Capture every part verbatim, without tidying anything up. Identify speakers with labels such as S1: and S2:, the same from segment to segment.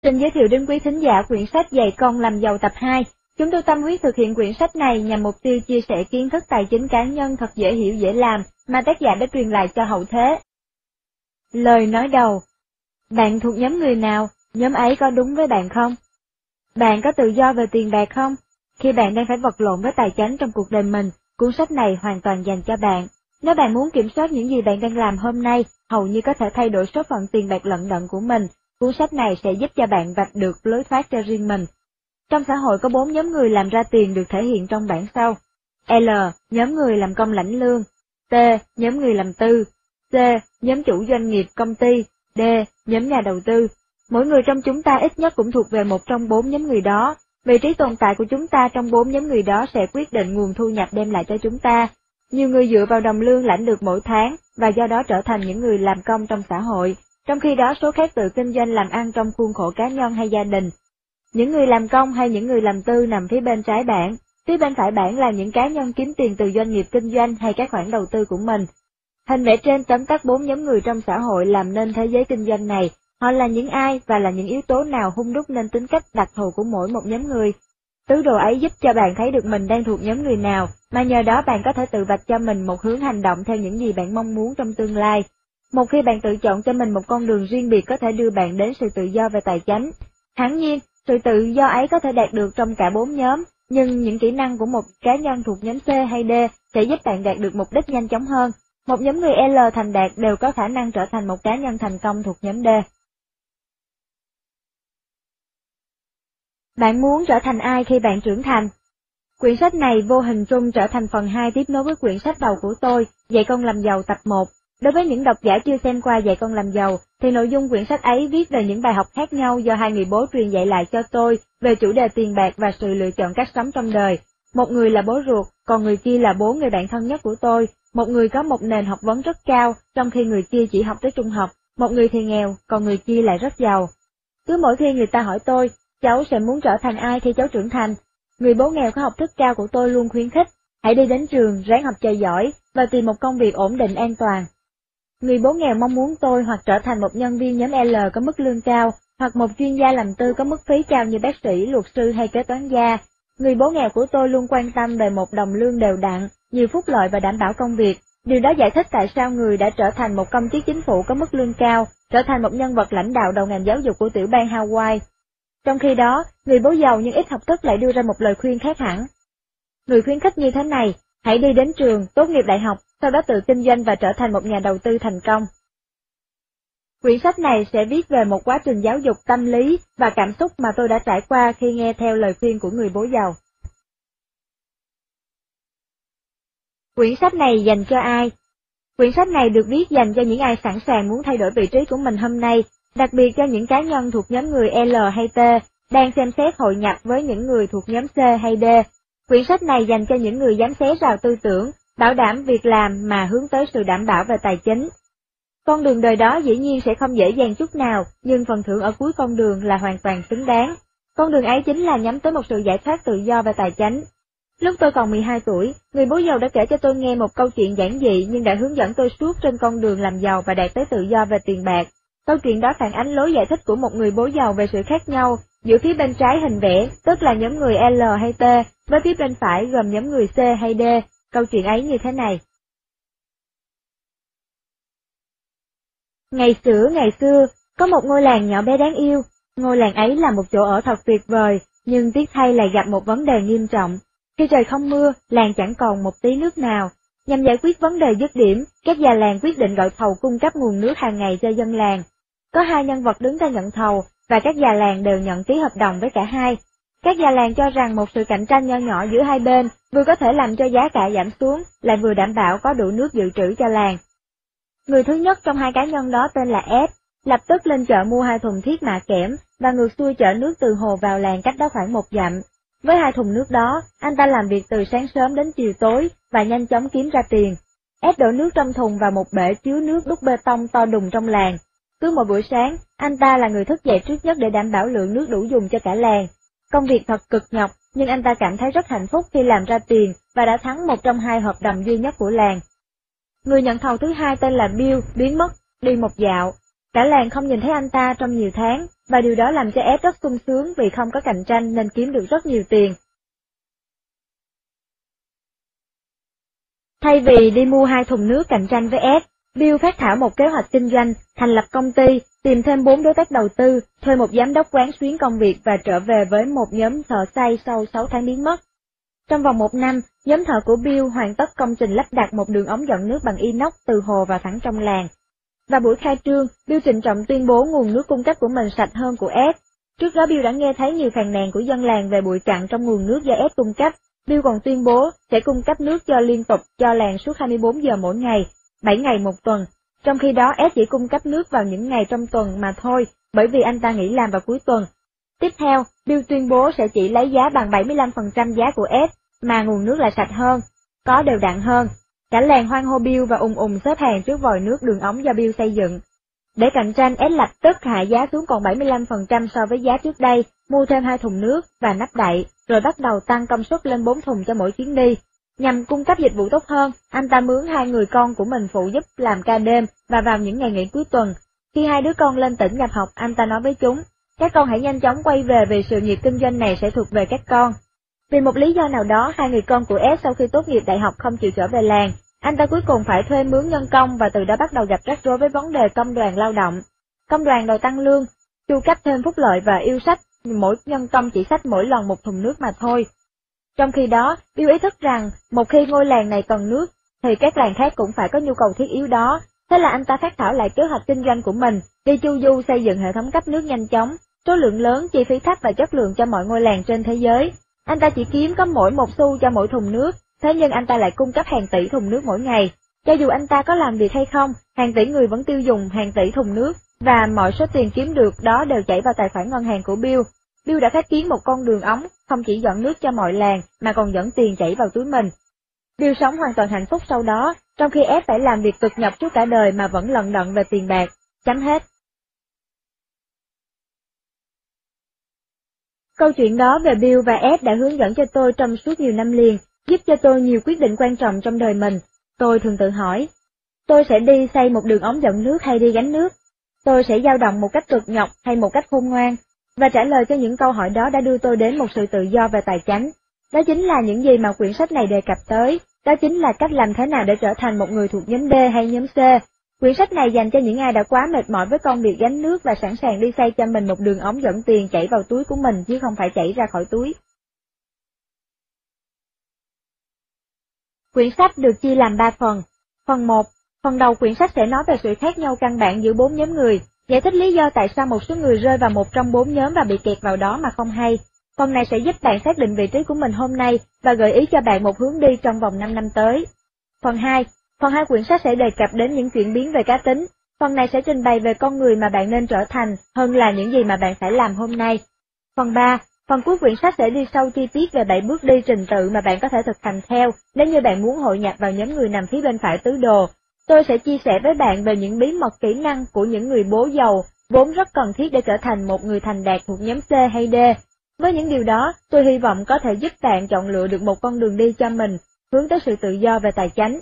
S1: Xin giới thiệu đến quý thính giả quyển sách Dạy con làm giàu tập hai. Chúng tôi tâm huyết thực hiện quyển sách này nhằm mục tiêu chia sẻ kiến thức tài chính cá nhân thật dễ hiểu dễ làm mà tác giả đã truyền lại cho hậu thế. Lời nói đầu. Bạn thuộc nhóm người nào? Nhóm ấy có đúng với bạn không? Bạn có tự do về tiền bạc không? Khi bạn đang phải vật lộn với tài chính trong cuộc đời mình, cuốn sách này hoàn toàn dành cho bạn. Nếu bạn muốn kiểm soát những gì bạn đang làm hôm nay, hầu như có thể thay đổi số phận tiền bạc lận đận của mình, cuốn sách này sẽ giúp cho bạn vạch được lối thoát cho riêng mình. Trong xã hội có bốn nhóm người làm ra tiền được thể hiện trong bảng sau. L. Nhóm người làm công lãnh lương. T. Nhóm người làm tư. C. Nhóm chủ doanh nghiệp công ty. D. Nhóm nhà đầu tư. Mỗi người trong chúng ta ít nhất cũng thuộc về một trong bốn nhóm người đó. Vị trí tồn tại của chúng ta trong bốn nhóm người đó sẽ quyết định nguồn thu nhập đem lại cho chúng ta. Nhiều người dựa vào đồng lương lãnh được mỗi tháng và do đó trở thành những người làm công trong xã hội, trong khi đó số khác tự kinh doanh làm ăn trong khuôn khổ cá nhân hay gia đình. Những người làm công hay những người làm tư nằm phía bên trái bảng, phía bên phải bảng là những cá nhân kiếm tiền từ doanh nghiệp kinh doanh hay các khoản đầu tư của mình. Hình vẽ trên tóm tắt bốn nhóm người trong xã hội làm nên thế giới kinh doanh này, họ là những ai và là những yếu tố nào hun đúc nên tính cách đặc thù của mỗi một nhóm người. Tứ đồ ấy giúp cho bạn thấy được mình đang thuộc nhóm người nào, mà nhờ đó bạn có thể tự vạch cho mình một hướng hành động theo những gì bạn mong muốn trong tương lai. Một khi bạn tự chọn cho mình một con đường riêng biệt có thể đưa bạn đến sự tự do về tài chính. Hẳn nhiên, sự tự do ấy có thể đạt được trong cả bốn nhóm, nhưng những kỹ năng của một cá nhân thuộc nhóm C hay D sẽ giúp bạn đạt được mục đích nhanh chóng hơn. Một nhóm người L thành đạt đều có khả năng trở thành một cá nhân thành công thuộc nhóm D. Bạn muốn trở thành ai khi bạn trưởng thành? Quyển sách này vô hình trung trở thành phần hai tiếp nối với quyển sách đầu của tôi, Dạy con làm giàu tập một. Đối với những độc giả chưa xem qua Dạy con làm giàu, thì nội dung quyển sách ấy viết về những bài học khác nhau do hai người bố truyền dạy lại cho tôi về chủ đề tiền bạc và sự lựa chọn cách sống trong đời. Một người là bố ruột, còn người kia là bố người bạn thân nhất của tôi. Một người có một nền học vấn rất cao, trong khi người kia chỉ học tới trung học. Một người thì nghèo, còn người kia lại rất giàu. Cứ mỗi khi người ta hỏi tôi, cháu sẽ muốn trở thành ai khi cháu trưởng thành? Người bố nghèo có học thức cao của tôi luôn khuyến khích, hãy đi đến trường, ráng học cho giỏi, và tìm một công việc ổn định an toàn. Người bố nghèo mong muốn tôi hoặc trở thành một nhân viên nhóm L có mức lương cao, hoặc một chuyên gia làm tư có mức phí cao như bác sĩ, luật sư hay kế toán gia. Người bố nghèo của tôi luôn quan tâm về một đồng lương đều đặn, nhiều phúc lợi và đảm bảo công việc. Điều đó giải thích tại sao người đã trở thành một công chức chính phủ có mức lương cao, trở thành một nhân vật lãnh đạo đầu ngành giáo dục của tiểu bang Hawaii. Trong khi đó, người bố giàu nhưng ít học thức lại đưa ra một lời khuyên khác hẳn. Người khuyến khích như thế này, hãy đi đến trường, tốt nghiệp đại học, sau đó tự kinh doanh và trở thành một nhà đầu tư thành công. Quyển sách này sẽ viết về một quá trình giáo dục tâm lý và cảm xúc mà tôi đã trải qua khi nghe theo lời khuyên của người bố giàu. Quyển sách này dành cho ai? Quyển sách này được viết dành cho những ai sẵn sàng muốn thay đổi vị trí của mình hôm nay, đặc biệt cho những cá nhân thuộc nhóm người L hay T, đang xem xét hội nhập với những người thuộc nhóm C hay D. Quyển sách này dành cho những người dám xé rào tư tưởng, bảo đảm việc làm mà hướng tới sự đảm bảo về tài chính. Con đường đời đó dĩ nhiên sẽ không dễ dàng chút nào, nhưng phần thưởng ở cuối con đường là hoàn toàn xứng đáng. Con đường ấy chính là nhắm tới một sự giải thoát tự do về tài chính. Lúc tôi còn mười hai tuổi, người bố giàu đã kể cho tôi nghe một câu chuyện giản dị nhưng đã hướng dẫn tôi suốt trên con đường làm giàu và đạt tới tự do về tiền bạc. Câu chuyện đó phản ánh lối giải thích của một người bố giàu về sự khác nhau giữa phía bên trái hình vẽ, tức là nhóm người L hay T, với phía bên phải gồm nhóm người C hay D. Câu chuyện ấy như thế này. Ngày xưa ngày xưa, có một ngôi làng nhỏ bé đáng yêu. Ngôi làng ấy là một chỗ ở thật tuyệt vời, nhưng tiếc thay lại gặp một vấn đề nghiêm trọng. Khi trời không mưa, làng chẳng còn một tí nước nào. Nhằm giải quyết vấn đề dứt điểm, các già làng quyết định gọi thầu cung cấp nguồn nước hàng ngày cho dân làng. Có hai nhân vật đứng ra nhận thầu, và các già làng đều nhận ký hợp đồng với cả hai. Các già làng cho rằng một sự cạnh tranh nho nhỏ giữa hai bên vừa có thể làm cho giá cả giảm xuống, lại vừa đảm bảo có đủ nước dự trữ cho làng. Người thứ nhất trong hai cá nhân đó tên là S, lập tức lên chợ mua hai thùng thiết mạ kẽm và ngược xuôi chở nước từ hồ vào làng cách đó khoảng một dặm. Với hai thùng nước đó, anh ta làm việc từ sáng sớm đến chiều tối và nhanh chóng kiếm ra tiền. S đổ nước trong thùng vào một bể chứa nước đúc bê tông to đùng trong làng. Cứ mỗi buổi sáng, anh ta là người thức dậy trước nhất để đảm bảo lượng nước đủ dùng cho cả làng. Công việc thật cực nhọc, nhưng anh ta cảm thấy rất hạnh phúc khi làm ra tiền và đã thắng một trong hai hợp đồng duy nhất của làng. Người nhận thầu thứ hai tên là Bill biến mất, đi một dạo. Cả làng không nhìn thấy anh ta trong nhiều tháng, và điều đó làm cho Ed rất sung sướng vì không có cạnh tranh nên kiếm được rất nhiều tiền. Thay vì đi mua hai thùng nước cạnh tranh với Ed, Bill phát thảo một kế hoạch kinh doanh, thành lập công ty, tìm thêm bốn đối tác đầu tư, thuê một giám đốc quán xuyến công việc và trở về với một nhóm thợ xây sau sáu tháng biến mất. Trong vòng một năm, nhóm thợ của Bill hoàn tất công trình lắp đặt một đường ống dẫn nước bằng inox từ hồ vào thẳng trong làng. Và buổi khai trương, Bill trịnh trọng tuyên bố nguồn nước cung cấp của mình sạch hơn của Ed. Trước đó Bill đã nghe thấy nhiều phàn nàn của dân làng về bụi cặn trong nguồn nước do Ed cung cấp. Bill còn tuyên bố sẽ cung cấp nước cho liên tục cho làng suốt hai mươi bốn giờ mỗi ngày, bảy ngày một tuần. Trong khi đó Ed chỉ cung cấp nước vào những ngày trong tuần mà thôi, bởi vì anh ta nghỉ làm vào cuối tuần. Tiếp theo, Bill tuyên bố sẽ chỉ lấy giá bằng bảy mươi lăm phần trăm giá của Ed, mà nguồn nước lại sạch hơn, có đều đặn hơn. Cả làng hoan hô Bill và ùng ùng xếp hàng trước vòi nước đường ống do Bill xây dựng. Để cạnh tranh, Ed lập tức hạ giá xuống còn bảy mươi lăm phần trăm so với giá trước đây, mua thêm hai thùng nước và nắp đậy, rồi bắt đầu tăng công suất lên bốn thùng cho mỗi chuyến đi. Nhằm cung cấp dịch vụ tốt hơn, anh ta mướn hai người con của mình phụ giúp làm ca đêm và vào những ngày nghỉ cuối tuần. Khi hai đứa con lên tỉnh nhập học, anh ta nói với chúng, các con hãy nhanh chóng quay về vì sự nghiệp kinh doanh này sẽ thuộc về các con. Vì một lý do nào đó, hai người con của Ed sau khi tốt nghiệp đại học không chịu trở về làng. Anh ta cuối cùng phải thuê mướn nhân công và từ đó bắt đầu gặp rắc rối với vấn đề công đoàn lao động. Công đoàn đòi tăng lương, chu cấp thêm phúc lợi và yêu sách, mỗi nhân công chỉ xách mỗi lần một thùng nước mà thôi. Trong khi đó, Bill ý thức rằng một khi ngôi làng này cần nước, thì các làng khác cũng phải có nhu cầu thiết yếu đó. Thế là anh ta phát thảo lại kế hoạch kinh doanh của mình, đi chu du xây dựng hệ thống cấp nước nhanh chóng, số lượng lớn, chi phí thấp và chất lượng cho mọi ngôi làng trên thế giới. Anh ta chỉ kiếm có mỗi một xu cho mỗi thùng nước, thế nhưng anh ta lại cung cấp hàng tỷ thùng nước mỗi ngày. Cho dù anh ta có làm việc hay không, hàng tỷ người vẫn tiêu dùng hàng tỷ thùng nước, và mọi số tiền kiếm được đó đều chảy vào tài khoản ngân hàng của Bill. Bill đã phát kiến một con đường ống, không chỉ dẫn nước cho mọi làng, mà còn dẫn tiền chảy vào túi mình. Bill sống hoàn toàn hạnh phúc sau đó, trong khi Ed phải làm việc cực nhọc suốt cả đời mà vẫn lận đận về tiền bạc. Chấm hết. Câu chuyện đó về Bill và Ed đã hướng dẫn cho tôi trong suốt nhiều năm liền, giúp cho tôi nhiều quyết định quan trọng trong đời mình. Tôi thường tự hỏi, tôi sẽ đi xây một đường ống dẫn nước hay đi gánh nước? Tôi sẽ dao động một cách cực nhọc hay một cách khôn ngoan? Và trả lời cho những câu hỏi đó đã đưa tôi đến một sự tự do về tài chánh. Đó chính là những gì mà quyển sách này đề cập tới, đó chính là cách làm thế nào để trở thành một người thuộc nhóm D hay nhóm C. Quyển sách này dành cho những ai đã quá mệt mỏi với công việc gánh nước và sẵn sàng đi xây cho mình một đường ống dẫn tiền chảy vào túi của mình chứ không phải chảy ra khỏi túi. Quyển sách được chia làm ba phần. Phần một, phần đầu quyển sách sẽ nói về sự khác nhau căn bản giữa bốn nhóm người, giải thích lý do tại sao một số người rơi vào một trong bốn nhóm và bị kẹt vào đó mà không hay. Phần này sẽ giúp bạn xác định vị trí của mình hôm nay và gợi ý cho bạn một hướng đi trong vòng năm năm tới. Phần hai, phần hai quyển sách sẽ đề cập đến những chuyển biến về cá tính. Phần này sẽ trình bày về con người mà bạn nên trở thành hơn là những gì mà bạn phải làm hôm nay. Phần ba, phần cuối quyển sách sẽ đi sâu chi tiết về bảy bước đi trình tự mà bạn có thể thực hành theo nếu như bạn muốn hội nhập vào nhóm người nằm phía bên phải tứ đồ. Tôi sẽ chia sẻ với bạn về những bí mật kỹ năng của những người bố giàu, vốn rất cần thiết để trở thành một người thành đạt thuộc nhóm C hay D. Với những điều đó, tôi hy vọng có thể giúp bạn chọn lựa được một con đường đi cho mình, hướng tới sự tự do về tài chánh.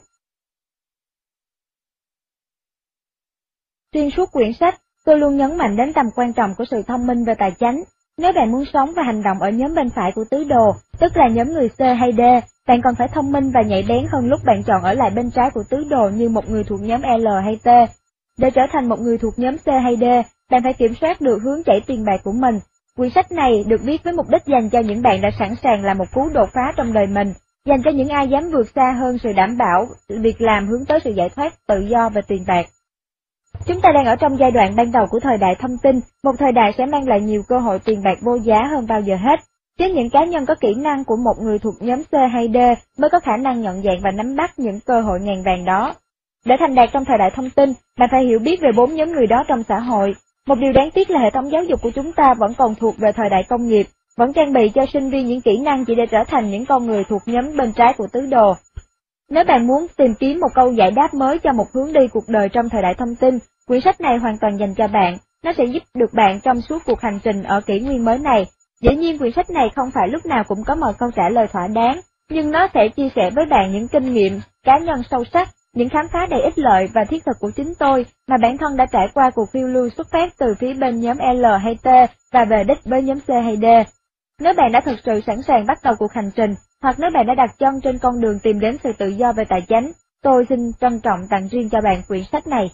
S1: Xuyên suốt quyển sách, tôi luôn nhấn mạnh đến tầm quan trọng của sự thông minh về tài chánh. Nếu bạn muốn sống và hành động ở nhóm bên phải của tứ đồ, tức là nhóm người C hay D, bạn còn phải thông minh và nhạy bén hơn lúc bạn chọn ở lại bên trái của tứ đồ như một người thuộc nhóm L hay T. Để trở thành một người thuộc nhóm C hay D, bạn phải kiểm soát được hướng chảy tiền bạc của mình. Quyển sách này được viết với mục đích dành cho những bạn đã sẵn sàng làm một cú đột phá trong đời mình, dành cho những ai dám vượt xa hơn sự đảm bảo, việc làm hướng tới sự giải thoát, tự do và tiền bạc. Chúng ta đang ở trong giai đoạn ban đầu của thời đại thông tin, một thời đại sẽ mang lại nhiều cơ hội tiền bạc vô giá hơn bao giờ hết. Chính những cá nhân có kỹ năng của một người thuộc nhóm C hay D mới có khả năng nhận dạng và nắm bắt những cơ hội ngàn vàng đó. Để thành đạt trong thời đại thông tin, bạn phải hiểu biết về bốn nhóm người đó trong xã hội. Một điều đáng tiếc là hệ thống giáo dục của chúng ta vẫn còn thuộc về thời đại công nghiệp, vẫn trang bị cho sinh viên những kỹ năng chỉ để trở thành những con người thuộc nhóm bên trái của tứ đồ. Nếu bạn muốn tìm kiếm một câu giải đáp mới cho một hướng đi cuộc đời trong thời đại thông tin, quyển sách này hoàn toàn dành cho bạn, nó sẽ giúp được bạn trong suốt cuộc hành trình ở kỷ nguyên mới này. Dĩ nhiên quyển sách này không phải lúc nào cũng có một câu trả lời thỏa đáng, nhưng nó sẽ chia sẻ với bạn những kinh nghiệm cá nhân sâu sắc những khám phá đầy ích lợi và thiết thực của chính tôi mà bản thân đã trải qua cuộc phiêu lưu xuất phát từ phía bên nhóm L hay T và về đích với nhóm C hay D. Nếu bạn đã thực sự sẵn sàng bắt đầu cuộc hành trình, hoặc nếu bạn đã đặt chân trên con đường tìm đến sự tự do về tài chính, tôi xin trân trọng tặng riêng cho bạn quyển sách này.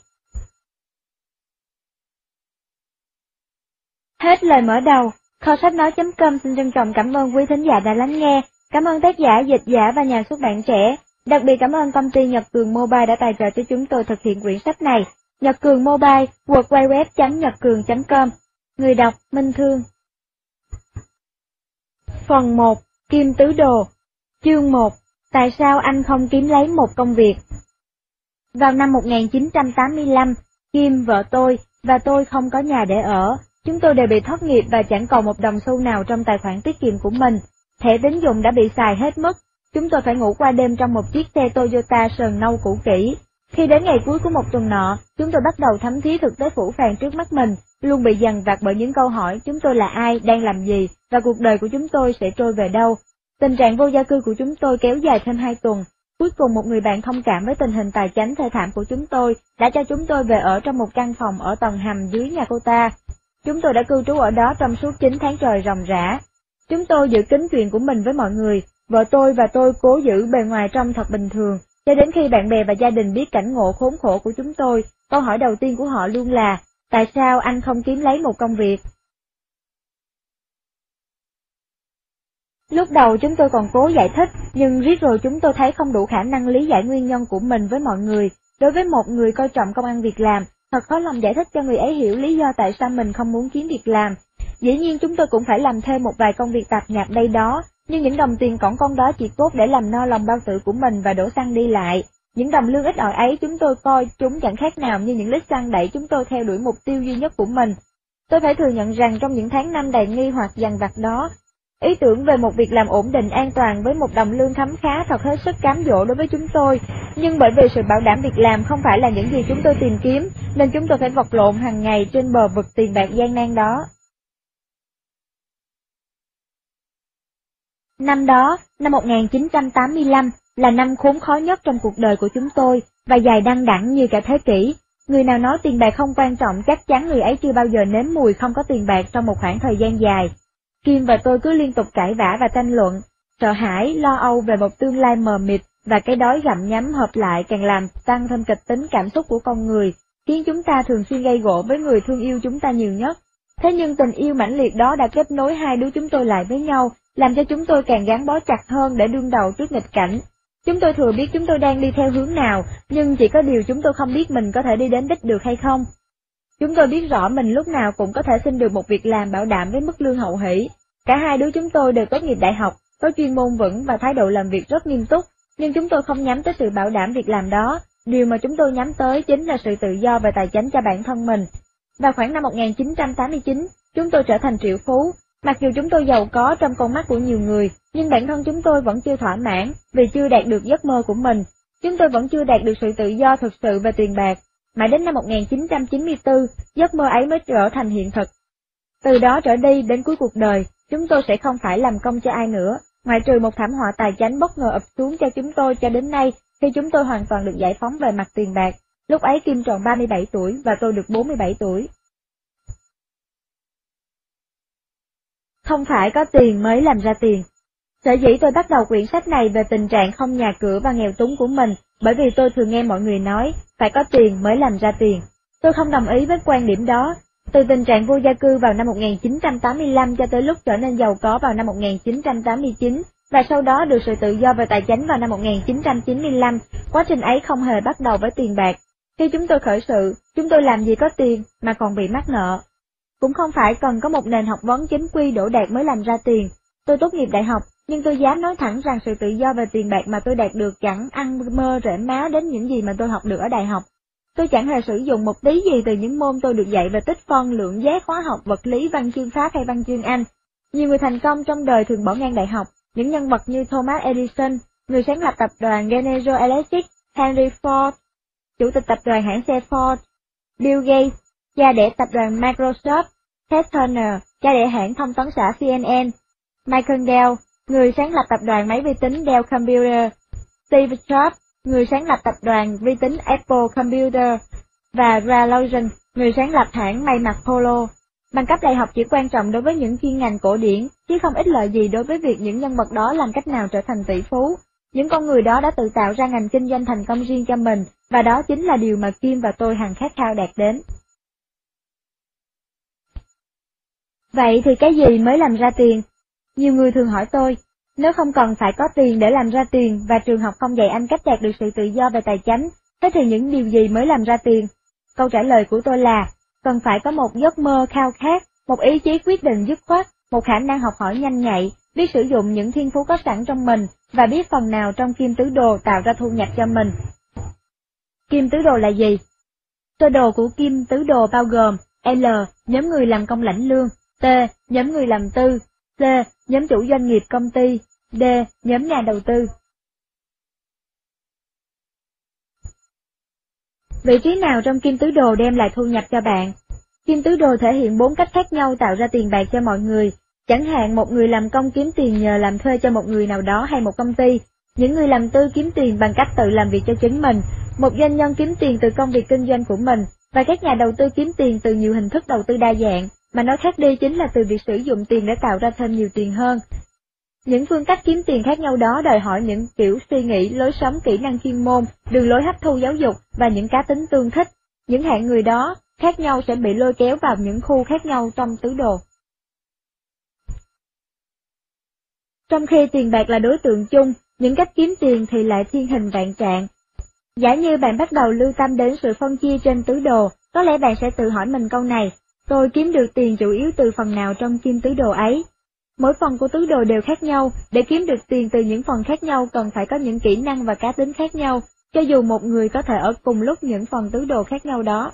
S1: Hết lời mở đầu, kho sách nói chấm com xin trân trọng cảm ơn quý thính giả đã lắng nghe, cảm ơn tác giả, dịch giả và nhà xuất bản trẻ. Đặc biệt cảm ơn công ty Nhật Cường Mobile đã tài trợ cho chúng tôi thực hiện quyển sách này. Nhật Cường Mobile, w w w chấm nhật cường chấm com. Người đọc Minh Thương. Phần một. Kim Tứ Đồ. Chương một. Tại sao anh không kiếm lấy một công việc? Vào năm một nghìn chín trăm tám mươi lăm, Kim, vợ tôi, và tôi không có nhà để ở. Chúng tôi đều bị thất nghiệp và chẳng còn một đồng xu nào trong tài khoản tiết kiệm của mình. Thẻ tín dụng đã bị xài hết mất. Chúng tôi phải ngủ qua đêm trong một chiếc xe Toyota sờn nâu cũ kỹ. Khi đến ngày cuối của một tuần nọ, chúng tôi bắt đầu thấm thía thực tế phủ phàng trước mắt mình, luôn bị dằn vặt bởi những câu hỏi chúng tôi là ai, đang làm gì, và cuộc đời của chúng tôi sẽ trôi về đâu. Tình trạng vô gia cư của chúng tôi kéo dài thêm hai tuần. Cuối cùng một người bạn thông cảm với tình hình tài chính thê thảm của chúng tôi đã cho chúng tôi về ở trong một căn phòng ở tầng hầm dưới nhà cô ta. Chúng tôi đã cư trú ở đó trong suốt chín tháng trời ròng rã. Chúng tôi giữ kín chuyện của mình với mọi người. Vợ tôi và tôi cố giữ bề ngoài trông thật bình thường, cho đến khi bạn bè và gia đình biết cảnh ngộ khốn khổ của chúng tôi, câu hỏi đầu tiên của họ luôn là, tại sao anh không kiếm lấy một công việc? Lúc đầu chúng tôi còn cố giải thích, nhưng riết rồi chúng tôi thấy không đủ khả năng lý giải nguyên nhân của mình với mọi người. Đối với một người coi trọng công ăn việc làm, thật khó lòng giải thích cho người ấy hiểu lý do tại sao mình không muốn kiếm việc làm. Dĩ nhiên chúng tôi cũng phải làm thêm một vài công việc tạp nhạp đây đó, nhưng những đồng tiền cỏn con đó chỉ cốt để làm no lòng bao tử của mình và đổ xăng đi lại. Những đồng lương ít ỏi ấy chúng tôi coi chúng chẳng khác nào như những lít xăng đẩy chúng tôi theo đuổi mục tiêu duy nhất của mình. Tôi phải thừa nhận rằng trong những tháng năm đầy nghi hoặc dằn vặt đó, ý tưởng về một việc làm ổn định an toàn với một đồng lương khấm khá thật hết sức cám dỗ đối với chúng tôi. Nhưng bởi vì sự bảo đảm việc làm không phải là những gì chúng tôi tìm kiếm, nên chúng tôi phải vật lộn hàng ngày trên bờ vực tiền bạc gian nan đó. Năm đó, năm một nghìn chín trăm tám mươi lăm, là năm khốn khó nhất trong cuộc đời của chúng tôi, và dài đăng đẵng như cả thế kỷ. Người nào nói tiền bạc không quan trọng chắc chắn người ấy chưa bao giờ nếm mùi không có tiền bạc trong một khoảng thời gian dài. Kim và tôi cứ liên tục cãi vã và tranh luận, sợ hãi, lo âu về một tương lai mờ mịt, và cái đói gặm nhấm hợp lại càng làm tăng thêm kịch tính cảm xúc của con người, khiến chúng ta thường xuyên gây gổ với người thương yêu chúng ta nhiều nhất. Thế nhưng tình yêu mãnh liệt đó đã kết nối hai đứa chúng tôi lại với nhau, làm cho chúng tôi càng gắn bó chặt hơn để đương đầu trước nghịch cảnh. Chúng tôi thừa biết chúng tôi đang đi theo hướng nào, nhưng chỉ có điều chúng tôi không biết mình có thể đi đến đích được hay không. Chúng tôi biết rõ mình lúc nào cũng có thể xin được một việc làm bảo đảm với mức lương hậu hỷ. Cả hai đứa chúng tôi đều tốt nghiệp đại học, có chuyên môn vững và thái độ làm việc rất nghiêm túc, nhưng chúng tôi không nhắm tới sự bảo đảm việc làm đó. Điều mà chúng tôi nhắm tới chính là sự tự do về tài chính cho bản thân mình. Vào khoảng năm một nghìn chín trăm tám mươi chín, chúng tôi trở thành triệu phú. Mặc dù chúng tôi giàu có trong con mắt của nhiều người, nhưng bản thân chúng tôi vẫn chưa thỏa mãn vì chưa đạt được giấc mơ của mình. Chúng tôi vẫn chưa đạt được sự tự do thực sự về tiền bạc. Mãi đến năm một nghìn chín trăm chín mươi tư, giấc mơ ấy mới trở thành hiện thực. Từ đó trở đi đến cuối cuộc đời, chúng tôi sẽ không phải làm công cho ai nữa, ngoại trừ một thảm họa tài chính bất ngờ ập xuống cho chúng tôi cho đến nay, khi chúng tôi hoàn toàn được giải phóng về mặt tiền bạc. Lúc ấy Kim tròn ba mươi bảy tuổi và tôi được bốn mươi bảy tuổi. Không phải có tiền mới làm ra tiền. Sở dĩ tôi bắt đầu quyển sách này về tình trạng không nhà cửa và nghèo túng của mình, bởi vì tôi thường nghe mọi người nói, phải có tiền mới làm ra tiền. Tôi không đồng ý với quan điểm đó. Từ tình trạng vô gia cư vào năm một nghìn chín trăm tám mươi lăm cho tới lúc trở nên giàu có vào năm một nghìn chín trăm tám mươi chín, và sau đó được sự tự do về tài chính vào năm một nghìn chín trăm chín mươi lăm, quá trình ấy không hề bắt đầu với tiền bạc. Khi chúng tôi khởi sự, chúng tôi làm gì có tiền mà còn bị mắc nợ. Cũng không phải cần có một nền học vấn chính quy đỗ đạt mới làm ra tiền. Tôi tốt nghiệp đại học, nhưng tôi dám nói thẳng rằng sự tự do về tiền bạc mà tôi đạt được chẳng ăn mơ rễ má đến những gì mà tôi học được ở đại học. Tôi chẳng hề sử dụng một tí gì từ những môn tôi được dạy về tích phân, lượng giác, hóa học, vật lý, văn chương Pháp hay văn chương Anh. Nhiều người thành công trong đời thường bỏ ngang đại học, những nhân vật như Thomas Edison, người sáng lập tập đoàn General Electric, Henry Ford, chủ tịch tập đoàn hãng xe Ford, Bill Gates, cha đẻ tập đoàn Microsoft, Ted Turner, cha đẻ hãng thông tấn xã C N N, Michael Dell, người sáng lập tập đoàn máy vi tính Dell Computer, Steve Jobs, người sáng lập tập đoàn vi tính Apple Computer, và Ralph Lauren, người sáng lập hãng may mặc Polo. Bằng cấp đại học chỉ quan trọng đối với những chuyên ngành cổ điển, chứ không ích lợi gì đối với việc những nhân vật đó làm cách nào trở thành tỷ phú. Những con người đó đã tự tạo ra ngành kinh doanh thành công riêng cho mình, và đó chính là điều mà Kim và tôi hằng khát khao đạt đến. Vậy thì cái gì mới làm ra tiền? Nhiều người thường hỏi tôi, nếu không cần phải có tiền để làm ra tiền và trường học không dạy anh cách đạt được sự tự do về tài chính, thế thì những điều gì mới làm ra tiền? Câu trả lời của tôi là, cần phải có một giấc mơ khao khát, một ý chí quyết định dứt khoát, một khả năng học hỏi nhanh nhạy, biết sử dụng những thiên phú có sẵn trong mình, và biết phần nào trong kim tứ đồ tạo ra thu nhập cho mình. Kim tứ đồ là gì? Sơ đồ của kim tứ đồ bao gồm L. Nhóm người làm công lãnh lương, T. Nhóm người làm tư, C. Nhóm chủ doanh nghiệp công ty, D. Nhóm nhà đầu tư. Vị trí nào trong kim tứ đồ đem lại thu nhập cho bạn? Kim tứ đồ thể hiện bốn cách khác nhau tạo ra tiền bạc cho mọi người. Chẳng hạn một người làm công kiếm tiền nhờ làm thuê cho một người nào đó hay một công ty. Những người làm tư kiếm tiền bằng cách tự làm việc cho chính mình. Một doanh nhân kiếm tiền từ công việc kinh doanh của mình. Và các nhà đầu tư kiếm tiền từ nhiều hình thức đầu tư đa dạng, mà nói khác đi chính là từ việc sử dụng tiền để tạo ra thêm nhiều tiền hơn. Những phương cách kiếm tiền khác nhau đó đòi hỏi những kiểu suy nghĩ, lối sống, kỹ năng chuyên môn, đường lối hấp thu giáo dục và những cá tính tương thích. Những hạng người đó khác nhau sẽ bị lôi kéo vào những khu khác nhau trong tứ đồ. Trong khi tiền bạc là đối tượng chung, những cách kiếm tiền thì lại thiên hình vạn trạng. Giả như bạn bắt đầu lưu tâm đến sự phân chia trên tứ đồ, có lẽ bạn sẽ tự hỏi mình câu này, tôi kiếm được tiền chủ yếu từ phần nào trong kim tứ đồ ấy? Mỗi phần của tứ đồ đều khác nhau, để kiếm được tiền từ những phần khác nhau cần phải có những kỹ năng và cá tính khác nhau, cho dù một người có thể ở cùng lúc những phần tứ đồ khác nhau đó.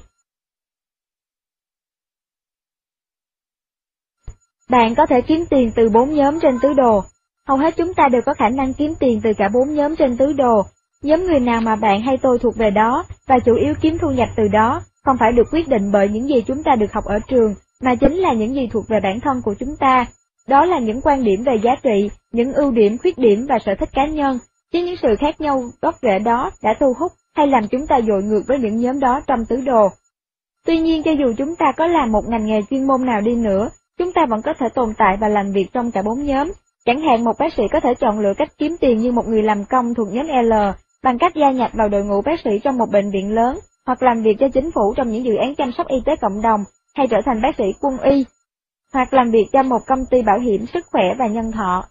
S1: Bạn có thể kiếm tiền từ bốn nhóm trên tứ đồ. Hầu hết chúng ta đều có khả năng kiếm tiền từ cả bốn nhóm trên tứ đồ. Nhóm người nào mà bạn hay tôi thuộc về đó, và chủ yếu kiếm thu nhập từ đó, không phải được quyết định bởi những gì chúng ta được học ở trường, mà chính là những gì thuộc về bản thân của chúng ta. Đó là những quan điểm về giá trị, những ưu điểm, khuyết điểm và sở thích cá nhân, chứ những sự khác nhau gốc rễ đó đã thu hút hay làm chúng ta dội ngược với những nhóm đó trong tứ đồ. Tuy nhiên cho dù chúng ta có làm một ngành nghề chuyên môn nào đi nữa, chúng ta vẫn có thể tồn tại và làm việc trong cả bốn nhóm. Chẳng hạn một bác sĩ có thể chọn lựa cách kiếm tiền như một người làm công thuộc nhóm L, bằng cách gia nhập vào đội ngũ bác sĩ trong một bệnh viện lớn, hoặc làm việc cho chính phủ trong những dự án chăm sóc y tế cộng đồng, hay trở thành bác sĩ quân y, hoặc làm việc cho một công ty bảo hiểm sức khỏe và nhân thọ.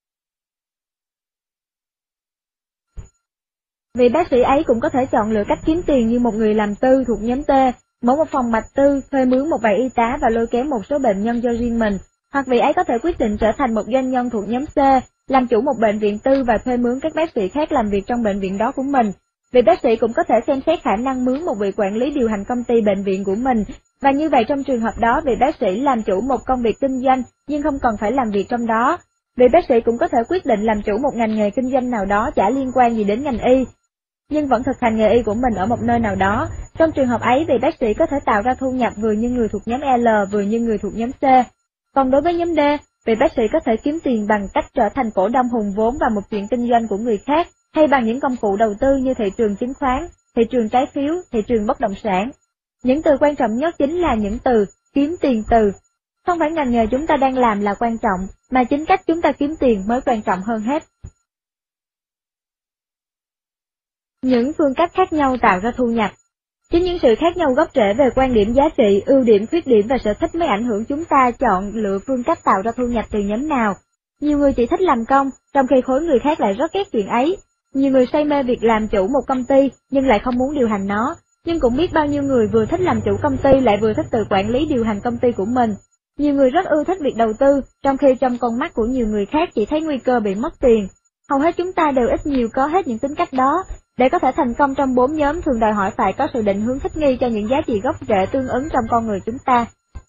S1: Vì bác sĩ ấy cũng có thể chọn lựa cách kiếm tiền như một người làm tư thuộc nhóm T, mở một phòng mạch tư, thuê mướn một vài y tá và lôi kéo một số bệnh nhân cho riêng mình, hoặc vị ấy có thể quyết định trở thành một doanh nhân thuộc nhóm C, làm chủ một bệnh viện tư và thuê mướn các bác sĩ khác làm việc trong bệnh viện đó của mình. Vị bác sĩ cũng có thể xem xét khả năng mướn một vị quản lý điều hành công ty bệnh viện của mình, và như vậy trong trường hợp đó vị bác sĩ làm chủ một công việc kinh doanh nhưng không cần phải làm việc trong đó. Vị bác sĩ cũng có thể quyết định làm chủ một ngành nghề kinh doanh nào đó chả liên quan gì đến ngành y, nhưng vẫn thực hành nghề y của mình ở một nơi nào đó. Trong trường hợp ấy, vị bác sĩ có thể tạo ra thu nhập vừa như người thuộc nhóm L vừa như người thuộc nhóm C. Còn đối với nhóm D, vị bác sĩ có thể kiếm tiền bằng cách trở thành cổ đông hùng vốn vào một chuyện kinh doanh của người khác, hay bằng những công cụ đầu tư như thị trường chứng khoán, thị trường trái phiếu, thị trường bất động sản. Những từ quan trọng nhất chính là những từ kiếm tiền từ. Không phải ngành nghề chúng ta đang làm là quan trọng, mà chính cách chúng ta kiếm tiền mới quan trọng hơn hết. Những phương cách khác nhau tạo ra thu nhập. Chính những sự khác nhau gốc rễ về quan điểm giá trị, ưu điểm, khuyết điểm và sở thích mới ảnh hưởng chúng ta chọn lựa phương cách tạo ra thu nhập từ nhóm nào. Nhiều người chỉ thích làm công, trong khi khối người khác lại rất ghét chuyện ấy. Nhiều người say mê việc làm chủ một công ty, nhưng lại không muốn điều hành nó. Nhưng cũng biết bao nhiêu người vừa thích làm chủ công ty lại vừa thích tự quản lý điều hành công ty của mình. Nhiều người rất ưa thích việc đầu tư, trong khi trong con mắt của nhiều người khác chỉ thấy nguy cơ bị mất tiền. Hầu hết chúng ta đều ít nhiều có hết những tính cách đó. Để có thể thành công trong bốn nhóm thường đòi hỏi phải có sự định hướng thích nghi cho những giá trị gốc rễ tương ứng trong con người chúng ta.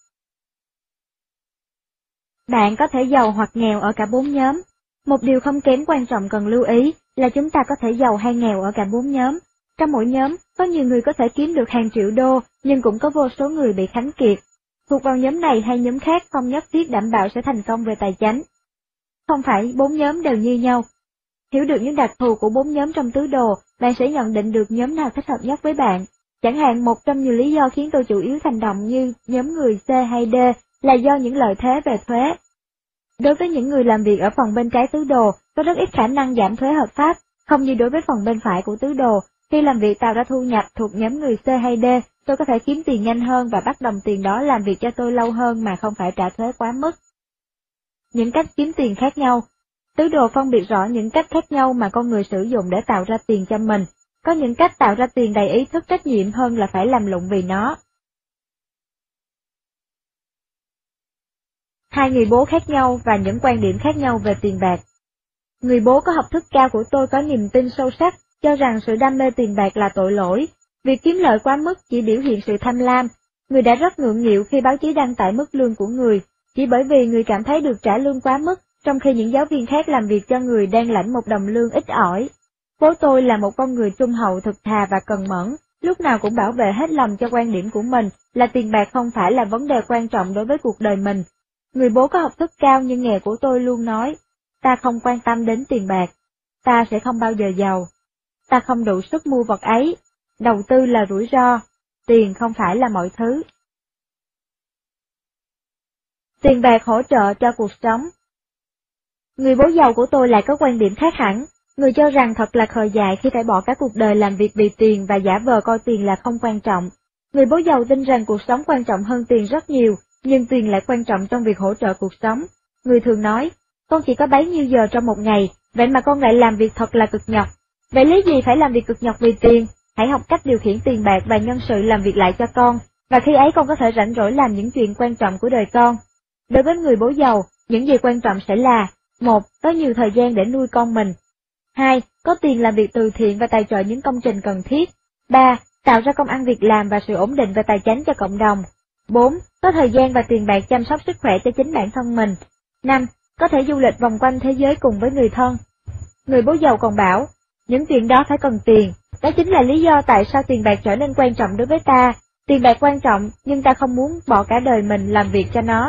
S1: Bạn có thể giàu hoặc nghèo ở cả bốn nhóm. Một điều không kém quan trọng cần lưu ý là chúng ta có thể giàu hay nghèo ở cả bốn nhóm. Trong mỗi nhóm, có nhiều người có thể kiếm được hàng triệu đô, nhưng cũng có vô số người bị khánh kiệt. Thuộc vào nhóm này hay nhóm khác không nhất thiết đảm bảo sẽ thành công về tài chính. Không phải bốn nhóm đều như nhau. Hiểu được những đặc thù của bốn nhóm trong tứ đồ bạn sẽ nhận định được nhóm nào thích hợp nhất với bạn. Chẳng hạn một trong nhiều lý do khiến tôi chủ yếu hành động như nhóm người C hay D là do những lợi thế về thuế. Đối với những người làm việc ở phần bên trái tứ đồ, có rất ít khả năng giảm thuế hợp pháp, không như đối với phần bên phải của tứ đồ. Khi làm việc tạo ra thu nhập thuộc nhóm người C hay D, tôi có thể kiếm tiền nhanh hơn và bắt đồng tiền đó làm việc cho tôi lâu hơn mà không phải trả thuế quá mức. Những cách kiếm tiền khác nhau. Tứ đồ phân biệt rõ những cách khác nhau mà con người sử dụng để tạo ra tiền cho mình. Có những cách tạo ra tiền đầy ý thức trách nhiệm hơn là phải làm lụng vì nó. Hai người bố khác nhau và những quan điểm khác nhau về tiền bạc. Người bố có học thức cao của tôi có niềm tin sâu sắc, cho rằng sự đam mê tiền bạc là tội lỗi. Việc kiếm lợi quá mức chỉ biểu hiện sự tham lam. Người đã rất ngượng nghịu khi báo chí đăng tải mức lương của người, chỉ bởi vì người cảm thấy được trả lương quá mức, trong khi những giáo viên khác làm việc cho người đang lãnh một đồng lương ít ỏi. Bố tôi là một con người trung hậu thực thà và cần mẫn, lúc nào cũng bảo vệ hết lòng cho quan điểm của mình là tiền bạc không phải là vấn đề quan trọng đối với cuộc đời mình. Người bố có học thức cao nhưng nghề của tôi luôn nói, ta không quan tâm đến tiền bạc, ta sẽ không bao giờ giàu, ta không đủ sức mua vật ấy, đầu tư là rủi ro, tiền không phải là mọi thứ. Tiền bạc hỗ trợ cho cuộc sống. Người bố giàu của tôi lại có quan điểm khác hẳn, người cho rằng thật là khờ dại khi phải bỏ cả cuộc đời làm việc vì tiền và giả vờ coi tiền là không quan trọng. Người bố giàu tin rằng cuộc sống quan trọng hơn tiền rất nhiều, nhưng tiền lại quan trọng trong việc hỗ trợ cuộc sống. Người thường nói, con chỉ có bấy nhiêu giờ trong một ngày, vậy mà con lại làm việc thật là cực nhọc. Vậy lý gì phải làm việc cực nhọc vì tiền? Hãy học cách điều khiển tiền bạc và nhân sự làm việc lại cho con, và khi ấy con có thể rảnh rỗi làm những chuyện quan trọng của đời con. Đối với người bố giàu, những gì quan trọng sẽ là: một. Có nhiều thời gian để nuôi con mình. hai. Có tiền làm việc từ thiện và tài trợ những công trình cần thiết. ba. Tạo ra công ăn việc làm và sự ổn định về tài chính cho cộng đồng. bốn. Có thời gian và tiền bạc chăm sóc sức khỏe cho chính bản thân mình. năm. Có thể du lịch vòng quanh thế giới cùng với người thân. Người bố giàu còn bảo, những chuyện đó phải cần tiền, đó chính là lý do tại sao tiền bạc trở nên quan trọng đối với ta. Tiền bạc quan trọng, nhưng ta không muốn bỏ cả đời mình làm việc cho nó.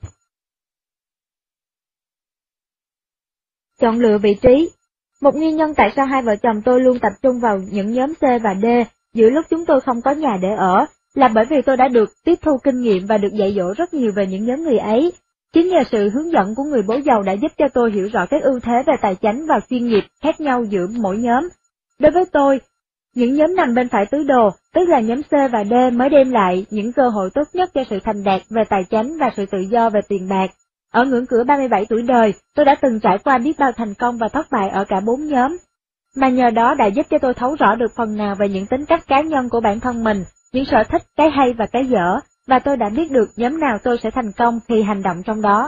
S1: Chọn lựa vị trí. Một nguyên nhân tại sao hai vợ chồng tôi luôn tập trung vào những nhóm C và D, giữa lúc chúng tôi không có nhà để ở, là bởi vì tôi đã được tiếp thu kinh nghiệm và được dạy dỗ rất nhiều về những nhóm người ấy. Chính nhờ sự hướng dẫn của người bố giàu đã giúp cho tôi hiểu rõ các ưu thế về tài chính và chuyên nghiệp khác nhau giữa mỗi nhóm. Đối với tôi, những nhóm nằm bên phải tứ đồ, tức là nhóm C và D mới đem lại những cơ hội tốt nhất cho sự thành đạt về tài chính và sự tự do về tiền bạc. Ở ngưỡng cửa ba mươi bảy tuổi đời, tôi đã từng trải qua biết bao thành công và thất bại ở cả bốn nhóm, mà nhờ đó đã giúp cho tôi thấu rõ được phần nào về những tính cách cá nhân của bản thân mình, những sở thích, cái hay và cái dở, và tôi đã biết được nhóm nào tôi sẽ thành công khi hành động trong đó.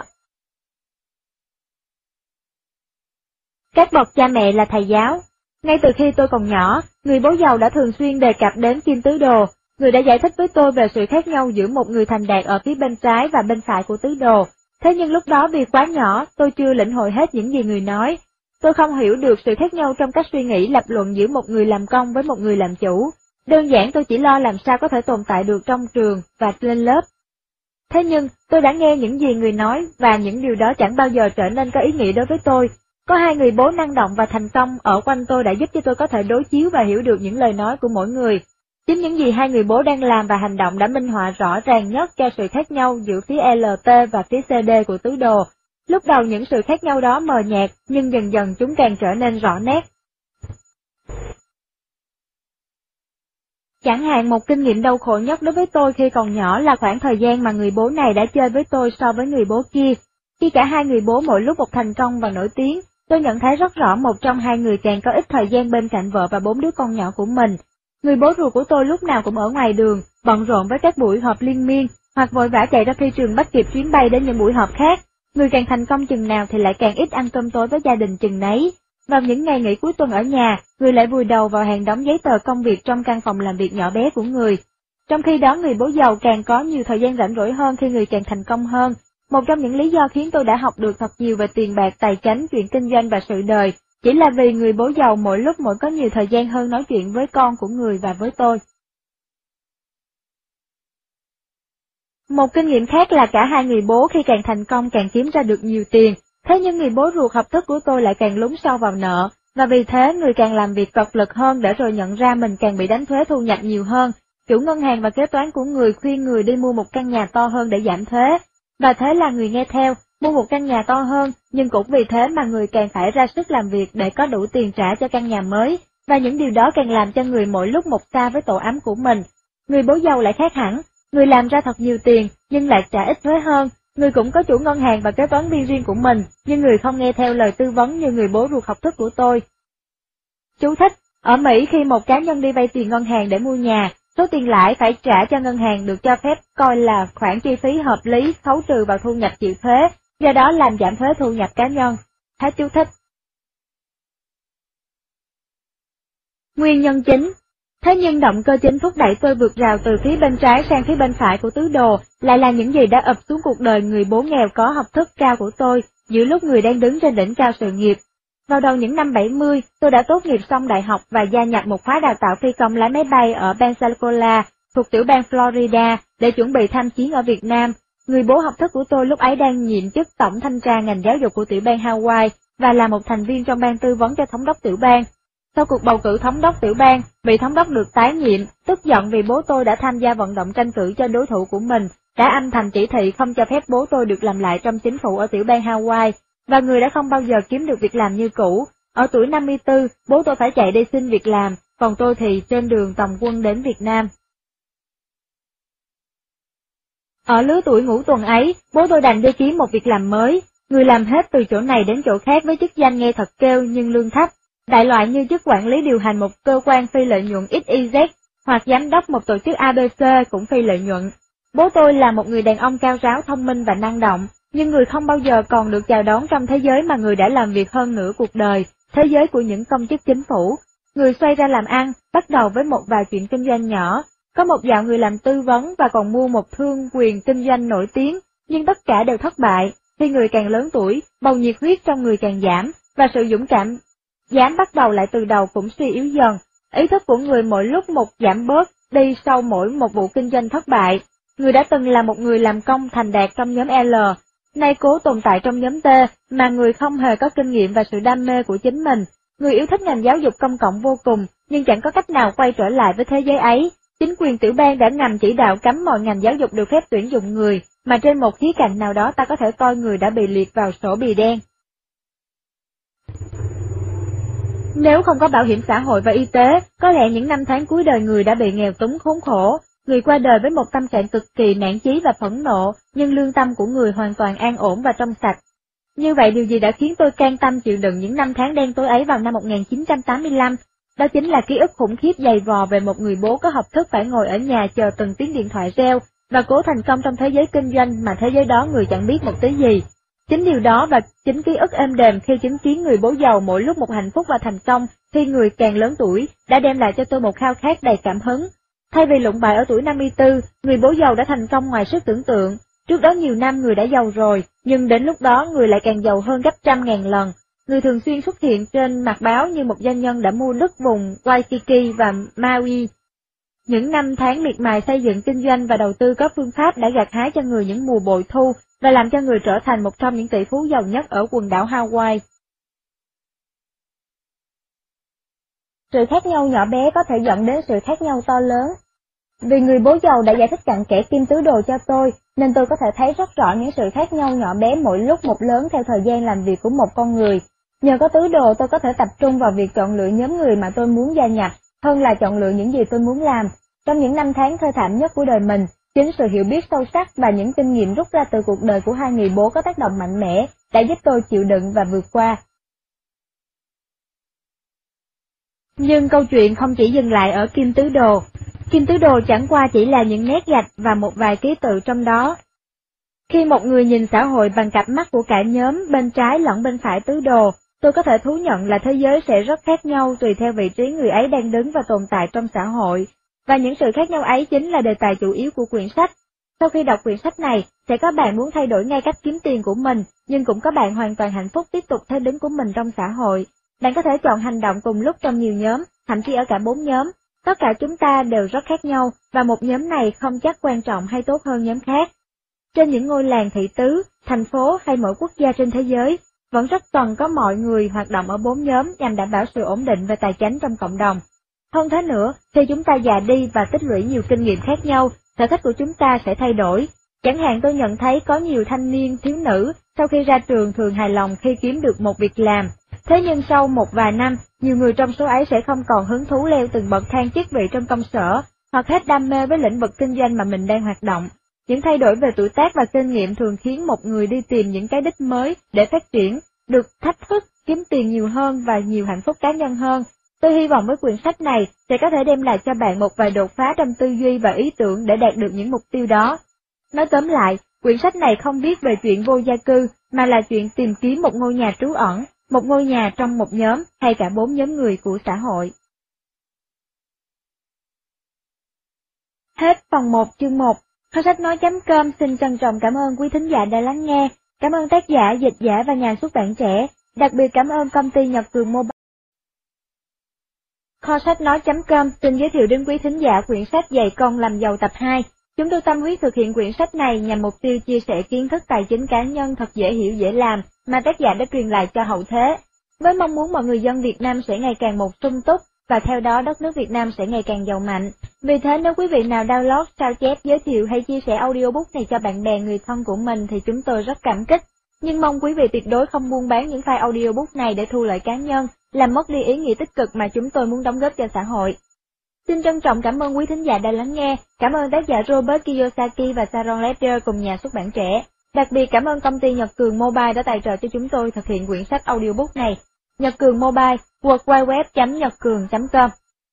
S1: Các bậc cha mẹ là thầy giáo. Ngay từ khi tôi còn nhỏ, người bố giàu đã thường xuyên đề cập đến kim tứ đồ. Người đã giải thích với tôi về sự khác nhau giữa một người thành đạt ở phía bên trái và bên phải của tứ đồ. Thế nhưng lúc đó vì quá nhỏ, tôi chưa lĩnh hội hết những gì người nói. Tôi không hiểu được sự khác nhau trong cách suy nghĩ lập luận giữa một người làm công với một người làm chủ. Đơn giản tôi chỉ lo làm sao có thể tồn tại được trong trường và lên lớp. Thế nhưng, tôi đã nghe những gì người nói và những điều đó chẳng bao giờ trở nên có ý nghĩa đối với tôi. Có hai người bố năng động và thành công ở quanh tôi đã giúp cho tôi có thể đối chiếu và hiểu được những lời nói của mỗi người. Chính những gì hai người bố đang làm và hành động đã minh họa rõ ràng nhất cho sự khác nhau giữa phía L T và phía C D của tứ đồ. Lúc đầu những sự khác nhau đó mờ nhạt, nhưng dần dần chúng càng trở nên rõ nét. Chẳng hạn một kinh nghiệm đau khổ nhất đối với tôi khi còn nhỏ là khoảng thời gian mà người bố này đã chơi với tôi so với người bố kia. Khi cả hai người bố mỗi lúc một thành công và nổi tiếng, tôi nhận thấy rất rõ một trong hai người càng có ít thời gian bên cạnh vợ và bốn đứa con nhỏ của mình. Người bố ruột của tôi lúc nào cũng ở ngoài đường, bận rộn với các buổi họp liên miên, hoặc vội vã chạy ra phi trường bắt kịp chuyến bay đến những buổi họp khác. Người càng thành công chừng nào thì lại càng ít ăn cơm tối với gia đình chừng nấy. Vào những ngày nghỉ cuối tuần ở nhà, người lại vùi đầu vào hàng đống giấy tờ công việc trong căn phòng làm việc nhỏ bé của người. Trong khi đó người bố giàu càng có nhiều thời gian rảnh rỗi hơn khi người càng thành công hơn. Một trong những lý do khiến tôi đã học được thật nhiều về tiền bạc, tài chính, chuyện kinh doanh và sự đời, chỉ là vì người bố giàu mỗi lúc mỗi có nhiều thời gian hơn nói chuyện với con của người và với tôi. Một kinh nghiệm khác là cả hai người bố khi càng thành công càng kiếm ra được nhiều tiền, thế nhưng người bố ruột học thức của tôi lại càng lún sâu vào nợ, và vì thế người càng làm việc cật lực hơn để rồi nhận ra mình càng bị đánh thuế thu nhập nhiều hơn. Chủ ngân hàng và kế toán của người khuyên người đi mua một căn nhà to hơn để giảm thuế, và thế là người nghe theo, mua một căn nhà to hơn, nhưng cũng vì thế mà người càng phải ra sức làm việc để có đủ tiền trả cho căn nhà mới, và những điều đó càng làm cho người mỗi lúc một xa với tổ ấm của mình. Người bố giàu lại khác hẳn, người làm ra thật nhiều tiền, nhưng lại trả ít thuế hơn. Người cũng có chủ ngân hàng và kế toán viên riêng của mình, nhưng người không nghe theo lời tư vấn như người bố ruột học thức của tôi. Chú thích, ở Mỹ khi một cá nhân đi vay tiền ngân hàng để mua nhà, số tiền lãi phải trả cho ngân hàng được cho phép coi là khoản chi phí hợp lý khấu trừ vào thu nhập chịu thuế, do đó làm giảm thuế thu nhập cá nhân. Hết chú thích. Nguyên nhân chính. Thế nhưng động cơ chính thúc đẩy tôi vượt rào từ phía bên trái sang phía bên phải của tứ đồ, lại là những gì đã ập xuống cuộc đời người bố nghèo có học thức cao của tôi, giữa lúc người đang đứng trên đỉnh cao sự nghiệp. Vào đầu những năm bảy mươi, tôi đã tốt nghiệp xong đại học và gia nhập một khóa đào tạo phi công lái máy bay ở Pensacola, thuộc tiểu bang Florida, để chuẩn bị tham chiến ở Việt Nam. Người bố học thức của tôi lúc ấy đang nhiệm chức tổng thanh tra ngành giáo dục của tiểu bang Hawaii và là một thành viên trong ban tư vấn cho thống đốc tiểu bang. Sau cuộc bầu cử thống đốc tiểu bang, vị thống đốc được tái nhiệm, tức giận vì bố tôi đã tham gia vận động tranh cử cho đối thủ của mình, đã âm thầm chỉ thị không cho phép bố tôi được làm lại trong chính phủ ở tiểu bang Hawaii, và người đã không bao giờ kiếm được việc làm như cũ. Ở tuổi năm mươi tư, bố tôi phải chạy đi xin việc làm, còn tôi thì trên đường tòng quân đến Việt Nam. Ở lứa tuổi ngũ tuần ấy, bố tôi đành đi kiếm một việc làm mới, người làm hết từ chỗ này đến chỗ khác với chức danh nghe thật kêu nhưng lương thấp. Đại loại như chức quản lý điều hành một cơ quan phi lợi nhuận ích y dét, hoặc giám đốc một tổ chức a bê xê cũng phi lợi nhuận. Bố tôi là một người đàn ông cao ráo, thông minh và năng động, nhưng người không bao giờ còn được chào đón trong thế giới mà người đã làm việc hơn nửa cuộc đời, thế giới của những công chức chính phủ. Người xoay ra làm ăn, bắt đầu với một vài chuyện kinh doanh nhỏ, có một dạo người làm tư vấn và còn mua một thương quyền kinh doanh nổi tiếng, nhưng tất cả đều thất bại. Khi người càng lớn tuổi, bầu nhiệt huyết trong người càng giảm, và sự dũng cảm dám bắt đầu lại từ đầu cũng suy yếu dần. Ý thức của người mỗi lúc một giảm bớt đi sau mỗi một vụ kinh doanh thất bại. Người đã từng là một người làm công thành đạt trong nhóm L, nay cố tồn tại trong nhóm T, mà người không hề có kinh nghiệm và sự đam mê của chính mình. Người yêu thích ngành giáo dục công cộng vô cùng, nhưng chẳng có cách nào quay trở lại với thế giới ấy. Chính quyền tiểu bang đã ngầm chỉ đạo cấm mọi ngành giáo dục được phép tuyển dụng người, mà trên một khía cạnh nào đó ta có thể coi người đã bị liệt vào sổ bì đen. Nếu không có bảo hiểm xã hội và y tế, có lẽ những năm tháng cuối đời người đã bị nghèo túng khốn khổ. Người qua đời với một tâm trạng cực kỳ nản chí và phẫn nộ, nhưng lương tâm của người hoàn toàn an ổn và trong sạch. Như vậy điều gì đã khiến tôi can tâm chịu đựng những năm tháng đen tối ấy vào năm một nghìn chín trăm tám mươi lăm? Đó chính là ký ức khủng khiếp dày vò về một người bố có học thức phải ngồi ở nhà chờ từng tiếng điện thoại reo, và cố thành công trong thế giới kinh doanh mà thế giới đó người chẳng biết một tí gì. Chính điều đó và chính ký ức êm đềm khi chứng kiến người bố giàu mỗi lúc một hạnh phúc và thành công khi người càng lớn tuổi đã đem lại cho tôi một khao khát đầy cảm hứng. Thay vì lụng bại ở tuổi năm mươi tư, người bố giàu đã thành công ngoài sức tưởng tượng. Trước đó nhiều năm người đã giàu rồi, nhưng đến lúc đó người lại càng giàu hơn gấp trăm ngàn lần. Người thường xuyên xuất hiện trên mặt báo như một doanh nhân đã mua đất vùng Waikiki và Maui. Những năm tháng miệt mài xây dựng kinh doanh và đầu tư có phương pháp đã gặt hái cho người những mùa bội thu và làm cho người trở thành một trong những tỷ phú giàu nhất ở quần đảo Hawaii. Sự khác nhau nhỏ bé có thể dẫn đến sự khác nhau to lớn. Vì người bố giàu đã giải thích cặn kẽ kim tứ đồ cho tôi, nên tôi có thể thấy rất rõ những sự khác nhau nhỏ bé mỗi lúc một lớn theo thời gian làm việc của một con người. Nhờ có tứ đồ tôi có thể tập trung vào việc chọn lựa nhóm người mà tôi muốn gia nhập, hơn là chọn lựa những gì tôi muốn làm. Trong những năm tháng thê thảm nhất của đời mình, chính sự hiểu biết sâu sắc và những kinh nghiệm rút ra từ cuộc đời của hai người bố có tác động mạnh mẽ, đã giúp tôi chịu đựng và vượt qua. Nhưng câu chuyện không chỉ dừng lại ở kim tứ đồ. Kim tứ đồ chẳng qua chỉ là những nét gạch và một vài ký tự trong đó. Khi một người nhìn xã hội bằng cặp mắt của cả nhóm bên trái lẫn bên phải tứ đồ, tôi có thể thú nhận là thế giới sẽ rất khác nhau tùy theo vị trí người ấy đang đứng và tồn tại trong xã hội. Và những sự khác nhau ấy chính là đề tài chủ yếu của quyển sách. Sau khi đọc quyển sách này, sẽ có bạn muốn thay đổi ngay cách kiếm tiền của mình, nhưng cũng có bạn hoàn toàn hạnh phúc tiếp tục theo đứng của mình trong xã hội. Bạn có thể chọn hành động cùng lúc trong nhiều nhóm, thậm chí ở cả bốn nhóm. Tất cả chúng ta đều rất khác nhau, và một nhóm này không chắc quan trọng hay tốt hơn nhóm khác. Trên những ngôi làng thị tứ, thành phố hay mỗi quốc gia trên thế giới, vẫn rất cần có mọi người hoạt động ở bốn nhóm nhằm đảm bảo sự ổn định về tài chính trong cộng đồng. Hơn thế nữa, khi chúng ta già đi và tích lũy nhiều kinh nghiệm khác nhau, sở thích của chúng ta sẽ thay đổi. Chẳng hạn tôi nhận thấy có nhiều thanh niên, thiếu nữ, sau khi ra trường thường hài lòng khi kiếm được một việc làm. Thế nhưng sau một vài năm, nhiều người trong số ấy sẽ không còn hứng thú leo từng bậc thang chức vị trong công sở, hoặc hết đam mê với lĩnh vực kinh doanh mà mình đang hoạt động. Những thay đổi về tuổi tác và kinh nghiệm thường khiến một người đi tìm những cái đích mới để phát triển, được thách thức, kiếm tiền nhiều hơn và nhiều hạnh phúc cá nhân hơn. Tôi hy vọng với quyển sách này sẽ có thể đem lại cho bạn một vài đột phá trong tư duy và ý tưởng để đạt được những mục tiêu đó. Nói tóm lại, quyển sách này không viết về chuyện vô gia cư, mà là chuyện tìm kiếm một ngôi nhà trú ẩn, một ngôi nhà trong một nhóm hay cả bốn nhóm người của xã hội. Hết phần một chương một. Kho sách nói chấm com xin trân trọng cảm ơn quý thính giả đã lắng nghe. Cảm ơn tác giả, dịch giả và nhà xuất bản trẻ. Đặc biệt cảm ơn công ty Nhật Cường Mobile. Kho sách nói chấm com xin giới thiệu đến quý thính giả quyển sách Dạy con làm giàu tập hai. Chúng tôi tâm huyết thực hiện quyển sách này nhằm mục tiêu chia sẻ kiến thức tài chính cá nhân thật dễ hiểu dễ làm mà tác giả đã truyền lại cho hậu thế, với mong muốn mọi người dân Việt Nam sẽ ngày càng một sung túc và theo đó đất nước Việt Nam sẽ ngày càng giàu mạnh. Vì thế nếu quý vị nào download, sao chép, giới thiệu hay chia sẻ audiobook này cho bạn bè người thân của mình thì chúng tôi rất cảm kích. Nhưng mong quý vị tuyệt đối không buôn bán những file audiobook này để thu lợi cá nhân, làm mất đi ý nghĩa tích cực mà chúng tôi muốn đóng góp cho xã hội. Xin trân trọng cảm ơn quý thính giả đã lắng nghe, cảm ơn tác giả Robert Kiyosaki và Sharon Leder cùng nhà xuất bản trẻ. Đặc biệt cảm ơn công ty Nhật Cường Mobile đã tài trợ cho chúng tôi thực hiện quyển sách audiobook này. Nhật Cường Mobile, world wide web chấm nhật cường chấm com.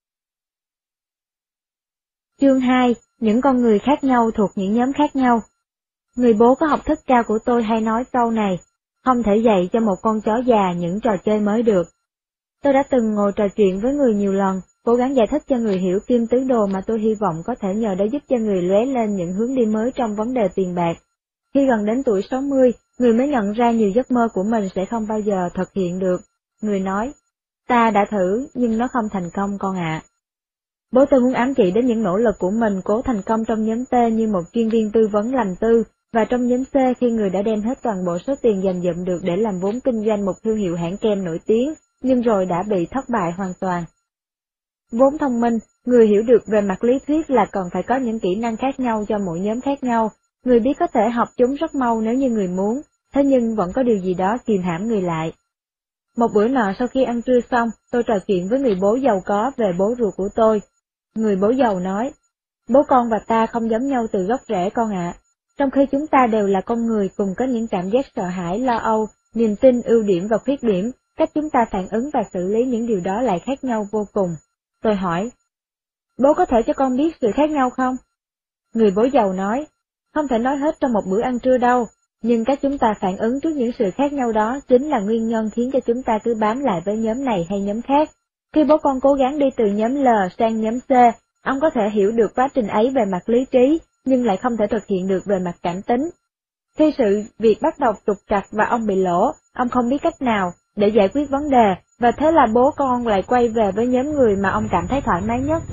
S1: Chương hai. Những con người khác nhau thuộc những nhóm khác nhau. Người bố có học thức cao của tôi hay nói câu này, không thể dạy cho một con chó già những trò chơi mới được. Tôi đã từng ngồi trò chuyện với người nhiều lần, cố gắng giải thích cho người hiểu kim tứ đồ mà tôi hy vọng có thể nhờ đó giúp cho người lóe lên những hướng đi mới trong vấn đề tiền bạc. Khi gần đến tuổi sáu mươi, người mới nhận ra nhiều giấc mơ của mình sẽ không bao giờ thực hiện được. Người nói, ta đã thử nhưng nó không thành công con ạ. Bố tôi muốn ám chỉ đến những nỗ lực của mình cố thành công trong nhóm T như một chuyên viên tư vấn làm tư, và trong nhóm C khi người đã đem hết toàn bộ số tiền dành dụm được để làm vốn kinh doanh một thương hiệu hãng kem nổi tiếng, nhưng rồi đã bị thất bại hoàn toàn. Vốn thông minh, người hiểu được về mặt lý thuyết là còn phải có những kỹ năng khác nhau cho mỗi nhóm khác nhau, người biết có thể học chúng rất mau nếu như người muốn, thế nhưng vẫn có điều gì đó kìm hãm người lại. Một bữa nọ sau khi ăn trưa xong, tôi trò chuyện với người bố giàu có về bố ruột của tôi. Người bố giàu nói, bố con và ta không giống nhau từ gốc rễ con ạ. Trong khi chúng ta đều là con người cùng có những cảm giác sợ hãi, lo âu, niềm tin, ưu điểm và khuyết điểm, cách chúng ta phản ứng và xử lý những điều đó lại khác nhau vô cùng. Tôi hỏi, bố có thể cho con biết sự khác nhau không? Người bố giàu nói, không thể nói hết trong một bữa ăn trưa đâu, nhưng cách chúng ta phản ứng trước những sự khác nhau đó chính là nguyên nhân khiến cho chúng ta cứ bám lại với nhóm này hay nhóm khác. Khi bố con cố gắng đi từ nhóm L sang nhóm C, ông có thể hiểu được quá trình ấy về mặt lý trí, nhưng lại không thể thực hiện được về mặt cảm tính. Khi sự việc bắt đầu trục trặc và ông bị lỗ, ông không biết cách nào để giải quyết vấn đề, và thế là bố con lại quay về với nhóm người mà ông cảm thấy thoải mái nhất.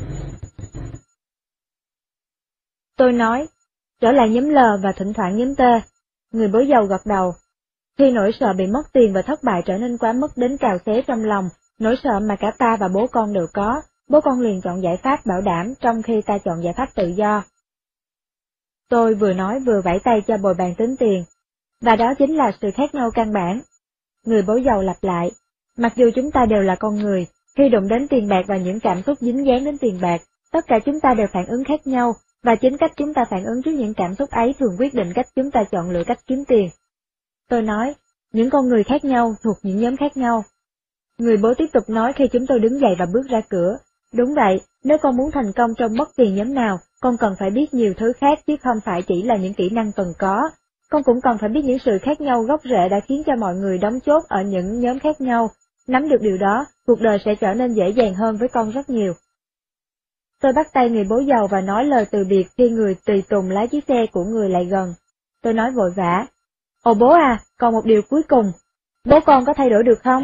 S1: Tôi nói, trở lại nhóm L và thỉnh thoảng nhóm T. Người bố giàu gật đầu. Khi nỗi sợ bị mất tiền và thất bại trở nên quá mức đến cào xé trong lòng, nỗi sợ mà cả ta và bố con đều có, bố con liền chọn giải pháp bảo đảm trong khi ta chọn giải pháp tự do. Tôi vừa nói vừa vẫy tay cho bồi bàn tính tiền, và đó chính là sự khác nhau căn bản. Người bố giàu lặp lại, mặc dù chúng ta đều là con người, khi đụng đến tiền bạc và những cảm xúc dính dáng đến tiền bạc, tất cả chúng ta đều phản ứng khác nhau, và chính cách chúng ta phản ứng trước những cảm xúc ấy thường quyết định cách chúng ta chọn lựa cách kiếm tiền. Tôi nói, những con người khác nhau thuộc những nhóm khác nhau. Người bố tiếp tục nói khi chúng tôi đứng dậy và bước ra cửa, đúng vậy, nếu con muốn thành công trong bất kỳ nhóm nào, con cần phải biết nhiều thứ khác chứ không phải chỉ là những kỹ năng cần có. Con cũng cần phải biết những sự khác nhau gốc rễ đã khiến cho mọi người đóng chốt ở những nhóm khác nhau. Nắm được điều đó, cuộc đời sẽ trở nên dễ dàng hơn với con rất nhiều. Tôi bắt tay người bố giàu và nói lời từ biệt khi người tùy tùng lái chiếc xe của người lại gần. Tôi nói vội vã, ồ bố à, còn một điều cuối cùng, bố con có thay đổi được không?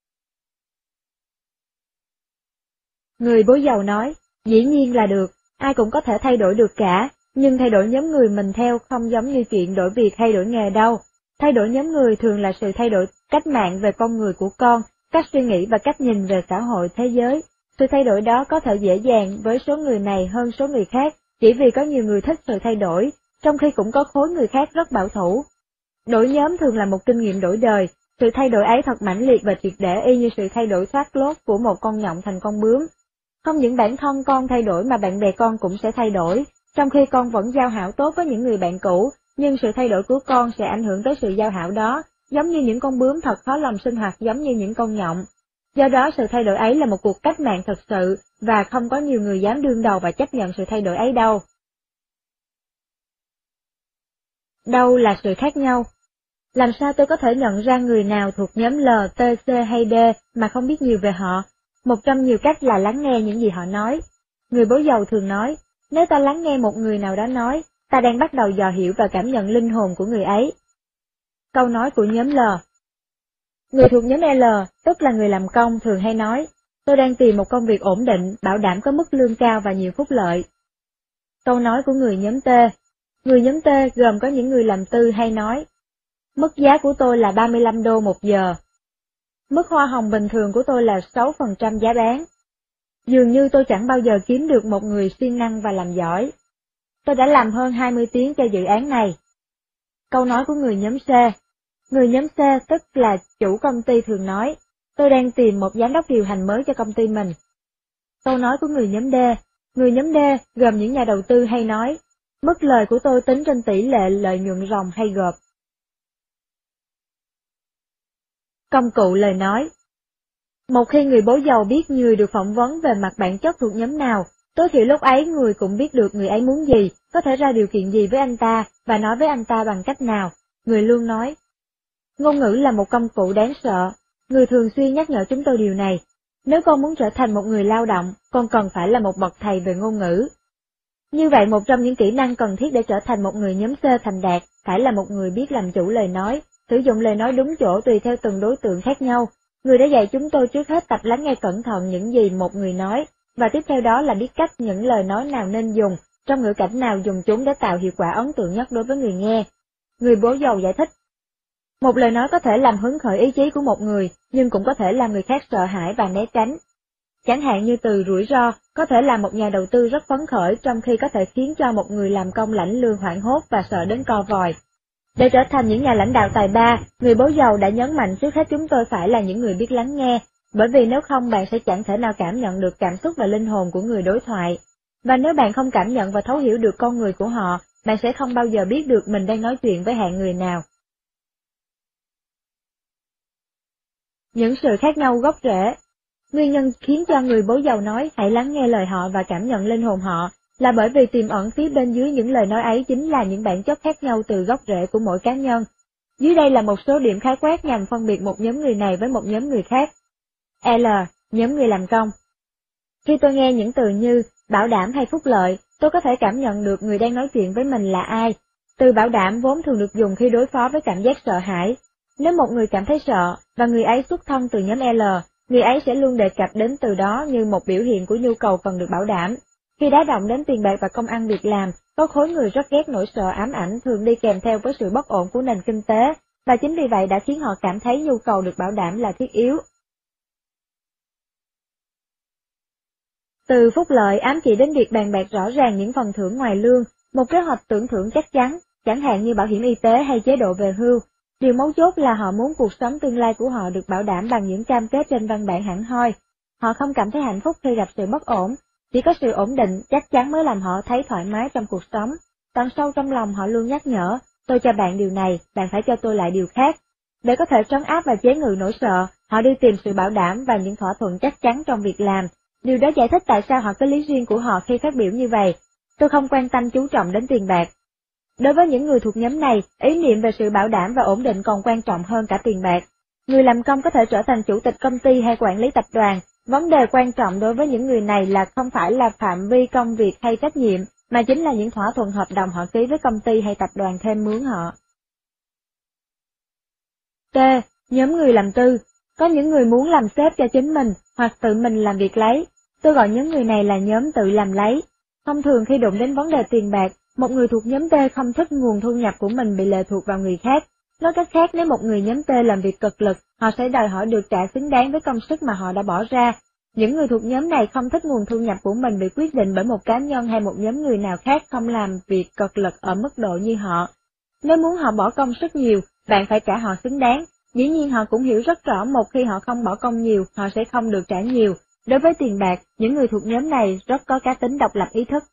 S1: Người bố giàu nói, dĩ nhiên là được, ai cũng có thể thay đổi được cả, nhưng thay đổi nhóm người mình theo không giống như chuyện đổi việc hay đổi nghề đâu. Thay đổi nhóm người thường là sự thay đổi cách mạng về con người của con, cách suy nghĩ và cách nhìn về xã hội thế giới. Sự thay đổi đó có thể dễ dàng với số người này hơn số người khác, chỉ vì có nhiều người thích sự thay đổi, trong khi cũng có khối người khác rất bảo thủ. Đổi nhóm thường là một kinh nghiệm đổi đời, sự thay đổi ấy thật mãnh liệt và triệt để y như sự thay đổi thoát lốt của một con nhộng thành con bướm. Không những bản thân con thay đổi mà bạn bè con cũng sẽ thay đổi, trong khi con vẫn giao hảo tốt với những người bạn cũ, nhưng sự thay đổi của con sẽ ảnh hưởng tới sự giao hảo đó, giống như những con bướm thật khó lòng sinh hoạt giống như những con nhộng. Do đó sự thay đổi ấy là một cuộc cách mạng thật sự, và không có nhiều người dám đương đầu và chấp nhận sự thay đổi ấy đâu. Đâu là sự khác nhau? Làm sao tôi có thể nhận ra người nào thuộc nhóm L, T, C hay D mà không biết nhiều về họ? Một trong nhiều cách là lắng nghe những gì họ nói. Người bố giàu thường nói, nếu ta lắng nghe một người nào đó nói, ta đang bắt đầu dò hiểu và cảm nhận linh hồn của người ấy. Câu nói của nhóm L. Người thuộc nhóm L, tức là người làm công, thường hay nói, tôi đang tìm một công việc ổn định, bảo đảm có mức lương cao và nhiều phúc lợi. Câu nói của người nhóm T. Người nhóm T gồm có những người làm tư hay nói, mức giá của tôi là ba mươi lăm đô một giờ. Mức hoa hồng bình thường của tôi là sáu phần trăm giá bán. Dường như tôi chẳng bao giờ kiếm được một người siêng năng và làm giỏi. Tôi đã làm hơn hai mươi tiếng cho dự án này. Câu nói của người nhóm C. Người nhóm C tức là chủ công ty thường nói, tôi đang tìm một giám đốc điều hành mới cho công ty mình. Câu nói của người nhóm D. Người nhóm D gồm những nhà đầu tư hay nói, mức lời của tôi tính trên tỷ lệ lợi nhuận ròng hay gộp. Công cụ lời nói. Một khi người bố giàu biết người được phỏng vấn về mặt bản chất thuộc nhóm nào, tối thiểu lúc ấy người cũng biết được người ấy muốn gì, có thể ra điều kiện gì với anh ta, và nói với anh ta bằng cách nào. Người luôn nói, ngôn ngữ là một công cụ đáng sợ, người thường xuyên nhắc nhở chúng tôi điều này. Nếu con muốn trở thành một người lao động, con cần phải là một bậc thầy về ngôn ngữ. Như vậy một trong những kỹ năng cần thiết để trở thành một người nhóm C thành đạt, phải là một người biết làm chủ lời nói, sử dụng lời nói đúng chỗ tùy theo từng đối tượng khác nhau. Người đã dạy chúng tôi trước hết tập lắng nghe cẩn thận những gì một người nói, và tiếp theo đó là biết cách những lời nói nào nên dùng, trong ngữ cảnh nào dùng chúng để tạo hiệu quả ấn tượng nhất đối với người nghe. Người bố giàu giải thích, một lời nói có thể làm hứng khởi ý chí của một người, nhưng cũng có thể làm người khác sợ hãi và né tránh. Chẳng hạn như từ rủi ro, có thể làm một nhà đầu tư rất phấn khởi trong khi có thể khiến cho một người làm công lãnh lương hoảng hốt và sợ đến co vòi. Để trở thành những nhà lãnh đạo tài ba, người bố giàu đã nhấn mạnh trước hết chúng tôi phải là những người biết lắng nghe, bởi vì nếu không bạn sẽ chẳng thể nào cảm nhận được cảm xúc và linh hồn của người đối thoại. Và nếu bạn không cảm nhận và thấu hiểu được con người của họ, bạn sẽ không bao giờ biết được mình đang nói chuyện với hạng người nào. Những sự khác nhau gốc rễ. Nguyên nhân khiến cho người bố giàu nói hãy lắng nghe lời họ và cảm nhận linh hồn họ, là bởi vì tiềm ẩn phía bên dưới những lời nói ấy chính là những bản chất khác nhau từ gốc rễ của mỗi cá nhân. Dưới đây là một số điểm khái quát nhằm phân biệt một nhóm người này với một nhóm người khác. L. Nhóm người làm công. Khi tôi nghe những từ như bảo đảm hay phúc lợi, tôi có thể cảm nhận được người đang nói chuyện với mình là ai. Từ bảo đảm vốn thường được dùng khi đối phó với cảm giác sợ hãi. Nếu một người cảm thấy sợ, và người ấy xuất thân từ nhóm L, người ấy sẽ luôn đề cập đến từ đó như một biểu hiện của nhu cầu cần được bảo đảm. Khi đá động đến tiền bạc và công ăn việc làm, có khối người rất ghét nỗi sợ ám ảnh thường đi kèm theo với sự bất ổn của nền kinh tế, và chính vì vậy đã khiến họ cảm thấy nhu cầu được bảo đảm là thiết yếu. Từ phúc lợi ám chỉ đến việc bàn bạc rõ ràng những phần thưởng ngoài lương, một kế hoạch tưởng thưởng chắc chắn, chẳng hạn như bảo hiểm y tế hay chế độ về hưu. Điều mấu chốt là họ muốn cuộc sống tương lai của họ được bảo đảm bằng những cam kết trên văn bản hẳn hoi. Họ không cảm thấy hạnh phúc khi gặp sự bất ổn, chỉ có sự ổn định chắc chắn mới làm họ thấy thoải mái trong cuộc sống. Tận sâu trong lòng họ luôn nhắc nhở, tôi cho bạn điều này, bạn phải cho tôi lại điều khác. Để có thể trấn áp và chế ngự nỗi sợ, họ đi tìm sự bảo đảm và những thỏa thuận chắc chắn trong việc làm. Điều đó giải thích tại sao họ có lý riêng của họ khi phát biểu như vậy. Tôi không quan tâm chú trọng đến tiền bạc. Đối với những người thuộc nhóm này, ý niệm về sự bảo đảm và ổn định còn quan trọng hơn cả tiền bạc. Người làm công có thể trở thành chủ tịch công ty hay quản lý tập đoàn. Vấn đề quan trọng đối với những người này là không phải là phạm vi công việc hay trách nhiệm, mà chính là những thỏa thuận hợp đồng họ ký với công ty hay tập đoàn thêm mướn họ. T. Nhóm người làm tư. Có những người muốn làm sếp cho chính mình, hoặc tự mình làm việc lấy. Tôi gọi nhóm người này là nhóm tự làm lấy. Thông thường khi đụng đến vấn đề tiền bạc, một người thuộc nhóm T không thích nguồn thu nhập của mình bị lệ thuộc vào người khác. Nói cách khác, nếu một người nhóm T làm việc cực lực, họ sẽ đòi hỏi được trả xứng đáng với công sức mà họ đã bỏ ra. Những người thuộc nhóm này không thích nguồn thu nhập của mình bị quyết định bởi một cá nhân hay một nhóm người nào khác không làm việc cực lực ở mức độ như họ. Nếu muốn họ bỏ công sức nhiều, bạn phải trả họ xứng đáng. Dĩ nhiên họ cũng hiểu rất rõ một khi họ không bỏ công nhiều, họ sẽ không được trả nhiều. Đối với tiền bạc, những người thuộc nhóm này rất có cá tính độc lập ý thức.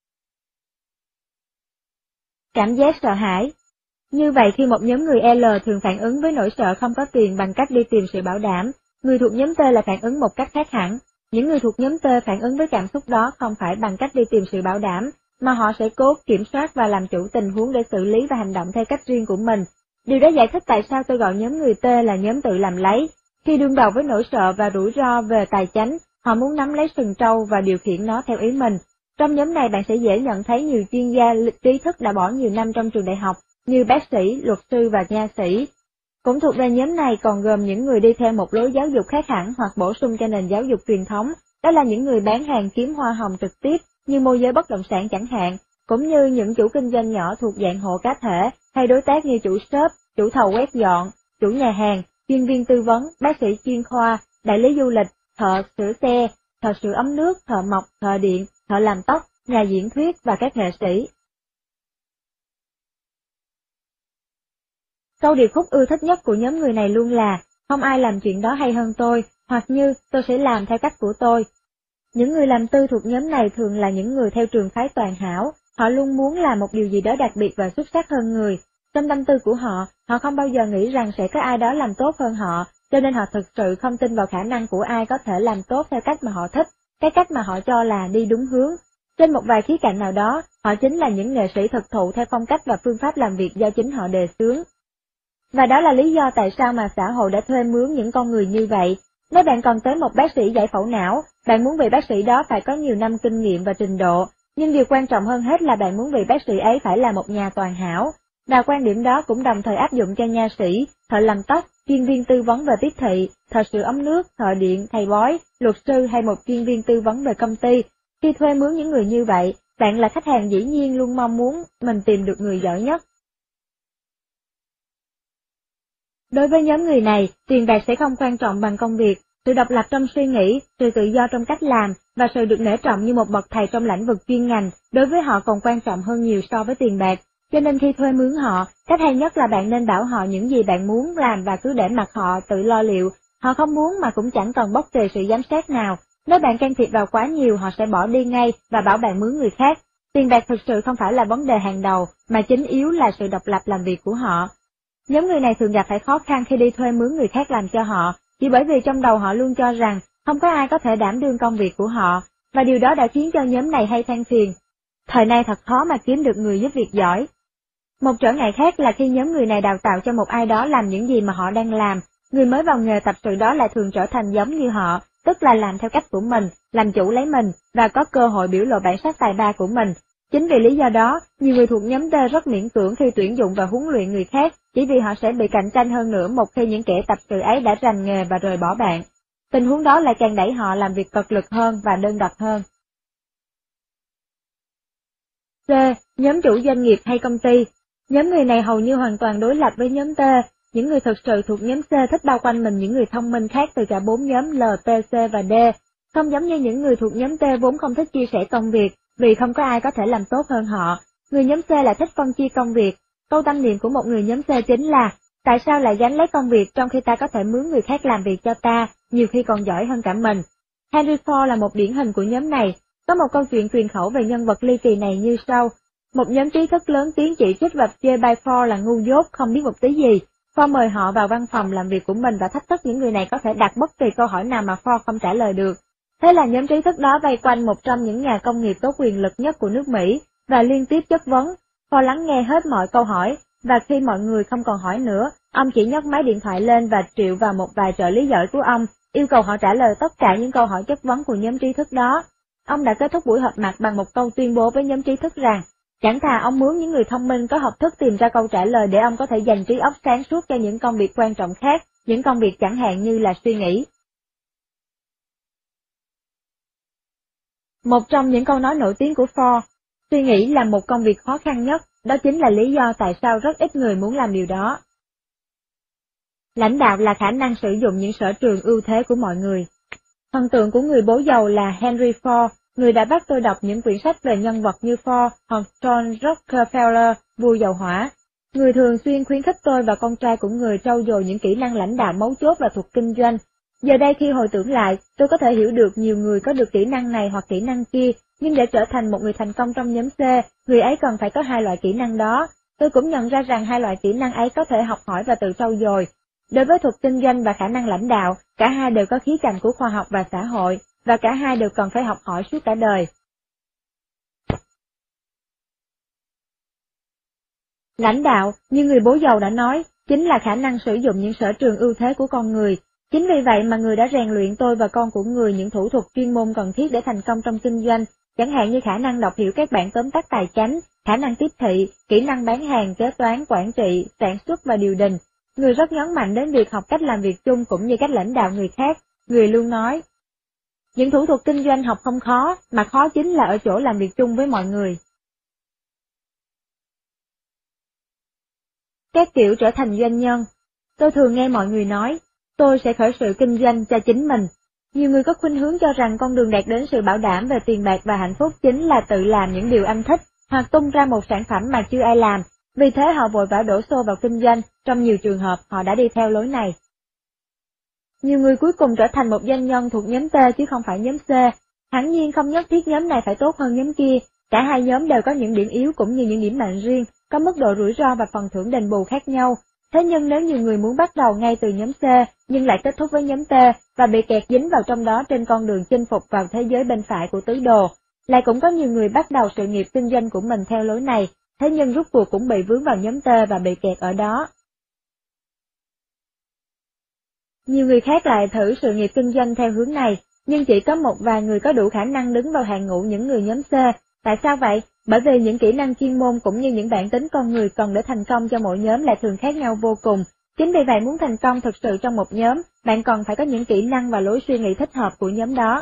S1: Cảm giác sợ hãi. Như vậy khi một nhóm người L thường phản ứng với nỗi sợ không có tiền bằng cách đi tìm sự bảo đảm, người thuộc nhóm T là phản ứng một cách khác hẳn. Những người thuộc nhóm T phản ứng với cảm xúc đó không phải bằng cách đi tìm sự bảo đảm, mà họ sẽ cố kiểm soát và làm chủ tình huống để xử lý và hành động theo cách riêng của mình. Điều đó giải thích tại sao tôi gọi nhóm người T là nhóm tự làm lấy. Khi đương đầu với nỗi sợ và rủi ro về tài chánh, họ muốn nắm lấy sừng trâu và điều khiển nó theo ý mình. Trong nhóm này bạn sẽ dễ nhận thấy nhiều chuyên gia trí thức đã bỏ nhiều năm trong trường đại học, như bác sĩ, luật sư và nha sĩ. Cũng thuộc về nhóm này còn gồm những người đi theo một lối giáo dục khác hẳn hoặc bổ sung cho nền giáo dục truyền thống, đó là những người bán hàng kiếm hoa hồng trực tiếp như môi giới bất động sản chẳng hạn, cũng như những chủ kinh doanh nhỏ thuộc dạng hộ cá thể hay đối tác như chủ shop, chủ thầu quét dọn, chủ nhà hàng, chuyên viên tư vấn, bác sĩ chuyên khoa, đại lý du lịch, thợ sửa xe, thợ sửa ấm nước, thợ mộc, thợ điện, thợ làm tóc, nhà diễn thuyết và các nghệ sĩ. Câu điệp khúc ưa thích nhất của nhóm người này luôn là, không ai làm chuyện đó hay hơn tôi, hoặc như, tôi sẽ làm theo cách của tôi. Những người làm tư thuộc nhóm này thường là những người theo trường phái toàn hảo, họ luôn muốn làm một điều gì đó đặc biệt và xuất sắc hơn người. Trong tâm tư của họ, họ không bao giờ nghĩ rằng sẽ có ai đó làm tốt hơn họ, cho nên họ thực sự không tin vào khả năng của ai có thể làm tốt theo cách mà họ thích, cái cách mà họ cho là đi đúng hướng. Trên một vài khía cạnh nào đó, họ chính là những nghệ sĩ thực thụ theo phong cách và phương pháp làm việc do chính họ đề xướng. Và đó là lý do tại sao mà xã hội đã thuê mướn những con người như vậy. Nếu bạn còn tới một bác sĩ giải phẫu não, bạn muốn vị bác sĩ đó phải có nhiều năm kinh nghiệm và trình độ, nhưng điều quan trọng hơn hết là bạn muốn vị bác sĩ ấy phải là một nhà toàn hảo. Và quan điểm đó cũng đồng thời áp dụng cho nha sĩ, thợ làm tóc, chuyên viên tư vấn về tiếp thị, thợ sửa ống nước, thợ điện, thầy bói, luật sư hay một chuyên viên tư vấn về công ty. Khi thuê mướn những người như vậy, bạn là khách hàng dĩ nhiên luôn mong muốn mình tìm được người giỏi nhất. Đối với nhóm người này, tiền bạc sẽ không quan trọng bằng công việc, sự độc lập trong suy nghĩ, sự tự do trong cách làm và sự được nể trọng như một bậc thầy trong lĩnh vực chuyên ngành, đối với họ còn quan trọng hơn nhiều so với tiền bạc. Cho nên khi thuê mướn họ, cách hay nhất là bạn nên bảo họ những gì bạn muốn làm và cứ để mặc họ tự lo liệu. Họ không muốn mà cũng chẳng cần bất kỳ sự giám sát nào. Nếu bạn can thiệp vào quá nhiều, họ sẽ bỏ đi ngay và bảo bạn mướn người khác. Tiền bạc thực sự không phải là vấn đề hàng đầu, mà chính yếu là sự độc lập làm việc của họ. Nhóm người này thường gặp phải khó khăn khi đi thuê mướn người khác làm cho họ, chỉ bởi vì trong đầu họ luôn cho rằng không có ai có thể đảm đương công việc của họ, và điều đó đã khiến cho nhóm này hay than phiền. Thời nay thật khó mà kiếm được người giúp việc giỏi. Một trở ngại khác là khi nhóm người này đào tạo cho một ai đó làm những gì mà họ đang làm, người mới vào nghề tập sự đó lại thường trở thành giống như họ, tức là làm theo cách của mình, làm chủ lấy mình, và có cơ hội biểu lộ bản sắc tài ba của mình. Chính vì lý do đó, nhiều người thuộc nhóm T rất miễn cưỡng khi tuyển dụng và huấn luyện người khác, chỉ vì họ sẽ bị cạnh tranh hơn nữa một khi những kẻ tập sự ấy đã rành nghề và rời bỏ bạn. Tình huống đó lại càng đẩy họ làm việc cực lực hơn và đơn độc hơn. C. Nhóm chủ doanh nghiệp hay công ty. Nhóm người này hầu như hoàn toàn đối lập với nhóm T. Những người thực sự thuộc nhóm C thích bao quanh mình những người thông minh khác từ cả bốn nhóm L, T, C và D. Không giống như những người thuộc nhóm T vốn không thích chia sẻ công việc, vì không có ai có thể làm tốt hơn họ. Người nhóm C lại thích phân chia công việc. Câu tâm niệm của một người nhóm C chính là, tại sao lại gánh lấy công việc trong khi ta có thể mướn người khác làm việc cho ta, nhiều khi còn giỏi hơn cả mình. Henry Ford là một điển hình của nhóm này. Có một câu chuyện truyền khẩu về nhân vật ly kỳ này như sau. Một nhóm trí thức lớn tiếng chỉ trích và chê bai Ford là ngu dốt, không biết một tí gì. Ford mời họ vào văn phòng làm việc của mình và thách thức những người này có thể đặt bất kỳ câu hỏi nào mà Ford không trả lời được. Thế là nhóm trí thức đó vây quanh một trong những nhà công nghiệp có quyền lực nhất của nước Mỹ, và liên tiếp chất vấn. Ford lắng nghe hết mọi câu hỏi, và khi mọi người không còn hỏi nữa, ông chỉ nhấc máy điện thoại lên và triệu vào một vài trợ lý giỏi của ông, yêu cầu họ trả lời tất cả những câu hỏi chất vấn của nhóm trí thức đó. Ông đã kết thúc buổi họp mặt bằng một câu tuyên bố với nhóm trí thức rằng, chẳng thà ông mướn những người thông minh có học thức tìm ra câu trả lời để ông có thể dành trí óc sáng suốt cho những công việc quan trọng khác, những công việc chẳng hạn như là suy nghĩ. Một trong những câu nói nổi tiếng của Ford, suy nghĩ là một công việc khó khăn nhất, đó chính là lý do tại sao rất ít người muốn làm điều đó. Lãnh đạo là khả năng sử dụng những sở trường ưu thế của mọi người. Thần tượng của người bố giàu là Henry Ford, người đã bắt tôi đọc những quyển sách về nhân vật như Ford hoặc John Rockefeller, vua dầu hỏa. Người thường xuyên khuyến khích tôi và con trai của người trau dồi những kỹ năng lãnh đạo mấu chốt và thuộc kinh doanh. Giờ đây khi hồi tưởng lại, tôi có thể hiểu được nhiều người có được kỹ năng này hoặc kỹ năng kia, nhưng để trở thành một người thành công trong nhóm C, người ấy cần phải có hai loại kỹ năng đó. Tôi cũng nhận ra rằng hai loại kỹ năng ấy có thể học hỏi và tự trau dồi. Đối với thuộc kinh doanh và khả năng lãnh đạo, cả hai đều có khía cạnh của khoa học và xã hội, và cả hai đều cần phải học hỏi suốt cả đời. Lãnh đạo, như người bố giàu đã nói, chính là khả năng sử dụng những sở trường ưu thế của con người. Chính vì vậy mà người đã rèn luyện tôi và con của người những thủ thuật chuyên môn cần thiết để thành công trong kinh doanh, chẳng hạn như khả năng đọc hiểu các bản tóm tắt tài chánh, khả năng tiếp thị, kỹ năng bán hàng, kế toán, quản trị, sản xuất và điều đình. Người rất nhấn mạnh đến việc học cách làm việc chung cũng như cách lãnh đạo người khác. Người luôn nói, những thủ thuật kinh doanh học không khó, mà khó chính là ở chỗ làm việc chung với mọi người. Các kiểu trở thành doanh nhân. Tôi thường nghe mọi người nói, tôi sẽ khởi sự kinh doanh cho chính mình. Nhiều người có khuynh hướng cho rằng con đường đạt đến sự bảo đảm về tiền bạc và hạnh phúc chính là tự làm những điều anh thích, hoặc tung ra một sản phẩm mà chưa ai làm, vì thế họ vội vã đổ xô vào kinh doanh, trong nhiều trường hợp họ đã đi theo lối này. Nhiều người cuối cùng trở thành một doanh nhân thuộc nhóm T chứ không phải nhóm C, hẳn nhiên không nhất thiết nhóm này phải tốt hơn nhóm kia, cả hai nhóm đều có những điểm yếu cũng như những điểm mạnh riêng, có mức độ rủi ro và phần thưởng đền bù khác nhau. Thế nhưng nếu nhiều người muốn bắt đầu ngay từ nhóm C, nhưng lại kết thúc với nhóm T, và bị kẹt dính vào trong đó trên con đường chinh phục vào thế giới bên phải của tứ đồ, lại cũng có nhiều người bắt đầu sự nghiệp kinh doanh của mình theo lối này, thế nhưng rút cuộc cũng bị vướng vào nhóm T và bị kẹt ở đó. Nhiều người khác lại thử sự nghiệp kinh doanh theo hướng này, nhưng chỉ có một vài người có đủ khả năng đứng vào hàng ngũ những người nhóm C. Tại sao vậy? Bởi vì những kỹ năng chuyên môn cũng như những bản tính con người cần để thành công cho mỗi nhóm lại thường khác nhau vô cùng. Chính vì vậy muốn thành công thực sự trong một nhóm, bạn cần phải có những kỹ năng và lối suy nghĩ thích hợp của nhóm đó.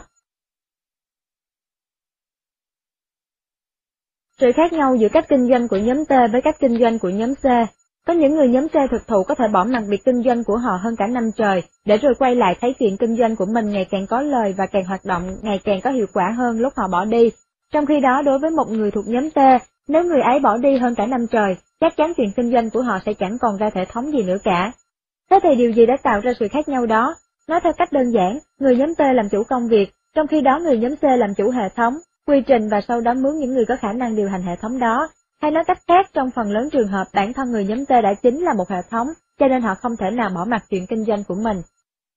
S1: Sự khác nhau giữa cách kinh doanh của nhóm T với cách kinh doanh của nhóm C. Có những người nhóm C thực thụ có thể bỏ mặc việc kinh doanh của họ hơn cả năm trời, để rồi quay lại thấy chuyện kinh doanh của mình ngày càng có lời và càng hoạt động ngày càng có hiệu quả hơn lúc họ bỏ đi. Trong khi đó đối với một người thuộc nhóm T, nếu người ấy bỏ đi hơn cả năm trời, chắc chắn chuyện kinh doanh của họ sẽ chẳng còn ra hệ thống gì nữa cả. Thế thì điều gì đã tạo ra sự khác nhau đó? Nói theo cách đơn giản, người nhóm T làm chủ công việc, trong khi đó người nhóm C làm chủ hệ thống, quy trình và sau đó mướn những người có khả năng điều hành hệ thống đó. Hay nói cách khác, trong phần lớn trường hợp bản thân người nhóm T đã chính là một hệ thống, cho nên họ không thể nào bỏ mặc chuyện kinh doanh của mình.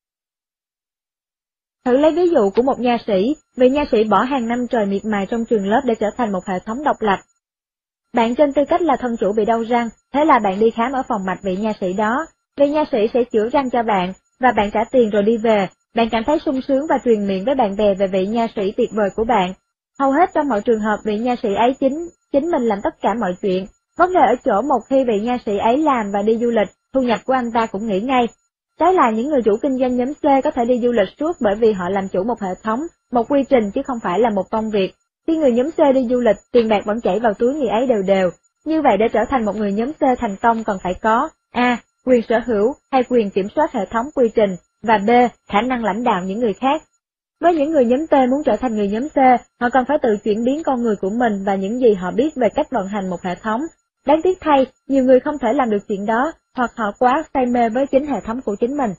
S1: Thử lấy ví dụ của một nha sĩ, vị nha sĩ bỏ hàng năm trời miệt mài trong trường lớp để trở thành một hệ thống độc lập. Bạn trên tư cách là thân chủ bị đau răng, thế là bạn đi khám ở phòng mạch vị nha sĩ đó, vị nha sĩ sẽ chữa răng cho bạn, và bạn trả tiền rồi đi về, bạn cảm thấy sung sướng và truyền miệng với bạn bè về vị nha sĩ tuyệt vời của bạn. Hầu hết trong mọi trường hợp vị nha sĩ ấy chính, chính mình làm tất cả mọi chuyện, vấn đề ở chỗ một khi vị nha sĩ ấy làm và đi du lịch, thu nhập của anh ta cũng nghỉ ngay. Trái lại những người chủ kinh doanh nhóm C có thể đi du lịch suốt bởi vì họ làm chủ một hệ thống, một quy trình chứ không phải là một công việc. Khi người nhóm C đi du lịch, tiền bạc vẫn chảy vào túi người ấy đều đều. Như vậy để trở thành một người nhóm C thành công cần phải có A. Quyền sở hữu hay quyền kiểm soát hệ thống quy trình, và B. Khả năng lãnh đạo những người khác. Với những người nhóm T muốn trở thành người nhóm C, họ cần phải tự chuyển biến con người của mình và những gì họ biết về cách vận hành một hệ thống. Đáng tiếc thay, nhiều người không thể làm được chuyện đó, hoặc họ quá say mê với chính hệ thống của chính mình.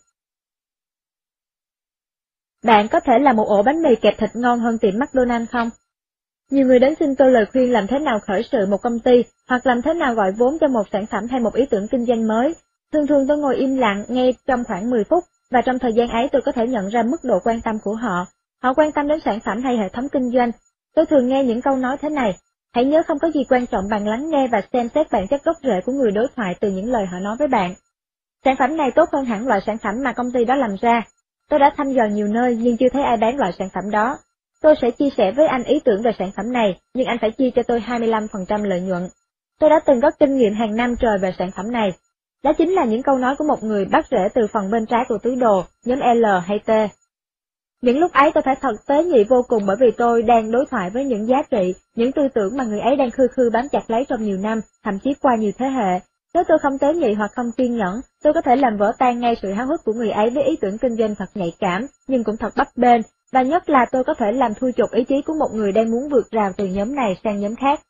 S1: Bạn có thể là một ổ bánh mì kẹp thịt ngon hơn tiệm McDonald's không? Nhiều người đến xin tôi lời khuyên làm thế nào khởi sự một công ty, hoặc làm thế nào gọi vốn cho một sản phẩm hay một ý tưởng kinh doanh mới. Thường thường tôi ngồi im lặng nghe trong khoảng mười phút, và trong thời gian ấy tôi có thể nhận ra mức độ quan tâm của họ. Họ quan tâm đến sản phẩm hay hệ thống kinh doanh. Tôi thường nghe những câu nói thế này: hãy nhớ không có gì quan trọng bằng lắng nghe và xem xét bản chất gốc rễ của người đối thoại từ những lời họ nói với bạn. Sản phẩm này tốt hơn hẳn loại sản phẩm mà công ty đó làm ra. Tôi đã thăm dò nhiều nơi nhưng chưa thấy ai bán loại sản phẩm đó. Tôi sẽ chia sẻ với anh ý tưởng về sản phẩm này, nhưng anh phải chia cho tôi hai mươi lăm phần trăm lợi nhuận. Tôi đã từng có kinh nghiệm hàng năm trời về sản phẩm này. Đó chính là những câu nói của một người bắt rễ từ phần bên trái của tứ đồ, nhóm L hay T. Những lúc ấy tôi phải thật tế nhị vô cùng bởi vì tôi đang đối thoại với những giá trị, những tư tưởng mà người ấy đang khư khư bám chặt lấy trong nhiều năm, thậm chí qua nhiều thế hệ. Nếu tôi không tế nhị hoặc không kiên nhẫn, tôi có thể làm vỡ tan ngay sự háo hức của người ấy với ý tưởng kinh doanh thật nhạy cảm, nhưng cũng thật bấp bênh, và nhất là tôi có thể làm thui chột ý chí của một người đang muốn vượt rào từ nhóm này sang nhóm khác.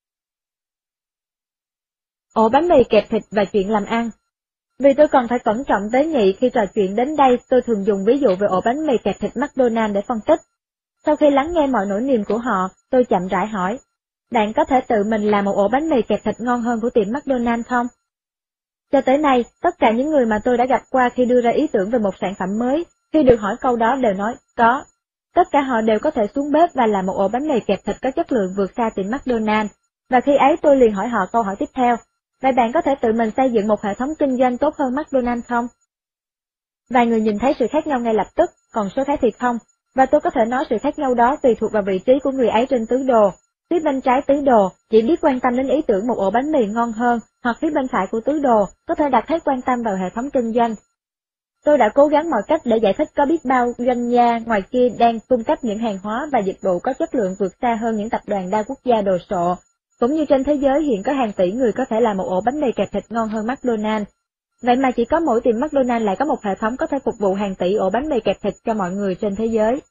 S1: Ổ bánh mì kẹp thịt và chuyện làm ăn. Vì tôi còn phải cẩn trọng tế nhị khi trò chuyện đến đây, tôi thường dùng ví dụ về ổ bánh mì kẹp thịt McDonald's để phân tích. Sau khi lắng nghe mọi nỗi niềm của họ, tôi chậm rãi hỏi, bạn có thể tự mình làm một ổ bánh mì kẹp thịt ngon hơn của tiệm McDonald's không? Cho tới nay, tất cả những người mà tôi đã gặp qua khi đưa ra ý tưởng về một sản phẩm mới, khi được hỏi câu đó đều nói, có. Tất cả họ đều có thể xuống bếp và làm một ổ bánh mì kẹp thịt có chất lượng vượt xa tiệm McDonald's, và khi ấy tôi liền hỏi họ câu hỏi tiếp theo, vậy bạn có thể tự mình xây dựng một hệ thống kinh doanh tốt hơn McDonald's không? Vài người nhìn thấy sự khác nhau ngay lập tức, còn số khác thì không, và tôi có thể nói sự khác nhau đó tùy thuộc vào vị trí của người ấy trên tứ đồ. Phía bên trái tứ đồ chỉ biết quan tâm đến ý tưởng một ổ bánh mì ngon hơn, hoặc phía bên phải của tứ đồ có thể đặt hết quan tâm vào hệ thống kinh doanh. Tôi đã cố gắng mọi cách để giải thích có biết bao doanh gia ngoài kia đang cung cấp những hàng hóa và dịch vụ có chất lượng vượt xa hơn những tập đoàn đa quốc gia đồ sộ, cũng như trên thế giới hiện có hàng tỷ người có thể làm một ổ bánh mì kẹp thịt ngon hơn McDonald's. Vậy mà chỉ có mỗi tiệm McDonald's lại có một hệ thống có thể phục vụ hàng tỷ ổ bánh mì kẹp thịt cho mọi người trên thế giới.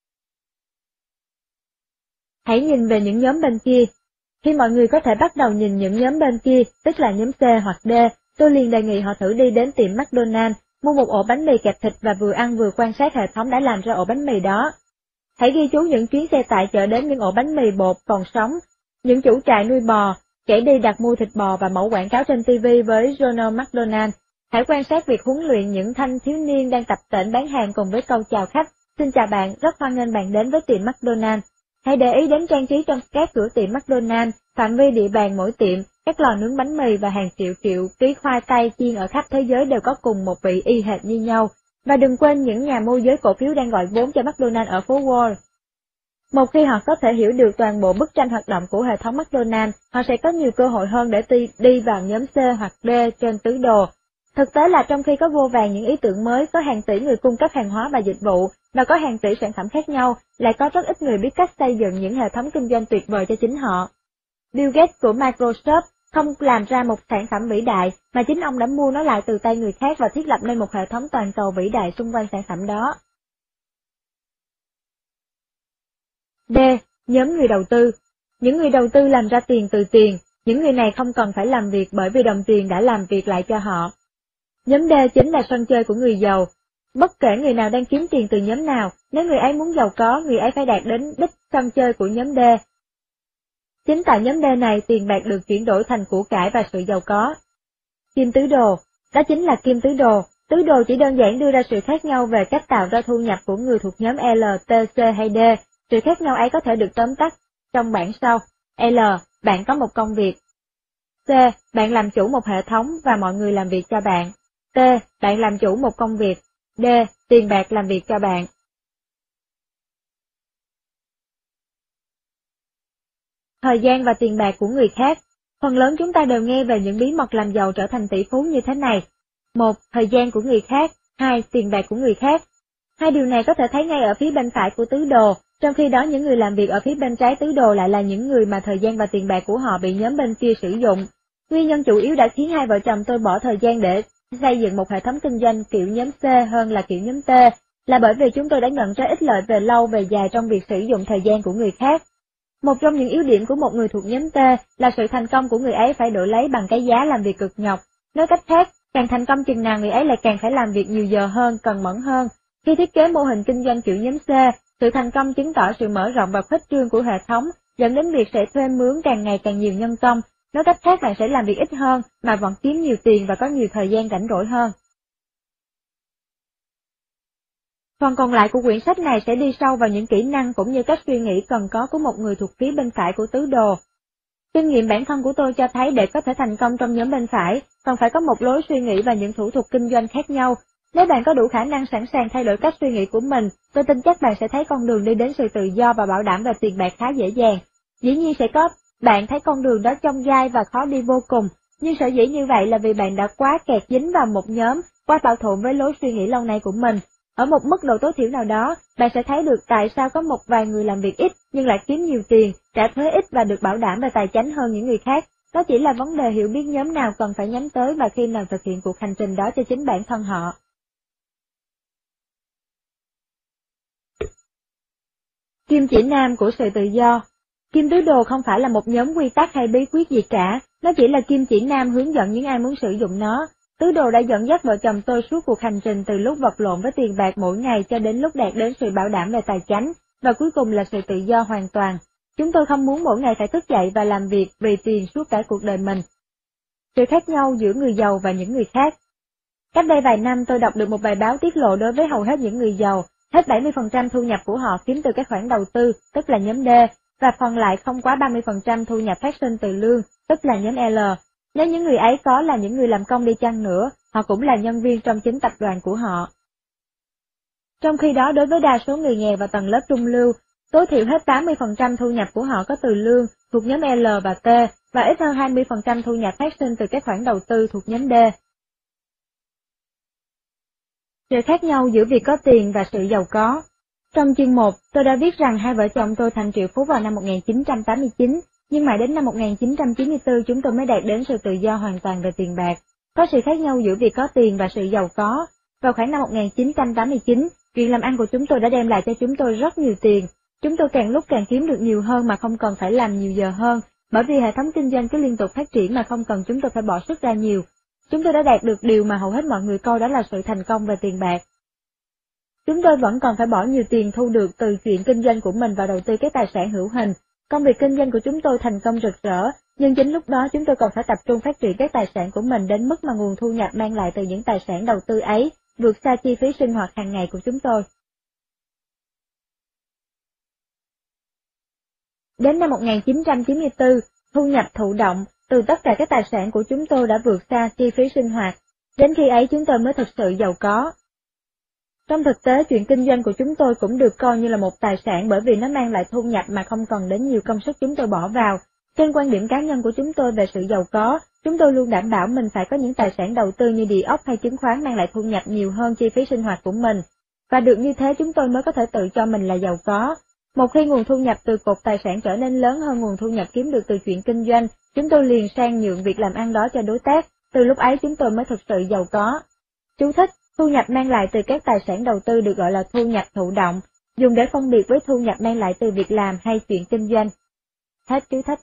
S1: Hãy nhìn về những nhóm bên kia. Khi mọi người có thể bắt đầu nhìn những nhóm bên kia, tức là nhóm C hoặc D, tôi liền đề nghị họ thử đi đến tiệm McDonald's, mua một ổ bánh mì kẹp thịt và vừa ăn vừa quan sát hệ thống đã làm ra ổ bánh mì đó. Hãy ghi chú những chuyến xe tải chở đến những ổ bánh mì bột còn sống, những chủ trại nuôi bò, kẻ đi đặt mua thịt bò và mẫu quảng cáo trên ti vi với Ronald McDonald. Hãy quan sát việc huấn luyện những thanh thiếu niên đang tập tễnh bán hàng cùng với câu chào khách, xin chào bạn, rất hoan nghênh bạn đến với tiệm McDonald. Hãy để ý đến trang trí trong các cửa tiệm McDonald, phạm vi địa bàn mỗi tiệm, các lò nướng bánh mì và hàng triệu triệu ký khoai tây chiên ở khắp thế giới đều có cùng một vị y hệt như nhau. Và đừng quên những nhà môi giới cổ phiếu đang gọi vốn cho McDonald ở phố Wall. Một khi họ có thể hiểu được toàn bộ bức tranh hoạt động của hệ thống McDonald, họ sẽ có nhiều cơ hội hơn để đi vào nhóm C hoặc D trên tứ đồ. Thực tế là trong khi có vô vàn những ý tưởng mới, có hàng tỷ người cung cấp hàng hóa và dịch vụ, và có hàng tỷ sản phẩm khác nhau, lại có rất ít người biết cách xây dựng những hệ thống kinh doanh tuyệt vời cho chính họ. Bill Gates của Microsoft không làm ra một sản phẩm vĩ đại, mà chính ông đã mua nó lại từ tay người khác và thiết lập nên một hệ thống toàn cầu vĩ đại xung quanh sản phẩm đó. D. Nhóm người đầu tư. Những người đầu tư làm ra tiền từ tiền, những người này không cần phải làm việc bởi vì đồng tiền đã làm việc lại cho họ. Nhóm D chính là sân chơi của người giàu. Bất kể người nào đang kiếm tiền từ nhóm nào, nếu người ấy muốn giàu có, người ấy phải đạt đến đích sân chơi của nhóm D. Chính tại nhóm D này, tiền bạc được chuyển đổi thành của cải và sự giàu có. Kim tứ đồ. Đó chính là kim tứ đồ. Tứ đồ chỉ đơn giản đưa ra sự khác nhau về cách tạo ra thu nhập của người thuộc nhóm L, T, C hay D. Sự khác nhau ấy có thể được tóm tắt trong bảng sau. L. Bạn có một công việc. C. Bạn làm chủ một hệ thống và mọi người làm việc cho bạn. T. Bạn làm chủ một công việc. D. Tiền bạc làm việc cho bạn. Thời gian và tiền bạc của người khác. Phần lớn chúng ta đều nghe về những bí mật làm giàu trở thành tỷ phú như thế này. Một. Thời gian của người khác. Hai. Tiền bạc của người khác. Hai điều này có thể thấy ngay ở phía bên phải của tứ đồ, trong khi đó những người làm việc ở phía bên trái tứ đồ lại là những người mà thời gian và tiền bạc của họ bị nhóm bên kia sử dụng. Nguyên nhân chủ yếu đã khiến hai vợ chồng tôi bỏ thời gian để xây dựng một hệ thống kinh doanh kiểu nhóm C hơn là kiểu nhóm T, là bởi vì chúng tôi đã nhận ra ích lợi về lâu về dài trong việc sử dụng thời gian của người khác. Một trong những yếu điểm của một người thuộc nhóm T là sự thành công của người ấy phải đổi lấy bằng cái giá làm việc cực nhọc. Nói cách khác, càng thành công chừng nào người ấy lại càng phải làm việc nhiều giờ hơn, cần mẫn hơn. Khi thiết kế mô hình kinh doanh kiểu nhóm C, sự thành công chứng tỏ sự mở rộng và khuếch trương của hệ thống, dẫn đến việc sẽ thuê mướn càng ngày càng nhiều nhân công. Nói cách khác, bạn sẽ làm việc ít hơn mà vẫn kiếm nhiều tiền và có nhiều thời gian rảnh rỗi hơn. Phần còn lại của quyển sách này sẽ đi sâu vào những kỹ năng cũng như cách suy nghĩ cần có của một người thuộc phía bên phải của tứ đồ. Kinh nghiệm bản thân của tôi cho thấy để có thể thành công trong nhóm bên phải, còn phải có một lối suy nghĩ và những thủ thuật kinh doanh khác nhau. Nếu bạn có đủ khả năng sẵn sàng thay đổi cách suy nghĩ của mình, tôi tin chắc bạn sẽ thấy con đường đi đến sự tự do và bảo đảm về tiền bạc khá dễ dàng. Dĩ nhiên sẽ có bạn thấy con đường đó chông gai và khó đi vô cùng, nhưng sở dĩ như vậy là vì bạn đã quá kẹt dính vào một nhóm, quá bảo thủ với lối suy nghĩ lâu nay của mình. Ở một mức độ tối thiểu nào đó, bạn sẽ thấy được tại sao có một vài người làm việc ít nhưng lại kiếm nhiều tiền, trả thuế ít và được bảo đảm về tài chính hơn những người khác, Đó chỉ là vấn đề hiểu biết nhóm nào cần phải nhắm tới và khi nào thực hiện cuộc hành trình đó cho chính bản thân họ. Kim chỉ nam của sự tự do. Kim tứ đồ không phải là một nhóm quy tắc hay bí quyết gì cả, nó chỉ là kim chỉ nam hướng dẫn những ai muốn sử dụng nó. Tứ đồ đã dẫn dắt vợ chồng tôi suốt cuộc hành trình từ lúc vật lộn với tiền bạc mỗi ngày cho đến lúc đạt đến sự bảo đảm về tài chánh, và cuối cùng là sự tự do hoàn toàn. Chúng tôi không muốn mỗi ngày phải thức dậy và làm việc vì tiền suốt cả cuộc đời mình. Sự khác nhau giữa người giàu và những người khác. Cách đây vài năm tôi đọc được một bài báo tiết lộ đối với hầu hết những người giàu, hết bảy mươi phần trăm thu nhập của họ kiếm từ các khoản đầu tư, tức là nhóm D, và còn lại không quá ba mươi phần trăm thu nhập phát sinh từ lương, tức là nhóm L. Nếu những người ấy có là những người làm công đi chăng nữa, họ cũng là nhân viên trong chính tập đoàn của họ. Trong khi đó đối với đa số người nghèo và tầng lớp trung lưu, tối thiểu hết tám mươi phần trăm thu nhập của họ có từ lương thuộc nhóm L và T, và ít hơn hai mươi phần trăm thu nhập phát sinh từ các khoản đầu tư thuộc nhóm D. Sự khác nhau giữa việc có tiền và sự giàu có. Trong chương một, tôi đã viết rằng hai vợ chồng tôi thành triệu phú vào năm một nghìn chín trăm tám mươi chín, nhưng mãi đến năm một nghìn chín trăm chín mươi tư chúng tôi mới đạt đến sự tự do hoàn toàn về tiền bạc. Có sự khác nhau giữa việc có tiền và sự giàu có. Vào khoảng năm một nghìn chín trăm tám mươi chín, chuyện làm ăn của chúng tôi đã đem lại cho chúng tôi rất nhiều tiền. Chúng tôi càng lúc càng kiếm được nhiều hơn mà không cần phải làm nhiều giờ hơn, bởi vì hệ thống kinh doanh cứ liên tục phát triển mà không cần chúng tôi phải bỏ sức ra nhiều. Chúng tôi đã đạt được điều mà hầu hết mọi người coi đó là sự thành công về tiền bạc. Chúng tôi vẫn còn phải bỏ nhiều tiền thu được từ chuyện kinh doanh của mình vào đầu tư các tài sản hữu hình. Công việc kinh doanh của chúng tôi thành công rực rỡ, nhưng chính lúc đó chúng tôi còn phải tập trung phát triển các tài sản của mình đến mức mà nguồn thu nhập mang lại từ những tài sản đầu tư ấy vượt xa chi phí sinh hoạt hàng ngày của chúng tôi. Đến năm một nghìn chín trăm chín mươi tư, thu nhập thụ động từ tất cả các tài sản của chúng tôi đã vượt xa chi phí sinh hoạt. Đến khi ấy chúng tôi mới thực sự giàu có. Trong thực tế, chuyện kinh doanh của chúng tôi cũng được coi như là một tài sản bởi vì nó mang lại thu nhập mà không cần đến nhiều công sức chúng tôi bỏ vào. Trên quan điểm cá nhân của chúng tôi về sự giàu có, chúng tôi luôn đảm bảo mình phải có những tài sản đầu tư như địa ốc hay chứng khoán mang lại thu nhập nhiều hơn chi phí sinh hoạt của mình. Và được như thế chúng tôi mới có thể tự cho mình là giàu có. Một khi nguồn thu nhập từ cột tài sản trở nên lớn hơn nguồn thu nhập kiếm được từ chuyện kinh doanh, chúng tôi liền sang nhượng việc làm ăn đó cho đối tác, từ lúc ấy chúng tôi mới thực sự giàu có. Chú thích, thu nhập mang lại từ các tài sản đầu tư được gọi là thu nhập thụ động, dùng để phân biệt với thu nhập mang lại từ việc làm hay chuyện kinh doanh. Hết chú thích.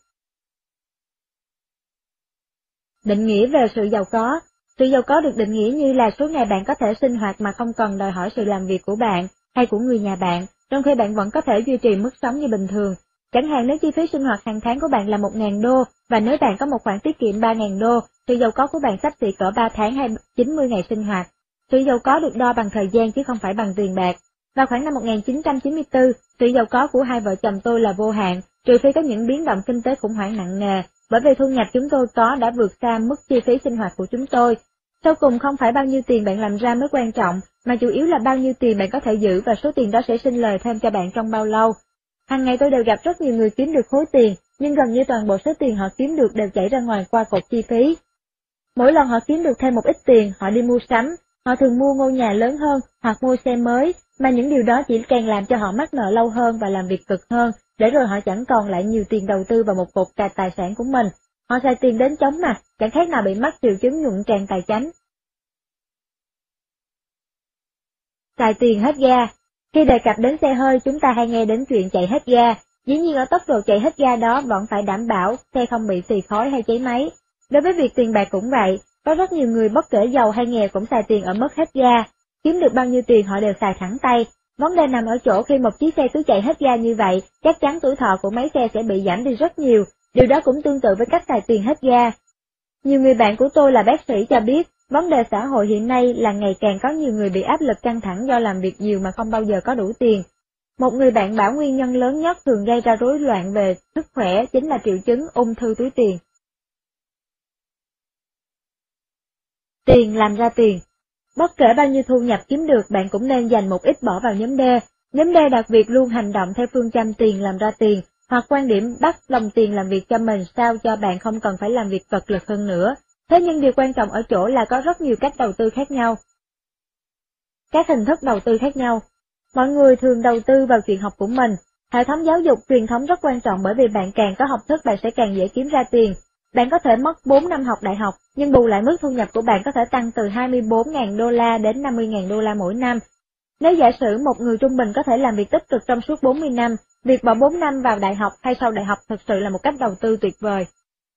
S1: Định nghĩa về sự giàu có. Sự giàu có được định nghĩa như là số ngày bạn có thể sinh hoạt mà không cần đòi hỏi sự làm việc của bạn hay của người nhà bạn, trong khi bạn vẫn có thể duy trì mức sống như bình thường. Chẳng hạn nếu chi phí sinh hoạt hàng tháng của bạn là một nghìn đô, và nếu bạn có một khoản tiết kiệm ba nghìn đô, sự giàu có của bạn xấp xỉ cỡ ba tháng hay chín mươi ngày sinh hoạt. Sự giàu có được đo bằng thời gian chứ không phải bằng tiền bạc. Vào khoảng năm một nghìn chín trăm chín mươi tư, sự giàu có của hai vợ chồng tôi là vô hạn, trừ phi có những biến động kinh tế khủng hoảng nặng nề, bởi vì thu nhập chúng tôi có đã vượt xa mức chi phí sinh hoạt của chúng tôi. Sau cùng không phải bao nhiêu tiền bạn làm ra mới quan trọng, mà chủ yếu là bao nhiêu tiền bạn có thể giữ và số tiền đó sẽ sinh lời thêm cho bạn trong bao lâu. Hàng ngày tôi đều gặp rất nhiều người kiếm được khối tiền, nhưng gần như toàn bộ số tiền họ kiếm được đều chảy ra ngoài qua cột chi phí. Mỗi lần họ kiếm được thêm một ít tiền, họ đi mua sắm, họ thường mua ngôi nhà lớn hơn hoặc mua xe mới, mà những điều đó chỉ càng làm cho họ mắc nợ lâu hơn và làm việc cực hơn, để rồi họ chẳng còn lại nhiều tiền đầu tư vào một cột cà tài sản của mình. Họ xài tiền đến chóng mặt, chẳng khác nào bị mắc triệu chứng nhuận tràn tài chánh. Xài tiền hết ga. Khi đề cập đến xe hơi, chúng ta hay nghe đến chuyện chạy hết ga. Dĩ nhiên ở tốc độ chạy hết ga đó vẫn phải đảm bảo xe không bị xì khói hay cháy máy. Đối với việc tiền bạc cũng vậy, có rất nhiều người bất kể giàu hay nghèo cũng xài tiền ở mức hết ga. Kiếm được bao nhiêu tiền họ đều xài thẳng tay. Vấn đề nằm ở chỗ khi một chiếc xe cứ chạy hết ga như vậy, chắc chắn tuổi thọ của máy xe sẽ bị giảm đi rất nhiều. Điều đó cũng tương tự với cách xài tiền hết ga. Nhiều người bạn của tôi là bác sĩ cho biết, vấn đề xã hội hiện nay là ngày càng có nhiều người bị áp lực căng thẳng do làm việc nhiều mà không bao giờ có đủ tiền. Một người bạn bảo nguyên nhân lớn nhất thường gây ra rối loạn về sức khỏe chính là triệu chứng ung thư túi tiền. Tiền làm ra tiền. Bất kể bao nhiêu thu nhập kiếm được bạn cũng nên dành một ít bỏ vào nhóm D. Nhóm D đặc biệt luôn hành động theo phương châm tiền làm ra tiền, hoặc quan điểm bắt đồng tiền làm việc cho mình sao cho bạn không cần phải làm việc cật lực hơn nữa. Thế nhưng điều quan trọng ở chỗ là có rất nhiều cách đầu tư khác nhau. Các hình thức đầu tư khác nhau. Mọi người thường đầu tư vào chuyện học của mình. Hệ thống giáo dục truyền thống rất quan trọng bởi vì bạn càng có học thức bạn sẽ càng dễ kiếm ra tiền. Bạn có thể mất bốn năm học đại học, nhưng bù lại mức thu nhập của bạn có thể tăng từ hai mươi bốn nghìn đô la đến năm mươi nghìn đô la mỗi năm. Nếu giả sử một người trung bình có thể làm việc tích cực trong suốt bốn mươi năm, việc bỏ bốn năm vào đại học hay sau đại học thực sự là một cách đầu tư tuyệt vời.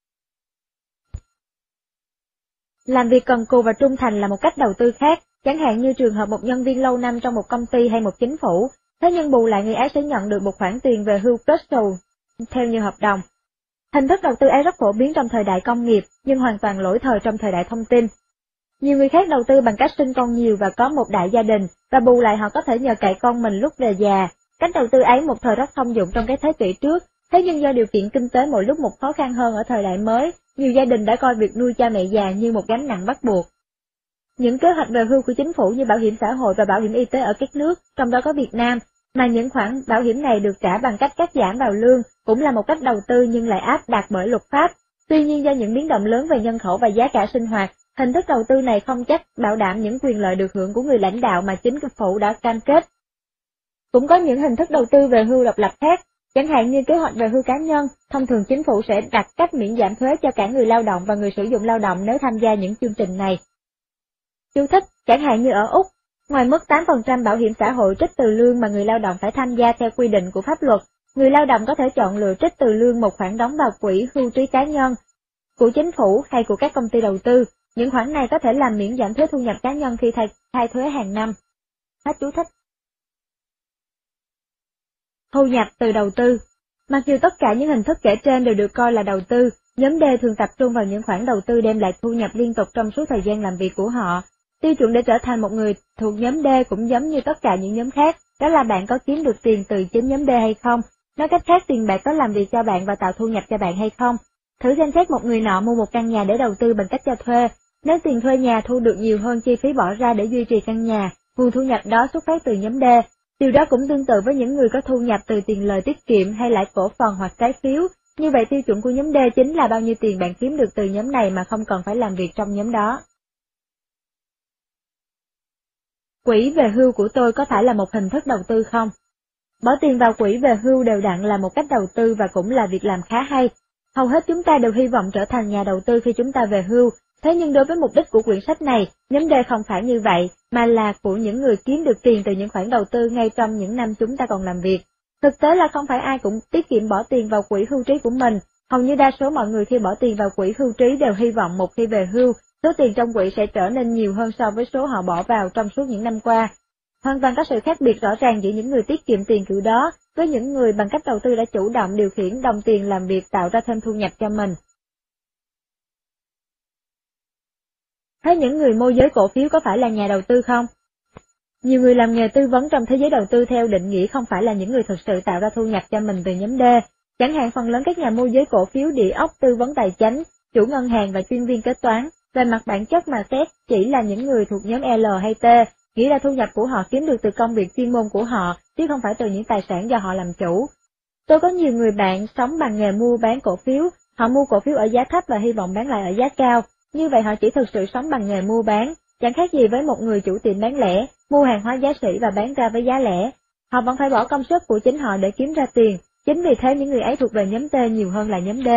S1: Làm việc cần cù và trung thành là một cách đầu tư khác, chẳng hạn như trường hợp một nhân viên lâu năm trong một công ty hay một chính phủ, thế nhưng bù lại người ấy sẽ nhận được một khoản tiền về hưu crucial theo như hợp đồng. Hình thức đầu tư ấy rất phổ biến trong thời đại công nghiệp, nhưng hoàn toàn lỗi thời trong thời đại thông tin. Nhiều người khác đầu tư bằng cách sinh con nhiều và có một đại gia đình, và bù lại họ có thể nhờ cậy con mình lúc về già. Cách đầu tư ấy một thời rất thông dụng trong cái thế kỷ trước, thế nhưng do điều kiện kinh tế mỗi lúc một khó khăn hơn ở thời đại mới, nhiều gia đình đã coi việc nuôi cha mẹ già như một gánh nặng bắt buộc. Những kế hoạch về hưu của chính phủ như bảo hiểm xã hội và bảo hiểm y tế ở các nước, trong đó có Việt Nam, mà những khoản bảo hiểm này được trả bằng cách cắt giảm vào lương, cũng là một cách đầu tư nhưng lại áp đặt bởi luật pháp. Tuy nhiên do những biến động lớn về nhân khẩu và giá cả sinh hoạt, hình thức đầu tư này không chắc bảo đảm những quyền lợi được hưởng của người lãnh đạo mà chính chính phủ đã cam kết. Cũng có những hình thức đầu tư về hưu độc lập khác, chẳng hạn như kế hoạch về hưu cá nhân, thông thường chính phủ sẽ đặt cách miễn giảm thuế cho cả người lao động và người sử dụng lao động nếu tham gia những chương trình này. Chú thích, chẳng hạn như ở Úc, ngoài mức tám phần trăm bảo hiểm xã hội trích từ lương mà người lao động phải tham gia theo quy định của pháp luật, người lao động có thể chọn lựa trích từ lương một khoản đóng vào quỹ hưu trí cá nhân của chính phủ hay của các công ty đầu tư. Những khoản này có thể làm miễn giảm thuế thu nhập cá nhân khi thay, thay thuế hàng năm. Hết chú thích. Thu nhập từ đầu tư. Mặc dù tất cả những hình thức kể trên đều được coi là đầu tư, nhóm D thường tập trung vào những khoản đầu tư đem lại thu nhập liên tục trong suốt thời gian làm việc của họ. Tiêu chuẩn để trở thành một người thuộc nhóm D cũng giống như tất cả những nhóm khác, đó là bạn có kiếm được tiền từ chính nhóm D hay không, nói cách khác tiền bạc có làm việc cho bạn và tạo thu nhập cho bạn hay không. Thử xem xét một người nọ mua một căn nhà để đầu tư bằng cách cho thuê, nếu tiền thuê nhà thu được nhiều hơn chi phí bỏ ra để duy trì căn nhà, nguồn thu nhập đó xuất phát từ nhóm D. Điều đó cũng tương tự với những người có thu nhập từ tiền lời tiết kiệm hay lãi cổ phần hoặc trái phiếu. Như vậy tiêu chuẩn của nhóm D chính là bao nhiêu tiền bạn kiếm được từ nhóm này mà không cần phải làm việc trong nhóm đó. Quỹ về hưu của tôi có phải là một hình thức đầu tư không? Bỏ tiền vào quỹ về hưu đều đặn là một cách đầu tư và cũng là việc làm khá hay. Hầu hết chúng ta đều hy vọng trở thành nhà đầu tư khi chúng ta về hưu, thế nhưng đối với mục đích của quyển sách này, nhóm D không phải như vậy, mà là của những người kiếm được tiền từ những khoản đầu tư ngay trong những năm chúng ta còn làm việc. Thực tế là không phải ai cũng tiết kiệm bỏ tiền vào quỹ hưu trí của mình, hầu như đa số mọi người khi bỏ tiền vào quỹ hưu trí đều hy vọng một khi về hưu, số tiền trong quỹ sẽ trở nên nhiều hơn so với số họ bỏ vào trong suốt những năm qua. Hoàn toàn có sự khác biệt rõ ràng giữa những người tiết kiệm tiền kiểu đó với những người bằng cách đầu tư đã chủ động điều khiển đồng tiền làm việc tạo ra thêm thu nhập cho mình. Thế những người môi giới cổ phiếu có phải là nhà đầu tư không? Nhiều người làm nghề tư vấn trong thế giới đầu tư theo định nghĩa không phải là những người thực sự tạo ra thu nhập cho mình từ nhóm D. Chẳng hạn phần lớn các nhà môi giới cổ phiếu, địa ốc, tư vấn tài chính, chủ ngân hàng và chuyên viên kế toán, về mặt bản chất mà xét chỉ là những người thuộc nhóm L hay T, nghĩa là thu nhập của họ kiếm được từ công việc chuyên môn của họ, chứ không phải từ những tài sản do họ làm chủ. Tôi có nhiều người bạn sống bằng nghề mua bán cổ phiếu, họ mua cổ phiếu ở giá thấp và hy vọng bán lại ở giá cao, như vậy họ chỉ thực sự sống bằng nghề mua bán, chẳng khác gì với một người chủ tiệm bán lẻ, mua hàng hóa giá sỉ và bán ra với giá lẻ. Họ vẫn phải bỏ công sức của chính họ để kiếm ra tiền, chính vì thế những người ấy thuộc về nhóm T nhiều hơn là nhóm D.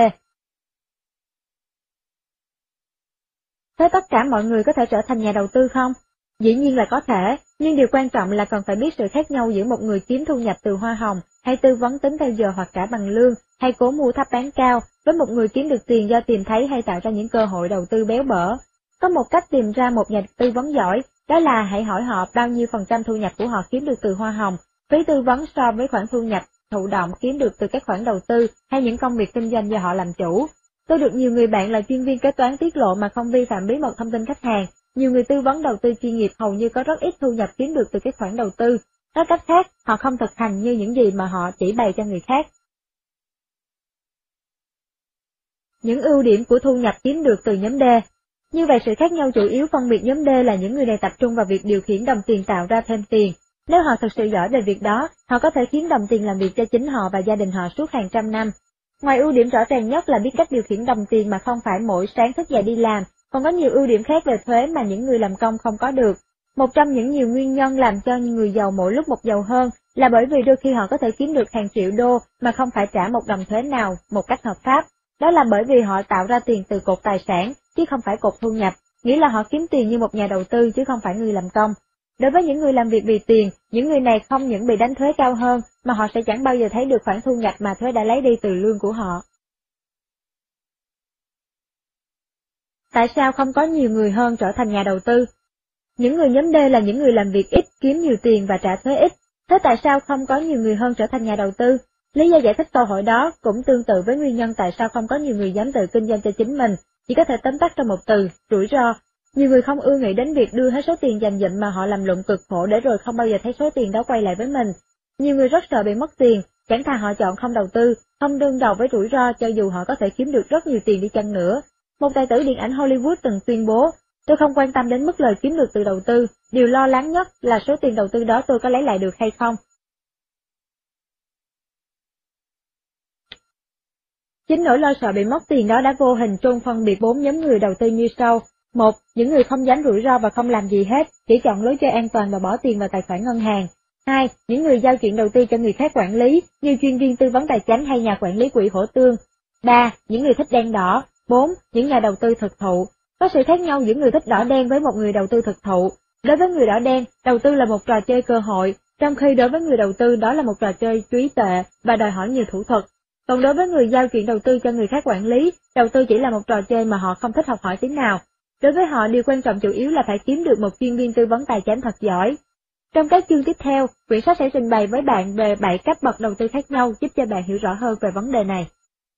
S1: Thế tất cả mọi người có thể trở thành nhà đầu tư không? Dĩ nhiên là có thể, nhưng điều quan trọng là cần phải biết sự khác nhau giữa một người kiếm thu nhập từ hoa hồng, hay tư vấn tính theo giờ hoặc trả bằng lương, hay cố mua thấp bán cao, với một người kiếm được tiền do tìm thấy hay tạo ra những cơ hội đầu tư béo bở. Có một cách tìm ra một nhà tư vấn giỏi, đó là hãy hỏi họ bao nhiêu phần trăm thu nhập của họ kiếm được từ hoa hồng, phí tư vấn so với khoản thu nhập thụ động kiếm được từ các khoản đầu tư hay những công việc kinh doanh do họ làm chủ. Tôi được nhiều người bạn là chuyên viên kế toán tiết lộ mà không vi phạm bí mật thông tin khách hàng. Nhiều người tư vấn đầu tư chuyên nghiệp hầu như có rất ít thu nhập kiếm được từ các khoản đầu tư. Nói cách khác, họ không thực hành như những gì mà họ chỉ bày cho người khác. Những ưu điểm của thu nhập kiếm được từ nhóm D. Như vậy sự khác nhau chủ yếu phân biệt nhóm D là những người này tập trung vào việc điều khiển đồng tiền tạo ra thêm tiền. Nếu họ thực sự giỏi về việc đó, họ có thể khiến đồng tiền làm việc cho chính họ và gia đình họ suốt hàng trăm năm. Ngoài ưu điểm rõ ràng nhất là biết cách điều khiển đồng tiền mà không phải mỗi sáng thức dậy đi làm, còn có nhiều ưu điểm khác về thuế mà những người làm công không có được. Một trong những nhiều nguyên nhân làm cho người giàu mỗi lúc một giàu hơn là bởi vì đôi khi họ có thể kiếm được hàng triệu đô mà không phải trả một đồng thuế nào một cách hợp pháp. Đó là bởi vì họ tạo ra tiền từ cột tài sản, chứ không phải cột thu nhập, nghĩa là họ kiếm tiền như một nhà đầu tư chứ không phải người làm công. Đối với những người làm việc vì tiền, những người này không những bị đánh thuế cao hơn, mà họ sẽ chẳng bao giờ thấy được khoản thu nhập mà thuế đã lấy đi từ lương của họ. Tại sao không có nhiều người hơn trở thành nhà đầu tư? Những người nhóm D là những người làm việc ít, kiếm nhiều tiền và trả thuế ít. Thế tại sao không có nhiều người hơn trở thành nhà đầu tư? Lý do giải thích câu hỏi đó cũng tương tự với nguyên nhân tại sao không có nhiều người dám tự kinh doanh cho chính mình, chỉ có thể tóm tắt trong một từ, rủi ro. Nhiều người không ưa nghĩ đến việc đưa hết số tiền dành dụm mà họ làm lụng cực khổ để rồi không bao giờ thấy số tiền đó quay lại với mình. Nhiều người rất sợ bị mất tiền, chẳng thà họ chọn không đầu tư, không đương đầu với rủi ro cho dù họ có thể kiếm được rất nhiều tiền đi chăng nữa. Một tài tử điện ảnh Hollywood từng tuyên bố, tôi không quan tâm đến mức lời kiếm được từ đầu tư, điều lo lắng nhất là số tiền đầu tư đó tôi có lấy lại được hay không. Chính nỗi lo sợ bị mất tiền đó đã vô hình trung phân biệt bốn nhóm người đầu tư như sau. Một, những người không dám rủi ro và không làm gì hết, chỉ chọn lối chơi an toàn và bỏ tiền vào tài khoản ngân hàng. Hai, những người giao chuyện đầu tư cho người khác quản lý, như chuyên viên tư vấn tài chính hay nhà quản lý quỹ hỗ tương. Ba, những người thích đen đỏ. Bốn, những nhà đầu tư thực thụ. Có sự khác nhau giữa người thích đỏ đen với một người đầu tư thực thụ. Đối với người đỏ đen, đầu tư là một trò chơi cơ hội, trong khi đối với người đầu tư đó là một trò chơi trí tuệ và đòi hỏi nhiều thủ thuật. Còn đối với người giao chuyện đầu tư cho người khác quản lý, đầu tư chỉ là một trò chơi mà họ không thích học hỏi tí nào. Đối với họ, điều quan trọng chủ yếu là phải kiếm được một chuyên viên tư vấn tài chính thật giỏi. Trong các chương tiếp theo, quyển sách sẽ trình bày với bạn về bảy cấp bậc đầu tư khác nhau giúp cho bạn hiểu rõ hơn về vấn đề này.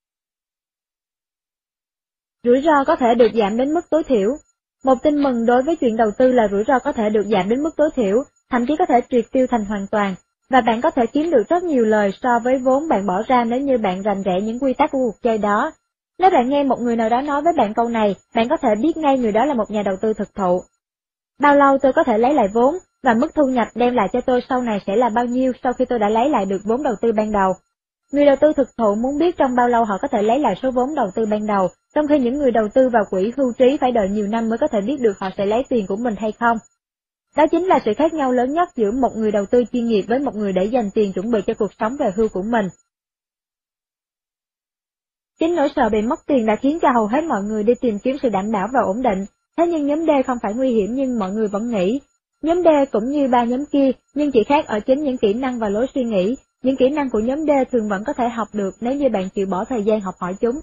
S1: Rủi ro có thể được giảm đến mức tối thiểu. Một tin mừng đối với chuyện đầu tư là rủi ro có thể được giảm đến mức tối thiểu, thậm chí có thể triệt tiêu thành hoàn toàn, và bạn có thể kiếm được rất nhiều lời so với vốn bạn bỏ ra nếu như bạn rành rẽ những quy tắc của cuộc chơi đó. Nếu bạn nghe một người nào đó nói với bạn câu này, bạn có thể biết ngay người đó là một nhà đầu tư thực thụ. Bao lâu tôi có thể lấy lại vốn, và mức thu nhập đem lại cho tôi sau này sẽ là bao nhiêu sau khi tôi đã lấy lại được vốn đầu tư ban đầu. Người đầu tư thực thụ muốn biết trong bao lâu họ có thể lấy lại số vốn đầu tư ban đầu, trong khi những người đầu tư vào quỹ hưu trí phải đợi nhiều năm mới có thể biết được họ sẽ lấy tiền của mình hay không. Đó chính là sự khác nhau lớn nhất giữa một người đầu tư chuyên nghiệp với một người để dành tiền chuẩn bị cho cuộc sống về hưu của mình. Chính nỗi sợ bị mất tiền đã khiến cho hầu hết mọi người đi tìm kiếm sự đảm bảo và ổn định, thế nhưng nhóm D không phải nguy hiểm nhưng mọi người vẫn nghĩ. Nhóm D cũng như ba nhóm kia, nhưng chỉ khác ở chính những kỹ năng và lối suy nghĩ. Những kỹ năng của nhóm D thường vẫn có thể học được nếu như bạn chịu bỏ thời gian học hỏi chúng.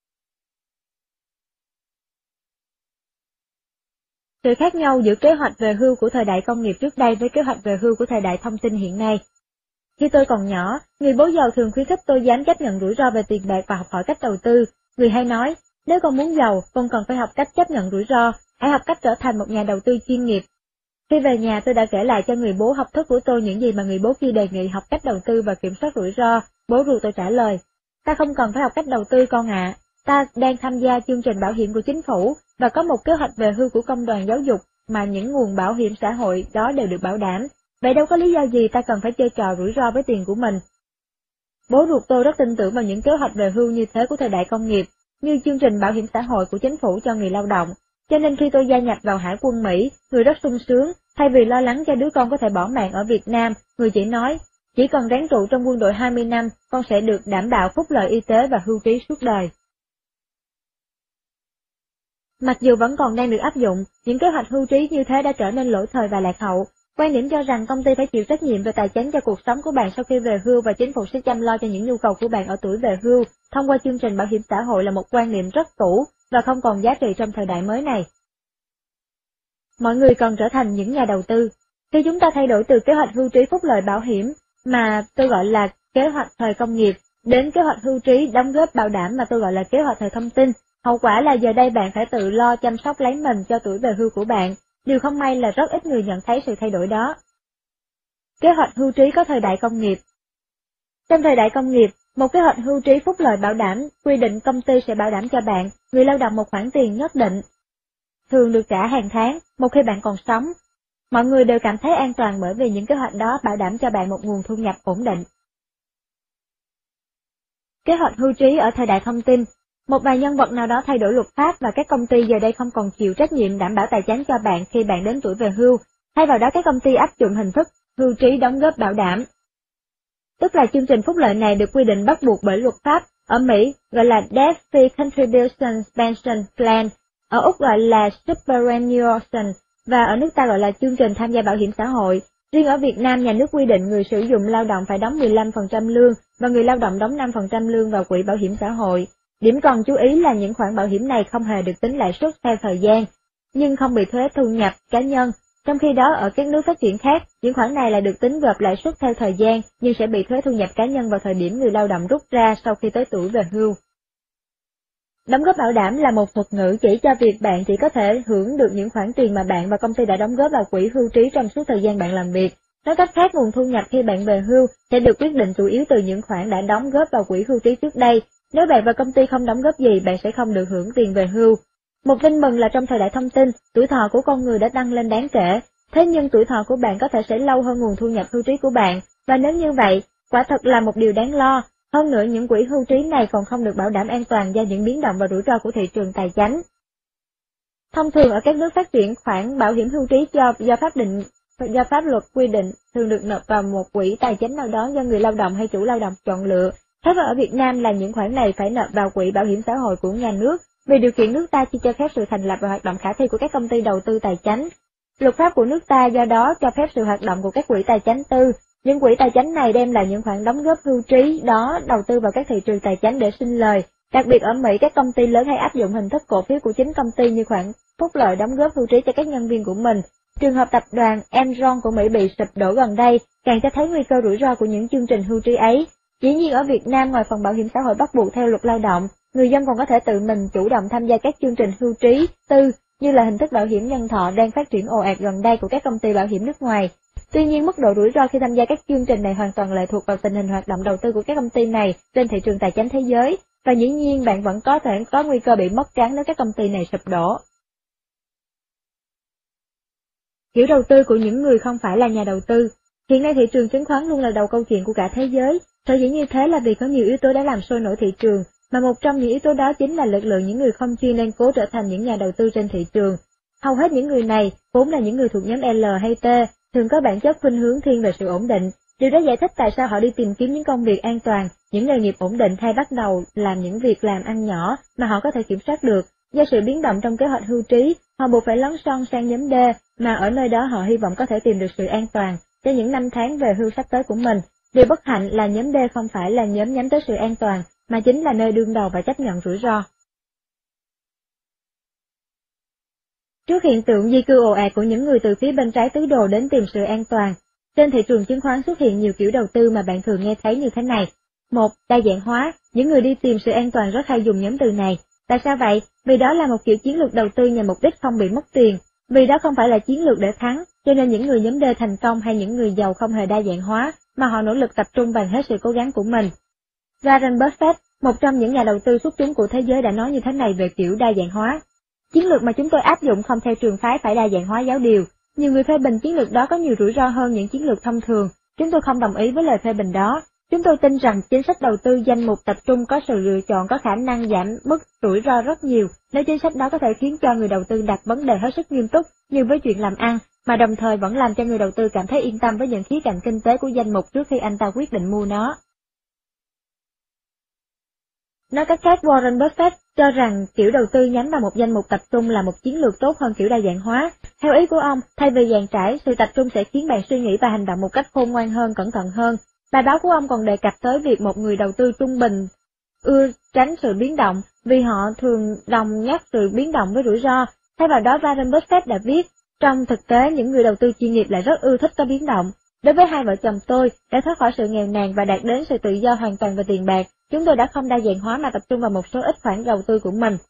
S1: Sự khác nhau giữa kế hoạch về hưu của thời đại công nghiệp trước đây với kế hoạch về hưu của thời đại thông tin hiện nay. Khi tôi còn nhỏ, người bố giàu thường khuyến khích tôi dám chấp nhận rủi ro về tiền bạc và học hỏi cách đầu tư. Người hay nói, nếu con muốn giàu, con cần phải học cách chấp nhận rủi ro, hãy học cách trở thành một nhà đầu tư chuyên nghiệp. Khi về nhà tôi đã kể lại cho người bố học thức của tôi những gì mà người bố kia đề nghị học cách đầu tư và kiểm soát rủi ro. Bố ruột tôi trả lời, ta không cần phải học cách đầu tư con ạ, à. Ta đang tham gia chương trình bảo hiểm của chính phủ và có một kế hoạch về hưu của công đoàn giáo dục mà những nguồn bảo hiểm xã hội đó đều được bảo đảm. Vậy đâu có lý do gì ta cần phải chơi trò rủi ro với tiền của mình. Bố ruột tôi rất tin tưởng vào những kế hoạch về hưu như thế của thời đại công nghiệp, như chương trình bảo hiểm xã hội của chính phủ cho người lao động. Cho nên khi tôi gia nhập vào Hải quân Mỹ, người rất sung sướng, thay vì lo lắng cho đứa con có thể bỏ mạng ở Việt Nam, người chỉ nói, chỉ cần ráng trụ trong quân đội hai mươi năm, con sẽ được đảm bảo phúc lợi y tế và hưu trí suốt đời. Mặc dù vẫn còn đang được áp dụng, những kế hoạch hưu trí như thế đã trở nên lỗi thời và lạc hậu. Quan điểm cho rằng công ty phải chịu trách nhiệm về tài chính cho cuộc sống của bạn sau khi về hưu và chính phủ sẽ chăm lo cho những nhu cầu của bạn ở tuổi về hưu thông qua chương trình bảo hiểm xã hội là một quan niệm rất cũ và không còn giá trị trong thời đại mới này. Mọi người cần trở thành những nhà đầu tư. Khi chúng ta thay đổi từ kế hoạch hưu trí phúc lợi bảo hiểm mà tôi gọi là kế hoạch thời công nghiệp đến kế hoạch hưu trí đóng góp bảo đảm mà tôi gọi là kế hoạch thời thông tin, hậu quả là giờ đây bạn phải tự lo chăm sóc lấy mình cho tuổi về hưu của bạn. Điều không may là rất ít người nhận thấy sự thay đổi đó. Kế hoạch hưu trí có thời đại công nghiệp. Trong thời đại công nghiệp, một kế hoạch hưu trí phúc lợi bảo đảm quy định công ty sẽ bảo đảm cho bạn, người lao động một khoản tiền nhất định, thường được trả hàng tháng, một khi bạn còn sống. Mọi người đều cảm thấy an toàn bởi vì những kế hoạch đó bảo đảm cho bạn một nguồn thu nhập ổn định. Kế hoạch hưu trí ở thời đại thông tin. Một vài nhân vật nào đó thay đổi luật pháp và các công ty giờ đây không còn chịu trách nhiệm đảm bảo tài chính cho bạn khi bạn đến tuổi về hưu, thay vào đó các công ty áp dụng hình thức hưu trí đóng góp bảo đảm. Tức là chương trình phúc lợi này được quy định bắt buộc bởi luật pháp, ở Mỹ gọi là Death Free Contribution Pension Plan, ở Úc gọi là Superannuation, và ở nước ta gọi là chương trình tham gia bảo hiểm xã hội. Riêng ở Việt Nam, nhà nước quy định người sử dụng lao động phải đóng mười lăm phần trăm lương và người lao động đóng năm phần trăm lương vào quỹ bảo hiểm xã hội. Điểm còn chú ý là những khoản bảo hiểm này không hề được tính lãi suất theo thời gian, nhưng không bị thuế thu nhập cá nhân. Trong khi đó ở các nước phát triển khác, những khoản này là được tính gộp lãi suất theo thời gian nhưng sẽ bị thuế thu nhập cá nhân vào thời điểm người lao động rút ra sau khi tới tuổi về hưu. Đóng góp bảo đảm là một thuật ngữ chỉ cho việc bạn chỉ có thể hưởng được những khoản tiền mà bạn và công ty đã đóng góp vào quỹ hưu trí trong suốt thời gian bạn làm việc. Nói cách khác, nguồn thu nhập khi bạn về hưu sẽ được quyết định chủ yếu từ những khoản đã đóng góp vào quỹ hưu trí trước đây. Nếu bạn và công ty không đóng góp gì, bạn sẽ không được hưởng tiền về hưu. Một tin mừng là trong thời đại thông tin, tuổi thọ của con người đã tăng lên đáng kể. Thế nhưng tuổi thọ của bạn có thể sẽ lâu hơn nguồn thu nhập hưu trí của bạn, và nếu như vậy, quả thật là một điều đáng lo. Hơn nữa, những quỹ hưu trí này còn không được bảo đảm an toàn do những biến động và rủi ro của thị trường tài chính. Thông thường ở các nước phát triển, khoản bảo hiểm hưu trí do do pháp định do pháp luật quy định thường được nộp vào một quỹ tài chính nào đó do người lao động hay chủ lao động chọn lựa. Khác ở Việt Nam là những khoản này phải nộp vào quỹ bảo hiểm xã hội của nhà nước, vì điều kiện nước ta chỉ cho phép sự thành lập và hoạt động khả thi của các công ty đầu tư tài chính. Luật pháp của nước ta do đó cho phép sự hoạt động của các quỹ tài chính tư. Những quỹ tài chính này đem lại những khoản đóng góp hưu trí đó đầu tư vào các thị trường tài chính để sinh lời. Đặc biệt ở Mỹ, các công ty lớn hay áp dụng hình thức cổ phiếu của chính công ty như khoản phúc lợi đóng góp hưu trí cho các nhân viên của mình. Trường hợp tập đoàn Enron của Mỹ bị sụp đổ gần đây càng cho thấy nguy cơ rủi ro của những chương trình hưu trí ấy. Dĩ nhiên ở Việt Nam, ngoài phần bảo hiểm xã hội bắt buộc theo luật lao động, người dân còn có thể tự mình chủ động tham gia các chương trình hưu trí tư, như là hình thức bảo hiểm nhân thọ đang phát triển ồ ạt gần đây của các công ty bảo hiểm nước ngoài. Tuy nhiên, mức độ rủi ro khi tham gia các chương trình này hoàn toàn lệ thuộc vào tình hình hoạt động đầu tư của các công ty này trên thị trường tài chính thế giới, và dĩ nhiên bạn vẫn có thể có nguy cơ bị mất trắng nếu các công ty này sụp đổ. Kiểu đầu tư của những người không phải là nhà đầu tư. Hiện nay thị trường chứng khoán luôn là đầu câu chuyện của cả thế giới. Sở dĩ như thế là vì có nhiều yếu tố đã làm sôi nổi thị trường, mà một trong những yếu tố đó chính là lực lượng những người không chuyên đang cố trở thành những nhà đầu tư trên thị trường. Hầu hết những người này vốn là những người thuộc nhóm L hay T, thường có bản chất khuynh hướng thiên về sự ổn định. Điều đó giải thích tại sao họ đi tìm kiếm những công việc an toàn, những nghề nghiệp ổn định thay bắt đầu làm những việc làm ăn nhỏ mà họ có thể kiểm soát được. Do sự biến động trong kế hoạch hưu trí, họ buộc phải lấn son sang nhóm D, mà ở nơi đó họ hy vọng có thể tìm được sự an toàn cho những năm tháng về hưu sắp tới của mình. Điều bất hạnh là nhóm D không phải là nhóm nhắm tới sự an toàn, mà chính là nơi đương đầu và chấp nhận rủi ro. Trước hiện tượng di cư ồ ạt của những người từ phía bên trái tứ đồ đến tìm sự an toàn, trên thị trường chứng khoán xuất hiện nhiều kiểu đầu tư mà bạn thường nghe thấy như thế này. Một, đa dạng hóa. Những người đi tìm sự an toàn rất hay dùng nhóm từ này. Tại sao vậy? Vì đó là một kiểu chiến lược đầu tư nhằm mục đích không bị mất tiền. Vì đó không phải là chiến lược để thắng, cho nên những người nhóm D thành công hay những người giàu không hề đa dạng hóa, mà họ nỗ lực tập trung bằng hết sự cố gắng của mình. Warren Buffett, một trong những nhà đầu tư xuất chúng của thế giới, đã nói như thế này về kiểu đa dạng hóa. Chiến lược mà chúng tôi áp dụng không theo trường phái phải đa dạng hóa giáo điều. Nhiều người phê bình chiến lược đó có nhiều rủi ro hơn những chiến lược thông thường. Chúng tôi không đồng ý với lời phê bình đó. Chúng tôi tin rằng chính sách đầu tư danh mục tập trung có sự lựa chọn có khả năng giảm mức rủi ro rất nhiều, nếu chính sách đó có thể khiến cho người đầu tư đặt vấn đề hết sức nghiêm túc như với chuyện làm ăn, mà đồng thời vẫn làm cho người đầu tư cảm thấy yên tâm với những khía cạnh kinh tế của danh mục trước khi anh ta quyết định mua nó. Nói cách khác, Warren Buffett cho rằng kiểu đầu tư nhắm vào một danh mục tập trung là một chiến lược tốt hơn kiểu đa dạng hóa. Theo ý của ông, thay vì dàn trải, sự tập trung sẽ khiến bạn suy nghĩ và hành động một cách khôn ngoan hơn, cẩn thận hơn. Bài báo của ông còn đề cập tới việc một người đầu tư trung bình ưa tránh sự biến động vì họ thường đồng nhất sự biến động với rủi ro. Thay vào đó, Warren Buffett đã viết, trong thực tế những người đầu tư chuyên nghiệp lại rất ưa thích có biến động. Đối với hai vợ chồng tôi, để thoát khỏi sự nghèo nàn và đạt đến sự tự do hoàn toàn về tiền bạc, chúng tôi đã không đa dạng hóa mà tập trung vào một số ít khoản đầu tư của mình.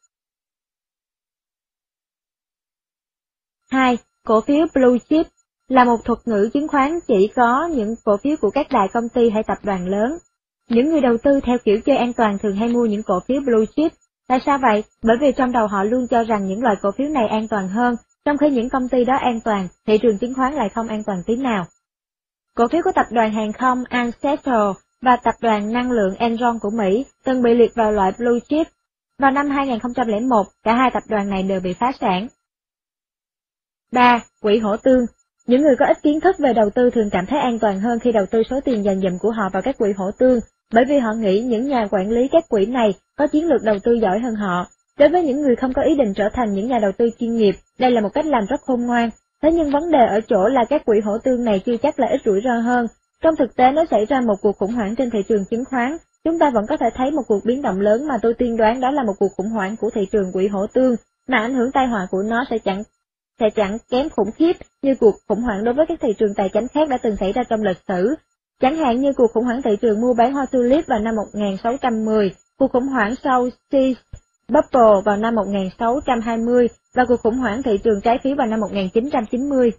S1: hai. Cổ phiếu Blue Chip là một thuật ngữ chứng khoán chỉ có những cổ phiếu của các đại công ty hay tập đoàn lớn. Những người đầu tư theo kiểu chơi an toàn thường hay mua những cổ phiếu Blue Chip. Tại sao vậy? Bởi vì trong đầu họ luôn cho rằng những loại cổ phiếu này an toàn hơn, trong khi những công ty đó an toàn, thị trường chứng khoán lại không an toàn tí nào. Cổ phiếu của tập đoàn hàng không Ancestral và tập đoàn năng lượng Enron của Mỹ từng bị liệt vào loại Blue Chip. Vào năm hai nghìn không trăm lẻ một, cả hai tập đoàn này đều bị phá sản. ba. Quỹ hỗ tương. Những người có ít kiến thức về đầu tư thường cảm thấy an toàn hơn khi đầu tư số tiền dành dụm của họ vào các quỹ hỗ tương. bởi vì họ nghĩ những nhà quản lý các quỹ này có chiến lược đầu tư giỏi hơn họ. Đối với những người không có ý định trở thành những nhà đầu tư chuyên nghiệp, đây là một cách làm rất khôn ngoan. Thế nhưng vấn đề ở chỗ là các quỹ hỗ tương này chưa chắc là ít rủi ro hơn. Trong thực tế nếu xảy ra một cuộc khủng hoảng trên thị trường chứng khoán, chúng ta vẫn có thể thấy một cuộc biến động lớn mà tôi tiên đoán đó là một cuộc khủng hoảng của thị trường quỹ hỗ tương, mà ảnh hưởng tai họa của nó sẽ chẳng sẽ chẳng kém khủng khiếp như cuộc khủng hoảng đối với các thị trường tài chính khác đã từng xảy ra trong lịch sử. Chẳng hạn như cuộc khủng hoảng thị trường mua bán hoa tulip vào năm một nghìn sáu trăm mười, cuộc khủng hoảng sau Seas Bubble vào năm một nghìn sáu trăm hai mươi và cuộc khủng hoảng thị trường trái phiếu vào năm một nghìn chín trăm chín mươi.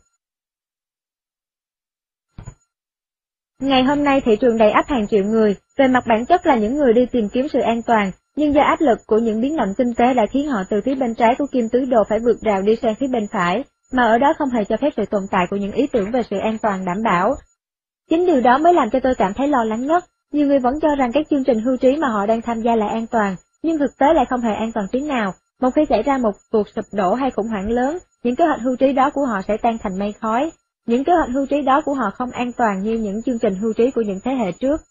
S1: Ngày hôm nay thị trường đầy ắp hàng triệu người, về mặt bản chất là những người đi tìm kiếm sự an toàn, nhưng do áp lực của những biến động kinh tế đã khiến họ từ phía bên trái của kim tứ đồ phải vượt rào đi sang phía bên phải, mà ở đó không hề cho phép sự tồn tại của những ý tưởng về sự an toàn đảm bảo. Chính điều đó mới làm cho tôi cảm thấy lo lắng nhất. Nhiều người vẫn cho rằng các chương trình hưu trí mà họ đang tham gia là an toàn, nhưng thực tế lại không hề an toàn tí nào. Một khi xảy ra một cuộc sụp đổ hay khủng hoảng lớn, những kế hoạch hưu trí đó của họ sẽ tan thành mây khói. Những kế hoạch hưu trí đó của họ không an toàn như những chương trình hưu trí của những thế hệ trước.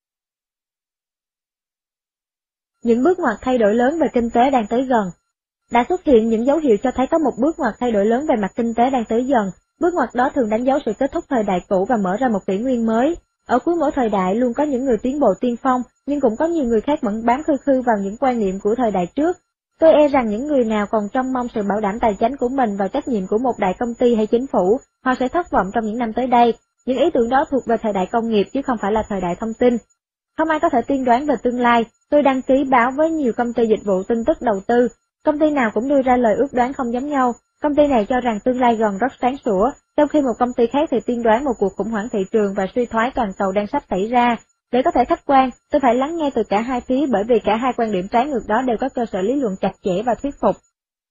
S1: Những bước ngoặt thay đổi lớn về kinh tế đang tới gần. Đã xuất hiện những dấu hiệu cho thấy có một bước ngoặt thay đổi lớn về mặt kinh tế đang tới dần. Bước ngoặt đó thường đánh dấu sự kết thúc thời đại cũ và mở ra một kỷ nguyên mới. Ở cuối mỗi thời đại luôn có những người tiến bộ tiên phong, nhưng cũng có nhiều người khác vẫn bám khư khư vào những quan niệm của thời đại trước. Tôi e rằng những người nào còn trông mong sự bảo đảm tài chính của mình vào trách nhiệm của một đại công ty hay chính phủ, họ sẽ thất vọng trong những năm tới đây. Những ý tưởng đó thuộc về thời đại công nghiệp chứ không phải là thời đại thông tin. Không ai có thể tiên đoán về tương lai. Tôi đăng ký báo với nhiều công ty dịch vụ tin tức đầu tư. Công ty nào cũng đưa ra lời ước đoán không giống nhau. Công ty này cho rằng tương lai gần rất sáng sủa, trong khi một công ty khác thì tiên đoán một cuộc khủng hoảng thị trường và suy thoái toàn cầu đang sắp xảy ra. Để có thể khách quan, tôi phải lắng nghe từ cả hai phía bởi vì cả hai quan điểm trái ngược đó đều có cơ sở lý luận chặt chẽ và thuyết phục.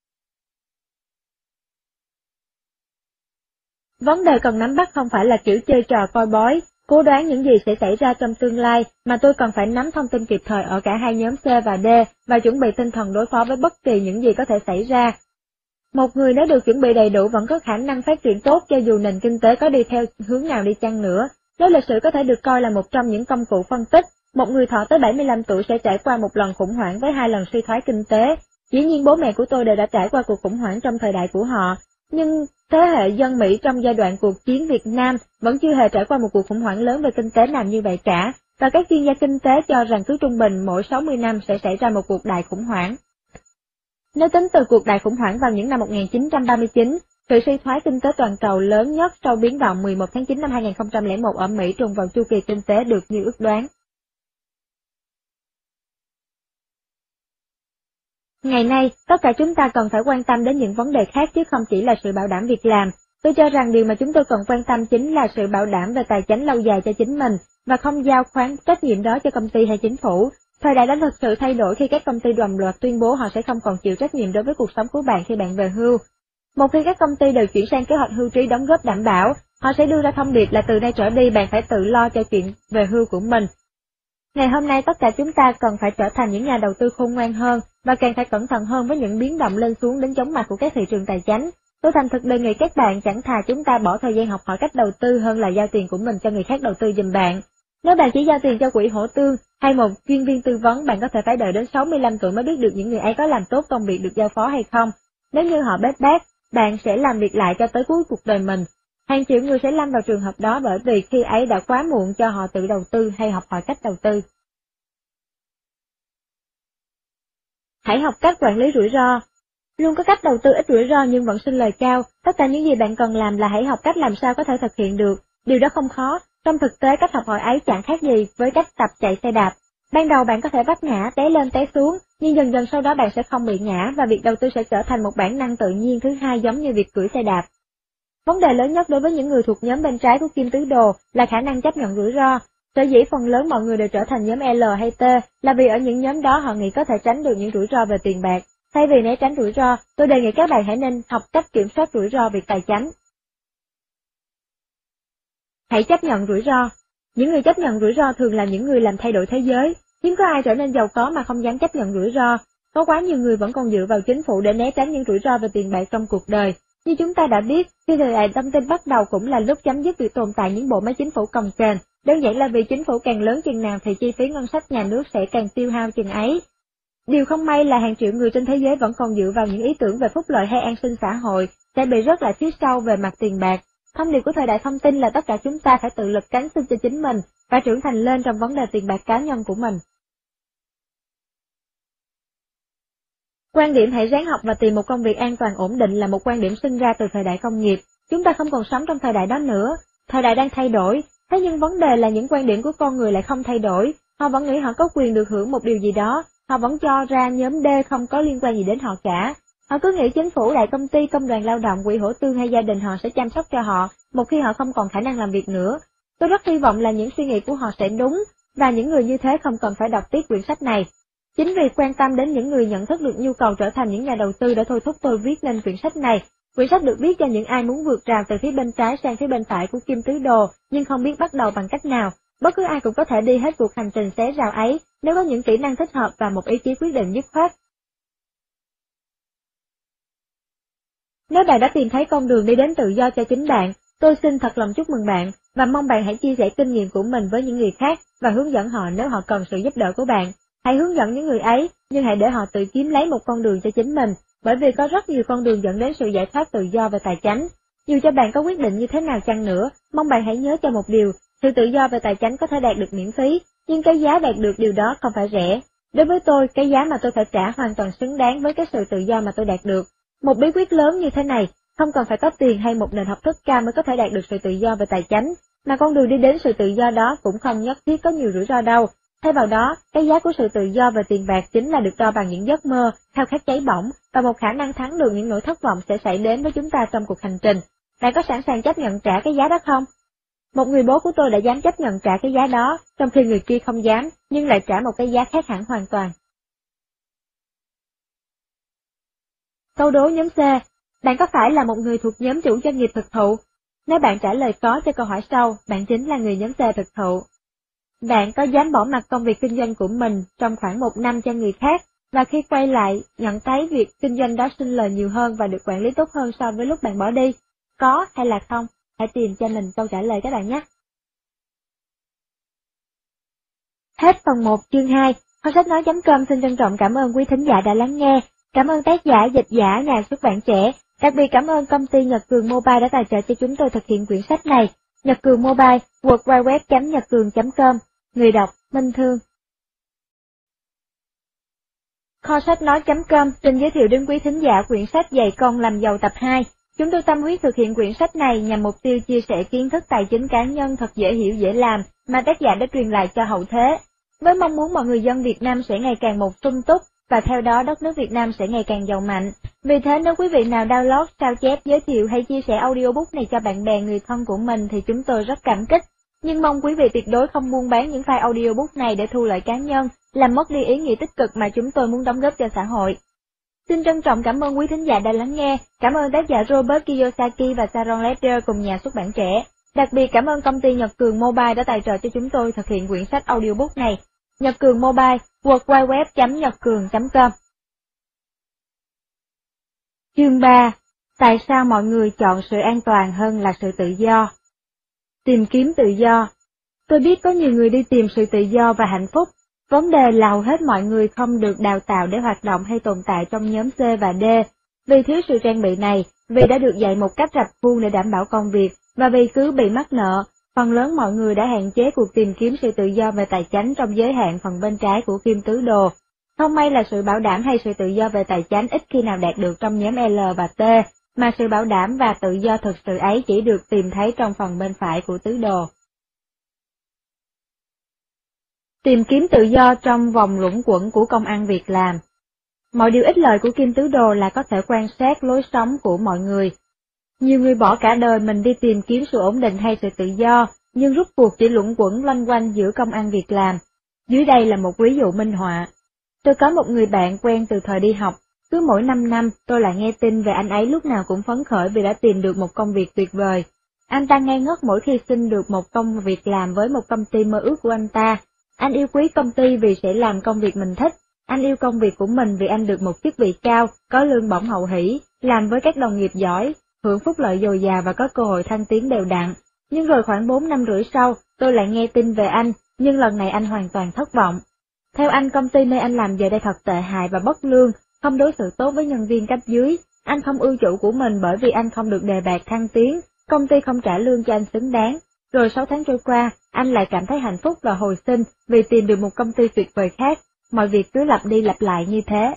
S1: Vấn đề cần nắm bắt không phải là kiểu chơi trò coi bói, cố đoán những gì sẽ xảy ra trong tương lai, mà tôi cần phải nắm thông tin kịp thời ở cả hai nhóm C và D và chuẩn bị tinh thần đối phó với bất kỳ những gì có thể xảy ra. Một người nếu được chuẩn bị đầy đủ vẫn có khả năng phát triển tốt cho dù nền kinh tế có đi theo hướng nào đi chăng nữa. Nếu lịch sử có thể được coi là một trong những công cụ phân tích, một người thọ tới bảy mươi lăm tuổi sẽ trải qua một lần khủng hoảng với hai lần suy thoái kinh tế. Dĩ nhiên bố mẹ của tôi đều đã trải qua cuộc khủng hoảng trong thời đại của họ, nhưng thế hệ dân Mỹ trong giai đoạn cuộc chiến Việt Nam vẫn chưa hề trải qua một cuộc khủng hoảng lớn về kinh tế nào như vậy cả, và các chuyên gia kinh tế cho rằng cứ trung bình mỗi sáu mươi năm sẽ xảy ra một cuộc đại khủng hoảng. Nếu tính từ cuộc đại khủng hoảng vào những năm một nghìn chín trăm ba mươi chín, sự suy thoái kinh tế toàn cầu lớn nhất sau biến động mười một tháng chín năm hai nghìn không trăm lẻ một ở Mỹ trùng vào chu kỳ kinh tế được như ước đoán. Ngày nay, tất cả chúng ta cần phải quan tâm đến những vấn đề khác chứ không chỉ là sự bảo đảm việc làm. Tôi cho rằng điều mà chúng tôi cần quan tâm chính là sự bảo đảm về tài chính lâu dài cho chính mình, và không giao khoán trách nhiệm đó cho công ty hay chính phủ. Thời đại đã thực sự thay đổi khi các công ty đồng loạt tuyên bố họ sẽ không còn chịu trách nhiệm đối với cuộc sống của bạn khi bạn về hưu. Một khi các công ty đều chuyển sang kế hoạch hưu trí đóng góp đảm bảo, họ sẽ đưa ra thông điệp là từ nay trở đi bạn phải tự lo cho chuyện về hưu của mình. Ngày hôm nay tất cả chúng ta cần phải trở thành những nhà đầu tư khôn ngoan hơn, và càng phải cẩn thận hơn với những biến động lên xuống đến chóng mặt của các thị trường tài chính. Tôi thành thực đề nghị các bạn chẳng thà chúng ta bỏ thời gian học hỏi cách đầu tư hơn là giao tiền của mình cho người khác đầu tư giùm bạn. Nếu bạn chỉ giao tiền cho quỹ hỗ tương hay một chuyên viên tư vấn, bạn có thể phải đợi đến sáu mươi lăm tuổi mới biết được những người ấy có làm tốt công việc được giao phó hay không. Nếu như họ bết bát, bạn sẽ làm việc lại cho tới cuối cuộc đời mình. Hàng triệu người sẽ lâm vào trường hợp đó bởi vì khi ấy đã quá muộn cho họ tự đầu tư hay học hỏi cách đầu tư. Hãy học cách quản lý rủi ro. Luôn có cách đầu tư ít rủi ro nhưng vẫn sinh lời cao, tất cả những gì bạn cần làm là hãy học cách làm sao có thể thực hiện được. Điều đó không khó, trong thực tế cách học hỏi ấy chẳng khác gì với cách tập chạy xe đạp. Ban đầu bạn có thể vấp ngã, té lên té xuống, nhưng dần dần sau đó bạn sẽ không bị ngã và việc đầu tư sẽ trở thành một bản năng tự nhiên thứ hai giống như việc cưỡi xe đạp. Vấn đề lớn nhất đối với những người thuộc nhóm bên trái của kim tứ đồ là khả năng chấp nhận rủi ro. Sở dĩ phần lớn mọi người đều trở thành nhóm L hay T là vì ở những nhóm đó họ nghĩ có thể tránh được những rủi ro về tiền bạc. Thay vì né tránh rủi ro, tôi đề nghị các bạn hãy nên học cách kiểm soát rủi ro việc tài chính. Hãy chấp nhận rủi ro. Những người chấp nhận rủi ro thường là những người làm thay đổi thế giới. Hiếm có ai trở nên giàu có mà không dám chấp nhận rủi ro. Có quá nhiều người vẫn còn dựa vào chính phủ để né tránh những rủi ro về tiền bạc trong cuộc đời. Như chúng ta đã biết, khi thời đại thông tin bắt đầu cũng là lúc chấm dứt việc tồn tại những bộ máy chính phủ cồng kềnh, Đơn giản là vì chính phủ càng lớn chừng nào thì chi phí ngân sách nhà nước sẽ càng tiêu hao chừng ấy. Điều không may là hàng triệu người trên thế giới vẫn còn dựa vào những ý tưởng về phúc lợi hay an sinh xã hội, sẽ bị rất là phía sau về mặt tiền bạc. Thông điệp của thời đại thông tin là tất cả chúng ta phải tự lực cánh sinh cho chính mình, và trưởng thành lên trong vấn đề tiền bạc cá nhân của mình. Quan điểm hãy ráng học và tìm một công việc an toàn ổn định là một quan điểm sinh ra từ thời đại công nghiệp. Chúng ta không còn sống trong thời đại đó nữa, thời đại đang thay đổi, thế nhưng vấn đề là những quan điểm của con người lại không thay đổi, họ vẫn nghĩ họ có quyền được hưởng một điều gì đó, họ vẫn cho ra nhóm D không có liên quan gì đến họ cả. Họ cứ nghĩ chính phủ, đại công ty, công đoàn lao động, quỹ hỗ tương hay gia đình họ sẽ chăm sóc cho họ, một khi họ không còn khả năng làm việc nữa. Tôi rất hy vọng là những suy nghĩ của họ sẽ đúng, và những người như thế không cần phải đọc tiếp quyển sách này. Chính vì quan tâm đến những người nhận thức được nhu cầu trở thành những nhà đầu tư đã thôi thúc tôi viết nên quyển sách này. Quyển sách được viết cho những ai muốn vượt rào từ phía bên trái sang phía bên phải của kim tứ đồ, nhưng không biết bắt đầu bằng cách nào. Bất cứ ai cũng có thể đi hết cuộc hành trình xé rào ấy, nếu có những kỹ năng thích hợp và một ý chí quyết định dứt khoát. Nếu bạn đã tìm thấy con đường đi đến tự do cho chính bạn, tôi xin thật lòng chúc mừng bạn, và mong bạn hãy chia sẻ kinh nghiệm của mình với những người khác, và hướng dẫn họ nếu họ cần sự giúp đỡ của bạn. Hãy hướng dẫn những người ấy, nhưng hãy để họ tự kiếm lấy một con đường cho chính mình, bởi vì có rất nhiều con đường dẫn đến sự giải thoát tự do về tài chánh. Dù cho bạn có quyết định như thế nào chăng nữa, mong bạn hãy nhớ cho một điều, sự tự do về tài chánh có thể đạt được miễn phí, nhưng cái giá đạt được điều đó không phải rẻ. Đối với tôi, cái giá mà tôi phải trả hoàn toàn xứng đáng với cái sự tự do mà tôi đạt được. Một bí quyết lớn như thế này, không cần phải có tiền hay một nền học thức cao mới có thể đạt được sự tự do về tài chánh, mà con đường đi đến sự tự do đó cũng không nhất thiết có nhiều rủi ro đâu. Thay vào đó, cái giá của sự tự do về tiền bạc chính là được đo bằng những giấc mơ, khao khát cháy bỏng, và một khả năng thắng được những nỗi thất vọng sẽ xảy đến với chúng ta trong cuộc hành trình. Bạn có sẵn sàng chấp nhận trả cái giá đó không? Một người bố của tôi đã dám chấp nhận trả cái giá đó, trong khi người kia không dám, nhưng lại trả một cái giá khác hẳn hoàn toàn. Câu đố nhóm C. Bạn có phải là một người thuộc nhóm chủ doanh nghiệp thực thụ? Nếu bạn trả lời có cho câu hỏi sau, bạn chính là người nhóm C thực thụ. Bạn có dám bỏ mặc công việc kinh doanh của mình trong khoảng một năm cho người khác, và khi quay lại, nhận thấy việc kinh doanh đó sinh lời nhiều hơn và được quản lý tốt hơn so với lúc bạn bỏ đi? Có hay là không? Hãy tìm cho mình câu trả lời các bạn nhé. Hết phần một chương hai. Kho sách nói chấm com xin trân trọng cảm ơn quý thính giả đã lắng nghe. Cảm ơn tác giả, dịch giả, nhà xuất bản trẻ. Đặc biệt cảm ơn công ty Nhật Cường Mobile đã tài trợ cho chúng tôi thực hiện quyển sách này. Nhật Cường Mobile, w w w chấm nhật cường chấm com. Người đọc, Minh Thương. Kho sách nói chấm com xin giới thiệu đến quý thính giả quyển sách Dạy con làm giàu tập hai. Chúng tôi tâm huyết thực hiện quyển sách này nhằm mục tiêu chia sẻ kiến thức tài chính cá nhân thật dễ hiểu dễ làm mà tác giả đã truyền lại cho hậu thế, với mong muốn mọi người dân Việt Nam sẽ ngày càng một sung túc, và theo đó đất nước Việt Nam sẽ ngày càng giàu mạnh. Vì thế nếu quý vị nào download, sao chép, giới thiệu hay chia sẻ audiobook này cho bạn bè người thân của mình thì chúng tôi rất cảm kích. Nhưng mong quý vị tuyệt đối không buôn bán những file audiobook này để thu lợi cá nhân, làm mất đi ý nghĩa tích cực mà chúng tôi muốn đóng góp cho xã hội. Xin trân trọng cảm ơn quý thính giả đã lắng nghe, cảm ơn tác giả Robert Kiyosaki và Sharon Leder cùng nhà xuất bản trẻ. Đặc biệt cảm ơn công ty Nhật Cường Mobile đã tài trợ cho chúng tôi thực hiện quyển sách audiobook này. Nhật Cường Mobile, w w w chấm nhật cường chấm com. Chương ba. Tại sao mọi người chọn sự an toàn hơn là sự tự do? Tìm kiếm tự do. Tôi biết có nhiều người đi tìm sự tự do và hạnh phúc. Vấn đề là hầu hết mọi người không được đào tạo để hoạt động hay tồn tại trong nhóm C và D. Vì thiếu sự trang bị này, vì đã được dạy một cách rập khuôn để đảm bảo công việc, và vì cứ bị mắc nợ, phần lớn mọi người đã hạn chế cuộc tìm kiếm sự tự do về tài chánh trong giới hạn phần bên trái của kim tứ đồ. Không may là sự bảo đảm hay sự tự do về tài chánh ít khi nào đạt được trong nhóm L và T, mà sự bảo đảm và tự do thực sự ấy chỉ được tìm thấy trong phần bên phải của tứ đồ. Tìm kiếm tự do trong vòng luẩn quẩn của công ăn việc làm. Mọi điều ích lợi của kim tứ đồ là có thể quan sát lối sống của mọi người. Nhiều người bỏ cả đời mình đi tìm kiếm sự ổn định hay sự tự do, nhưng rốt cuộc chỉ luẩn quẩn loanh quanh giữa công ăn việc làm. Dưới đây là một ví dụ minh họa. Tôi có một người bạn quen từ thời đi học, cứ mỗi năm năm tôi lại nghe tin về anh ấy lúc nào cũng phấn khởi vì đã tìm được một công việc tuyệt vời. Anh ta ngây ngất mỗi khi xin được một công việc làm với một công ty mơ ước của anh ta. Anh yêu quý công ty vì sẽ làm công việc mình thích, anh yêu công việc của mình vì anh được một chức vị cao, có lương bổng hậu hỷ, làm với các đồng nghiệp giỏi, hưởng phúc lợi dồi dào và có cơ hội thăng tiến đều đặn. Nhưng rồi khoảng bốn năm rưỡi sau, tôi lại nghe tin về anh, nhưng lần này anh hoàn toàn thất vọng. Theo anh, công ty nơi anh làm giờ đây thật tệ hại và bất lương, không đối xử tốt với nhân viên cấp dưới. Anh không ưa chủ của mình bởi vì anh không được đề bạt thăng tiến, công ty không trả lương cho anh xứng đáng. Rồi sáu tháng trôi qua, anh lại cảm thấy hạnh phúc và hồi sinh vì tìm được một công ty tuyệt vời khác. Mọi việc cứ lặp đi lặp lại như thế.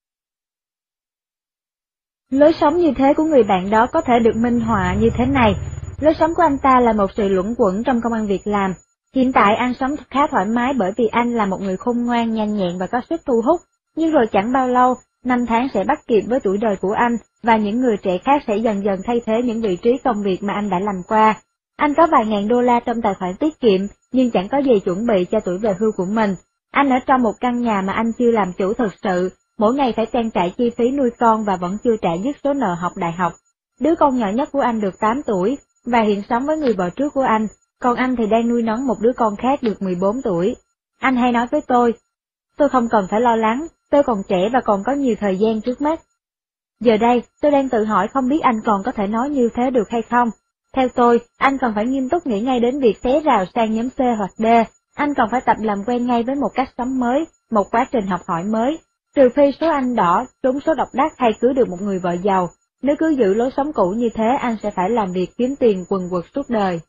S1: Lối sống như thế của người bạn đó có thể được minh họa như thế này. Lối sống của anh ta là một sự luẩn quẩn trong công ăn việc làm. Hiện tại anh sống khá thoải mái bởi vì anh là một người khôn ngoan, nhanh nhẹn và có sức thu hút. Nhưng rồi chẳng bao lâu, năm tháng sẽ bắt kịp với tuổi đời của anh, và những người trẻ khác sẽ dần dần thay thế những vị trí công việc mà anh đã làm qua. Anh có vài ngàn đô la trong tài khoản tiết kiệm, nhưng chẳng có gì chuẩn bị cho tuổi về hưu của mình. Anh ở trong một căn nhà mà anh chưa làm chủ thực sự, mỗi ngày phải trang trải chi phí nuôi con và vẫn chưa trả dứt số nợ học đại học. Đứa con nhỏ nhất của anh được tám tuổi, và hiện sống với người vợ trước của anh, còn anh thì đang nuôi nấng một đứa con khác được mười bốn tuổi. Anh hay nói với tôi, tôi không cần phải lo lắng, tôi còn trẻ và còn có nhiều thời gian trước mắt. Giờ đây, tôi đang tự hỏi không biết anh còn có thể nói như thế được hay không. Theo tôi, anh cần phải nghiêm túc nghĩ ngay đến việc xé rào sang nhóm C hoặc D, anh cần phải tập làm quen ngay với một cách sống mới, một quá trình học hỏi mới, trừ phi số anh đỏ, trúng số độc đắc hay cưới được một người vợ giàu. Nếu cứ giữ lối sống cũ như thế, anh sẽ phải làm việc kiếm tiền quần quật suốt đời.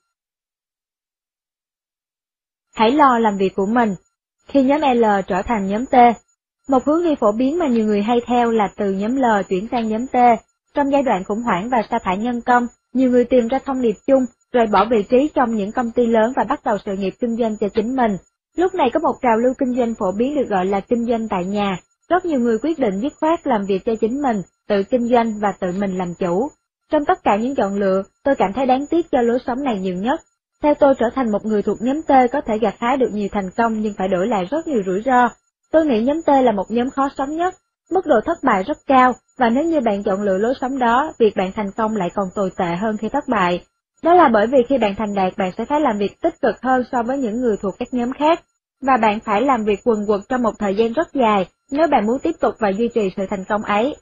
S1: Hãy lo làm việc của mình. Khi nhóm L trở thành nhóm T, một hướng đi phổ biến mà nhiều người hay theo là từ nhóm L chuyển sang nhóm T. Trong giai đoạn khủng hoảng và sa thải nhân công, nhiều người tìm ra thông điệp chung, rồi bỏ vị trí trong những công ty lớn và bắt đầu sự nghiệp kinh doanh cho chính mình. Lúc này có một trào lưu kinh doanh phổ biến được gọi là kinh doanh tại nhà. Rất nhiều người quyết định dứt khoát làm việc cho chính mình, tự kinh doanh và tự mình làm chủ. Trong tất cả những chọn lựa, tôi cảm thấy đáng tiếc cho lối sống này nhiều nhất. Theo tôi, trở thành một người thuộc nhóm T có thể gặt hái được nhiều thành công nhưng phải đổi lại rất nhiều rủi ro. Tôi nghĩ nhóm T là một nhóm khó sống nhất, mức độ thất bại rất cao, và nếu như bạn chọn lựa lối sống đó, việc bạn thành công lại còn tồi tệ hơn khi thất bại. Đó là bởi vì khi bạn thành đạt, bạn sẽ phải làm việc tích cực hơn so với những người thuộc các nhóm khác, và bạn phải làm việc quần quật trong một thời gian rất dài nếu bạn muốn tiếp tục và duy trì sự thành công ấy.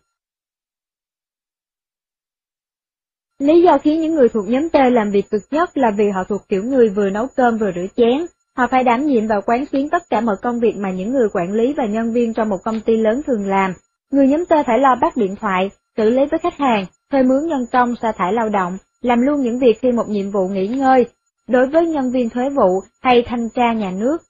S1: Lý do khiến những người thuộc nhóm T làm việc cực nhất là vì họ thuộc kiểu người vừa nấu cơm vừa rửa chén. Họ phải đảm nhiệm và quán xuyến tất cả mọi công việc mà những người quản lý và nhân viên trong một công ty lớn thường làm. Người nhóm T phải lo bắt điện thoại, xử lý với khách hàng, thuê mướn nhân công, sa thải lao động, làm luôn những việc khi một nhiệm vụ nghỉ ngơi, đối với nhân viên thuế vụ hay thanh tra nhà nước.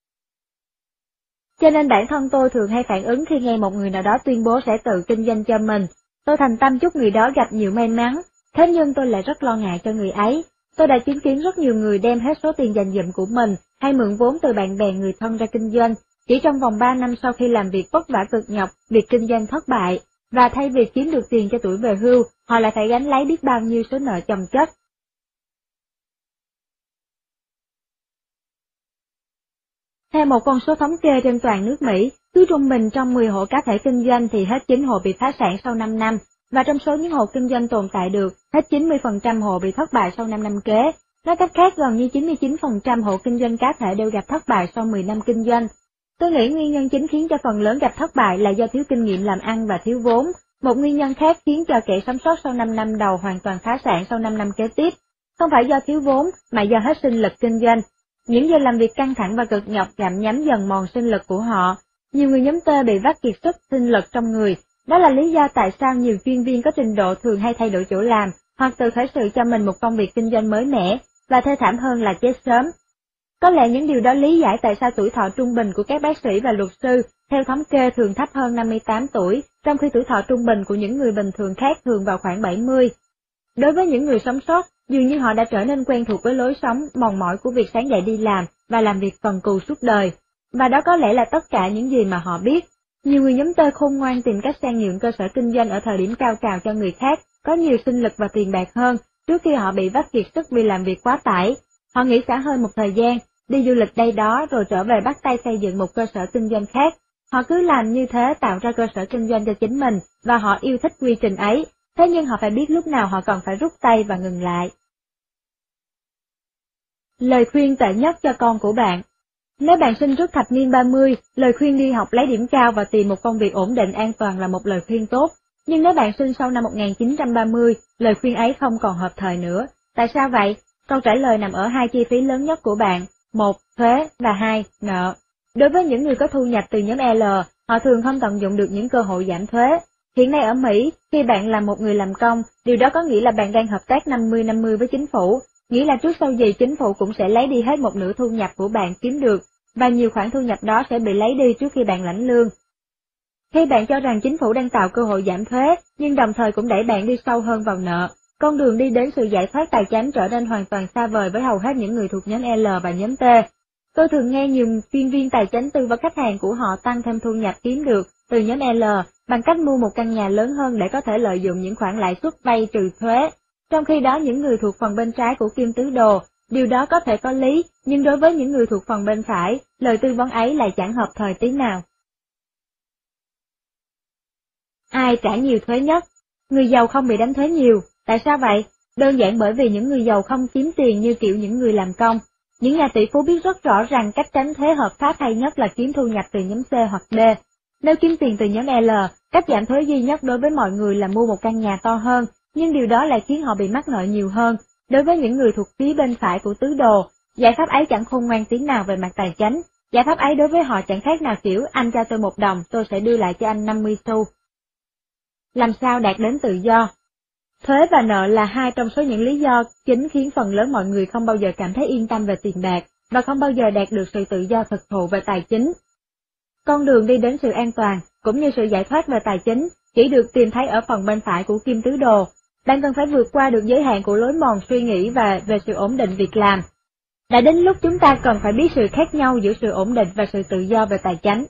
S1: Cho nên bản thân tôi thường hay phản ứng khi nghe một người nào đó tuyên bố sẽ tự kinh doanh cho mình. Tôi thành tâm chúc người đó gặp nhiều may mắn, thế nhưng tôi lại rất lo ngại cho người ấy. Tôi đã chứng kiến rất nhiều người đem hết số tiền dành dụm của mình hay mượn vốn từ bạn bè người thân ra kinh doanh. Chỉ trong vòng ba năm sau khi làm việc vất vả cực nhọc, việc kinh doanh thất bại, và thay vì kiếm được tiền cho tuổi về hưu, họ lại phải gánh lấy biết bao nhiêu số nợ chồng chất. Theo một con số thống kê trên toàn nước Mỹ, cứ trung bình trong mười hộ cá thể kinh doanh thì hết chín hộ bị phá sản sau năm năm, và trong số những hộ kinh doanh tồn tại được, hết chín mươi phần trăm hộ bị thất bại sau năm năm kế. Nói cách khác, gần như chín mươi chín phần trăm hộ kinh doanh cá thể đều gặp thất bại sau mười năm kinh doanh. Tôi nghĩ nguyên nhân chính khiến cho phần lớn gặp thất bại là do thiếu kinh nghiệm làm ăn và thiếu vốn. Một nguyên nhân khác khiến cho kẻ sống sót sau năm năm đầu hoàn toàn phá sản sau năm năm kế tiếp. Không phải do thiếu vốn, mà do hết sinh lực kinh doanh. Những giờ làm việc căng thẳng và cực nhọc gặm nhấm dần mòn sinh lực của họ. Nhiều người nhóm T bị vắt kiệt sức sinh lực trong người. Đó là lý do tại sao nhiều chuyên viên có trình độ thường hay thay đổi chỗ làm, hoặc tự khởi sự cho mình một công việc kinh doanh mới mẻ, và thê thảm hơn là chết sớm. Có lẽ những điều đó lý giải tại sao tuổi thọ trung bình của các bác sĩ và luật sư, theo thống kê thường thấp hơn năm mươi tám tuổi, trong khi tuổi thọ trung bình của những người bình thường khác thường vào khoảng bảy mươi. Đối với những người sống sót, dường như họ đã trở nên quen thuộc với lối sống mòn mỏi của việc sáng dậy đi làm và làm việc cần cù suốt đời. Và đó có lẽ là tất cả những gì mà họ biết. Nhiều người nhóm T khôn ngoan tìm cách sang nhượng cơ sở kinh doanh ở thời điểm cao trào cho người khác, có nhiều sinh lực và tiền bạc hơn, trước khi họ bị vắt kiệt sức vì làm việc quá tải. Họ nghỉ xả hơi một thời gian, đi du lịch đây đó rồi trở về bắt tay xây dựng một cơ sở kinh doanh khác. Họ cứ làm như thế tạo ra cơ sở kinh doanh cho chính mình, và họ yêu thích quy trình ấy, thế nhưng họ phải biết lúc nào họ cần phải rút tay và ngừng lại. Lời khuyên tệ nhất cho con của bạn. Nếu bạn sinh trước thập niên ba mươi, lời khuyên đi học lấy điểm cao và tìm một công việc ổn định an toàn là một lời khuyên tốt. Nhưng nếu bạn sinh sau năm một nghìn chín trăm ba mươi, lời khuyên ấy không còn hợp thời nữa. Tại sao vậy? Câu trả lời nằm ở hai chi phí lớn nhất của bạn, một, thuế và hai, nợ. Đối với những người có thu nhập từ nhóm L, họ thường không tận dụng được những cơ hội giảm thuế. Hiện nay ở Mỹ, khi bạn là một người làm công, điều đó có nghĩa là bạn đang hợp tác năm mươi năm mươi với chính phủ, nghĩa là trước sau gì chính phủ cũng sẽ lấy đi hết một nửa thu nhập của bạn kiếm được, và nhiều khoản thu nhập đó sẽ bị lấy đi trước khi bạn lãnh lương. Khi bạn cho rằng chính phủ đang tạo cơ hội giảm thuế, nhưng đồng thời cũng đẩy bạn đi sâu hơn vào nợ, con đường đi đến sự giải thoát tài chính trở nên hoàn toàn xa vời với hầu hết những người thuộc nhóm L và nhóm T. Tôi thường nghe nhiều chuyên viên tài chính tư vấn khách hàng của họ tăng thêm thu nhập kiếm được từ nhóm L bằng cách mua một căn nhà lớn hơn để có thể lợi dụng những khoản lãi suất vay trừ thuế. Trong khi đó những người thuộc phần bên trái của kim tứ đồ, điều đó có thể có lý, nhưng đối với những người thuộc phần bên phải, lời tư vấn ấy lại chẳng hợp thời tí nào. Ai trả nhiều thuế nhất? Người giàu không bị đánh thuế nhiều. Tại sao vậy? Đơn giản bởi vì những người giàu không kiếm tiền như kiểu những người làm công. Những nhà tỷ phú biết rất rõ rằng cách tránh thuế hợp pháp hay nhất là kiếm thu nhập từ nhóm C hoặc D. Nếu kiếm tiền từ nhóm L, cách giảm thuế duy nhất đối với mọi người là mua một căn nhà to hơn, nhưng điều đó lại khiến họ bị mắc nợ nhiều hơn. Đối với những người thuộc phía bên phải của tứ đồ, giải pháp ấy chẳng khôn ngoan tí nào về mặt tài chính. Giải pháp ấy đối với họ chẳng khác nào kiểu anh cho tôi một đồng, tôi sẽ đưa lại cho anh năm mươi xu. Làm sao đạt đến tự do? Thuế và nợ là hai trong số những lý do chính khiến phần lớn mọi người không bao giờ cảm thấy yên tâm về tiền bạc, và không bao giờ đạt được sự tự do thực thụ về tài chính. Con đường đi đến sự an toàn, cũng như sự giải thoát về tài chính, chỉ được tìm thấy ở phần bên phải của kim tứ đồ. Bạn cần phải vượt qua được giới hạn của lối mòn suy nghĩ và về sự ổn định việc làm. Đã đến lúc chúng ta cần phải biết sự khác nhau giữa sự ổn định và sự tự do về tài chính.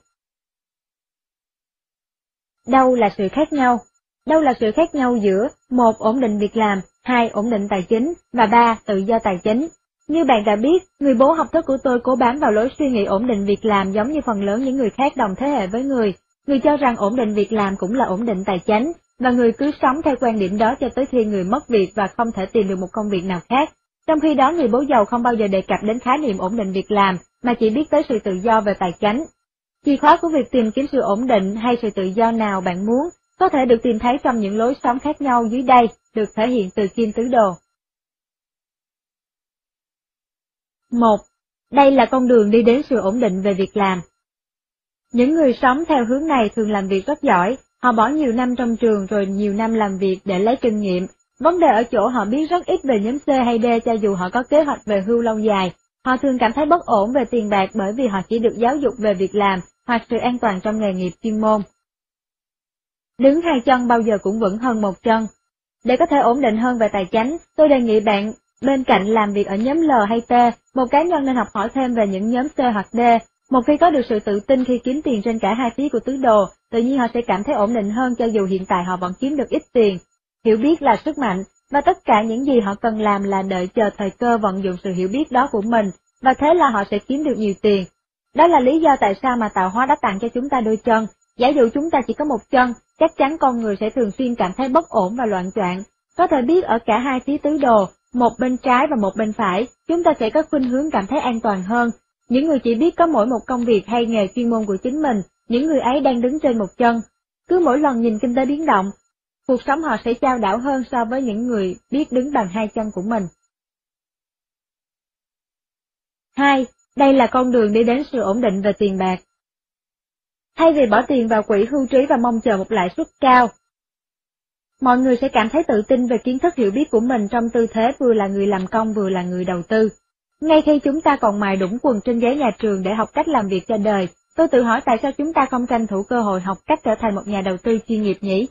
S1: Đâu là sự khác nhau? Đâu là sự khác nhau giữa một ổn định việc làm, hai ổn định tài chính, và ba tự do tài chính? Như bạn đã biết, người bố học thức của tôi cố bám vào lối suy nghĩ ổn định việc làm giống như phần lớn những người khác đồng thế hệ với người. Người cho rằng ổn định việc làm cũng là ổn định tài chính, và người cứ sống theo quan điểm đó cho tới khi người mất việc và không thể tìm được một công việc nào khác. Trong khi đó người bố giàu không bao giờ đề cập đến khái niệm ổn định việc làm, mà chỉ biết tới sự tự do về tài chính. Chìa khóa của việc tìm kiếm sự ổn định hay sự tự do nào bạn muốn, có thể được tìm thấy trong những lối sống khác nhau dưới đây, được thể hiện từ kim tứ đồ. một. Đây là con đường đi đến sự ổn định về việc làm. Những người sống theo hướng này thường làm việc rất giỏi, họ bỏ nhiều năm trong trường rồi nhiều năm làm việc để lấy kinh nghiệm. Vấn đề ở chỗ họ biết rất ít về nhóm C hay D cho dù họ có kế hoạch về hưu lâu dài. Họ thường cảm thấy bất ổn về tiền bạc bởi vì họ chỉ được giáo dục về việc làm hoặc sự an toàn trong nghề nghiệp chuyên môn. Đứng hai chân bao giờ cũng vững hơn một chân. Để có thể ổn định hơn về tài chính, tôi đề nghị bạn, bên cạnh làm việc ở nhóm L hay T, một cá nhân nên học hỏi thêm về những nhóm C hoặc D. Một khi có được sự tự tin khi kiếm tiền trên cả hai phía của tứ đồ, tự nhiên họ sẽ cảm thấy ổn định hơn cho dù hiện tại họ vẫn kiếm được ít tiền. Hiểu biết là sức mạnh, và tất cả những gì họ cần làm là đợi chờ thời cơ vận dụng sự hiểu biết đó của mình, và thế là họ sẽ kiếm được nhiều tiền. Đó là lý do tại sao mà tạo hóa đã tặng cho chúng ta đôi chân. Giả dụ chúng ta chỉ có một chân, chắc chắn con người sẽ thường xuyên cảm thấy bất ổn và loạn choạng. Có thể biết ở cả hai phía tứ đồ, một bên trái và một bên phải, chúng ta sẽ có khuynh hướng cảm thấy an toàn hơn. Những người chỉ biết có mỗi một công việc hay nghề chuyên môn của chính mình, những người ấy đang đứng trên một chân. Cứ mỗi lần nhìn kinh tế biến động, cuộc sống họ sẽ chao đảo hơn so với những người biết đứng bằng hai chân của mình. hai. Đây là con đường đi đến sự ổn định về tiền bạc. Thay vì bỏ tiền vào quỹ hưu trí và mong chờ một lãi suất cao, mọi người sẽ cảm thấy tự tin về kiến thức hiểu biết của mình trong tư thế vừa là người làm công vừa là người đầu tư. Ngay khi chúng ta còn mài đũng quần trên ghế nhà trường để học cách làm việc cho đời, tôi tự hỏi tại sao chúng ta không tranh thủ cơ hội học cách trở thành một nhà đầu tư chuyên nghiệp nhỉ?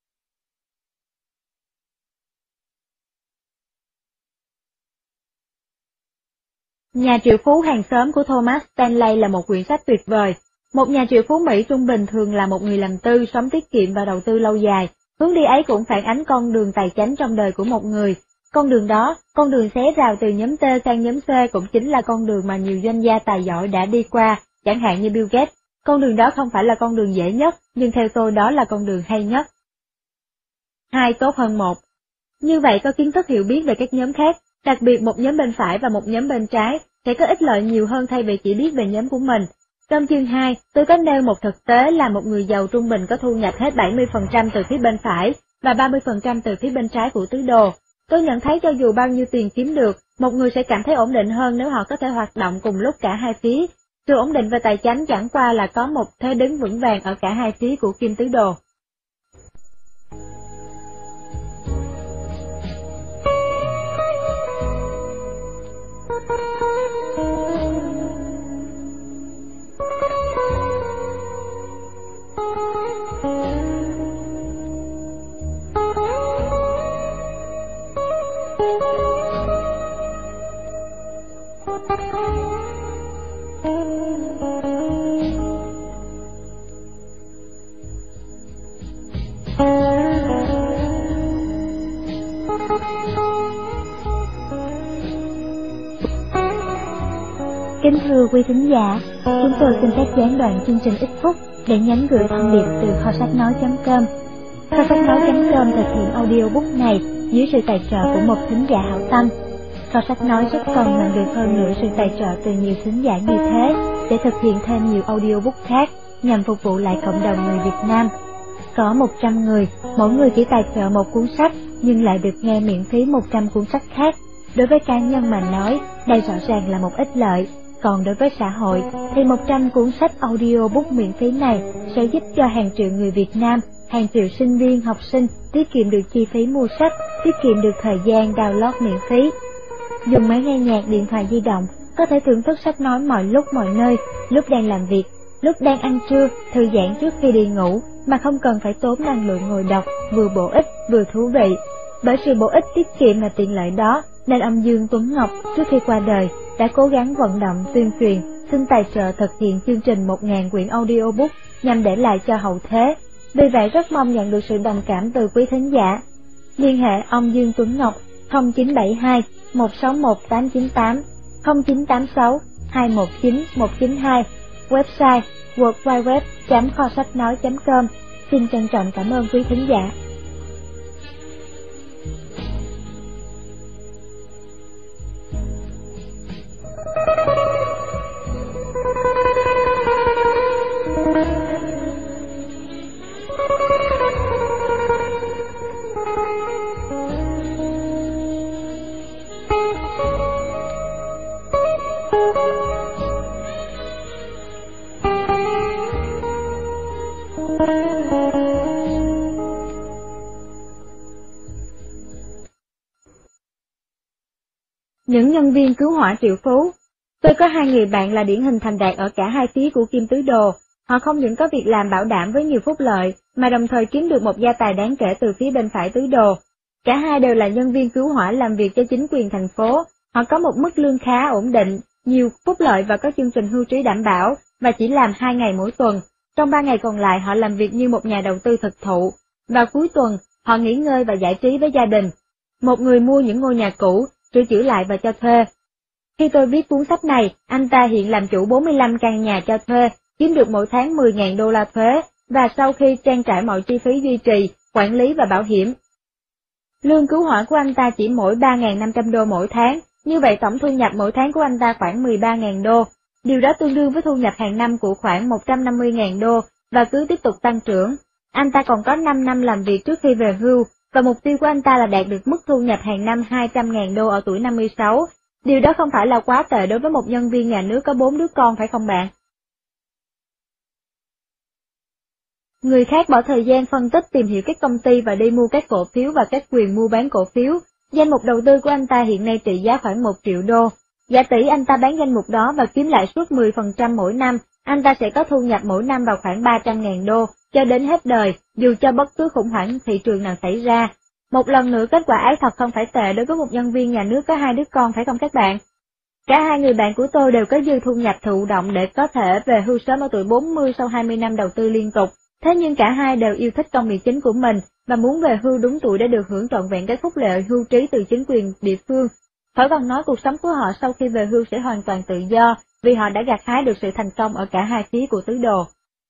S1: Nhà triệu phú hàng xóm của Thomas Stanley là một quyển sách tuyệt vời. Một nhà triệu phú Mỹ trung bình thường là một người làm tư, sống tiết kiệm và đầu tư lâu dài. Hướng đi ấy cũng phản ánh con đường tài chính trong đời của một người. Con đường đó, con đường xé rào từ nhóm T sang nhóm C cũng chính là con đường mà nhiều doanh gia tài giỏi đã đi qua, chẳng hạn như Bill Gates. Con đường đó không phải là con đường dễ nhất, nhưng theo tôi đó là con đường hay nhất. Hai tốt hơn một. Như vậy có kiến thức hiểu biết về các nhóm khác, đặc biệt một nhóm bên phải và một nhóm bên trái, sẽ có ích lợi nhiều hơn thay vì chỉ biết về nhóm của mình. Trong chương hai, tôi có nêu một thực tế là một người giàu trung bình có thu nhập hết bảy mươi phần trăm từ phía bên phải và ba mươi phần trăm từ phía bên trái của tứ đồ. Tôi nhận thấy cho dù bao nhiêu tiền kiếm được, Một người sẽ cảm thấy ổn định hơn nếu họ có thể hoạt động cùng lúc cả hai phía. Sự ổn định về tài chính chẳng qua là có một thế đứng vững vàng ở cả hai phía của kim tứ đồ.
S2: Kính thưa quý thính giả, chúng tôi xin phép gián đoạn chương trình ít phút để nhắn gửi thông điệp từ kho sách nói chấm com. Kho sách nói chấm com thực hiện audiobook này dưới sự tài trợ của một thính giả hảo tâm. Kho sách nói rất cần nhận được hơn nữa sự tài trợ từ nhiều thính giả như thế để thực hiện thêm nhiều audiobook khác nhằm phục vụ lại cộng đồng người Việt Nam. Có một trăm người, mỗi người chỉ tài trợ một cuốn sách nhưng lại được nghe miễn phí một trăm cuốn sách khác. Đối với cá nhân mà nói, đây rõ ràng là một ích lợi. Còn đối với xã hội, thì một trăm cuốn sách audiobook miễn phí này sẽ giúp cho hàng triệu người Việt Nam, hàng triệu sinh viên, học sinh tiết kiệm được chi phí mua sách, tiết kiệm được thời gian download miễn phí. Dùng máy nghe nhạc điện thoại di động, có thể thưởng thức sách nói mọi lúc mọi nơi, lúc đang làm việc, lúc đang ăn trưa, thư giãn trước khi đi ngủ, mà không cần phải tốn năng lượng ngồi đọc, vừa bổ ích vừa thú vị. Bởi sự bổ ích, tiết kiệm và tiện lợi đó, nên ông Dương Tuấn Ngọc trước khi qua đời đã cố gắng vận động tuyên truyền, xin tài trợ thực hiện chương trình một nghìn quyển audiobook nhằm để lại cho hậu thế. Vì vậy rất mong nhận được sự đồng cảm từ quý thính giả. Liên hệ ông Dương Tuấn Ngọc không chín bảy hai một sáu một tám chín tám, không chín tám sáu hai một chín một chín hai, website w w w chấm kho sách nói chấm com. Xin trân trọng cảm ơn quý thính giả.
S1: Những nhân viên cứu hỏa triệu phú. Tôi có hai người bạn là điển hình thành đạt ở cả hai phía của kim tứ đồ. Họ không những có việc làm bảo đảm với nhiều phúc lợi, mà đồng thời kiếm được một gia tài đáng kể từ phía bên phải tứ đồ. Cả hai đều là nhân viên cứu hỏa làm việc cho chính quyền thành phố. Họ có một mức lương khá ổn định, nhiều phúc lợi và có chương trình hưu trí đảm bảo, và chỉ làm hai ngày mỗi tuần. Trong ba ngày còn lại họ làm việc như một nhà đầu tư thực thụ. Vào cuối tuần, họ nghỉ ngơi và giải trí với gia đình. Một người mua những ngôi nhà cũ, sửa chữa lại và cho thuê. Khi tôi viết cuốn sách này, anh ta hiện làm chủ bốn mươi lăm căn nhà cho thuê, kiếm được mỗi tháng mười nghìn đô la thuế, và sau khi trang trải mọi chi phí duy trì, quản lý và bảo hiểm. Lương cứu hỏa của anh ta chỉ mỗi ba nghìn năm trăm đô mỗi tháng, như vậy tổng thu nhập mỗi tháng của anh ta khoảng mười ba nghìn đô. Điều đó tương đương với thu nhập hàng năm của khoảng một trăm năm mươi nghìn đô, và cứ tiếp tục tăng trưởng. Anh ta còn có năm năm làm việc trước khi về hưu, và mục tiêu của anh ta là đạt được mức thu nhập hàng năm hai trăm nghìn đô ở tuổi năm mươi sáu. Điều đó không phải là quá tệ đối với một nhân viên nhà nước có bốn đứa con, phải không bạn? Người khác bỏ thời gian phân tích tìm hiểu các công ty và đi mua các cổ phiếu và các quyền mua bán cổ phiếu. Danh mục đầu tư của anh ta hiện nay trị giá khoảng một triệu đô. Giả tỷ anh ta bán danh mục đó và kiếm lãi suất mười phần trăm mỗi năm, anh ta sẽ có thu nhập mỗi năm vào khoảng ba trăm nghìn đô, cho đến hết đời, dù cho bất cứ khủng hoảng thị trường nào xảy ra. Một lần nữa kết quả ấy thật không phải tệ đối với một nhân viên nhà nước có hai đứa con, phải không các bạn? Cả hai người bạn của tôi đều có dư thu nhập thụ động để có thể về hưu sớm ở tuổi bốn mươi sau hai mươi năm đầu tư liên tục. Thế nhưng cả hai đều yêu thích công việc chính của mình và muốn về hưu đúng tuổi để được hưởng trọn vẹn các phúc lợi hưu trí từ chính quyền địa phương. Khỏi cần nói cuộc sống của họ sau khi về hưu sẽ hoàn toàn tự do, vì họ đã gặt hái được sự thành công ở cả hai phía của tứ đồ.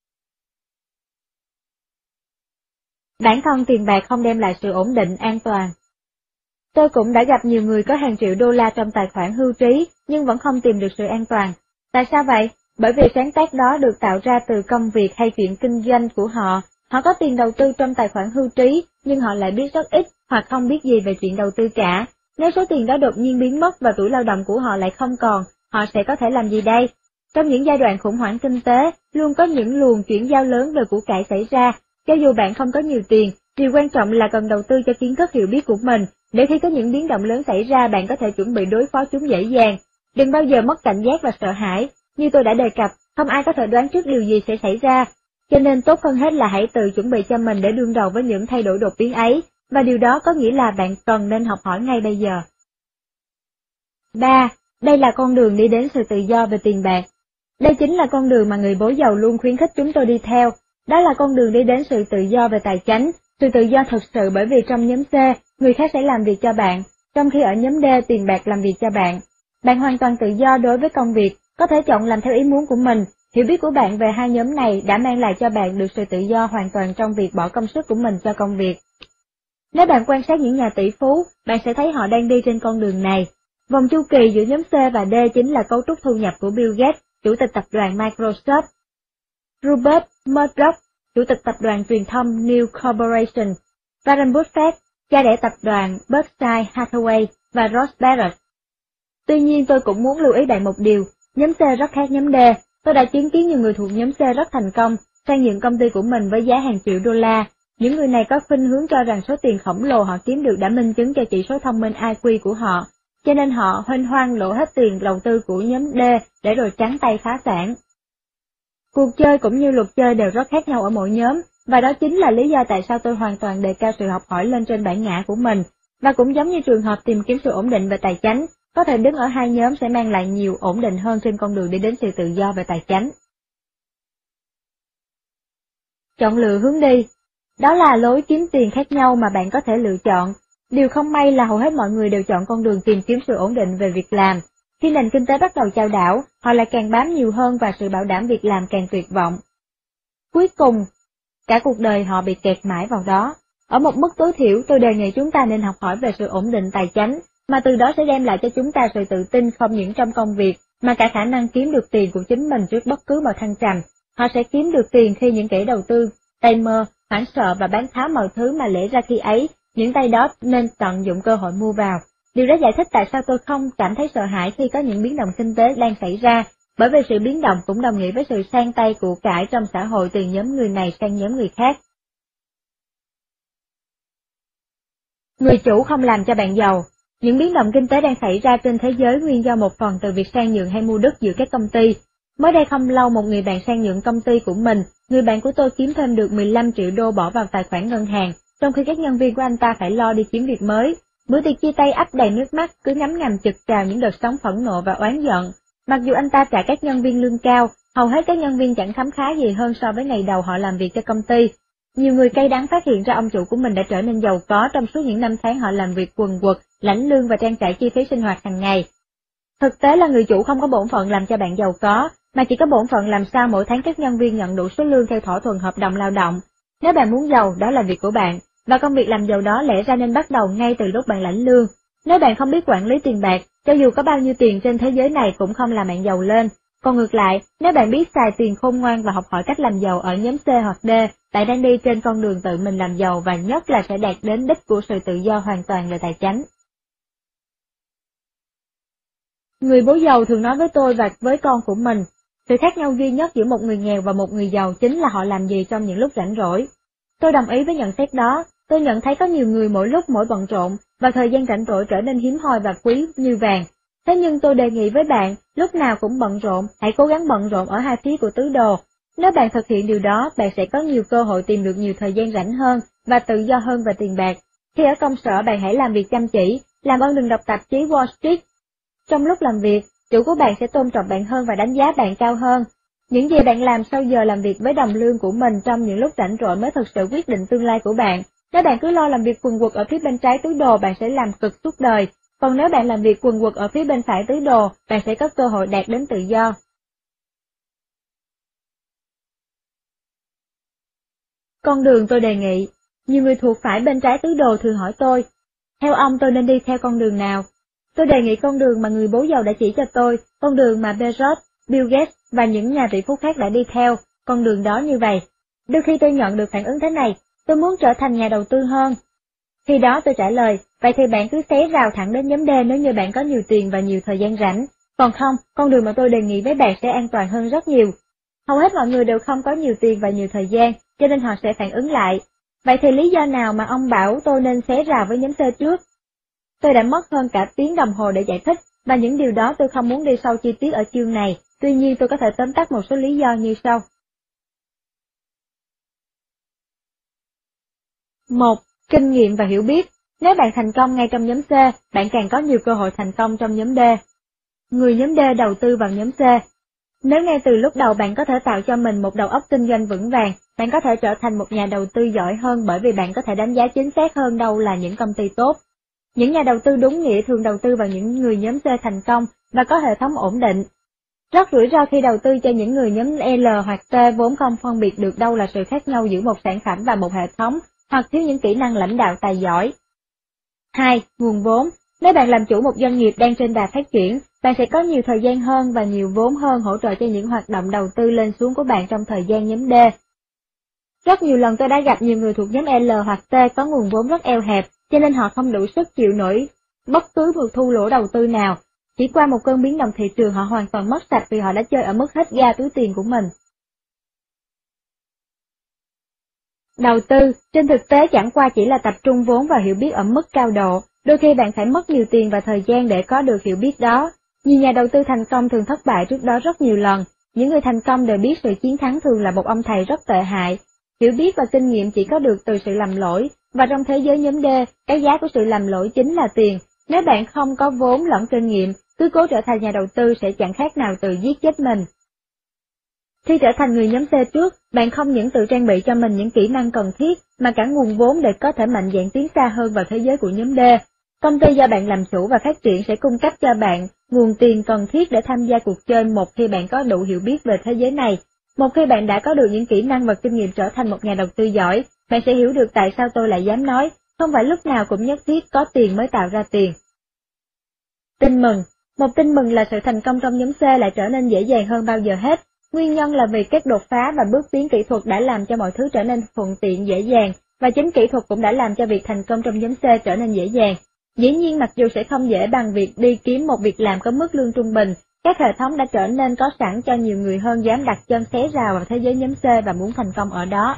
S1: Bản thân tiền bạc không đem lại sự ổn định, an toàn. Tôi cũng đã gặp nhiều người có hàng triệu đô la trong tài khoản hưu trí, nhưng vẫn không tìm được sự an toàn. Tại sao vậy? Bởi vì sáng tác đó được tạo ra từ công việc hay chuyện kinh doanh của họ. Họ có tiền đầu tư trong tài khoản hưu trí, nhưng họ lại biết rất ít hoặc không biết gì về chuyện đầu tư cả. Nếu số tiền đó đột nhiên biến mất và tuổi lao động của họ lại không còn, họ sẽ có thể làm gì đây? Trong những giai đoạn khủng hoảng kinh tế, luôn có những luồng chuyển giao lớn về của cải xảy ra. Cho dù bạn không có nhiều tiền, điều quan trọng là cần đầu tư cho kiến thức hiểu biết của mình, để khi có những biến động lớn xảy ra bạn có thể chuẩn bị đối phó chúng dễ dàng. Đừng bao giờ mất cảnh giác và sợ hãi. Như tôi đã đề cập, không ai có thể đoán trước điều gì sẽ xảy ra. Cho nên tốt hơn hết là hãy tự chuẩn bị cho mình để đương đầu với những thay đổi đột biến ấy, và điều đó có nghĩa là bạn cần nên học hỏi ngay bây giờ. ba. Đây là con đường đi đến sự tự do về tiền bạc. Đây chính là con đường mà người bố giàu luôn khuyến khích chúng tôi đi theo. Đó là con đường đi đến sự tự do về tài chính, sự tự do thực sự, bởi vì trong nhóm C, người khác sẽ làm việc cho bạn, trong khi ở nhóm D tiền bạc làm việc cho bạn. Bạn hoàn toàn tự do đối với công việc, có thể chọn làm theo ý muốn của mình. Hiểu biết của bạn về hai nhóm này đã mang lại cho bạn được sự tự do hoàn toàn trong việc bỏ công sức của mình cho công việc. Nếu bạn quan sát những nhà tỷ phú, bạn sẽ thấy họ đang đi trên con đường này. Vòng chu kỳ giữa nhóm C và D chính là cấu trúc thu nhập của Bill Gates, chủ tịch tập đoàn Microsoft, Rupert Murdoch, chủ tịch tập đoàn truyền thông News Corporation, Warren Buffett, cha đẻ tập đoàn Berkshire Hathaway và Ross Perot. Tuy nhiên tôi cũng muốn lưu ý bạn một điều, nhóm C rất khác nhóm D. Tôi đã chứng kiến nhiều người thuộc nhóm C rất thành công, xây dựng công ty của mình với giá hàng triệu đô la. Những người này có khuynh hướng cho rằng số tiền khổng lồ họ kiếm được đã minh chứng cho chỉ số thông minh I Q của họ, cho nên họ huênh hoang lộ hết tiền đầu tư của nhóm D để rồi trắng tay phá sản. Cuộc chơi cũng như luật chơi đều rất khác nhau ở mỗi nhóm, và đó chính là lý do tại sao tôi hoàn toàn đề cao sự học hỏi lên trên bản ngã của mình, và cũng giống như trường hợp tìm kiếm sự ổn định về tài chính, có thể đứng ở hai nhóm sẽ mang lại nhiều ổn định hơn trên con đường đi đến sự tự do về tài chính. Chọn lựa hướng đi. Đó là lối kiếm tiền khác nhau mà bạn có thể lựa chọn. Điều không may là hầu hết mọi người đều chọn con đường tìm kiếm sự ổn định về việc làm. Khi nền kinh tế bắt đầu chao đảo, họ lại càng bám nhiều hơn và sự bảo đảm việc làm càng tuyệt vọng. Cuối cùng, cả cuộc đời họ bị kẹt mãi vào đó. Ở một mức tối thiểu, tôi đề nghị chúng ta nên học hỏi về sự ổn định tài chính, mà từ đó sẽ đem lại cho chúng ta sự tự tin không những trong công việc, mà cả khả năng kiếm được tiền của chính mình trước bất cứ một thăng trầm. Họ sẽ kiếm được tiền khi những kẻ đầu tư, tay mơ, hoảng sợ và bán tháo mọi thứ mà lẽ ra khi ấy, những tay đó nên tận dụng cơ hội mua vào. Điều đó giải thích tại sao tôi không cảm thấy sợ hãi khi có những biến động kinh tế đang xảy ra, bởi vì sự biến động cũng đồng nghĩa với sự sang tay của cải trong xã hội từ nhóm người này sang nhóm người khác. Người chủ không làm cho bạn giàu. Những biến động kinh tế đang xảy ra trên thế giới nguyên do một phần từ việc sang nhượng hay mua đất giữa các công ty. Mới đây không lâu một người bạn sang nhượng công ty của mình, người bạn của tôi kiếm thêm được mười lăm triệu đô bỏ vào tài khoản ngân hàng, trong khi các nhân viên của anh ta phải lo đi kiếm việc mới. Bữa tiệc chia tay ắp đầy nước mắt, cứ ngấm ngầm trực trào những đợt sóng phẫn nộ và oán giận. Mặc dù anh ta trả các nhân viên lương cao, hầu hết các nhân viên chẳng khấm khá gì hơn so với ngày đầu họ làm việc cho công ty. Nhiều người cay đắng phát hiện ra ông chủ của mình đã trở nên giàu có trong suốt những năm tháng họ làm việc quần quật, lãnh lương và trang trải chi phí sinh hoạt hàng ngày. Thực tế là người chủ không có bổn phận làm cho bạn giàu có, mà chỉ có bổn phận làm sao mỗi tháng các nhân viên nhận đủ số lương theo thỏa thuận hợp đồng lao động. Nếu bạn muốn giàu, đó là việc của bạn, và công việc làm giàu đó lẽ ra nên bắt đầu ngay từ lúc bạn lãnh lương. Nếu bạn không biết quản lý tiền bạc, cho dù có bao nhiêu tiền trên thế giới này cũng không làm bạn giàu lên. Còn ngược lại, nếu bạn biết xài tiền khôn ngoan và học hỏi cách làm giàu ở nhóm C hoặc D, bạn đang đi trên con đường tự mình làm giàu và nhất là sẽ đạt đến đích của sự tự do hoàn toàn về tài chính. Người bố giàu thường nói với tôi và với con của mình, sự khác nhau duy nhất giữa một người nghèo và một người giàu chính là họ làm gì trong những lúc rảnh rỗi. Tôi đồng ý với nhận xét đó, tôi nhận thấy có nhiều người mỗi lúc mỗi bận rộn, và thời gian rảnh rỗi trở nên hiếm hoi và quý như vàng. Thế nhưng tôi đề nghị với bạn, lúc nào cũng bận rộn, hãy cố gắng bận rộn ở hai phía của tứ đồ. Nếu bạn thực hiện điều đó, bạn sẽ có nhiều cơ hội tìm được nhiều thời gian rảnh hơn, và tự do hơn về tiền bạc. Khi ở công sở bạn hãy làm việc chăm chỉ, làm ơn đừng đọc tạp chí Wall Street. Trong lúc làm việc, chủ của bạn sẽ tôn trọng bạn hơn và đánh giá bạn cao hơn. Những gì bạn làm sau giờ làm việc với đồng lương của mình trong những lúc rảnh rỗi mới thực sự quyết định tương lai của bạn. Nếu bạn cứ lo làm việc quần quật ở phía bên trái túi đồ, bạn sẽ làm cực suốt đời. Còn nếu bạn làm việc quần quật ở phía bên phải túi đồ, bạn sẽ có cơ hội đạt đến tự do. Con đường tôi đề nghị. Nhiều người thuộc phải bên trái túi đồ thường hỏi tôi, theo ông tôi nên đi theo con đường nào? Tôi đề nghị con đường mà người bố giàu đã chỉ cho tôi, con đường mà Bezos, Bill Gates và những nhà tỷ phú khác đã đi theo, con đường đó như vậy. Đôi khi tôi nhận được phản ứng thế này, tôi muốn trở thành nhà đầu tư hơn. Khi đó tôi trả lời, vậy thì bạn cứ xé rào thẳng đến nhóm D nếu như bạn có nhiều tiền và nhiều thời gian rảnh. Còn không, con đường mà tôi đề nghị với bạn sẽ an toàn hơn rất nhiều. Hầu hết mọi người đều không có nhiều tiền và nhiều thời gian, cho nên họ sẽ phản ứng lại. Vậy thì lý do nào mà ông bảo tôi nên xé rào với nhóm C trước? Tôi đã mất hơn cả tiếng đồng hồ để giải thích, và những điều đó tôi không muốn đi sâu chi tiết ở chương này, tuy nhiên tôi có thể tóm tắt một số lý do như sau. một. Kinh nghiệm và hiểu biết. Nếu bạn thành công ngay trong nhóm C, bạn càng có nhiều cơ hội thành công trong nhóm D. Người nhóm D đầu tư vào nhóm C. Nếu ngay từ lúc đầu bạn có thể tạo cho mình một đầu óc kinh doanh vững vàng, bạn có thể trở thành một nhà đầu tư giỏi hơn bởi vì bạn có thể đánh giá chính xác hơn đâu là những công ty tốt. Những nhà đầu tư đúng nghĩa thường đầu tư vào những người nhóm C thành công và có hệ thống ổn định. Rất rủi ro khi đầu tư cho những người nhóm L hoặc T vốn không phân biệt được đâu là sự khác nhau giữa một sản phẩm và một hệ thống, hoặc thiếu những kỹ năng lãnh đạo tài giỏi. hai. Nguồn vốn. Nếu bạn làm chủ một doanh nghiệp đang trên đà phát triển, bạn sẽ có nhiều thời gian hơn và nhiều vốn hơn hỗ trợ cho những hoạt động đầu tư lên xuống của bạn trong thời gian nhóm D. Rất nhiều lần tôi đã gặp nhiều người thuộc nhóm L hoặc T có nguồn vốn rất eo hẹp, cho nên họ không đủ sức chịu nổi bất cứ một thu lỗ đầu tư nào. Chỉ qua một cơn biến động thị trường họ hoàn toàn mất sạch vì họ đã chơi ở mức hết ga túi tiền của mình. Đầu tư, trên thực tế chẳng qua chỉ là tập trung vốn và hiểu biết ở mức cao độ, đôi khi bạn phải mất nhiều tiền và thời gian để có được hiểu biết đó. Nhiều nhà đầu tư thành công thường thất bại trước đó rất nhiều lần, những người thành công đều biết sự chiến thắng thường là một ông thầy rất tệ hại. Hiểu biết và kinh nghiệm chỉ có được từ sự làm lỗi, và trong thế giới nhóm D, cái giá của sự làm lỗi chính là tiền. Nếu bạn không có vốn lẫn kinh nghiệm, cứ cố trở thành nhà đầu tư sẽ chẳng khác nào tự giết chết mình. Khi trở thành người nhóm C trước, bạn không những tự trang bị cho mình những kỹ năng cần thiết, mà cả nguồn vốn để có thể mạnh dạn tiến xa hơn vào thế giới của nhóm D. Công ty do bạn làm chủ và phát triển sẽ cung cấp cho bạn nguồn tiền cần thiết để tham gia cuộc chơi một khi bạn có đủ hiểu biết về thế giới này. Một khi bạn đã có được những kỹ năng và kinh nghiệm trở thành một nhà đầu tư giỏi, bạn sẽ hiểu được tại sao tôi lại dám nói, không phải lúc nào cũng nhất thiết có tiền mới tạo ra tiền. Tin mừng. Một tin mừng là sự thành công trong nhóm C lại trở nên dễ dàng hơn bao giờ hết. Nguyên nhân là vì các đột phá và bước tiến kỹ thuật đã làm cho mọi thứ trở nên thuận tiện dễ dàng, và chính kỹ thuật cũng đã làm cho việc thành công trong nhóm C trở nên dễ dàng. Dĩ nhiên mặc dù sẽ không dễ bằng việc đi kiếm một việc làm có mức lương trung bình, các hệ thống đã trở nên có sẵn cho nhiều người hơn dám đặt chân xé rào vào thế giới nhóm C và muốn thành công ở đó.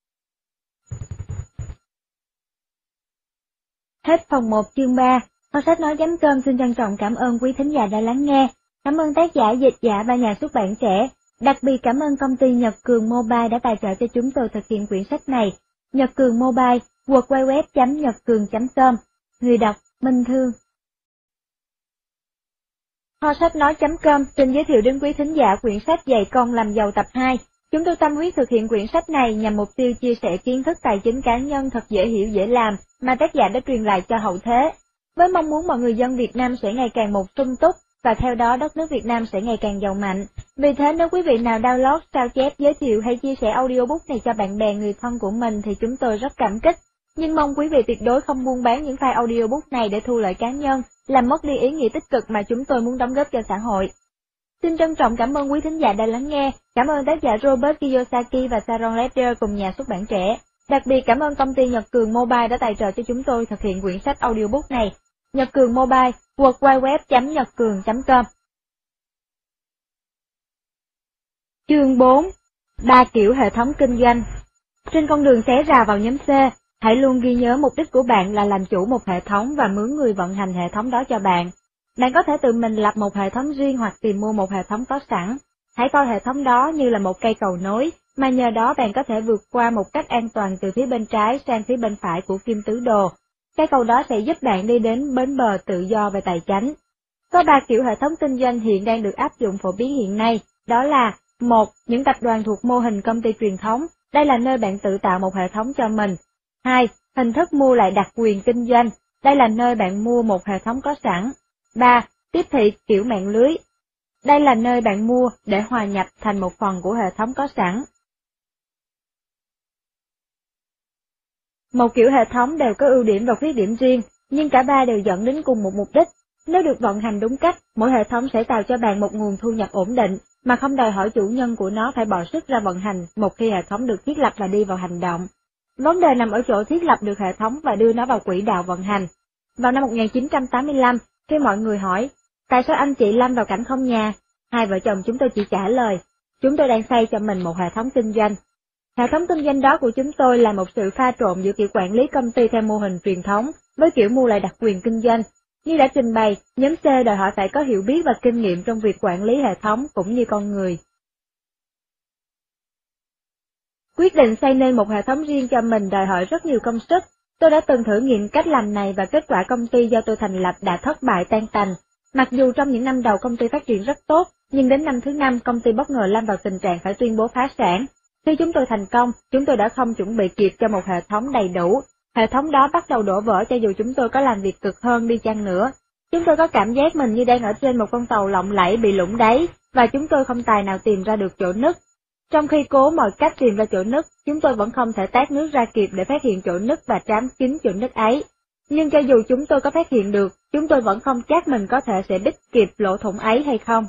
S1: Hết phần một chương ba, Kho sách nói.com xin trân trọng cảm ơn quý thính giả đã lắng nghe. Cảm ơn tác giả, dịch giả và nhà xuất bản trẻ. Đặc biệt cảm ơn công ty Nhật Cường Mobile đã tài trợ cho chúng tôi thực hiện quyển sách này. Nhật Cường Mobile, w w w chấm nhật cường chấm com. Người đọc, Minh Thương. Kho sách nói.com xin giới thiệu đến quý thính giả quyển sách Dạy con làm giàu tập hai. Chúng tôi tâm huyết thực hiện quyển sách này nhằm mục tiêu chia sẻ kiến thức tài chính cá nhân thật dễ hiểu dễ làm mà tác giả đã truyền lại cho hậu thế, với mong muốn mọi người dân Việt Nam sẽ ngày càng một sung túc, và theo đó đất nước Việt Nam sẽ ngày càng giàu mạnh. Vì thế nếu quý vị nào download, sao chép, giới thiệu hay chia sẻ audiobook này cho bạn bè người thân của mình thì chúng tôi rất cảm kích. Nhưng mong quý vị tuyệt đối không buôn bán những file audiobook này để thu lợi cá nhân, làm mất đi ý nghĩa tích cực mà chúng tôi muốn đóng góp cho xã hội. Xin trân trọng cảm ơn quý thính giả đã lắng nghe, cảm ơn tác giả Robert Kiyosaki và Sharon Leder cùng nhà xuất bản trẻ. Đặc biệt cảm ơn công ty Nhật Cường Mobile đã tài trợ cho chúng tôi thực hiện quyển sách audiobook này. Nhật Cường Mobile, w w w chấm nhật cường chấm com. Chương bốn. Ba kiểu hệ thống kinh doanh. Trên con đường xé rào vào nhóm C, hãy luôn ghi nhớ mục đích của bạn là làm chủ một hệ thống và mướn người vận hành hệ thống đó cho bạn. Bạn có thể tự mình lập một hệ thống riêng hoặc tìm mua một hệ thống có sẵn. Hãy coi hệ thống đó như là một cây cầu nối, mà nhờ đó bạn có thể vượt qua một cách an toàn từ phía bên trái sang phía bên phải của kim tứ đồ. Cây cầu đó sẽ giúp bạn đi đến bến bờ tự do về tài chính. Có ba kiểu hệ thống kinh doanh hiện đang được áp dụng phổ biến hiện nay, đó là: một. Những tập đoàn thuộc mô hình công ty truyền thống, đây là nơi bạn tự tạo một hệ thống cho mình. hai. Hình thức mua lại đặc quyền kinh doanh, đây là nơi bạn mua một hệ thống có sẵn. ba. Tiếp thị kiểu mạng lưới, đây là nơi bạn mua để hòa nhập thành một phần của hệ thống có sẵn. Một kiểu hệ thống đều có ưu điểm và khuyết điểm riêng, nhưng cả ba đều dẫn đến cùng một mục đích. Nếu được vận hành đúng cách, mỗi hệ thống sẽ tạo cho bạn một nguồn thu nhập ổn định, mà không đòi hỏi chủ nhân của nó phải bỏ sức ra vận hành một khi hệ thống được thiết lập và đi vào hành động. Vấn đề nằm ở chỗ thiết lập được hệ thống và đưa nó vào quỹ đạo vận hành. Vào năm một nghìn chín trăm tám mươi lăm, khi mọi người hỏi, tại sao anh chị lâm vào cảnh không nhà, hai vợ chồng chúng tôi chỉ trả lời, chúng tôi đang xây cho mình một hệ thống kinh doanh. Hệ thống kinh doanh đó của chúng tôi là một sự pha trộn giữa kiểu quản lý công ty theo mô hình truyền thống với kiểu mua lại đặc quyền kinh doanh. Như đã trình bày, nhóm C đòi hỏi phải có hiểu biết và kinh nghiệm trong việc quản lý hệ thống cũng như con người. Quyết định xây nên một hệ thống riêng cho mình đòi hỏi rất nhiều công sức. Tôi đã từng thử nghiệm cách làm này và kết quả công ty do tôi thành lập đã thất bại tan tành. Mặc dù trong những năm đầu công ty phát triển rất tốt, nhưng đến năm thứ năm công ty bất ngờ lâm vào tình trạng phải tuyên bố phá sản. Khi chúng tôi thành công, chúng tôi đã không chuẩn bị kịp cho một hệ thống đầy đủ. Hệ thống đó bắt đầu đổ vỡ cho dù chúng tôi có làm việc cực hơn đi chăng nữa. Chúng tôi có cảm giác mình như đang ở trên một con tàu lộng lẫy bị lủng đáy, và chúng tôi không tài nào tìm ra được chỗ nứt. Trong khi cố mọi cách tìm ra chỗ nứt, chúng tôi vẫn không thể tát nước ra kịp để phát hiện chỗ nứt và trám kín chỗ nứt ấy. Nhưng cho dù chúng tôi có phát hiện được, chúng tôi vẫn không chắc mình có thể sẽ bít kịp lỗ thủng ấy hay không.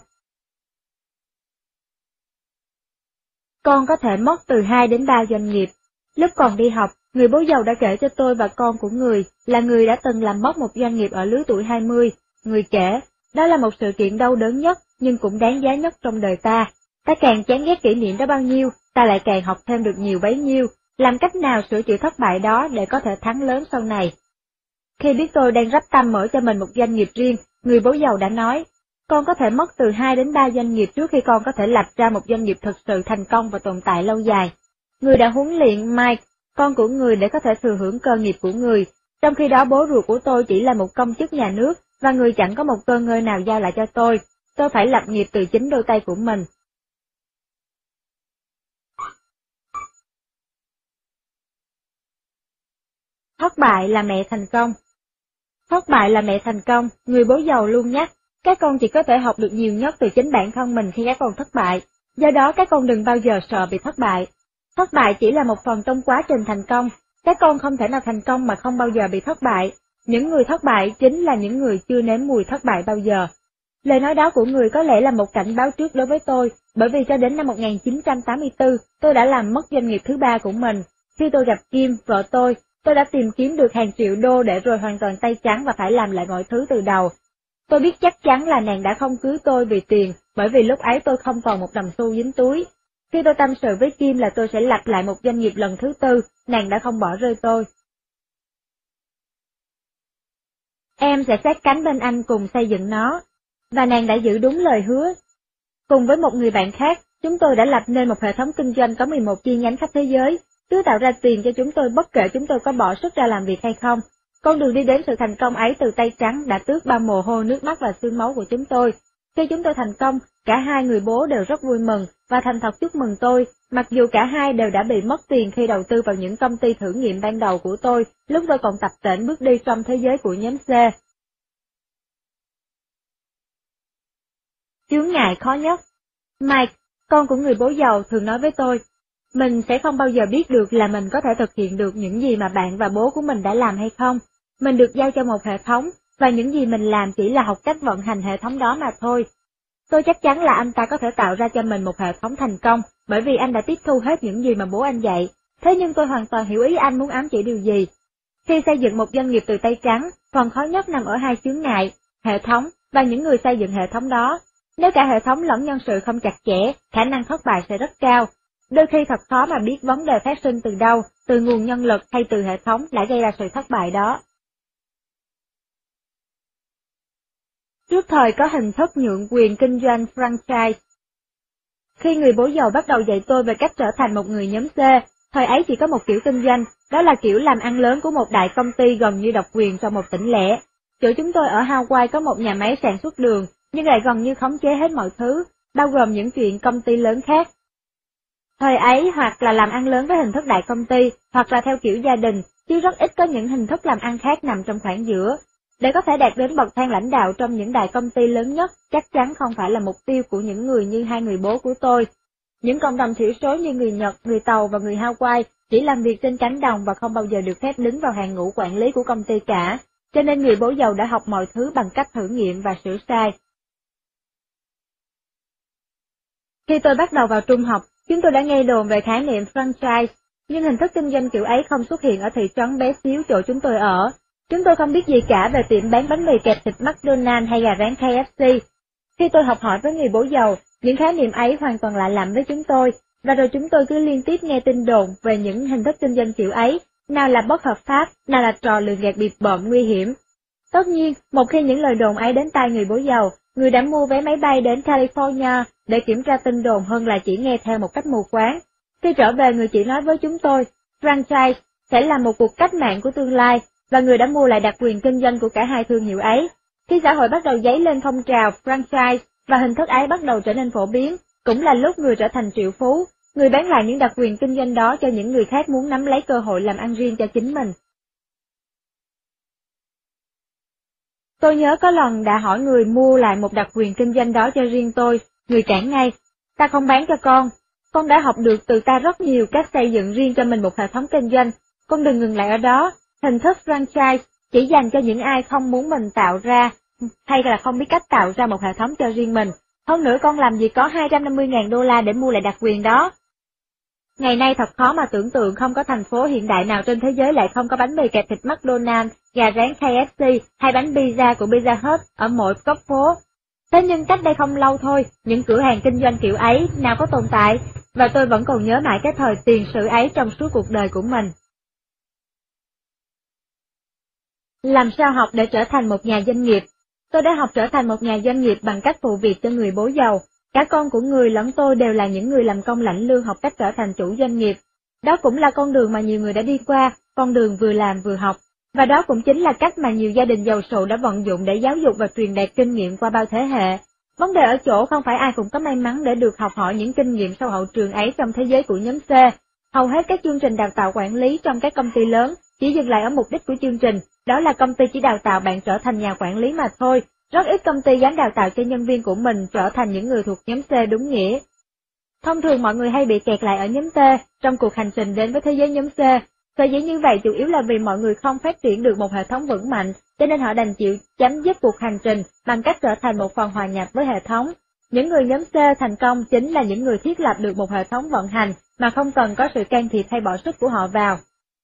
S1: Con có thể mất từ hai đến ba doanh nghiệp. Lúc còn đi học, người bố giàu đã kể cho tôi và con của người là người đã từng làm mất một doanh nghiệp ở lứa tuổi hai mươi. Người kể, đó là một sự kiện đau đớn nhất nhưng cũng đáng giá nhất trong đời ta. Ta càng chán ghét kỷ niệm đó bao nhiêu, ta lại càng học thêm được nhiều bấy nhiêu, làm cách nào sửa chữa thất bại đó để có thể thắng lớn sau này. Khi biết tôi đang rắp tâm mở cho mình một doanh nghiệp riêng, người bố giàu đã nói, con có thể mất từ hai đến ba doanh nghiệp trước khi con có thể lập ra một doanh nghiệp thực sự thành công và tồn tại lâu dài. Người đã huấn luyện Mike, con của người để có thể thừa hưởng cơ nghiệp của người, trong khi đó bố ruột của tôi chỉ là một công chức nhà nước và người chẳng có một cơ ngơi nào giao lại cho tôi. Tôi phải lập nghiệp từ chính đôi tay của mình. Thất bại là mẹ thành công. Thất bại là mẹ thành công, người bố giàu luôn nhắc, các con chỉ có thể học được nhiều nhất từ chính bản thân mình khi các con thất bại, do đó các con đừng bao giờ sợ bị thất bại. Thất bại chỉ là một phần trong quá trình thành công, các con không thể nào thành công mà không bao giờ bị thất bại. Những người thất bại chính là những người chưa nếm mùi thất bại bao giờ. Lời nói đó của người có lẽ là một cảnh báo trước đối với tôi, bởi vì cho đến năm một nghìn chín trăm tám mươi tư, tôi đã làm mất doanh nghiệp thứ ba của mình. Khi tôi gặp Kim, vợ tôi, tôi đã tìm kiếm được hàng triệu đô để rồi hoàn toàn tay trắng và phải làm lại mọi thứ từ đầu. Tôi biết chắc chắn là nàng đã không cưới tôi vì tiền, bởi vì lúc ấy tôi không còn một đồng xu dính túi. Khi tôi tâm sự với Kim là tôi sẽ lập lại một doanh nghiệp lần thứ tư, nàng đã không bỏ rơi tôi. Em sẽ sát cánh bên anh cùng xây dựng nó, và nàng đã giữ đúng lời hứa. Cùng với một người bạn khác, chúng tôi đã lập nên một hệ thống kinh doanh có mười một chi nhánh khắp thế giới, cứ tạo ra tiền cho chúng tôi bất kể chúng tôi có bỏ sức ra làm việc hay không. Con đường đi đến sự thành công ấy từ tay trắng đã tước bao mồ hôi nước mắt và xương máu của chúng tôi. Khi chúng tôi thành công, cả hai người bố đều rất vui mừng và thành thật chúc mừng tôi, mặc dù cả hai đều đã bị mất tiền khi đầu tư vào những công ty thử nghiệm ban đầu của tôi, lúc tôi còn tập tễnh bước đi trong thế giới của nhóm C. Chướng ngại khó nhất. Mike, con của người bố giàu, thường nói với tôi, mình sẽ không bao giờ biết được là mình có thể thực hiện được những gì mà bạn và bố của mình đã làm hay không. Mình được giao cho một hệ thống, và những gì mình làm chỉ là học cách vận hành hệ thống đó mà thôi. Tôi chắc chắn là anh ta có thể tạo ra cho mình một hệ thống thành công, bởi vì anh đã tiếp thu hết những gì mà bố anh dạy. Thế nhưng tôi hoàn toàn hiểu ý anh muốn ám chỉ điều gì. Khi xây dựng một doanh nghiệp từ tay trắng, phần khó nhất nằm ở hai chướng ngại, hệ thống và những người xây dựng hệ thống đó. Nếu cả hệ thống lẫn nhân sự không chặt chẽ, khả năng thất bại sẽ rất cao. Đôi khi thật khó mà biết vấn đề phát sinh từ đâu, từ nguồn nhân lực hay từ hệ thống đã gây ra sự thất bại đó. Trước thời có hình thức nhượng quyền kinh doanh franchise. Khi người bố giàu bắt đầu dạy tôi về cách trở thành một người nhóm C, thời ấy chỉ có một kiểu kinh doanh, đó là kiểu làm ăn lớn của một đại công ty gần như độc quyền trong một tỉnh lẻ. Chỗ chúng tôi ở Hawaii có một nhà máy sản xuất đường, nhưng lại gần như khống chế hết mọi thứ, bao gồm những chuyện công ty lớn khác. Thời ấy hoặc là làm ăn lớn với hình thức đại công ty, hoặc là theo kiểu gia đình, chứ rất ít có những hình thức làm ăn khác nằm trong khoảng giữa. Để có thể đạt đến bậc thang lãnh đạo trong những đại công ty lớn nhất, chắc chắn không phải là mục tiêu của những người như hai người bố của tôi. Những cộng đồng thiểu số như người Nhật, người Tàu và người Hawaii chỉ làm việc trên cánh đồng và không bao giờ được phép đứng vào hàng ngũ quản lý của công ty cả, cho nên người bố giàu đã học mọi thứ bằng cách thử nghiệm và sửa sai. Khi tôi bắt đầu vào trung học, chúng tôi đã nghe đồn về khái niệm franchise, nhưng hình thức kinh doanh kiểu ấy không xuất hiện ở thị trấn bé xíu chỗ chúng tôi ở. Chúng tôi không biết gì cả về tiệm bán bánh mì kẹp thịt McDonald's hay gà rán K F C. Khi tôi học hỏi với người bố giàu, những khái niệm ấy hoàn toàn lạ lẫm với chúng tôi, và rồi chúng tôi cứ liên tiếp nghe tin đồn về những hình thức kinh doanh kiểu ấy, nào là bất hợp pháp, nào là trò lừa gạt bịp bợm nguy hiểm. Tất nhiên, một khi những lời đồn ấy đến tai người bố giàu, người đã mua vé máy bay đến California để kiểm tra tin đồn hơn là chỉ nghe theo một cách mù quáng. Khi trở về, người chỉ nói với chúng tôi, franchise sẽ là một cuộc cách mạng của tương lai, và người đã mua lại đặc quyền kinh doanh của cả hai thương hiệu ấy. Khi xã hội bắt đầu dấy lên phong trào franchise và hình thức ấy bắt đầu trở nên phổ biến, cũng là lúc người trở thành triệu phú, người bán lại những đặc quyền kinh doanh đó cho những người khác muốn nắm lấy cơ hội làm ăn riêng cho chính mình. Tôi nhớ có lần đã hỏi người mua lại một đặc quyền kinh doanh đó cho riêng tôi, người cản ngay, ta không bán cho con, con đã học được từ ta rất nhiều cách xây dựng riêng cho mình một hệ thống kinh doanh, con đừng ngừng lại ở đó, hình thức franchise chỉ dành cho những ai không muốn mình tạo ra, hay là không biết cách tạo ra một hệ thống cho riêng mình, hơn nữa con làm gì có hai trăm năm mươi nghìn đô la để mua lại đặc quyền đó. Ngày nay thật khó mà tưởng tượng không có thành phố hiện đại nào trên thế giới lại không có bánh mì kẹp thịt McDonald's, gà rán K F C hay bánh pizza của Pizza Hut ở mỗi góc phố. Thế nhưng cách đây không lâu thôi, những cửa hàng kinh doanh kiểu ấy nào có tồn tại, và tôi vẫn còn nhớ mãi cái thời tiền sử ấy trong suốt cuộc đời của mình. Làm sao học để trở thành một nhà doanh nghiệp? Tôi đã học trở thành một nhà doanh nghiệp bằng cách phụ việc cho người bố giàu. Cả con của người lẫn tôi đều là những người làm công lãnh lương học cách trở thành chủ doanh nghiệp. Đó cũng là con đường mà nhiều người đã đi qua, con đường vừa làm vừa học. Và đó cũng chính là cách mà nhiều gia đình giàu sụ đã vận dụng để giáo dục và truyền đạt kinh nghiệm qua bao thế hệ. Vấn đề ở chỗ không phải ai cũng có may mắn để được học hỏi những kinh nghiệm sau hậu trường ấy trong thế giới của nhóm C. Hầu hết các chương trình đào tạo quản lý trong các công ty lớn chỉ dừng lại ở mục đích của chương trình, đó là công ty chỉ đào tạo bạn trở thành nhà quản lý mà thôi. Rất ít công ty dám đào tạo cho nhân viên của mình trở thành những người thuộc nhóm C đúng nghĩa. Thông thường mọi người hay bị kẹt lại ở nhóm T trong cuộc hành trình đến với thế giới nhóm C. Sở dĩ như vậy chủ yếu là vì mọi người không phát triển được một hệ thống vững mạnh, cho nên họ đành chịu chấm dứt cuộc hành trình bằng cách trở thành một phần hòa nhập với hệ thống. Những người nhóm C thành công chính là những người thiết lập được một hệ thống vận hành mà không cần có sự can thiệp hay bỏ sức của họ vào.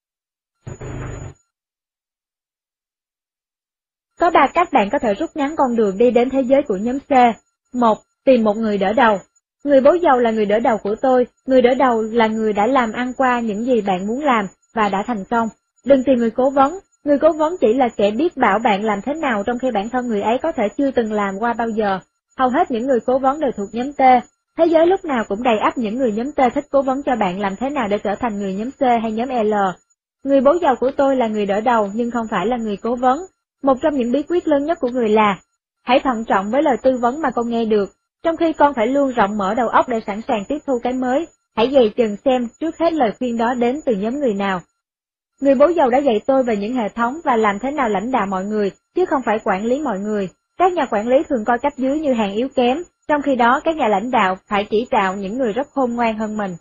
S1: Có ba cách bạn có thể rút ngắn con đường đi đến thế giới của nhóm C. Một, tìm một người đỡ đầu. Người bố giàu là người đỡ đầu của tôi, người đỡ đầu là người đã làm ăn qua những gì bạn muốn làm và đã thành công. Đừng tìm người cố vấn, người cố vấn chỉ là kẻ biết bảo bạn làm thế nào trong khi bản thân người ấy có thể chưa từng làm qua bao giờ. Hầu hết những người cố vấn đều thuộc nhóm T. Thế giới lúc nào cũng đầy ắp những người nhóm T thích cố vấn cho bạn làm thế nào để trở thành người nhóm C hay nhóm L. Người bố giàu của tôi là người đỡ đầu nhưng không phải là người cố vấn. Một trong những bí quyết lớn nhất của người là, hãy thận trọng với lời tư vấn mà con nghe được, trong khi con phải luôn rộng mở đầu óc để sẵn sàng tiếp thu cái mới, hãy dày chừng xem trước hết lời khuyên đó đến từ nhóm người nào. Người bố giàu đã dạy tôi về những hệ thống và làm thế nào lãnh đạo mọi người, chứ không phải quản lý mọi người. Các nhà quản lý thường coi cấp dưới như hàng yếu kém, trong khi đó các nhà lãnh đạo phải chỉ trạo những người rất khôn ngoan hơn mình.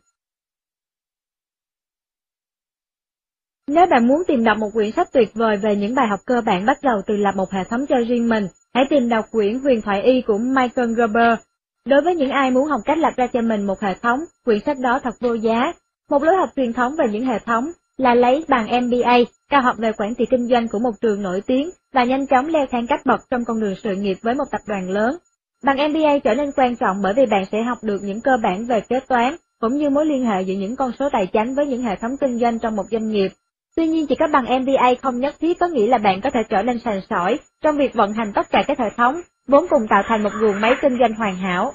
S1: Nếu bạn muốn tìm đọc một quyển sách tuyệt vời về những bài học cơ bản bắt đầu từ lập một hệ thống cho riêng mình, hãy tìm đọc quyển Huyền thoại y của Michael Gerber. Đối với những ai muốn học cách lập ra cho mình một hệ thống, quyển sách đó thật vô giá. Một lối học truyền thống về những hệ thống là lấy bằng M B A, cao học về quản trị kinh doanh của một trường nổi tiếng, và nhanh chóng leo thang cấp bậc trong con đường sự nghiệp với một tập đoàn lớn. Bằng M B A trở nên quan trọng bởi vì bạn sẽ học được những cơ bản về kế toán, cũng như mối liên hệ giữa những con số tài chính với những hệ thống kinh doanh trong một doanh nghiệp. Tuy nhiên, chỉ có bằng M B A không nhất thiết có nghĩa là bạn có thể trở nên sành sỏi trong việc vận hành tất cả các hệ thống, vốn cùng tạo thành một guồng máy kinh doanh hoàn hảo.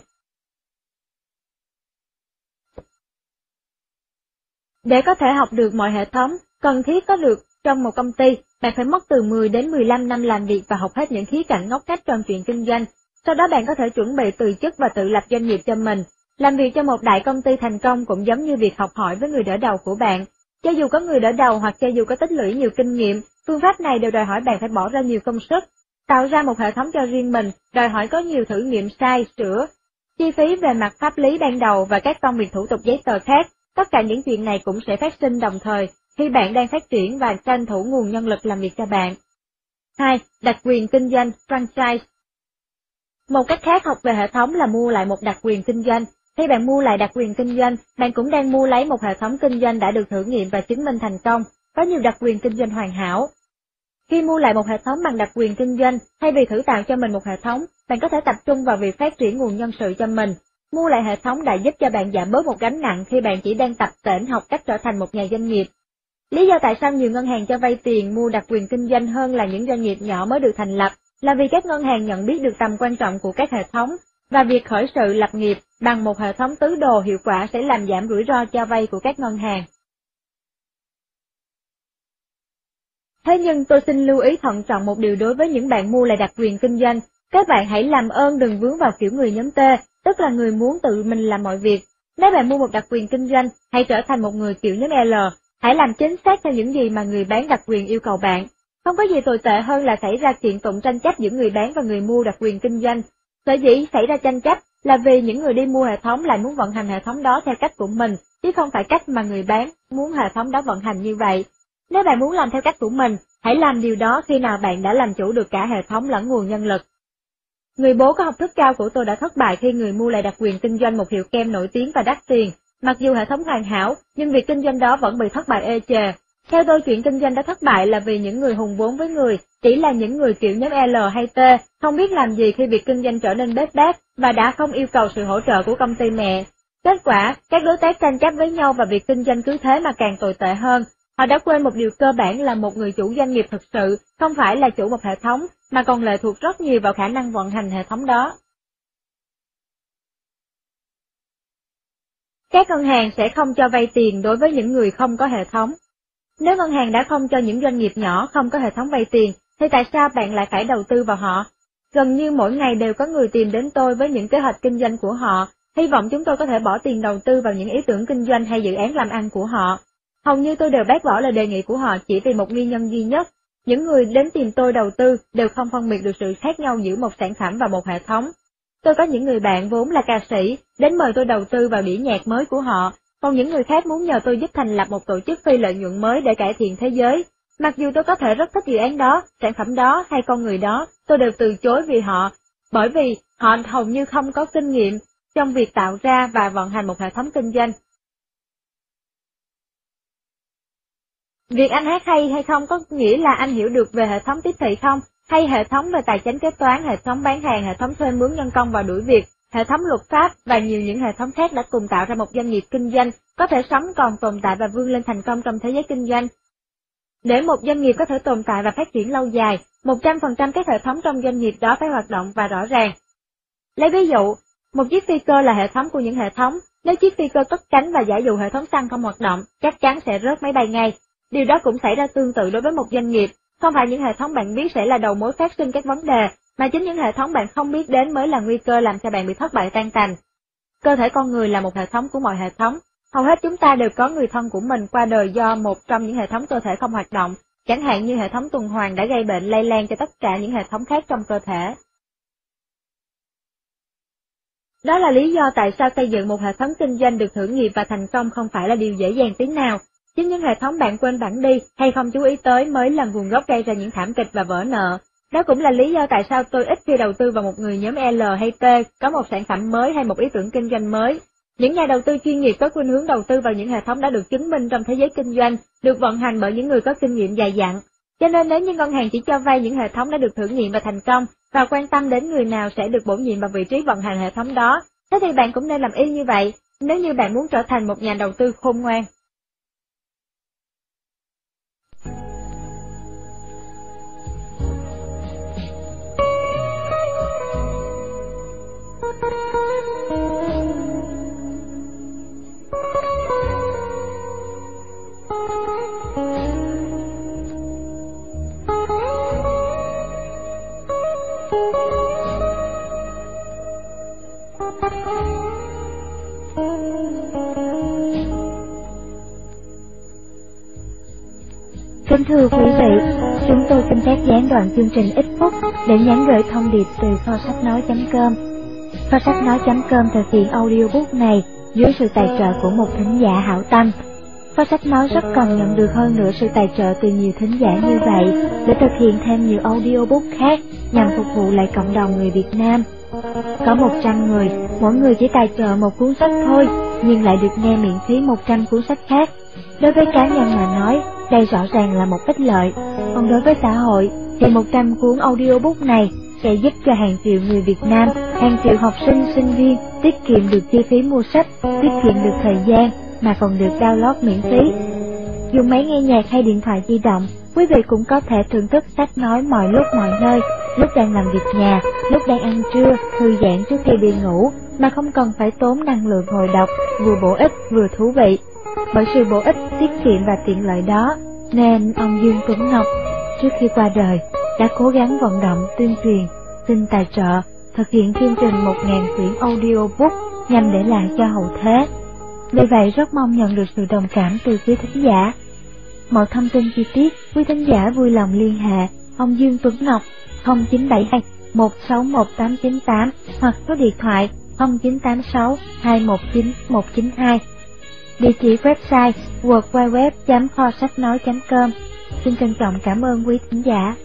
S1: Để có thể học được mọi hệ thống cần thiết có được trong một công ty, bạn phải mất từ mười đến mười lăm năm làm việc và học hết những khía cạnh ngóc ngách trong chuyện kinh doanh. Sau đó bạn có thể chuẩn bị từ chức và tự lập doanh nghiệp cho mình. Làm việc cho một đại công ty thành công cũng giống như việc học hỏi với người đỡ đầu của bạn. Cho dù có người đỡ đầu hoặc cho dù có tích lũy nhiều kinh nghiệm, phương pháp này đều đòi hỏi bạn phải bỏ ra nhiều công sức. Tạo ra một hệ thống cho riêng mình, đòi hỏi có nhiều thử nghiệm sai, sửa. Chi phí về mặt pháp lý ban đầu và các công việc thủ tục giấy tờ khác, tất cả những chuyện này cũng sẽ phát sinh đồng thời khi bạn đang phát triển và tranh thủ nguồn nhân lực làm việc cho bạn. hai. Đặc quyền kinh doanh, franchise. Một cách khác học về hệ thống là mua lại một đặc quyền kinh doanh. Khi bạn mua lại đặc quyền kinh doanh, bạn cũng đang mua lấy một hệ thống kinh doanh đã được thử nghiệm và chứng minh thành công, có nhiều đặc quyền kinh doanh hoàn hảo. Khi mua lại một hệ thống bằng đặc quyền kinh doanh, thay vì thử tạo cho mình một hệ thống, bạn có thể tập trung vào việc phát triển nguồn nhân sự cho mình. Mua lại hệ thống đã giúp cho bạn giảm bớt một gánh nặng khi bạn chỉ đang tập tễnh học cách trở thành một nhà doanh nghiệp. Lý do tại sao nhiều ngân hàng cho vay tiền mua đặc quyền kinh doanh hơn là những doanh nghiệp nhỏ mới được thành lập, là vì các ngân hàng nhận biết được tầm quan trọng của các hệ thống, và việc khởi sự lập nghiệp bằng một hệ thống tứ đồ hiệu quả sẽ làm giảm rủi ro cho vay của các ngân hàng. Thế nhưng tôi xin lưu ý thận trọng một điều đối với những bạn mua lại đặc quyền kinh doanh, các bạn hãy làm ơn đừng vướng vào kiểu người nhóm T, tức là người muốn tự mình làm mọi việc. Nếu bạn mua một đặc quyền kinh doanh, hãy trở thành một người kiểu nhóm L, hãy làm chính xác theo những gì mà người bán đặc quyền yêu cầu bạn. Không có gì tồi tệ hơn là xảy ra kiện tụng tranh chấp giữa người bán và người mua đặc quyền kinh doanh. Sở dĩ xảy ra tranh chấp là vì những người đi mua hệ thống lại muốn vận hành hệ thống đó theo cách của mình, chứ không phải cách mà người bán muốn hệ thống đó vận hành như vậy. Nếu bạn muốn làm theo cách của mình, hãy làm điều đó khi nào bạn đã làm chủ được cả hệ thống lẫn nguồn nhân lực. Người bố có học thức cao của tôi đã thất bại khi người mua lại đặc quyền kinh doanh một hiệu kem nổi tiếng và đắt tiền. Mặc dù hệ thống hoàn hảo, nhưng việc kinh doanh đó vẫn bị thất bại ê chề. Theo tôi, chuyện kinh doanh đã thất bại là vì những người hùng vốn với người, chỉ là những người kiểu nhóm L hay T, không biết làm gì khi việc kinh doanh trở nên bết bát và đã không yêu cầu sự hỗ trợ của công ty mẹ. Kết quả, các đối tác tranh chấp với nhau và việc kinh doanh cứ thế mà càng tồi tệ hơn. Họ đã quên một điều cơ bản là một người chủ doanh nghiệp thực sự không phải là chủ một hệ thống, mà còn lệ thuộc rất nhiều vào khả năng vận hành hệ thống đó. Các ngân hàng sẽ không cho vay tiền đối với những người không có hệ thống. Nếu ngân hàng đã không cho những doanh nghiệp nhỏ không có hệ thống vay tiền, thì tại sao bạn lại phải đầu tư vào họ? Gần như mỗi ngày đều có người tìm đến tôi với những kế hoạch kinh doanh của họ, hy vọng chúng tôi có thể bỏ tiền đầu tư vào những ý tưởng kinh doanh hay dự án làm ăn của họ. Hầu như tôi đều bác bỏ lời đề nghị của họ chỉ vì một nguyên nhân duy nhất. Những người đến tìm tôi đầu tư đều không phân biệt được sự khác nhau giữa một sản phẩm và một hệ thống. Tôi có những người bạn vốn là ca sĩ, đến mời tôi đầu tư vào đĩa nhạc mới của họ, còn những người khác muốn nhờ tôi giúp thành lập một tổ chức phi lợi nhuận mới để cải thiện thế giới. Mặc dù tôi có thể rất thích dự án đó, sản phẩm đó hay con người đó, tôi đều từ chối vì họ, bởi vì họ hầu như không có kinh nghiệm trong việc tạo ra và vận hành một hệ thống kinh doanh. Việc anh hát hay hay không có nghĩa là anh hiểu được về hệ thống tiếp thị không, hay hệ thống về tài chính kế toán, hệ thống bán hàng, hệ thống thuê mướn nhân công và đuổi việc, hệ thống luật pháp và nhiều những hệ thống khác đã cùng tạo ra một doanh nghiệp kinh doanh có thể sống còn tồn tại và vươn lên thành công trong thế giới kinh doanh. Để một doanh nghiệp có thể tồn tại và phát triển lâu dài, một trăm phần trăm các hệ thống trong doanh nghiệp đó phải hoạt động và rõ ràng. Lấy ví dụ, một chiếc phi cơ là hệ thống của những hệ thống, nếu chiếc phi cơ cất cánh và giả dụ hệ thống xăng không hoạt động, chắc chắn sẽ rớt máy bay ngay. Điều đó cũng xảy ra tương tự đối với một doanh nghiệp, không phải những hệ thống bạn biết sẽ là đầu mối phát sinh các vấn đề, mà chính những hệ thống bạn không biết đến mới là nguy cơ làm cho bạn bị thất bại tan tành. Cơ thể con người là một hệ thống của mọi hệ thống, hầu hết chúng ta đều có người thân của mình qua đời do một trong những hệ thống cơ thể không hoạt động, chẳng hạn như hệ thống tuần hoàn đã gây bệnh lây lan cho tất cả những hệ thống khác trong cơ thể. Đó là lý do tại sao xây dựng một hệ thống kinh doanh được thử nghiệm và thành công không phải là điều dễ dàng tí nào. Chính những hệ thống bạn quên bẵng đi hay không chú ý tới mới là nguồn gốc gây ra những thảm kịch và vỡ nợ. Đó cũng là lý do tại sao tôi ít khi đầu tư vào một người nhóm L hay T có một sản phẩm mới hay một ý tưởng kinh doanh mới. Những nhà đầu tư chuyên nghiệp có khuynh hướng đầu tư vào những hệ thống đã được chứng minh trong thế giới kinh doanh, được vận hành bởi những người có kinh nghiệm dày dặn. Cho nên nếu như ngân hàng chỉ cho vay những hệ thống đã được thử nghiệm và thành công, và quan tâm đến người nào sẽ được bổ nhiệm vào vị trí vận hành hệ thống đó, thế thì bạn cũng nên làm y như vậy, nếu như bạn muốn trở thành một nhà đầu tư khôn ngoan.
S2: Kính thưa quý vị, chúng tôi xin phép gián đoạn chương trình ít phút để nhắn gửi thông điệp từ kho sách nói chấm com. Kho sách nói chấm com thực hiện audiobook này dưới sự tài trợ của một thính giả hảo tâm. Kho sách nói rất cần nhận được hơn nữa sự tài trợ từ nhiều thính giả như vậy để thực hiện thêm nhiều audiobook khác nhằm phục vụ lại cộng đồng người Việt Nam. Có một trăm người, mỗi người chỉ tài trợ một cuốn sách thôi, nhưng lại được nghe miễn phí một trăm cuốn sách khác. Đối với cá nhân mà nói, đây rõ ràng là một ích lợi.
S1: Còn đối với xã hội, thì một trăm cuốn audiobook này sẽ giúp cho hàng triệu người Việt Nam, hàng triệu học sinh, sinh viên tiết kiệm được chi phí mua sách, tiết kiệm được thời gian, mà còn được download miễn phí. Dùng máy nghe nhạc hay điện thoại di động, quý vị cũng có thể thưởng thức sách nói mọi lúc mọi nơi, lúc đang làm việc nhà, lúc đang ăn trưa, thư giãn trước khi đi ngủ, mà không cần phải tốn năng lượng ngồi đọc, vừa bổ ích vừa thú vị. Bởi sự bổ ích, tiết kiệm và tiện lợi đó, nên ông Dương Tuấn Ngọc, trước khi qua đời, đã cố gắng vận động tuyên truyền, xin tài trợ, thực hiện chương trình một nghìn quyển audiobook nhằm để lại cho hậu thế. Vì vậy rất mong nhận được sự đồng cảm từ quý thính giả. Mọi thông tin chi tiết, quý thính giả vui lòng liên hệ ông Dương Tuấn Ngọc không chín bảy hai một sáu một tám chín tám hoặc số điện thoại không chín tám sáu hai một chín một chín hai. Địa chỉ website w w w chấm kho sách nói chấm com. Xin trân trọng cảm ơn quý thính giả.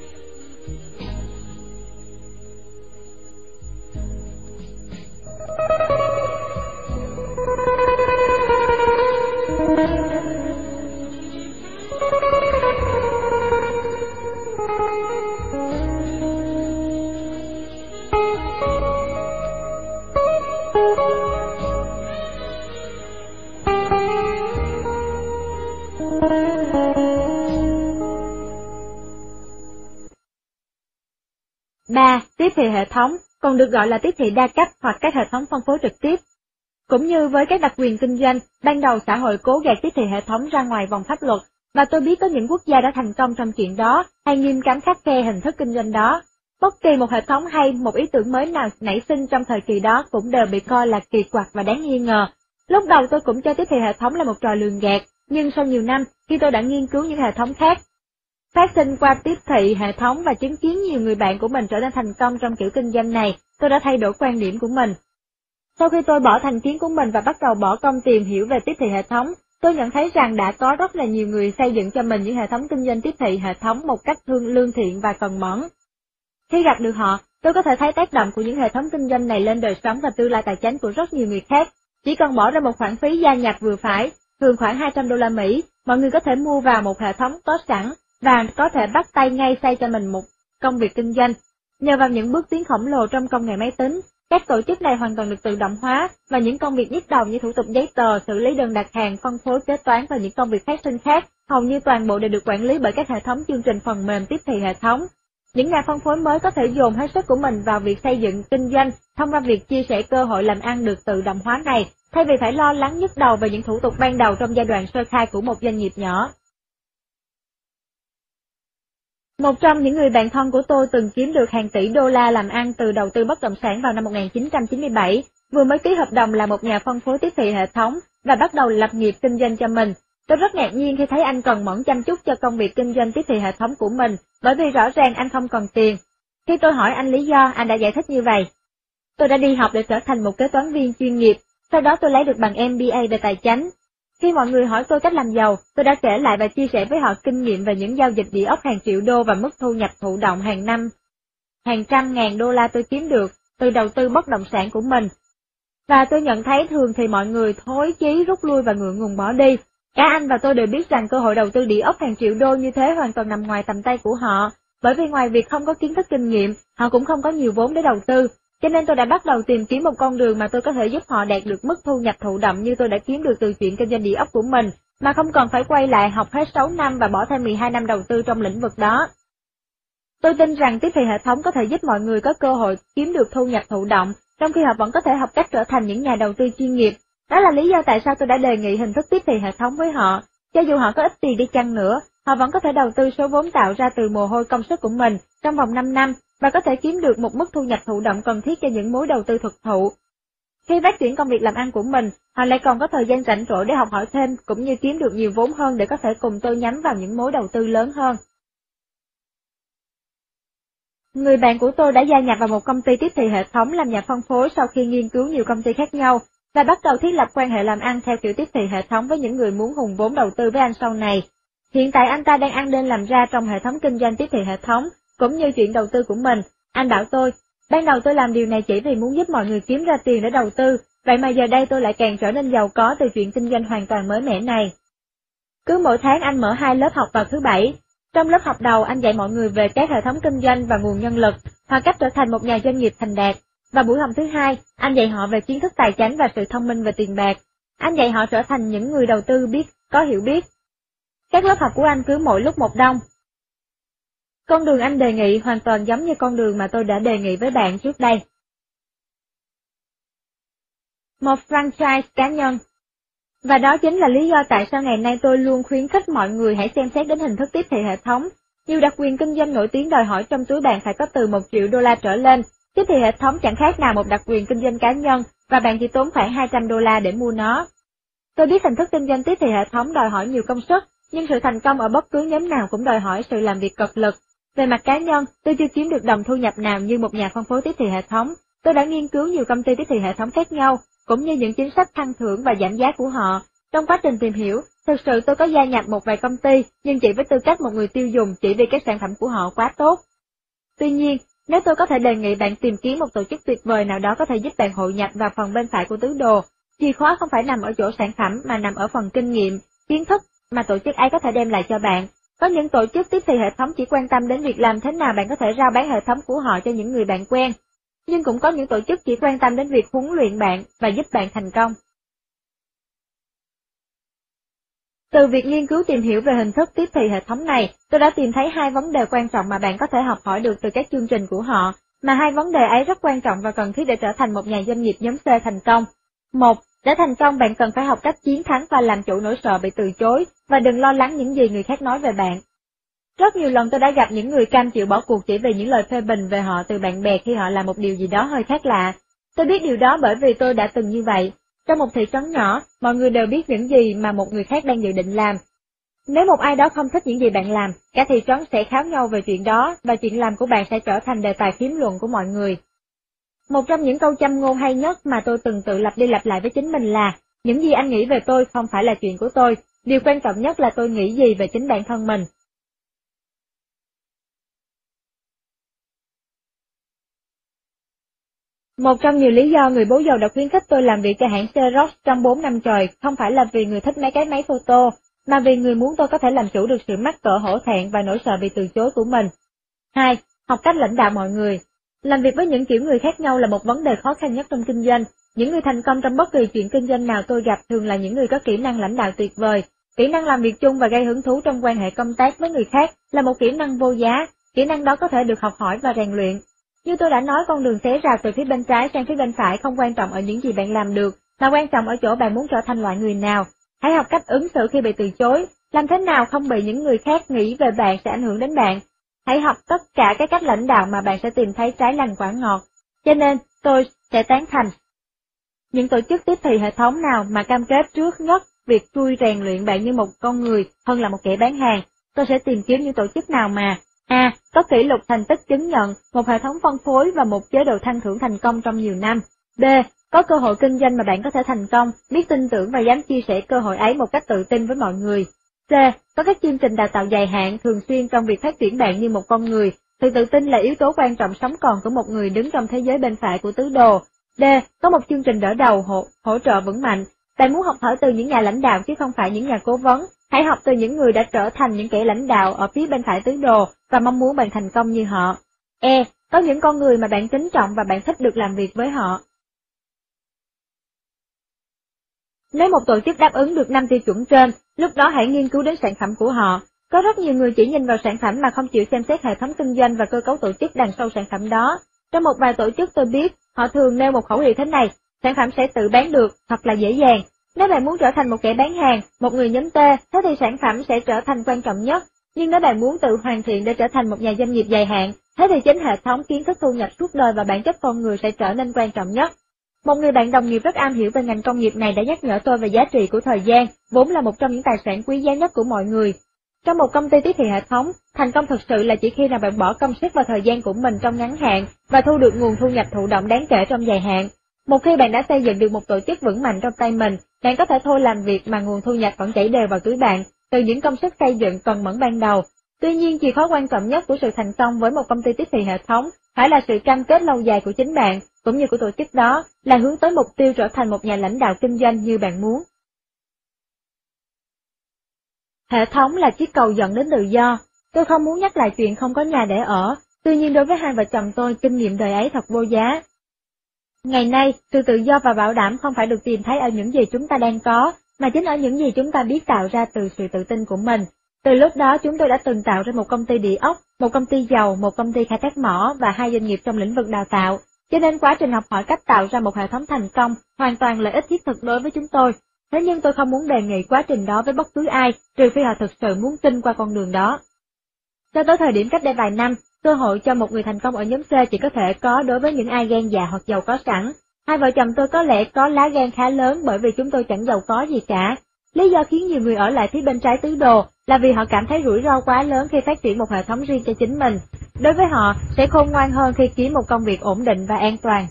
S1: ba. Tiếp thị hệ thống, còn được gọi là tiếp thị đa cấp hoặc các hệ thống phân phối trực tiếp. Cũng như với các đặc quyền kinh doanh, ban đầu xã hội cố gạt tiếp thị hệ thống ra ngoài vòng pháp luật, và tôi biết có những quốc gia đã thành công trong chuyện đó, hay nghiêm cấm khắt khe hình thức kinh doanh đó. Bất kỳ một hệ thống hay một ý tưởng mới nào nảy sinh trong thời kỳ đó cũng đều bị coi là kỳ quặc và đáng nghi ngờ. Lúc đầu tôi cũng cho tiếp thị hệ thống là một trò lường gạt, nhưng sau nhiều năm, khi tôi đã nghiên cứu những hệ thống khác, phát sinh qua tiếp thị hệ thống và chứng kiến nhiều người bạn của mình trở nên thành công trong kiểu kinh doanh này, tôi đã thay đổi quan điểm của mình. Sau khi tôi bỏ thành kiến của mình và bắt đầu bỏ công tìm hiểu về tiếp thị hệ thống, tôi nhận thấy rằng đã có rất là nhiều người xây dựng cho mình những hệ thống kinh doanh tiếp thị hệ thống một cách thương lương thiện và cần mẫn. Khi gặp được họ, tôi có thể thấy tác động của những hệ thống kinh doanh này lên đời sống và tương lai tài chính của rất nhiều người khác. Chỉ cần bỏ ra một khoản phí gia nhập vừa phải, thường khoảng hai trăm đô la Mỹ, mọi người có thể mua vào một hệ thống có sẵn và có thể bắt tay ngay xây cho mình một công việc kinh doanh. Nhờ vào những bước tiến khổng lồ trong công nghệ máy tính, các tổ chức này hoàn toàn được tự động hóa và những công việc nhức đầu như thủ tục giấy tờ, xử lý đơn đặt hàng, phân phối kế toán và những công việc phát sinh khác, hầu như toàn bộ đều được quản lý bởi các hệ thống chương trình phần mềm tiếp thị hệ thống. Những nhà phân phối mới có thể dồn hết sức của mình vào việc xây dựng kinh doanh thông qua việc chia sẻ cơ hội làm ăn được tự động hóa này, thay vì phải lo lắng nhức đầu về những thủ tục ban đầu trong giai đoạn sơ khai của một doanh nghiệp nhỏ. Một trong những người bạn thân của tôi từng kiếm được hàng tỷ đô la làm ăn từ đầu tư bất động sản vào năm một nghìn chín trăm chín mươi bảy, vừa mới ký hợp đồng là một nhà phân phối tiếp thị hệ thống và bắt đầu lập nghiệp kinh doanh cho mình. Tôi rất ngạc nhiên khi thấy anh cần mẫn chăm chút cho công việc kinh doanh tiếp thị hệ thống của mình, bởi vì rõ ràng anh không cần tiền. Khi tôi hỏi anh lý do, anh đã giải thích như vậy: tôi đã đi học để trở thành một kế toán viên chuyên nghiệp, sau đó tôi lấy được bằng M B A về tài chính. Khi mọi người hỏi tôi cách làm giàu, tôi đã kể lại và chia sẻ với họ kinh nghiệm về những giao dịch địa ốc hàng triệu đô và mức thu nhập thụ động hàng năm, hàng trăm ngàn đô la tôi kiếm được từ đầu tư bất động sản của mình. Và tôi nhận thấy thường thì mọi người thối chí rút lui và ngượng ngùng bỏ đi. Cả anh và tôi đều biết rằng cơ hội đầu tư địa ốc hàng triệu đô như thế hoàn toàn nằm ngoài tầm tay của họ, bởi vì ngoài việc không có kiến thức kinh nghiệm, họ cũng không có nhiều vốn để đầu tư. Cho nên tôi đã bắt đầu tìm kiếm một con đường mà tôi có thể giúp họ đạt được mức thu nhập thụ động như tôi đã kiếm được từ chuyện kinh doanh địa ốc của mình, mà không cần phải quay lại học hết sáu năm và bỏ thêm mười hai năm đầu tư trong lĩnh vực đó. Tôi tin rằng tiếp thị hệ thống có thể giúp mọi người có cơ hội kiếm được thu nhập thụ động, trong khi họ vẫn có thể học cách trở thành những nhà đầu tư chuyên nghiệp. Đó là lý do tại sao tôi đã đề nghị hình thức tiếp thị hệ thống với họ. Cho dù họ có ít tiền đi chăng nữa, họ vẫn có thể đầu tư số vốn tạo ra từ mồ hôi công sức của mình trong vòng năm năm, và có thể kiếm được một mức thu nhập thụ động cần thiết cho những mối đầu tư thực thụ. Khi phát triển công việc làm ăn của mình, họ lại còn có thời gian rảnh rỗi để học hỏi thêm, cũng như kiếm được nhiều vốn hơn để có thể cùng tôi nhắm vào những mối đầu tư lớn hơn. Người bạn của tôi đã gia nhập vào một công ty tiếp thị hệ thống làm nhà phân phối sau khi nghiên cứu nhiều công ty khác nhau, và bắt đầu thiết lập quan hệ làm ăn theo kiểu tiếp thị hệ thống với những người muốn hùn vốn đầu tư với anh sau này. Hiện tại anh ta đang ăn nên làm ra trong hệ thống kinh doanh tiếp thị hệ thống, cũng như chuyện đầu tư của mình. Anh bảo tôi, ban đầu tôi làm điều này chỉ vì muốn giúp mọi người kiếm ra tiền để đầu tư, vậy mà giờ đây tôi lại càng trở nên giàu có từ chuyện kinh doanh hoàn toàn mới mẻ này. Cứ mỗi tháng anh mở hai lớp học vào thứ bảy, Trong lớp học đầu, anh dạy mọi người về các hệ thống kinh doanh và nguồn nhân lực, hoặc cách trở thành một nhà doanh nghiệp thành đạt. Và buổi học thứ hai, anh dạy họ về kiến thức tài chính và sự thông minh về tiền bạc. Anh dạy họ trở thành những người đầu tư biết, có hiểu biết. Các lớp học của anh cứ mỗi lúc một đông. Con đường anh đề nghị hoàn toàn giống như con đường mà tôi đã đề nghị với bạn trước đây. Một franchise cá nhân. Và đó chính là lý do tại sao ngày nay tôi luôn khuyến khích mọi người hãy xem xét đến hình thức tiếp thị hệ thống. Nhiều đặc quyền kinh doanh nổi tiếng đòi hỏi trong túi bạn phải có từ một triệu đô la trở lên. Tiếp thị hệ thống chẳng khác nào một đặc quyền kinh doanh cá nhân, và bạn chỉ tốn khoảng hai trăm đô la để mua nó. Tôi biết hình thức kinh doanh tiếp thị hệ thống đòi hỏi nhiều công sức, nhưng sự thành công ở bất cứ nhóm nào cũng đòi hỏi sự làm việc cật lực. Về mặt cá nhân, tôi chưa kiếm được đồng thu nhập nào như một nhà phân phối tiếp thị hệ thống. Tôi đã nghiên cứu nhiều công ty tiếp thị hệ thống khác nhau, cũng như những chính sách thăng thưởng và giảm giá của họ. Trong quá trình tìm hiểu, thực sự tôi có gia nhập một vài công ty, nhưng chỉ với tư cách một người tiêu dùng chỉ vì các sản phẩm của họ quá tốt. Tuy nhiên, nếu tôi có thể đề nghị bạn tìm kiếm một tổ chức tuyệt vời nào đó có thể giúp bạn hội nhập vào phần bên phải của tứ đồ, chìa khóa không phải nằm ở chỗ sản phẩm mà nằm ở phần kinh nghiệm, kiến thức mà tổ chức ấy có thể đem lại cho bạn. Có những tổ chức tiếp thị hệ thống chỉ quan tâm đến việc làm thế nào bạn có thể rao bán hệ thống của họ cho những người bạn quen. Nhưng cũng có những tổ chức chỉ quan tâm đến việc huấn luyện bạn và giúp bạn thành công. Từ việc nghiên cứu tìm hiểu về hình thức tiếp thị hệ thống này, tôi đã tìm thấy hai vấn đề quan trọng mà bạn có thể học hỏi được từ các chương trình của họ, mà hai vấn đề ấy rất quan trọng và cần thiết để trở thành một nhà doanh nghiệp nhóm C thành công. Một, để thành công bạn cần phải học cách chiến thắng và làm chủ nỗi sợ bị từ chối, và đừng lo lắng những gì người khác nói về bạn. Rất nhiều lần tôi đã gặp những người cam chịu bỏ cuộc chỉ vì những lời phê bình về họ từ bạn bè khi họ làm một điều gì đó hơi khác lạ. Tôi biết điều đó bởi vì tôi đã từng như vậy. Trong một thị trấn nhỏ, mọi người đều biết những gì mà một người khác đang dự định làm. Nếu một ai đó không thích những gì bạn làm, cả thị trấn sẽ kháo nhau về chuyện đó, và chuyện làm của bạn sẽ trở thành đề tài phiếm luận của mọi người. Một trong những câu châm ngôn hay nhất mà tôi từng tự lặp đi lặp lại với chính mình là, những gì anh nghĩ về tôi không phải là chuyện của tôi, điều quan trọng nhất là tôi nghĩ gì về chính bản thân mình. Một trong nhiều lý do người bố giàu đã khuyến khích tôi làm việc cho hãng Xerox trong bốn năm trời không phải là vì người thích mấy cái máy photo, mà vì người muốn tôi có thể làm chủ được sự mắc cỡ hổ thẹn và nỗi sợ bị từ chối của mình. Hai, học cách lãnh đạo mọi người. Làm việc với những kiểu người khác nhau là một vấn đề khó khăn nhất trong kinh doanh. Những người thành công trong bất kỳ chuyện kinh doanh nào tôi gặp thường là những người có kỹ năng lãnh đạo tuyệt vời. Kỹ năng làm việc chung và gây hứng thú trong quan hệ công tác với người khác là một kỹ năng vô giá. Kỹ năng đó có thể được học hỏi và rèn luyện. Như tôi đã nói, con đường xé rào từ phía bên trái sang phía bên phải không quan trọng ở những gì bạn làm được, mà quan trọng ở chỗ bạn muốn trở thành loại người nào. Hãy học cách ứng xử khi bị từ chối, làm thế nào không bị những người khác nghĩ về bạn sẽ ảnh hưởng đến bạn. Hãy học tất cả các cách lãnh đạo mà bạn sẽ tìm thấy trái lành quả ngọt. Cho nên, tôi sẽ tán thành những tổ chức tiếp thị hệ thống nào mà cam kết trước nhất việc chui rèn luyện bạn như một con người hơn là một kẻ bán hàng. Tôi sẽ tìm kiếm những tổ chức nào mà A. Có kỷ lục thành tích chứng nhận, một hệ thống phân phối và một chế độ thăng thưởng thành công trong nhiều năm. B. Có cơ hội kinh doanh mà bạn có thể thành công, biết tin tưởng và dám chia sẻ cơ hội ấy một cách tự tin với mọi người. C. Có các chương trình đào tạo dài hạn thường xuyên trong việc phát triển bạn như một con người. Sự tự tin là yếu tố quan trọng sống còn của một người đứng trong thế giới bên phải của tứ đồ. D. Có một chương trình đỡ đầu hỗ, hỗ trợ vững mạnh. Bạn muốn học hỏi từ những nhà lãnh đạo chứ không phải những nhà cố vấn. Hãy học từ những người đã trở thành những kẻ lãnh đạo ở phía bên phải tứ đồ và mong muốn bạn thành công như họ. E. Có những con người mà bạn kính trọng và bạn thích được làm việc với họ. Nếu một tổ chức đáp ứng được năm tiêu chuẩn trên, lúc đó hãy nghiên cứu đến sản phẩm của họ. Có rất nhiều người chỉ nhìn vào sản phẩm mà không chịu xem xét hệ thống kinh doanh và cơ cấu tổ chức đằng sau sản phẩm đó. Trong một vài tổ chức tôi biết, họ thường nêu một khẩu hiệu thế này, sản phẩm sẽ tự bán được, thật là dễ dàng. Nếu bạn muốn trở thành một kẻ bán hàng, một người nhóm T, thế thì sản phẩm sẽ trở thành quan trọng nhất. Nhưng nếu bạn muốn tự hoàn thiện để trở thành một nhà doanh nghiệp dài hạn, thế thì chính hệ thống kiến thức thu nhập suốt đời và bản chất con người sẽ trở nên quan trọng nhất. Một người bạn đồng nghiệp rất am hiểu về ngành công nghiệp này đã nhắc nhở tôi về giá trị của thời gian, vốn là một trong những tài sản quý giá nhất của mọi người. Trong một công ty tiếp thị hệ thống, thành công thực sự là chỉ khi nào bạn bỏ công sức vào thời gian của mình trong ngắn hạn và thu được nguồn thu nhập thụ động đáng kể trong dài hạn. Một khi bạn đã xây dựng được một tổ chức vững mạnh trong tay mình, bạn có thể thôi làm việc mà nguồn thu nhập vẫn chảy đều vào túi bạn, từ những công sức xây dựng cần mẫn ban đầu. Tuy nhiên, chìa khóa quan trọng nhất của sự thành công với một công ty tiếp thị hệ thống phải là sự cam kết lâu dài của chính bạn, cũng như của tổ chức đó, là hướng tới mục tiêu trở thành một nhà lãnh đạo kinh doanh như bạn muốn. Hệ thống là chiếc cầu dẫn đến tự do. Tôi không muốn nhắc lại chuyện không có nhà để ở, tuy nhiên đối với hai vợ chồng tôi, kinh nghiệm đời ấy thật vô giá. Ngày nay, sự tự do và bảo đảm không phải được tìm thấy ở những gì chúng ta đang có, mà chính ở những gì chúng ta biết tạo ra từ sự tự tin của mình. Từ lúc đó chúng tôi đã từng tạo ra một công ty địa ốc, một công ty dầu, một công ty khai thác mỏ và hai doanh nghiệp trong lĩnh vực đào tạo, cho nên quá trình học hỏi cách tạo ra một hệ thống thành công hoàn toàn lợi ích thiết thực đối với chúng tôi. Thế nhưng tôi không muốn đề nghị quá trình đó với bất cứ ai, trừ phi họ thực sự muốn tin qua con đường đó. Cho tới thời điểm cách đây vài năm, cơ hội cho một người thành công ở nhóm C chỉ có thể có đối với những ai gan dạ hoặc giàu có sẵn. Hai vợ chồng tôi có lẽ có lá gan khá lớn bởi vì chúng tôi chẳng giàu có gì cả. Lý do khiến nhiều người ở lại phía bên trái tứ đồ là vì họ cảm thấy rủi ro quá lớn khi phát triển một hệ thống riêng cho chính mình. Đối với họ, sẽ khôn ngoan hơn khi kiếm một công việc ổn định và an toàn.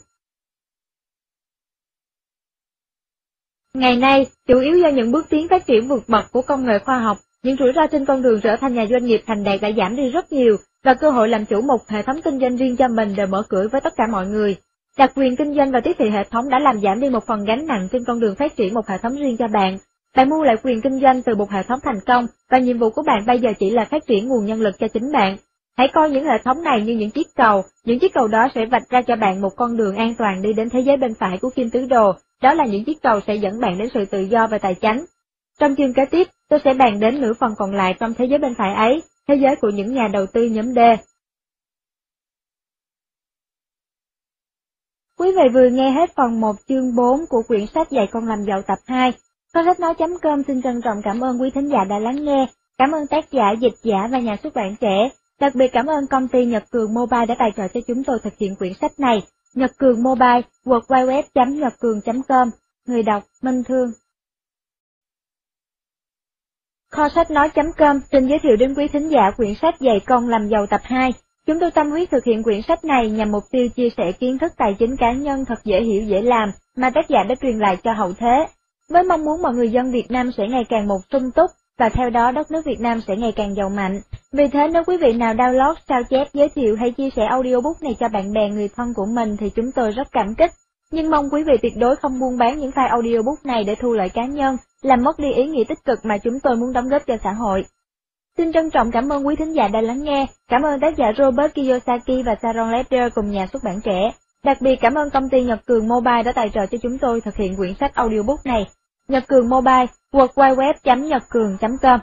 S1: Ngày nay, chủ yếu do những bước tiến phát triển vượt bậc của công nghệ khoa học, những rủi ro trên con đường trở thành nhà doanh nghiệp thành đạt đã giảm đi rất nhiều, và cơ hội làm chủ một hệ thống kinh doanh riêng cho mình đều mở cửa với tất cả mọi người. Đặc quyền kinh doanh và tiếp thị hệ thống đã làm giảm đi một phần gánh nặng trên con đường phát triển một hệ thống riêng cho bạn. Bạn mua lại quyền kinh doanh từ một hệ thống thành công, và nhiệm vụ của bạn bây giờ chỉ là phát triển nguồn nhân lực cho chính bạn. Hãy coi những hệ thống này như những chiếc cầu, những chiếc cầu đó sẽ vạch ra cho bạn một con đường an toàn đi đến thế giới bên phải của kim tứ đồ, đó là những chiếc cầu sẽ dẫn bạn đến sự tự do và tài chánh. Trong chương kế tiếp, tôi sẽ bàn đến nửa phần còn lại trong thế giới bên phải ấy, thế giới của những nhà đầu tư nhóm D. Quý vị vừa nghe hết phần một chương bốn của quyển sách Dạy con làm giàu tập hai. Kho sách nói chấm com xin trân trọng cảm ơn quý thính giả đã lắng nghe, cảm ơn tác giả, dịch giả và nhà xuất bản trẻ. Đặc biệt cảm ơn công ty Nhật Cường Mobile đã tài trợ cho chúng tôi thực hiện quyển sách này. Nhật Cường Mobile, w w w chấm nhật cường chấm com. Người đọc Minh Thương. Kho sách nói chấm com xin giới thiệu đến quý thính giả quyển sách Dạy con làm giàu tập hai. Chúng tôi tâm huyết thực hiện quyển sách này nhằm mục tiêu chia sẻ kiến thức tài chính cá nhân thật dễ hiểu dễ làm mà tác giả đã truyền lại cho hậu thế, với mong muốn mọi người dân Việt Nam sẽ ngày càng một sung túc, và theo đó đất nước Việt Nam sẽ ngày càng giàu mạnh. Vì thế nếu quý vị nào download, sao chép, giới thiệu hay chia sẻ audiobook này cho bạn bè người thân của mình thì chúng tôi rất cảm kích. Nhưng mong quý vị tuyệt đối không buôn bán những file audiobook này để thu lợi cá nhân, làm mất đi ý nghĩa tích cực mà chúng tôi muốn đóng góp cho xã hội. Xin trân trọng cảm ơn quý thính giả đã lắng nghe, cảm ơn tác giả Robert Kiyosaki và Sharon Leder cùng nhà xuất bản trẻ. Đặc biệt cảm ơn công ty Nhật Cường Mobile đã tài trợ cho chúng tôi thực hiện quyển sách audiobook này. Nhật Cường Mobile, w w w chấm nhật cường chấm com.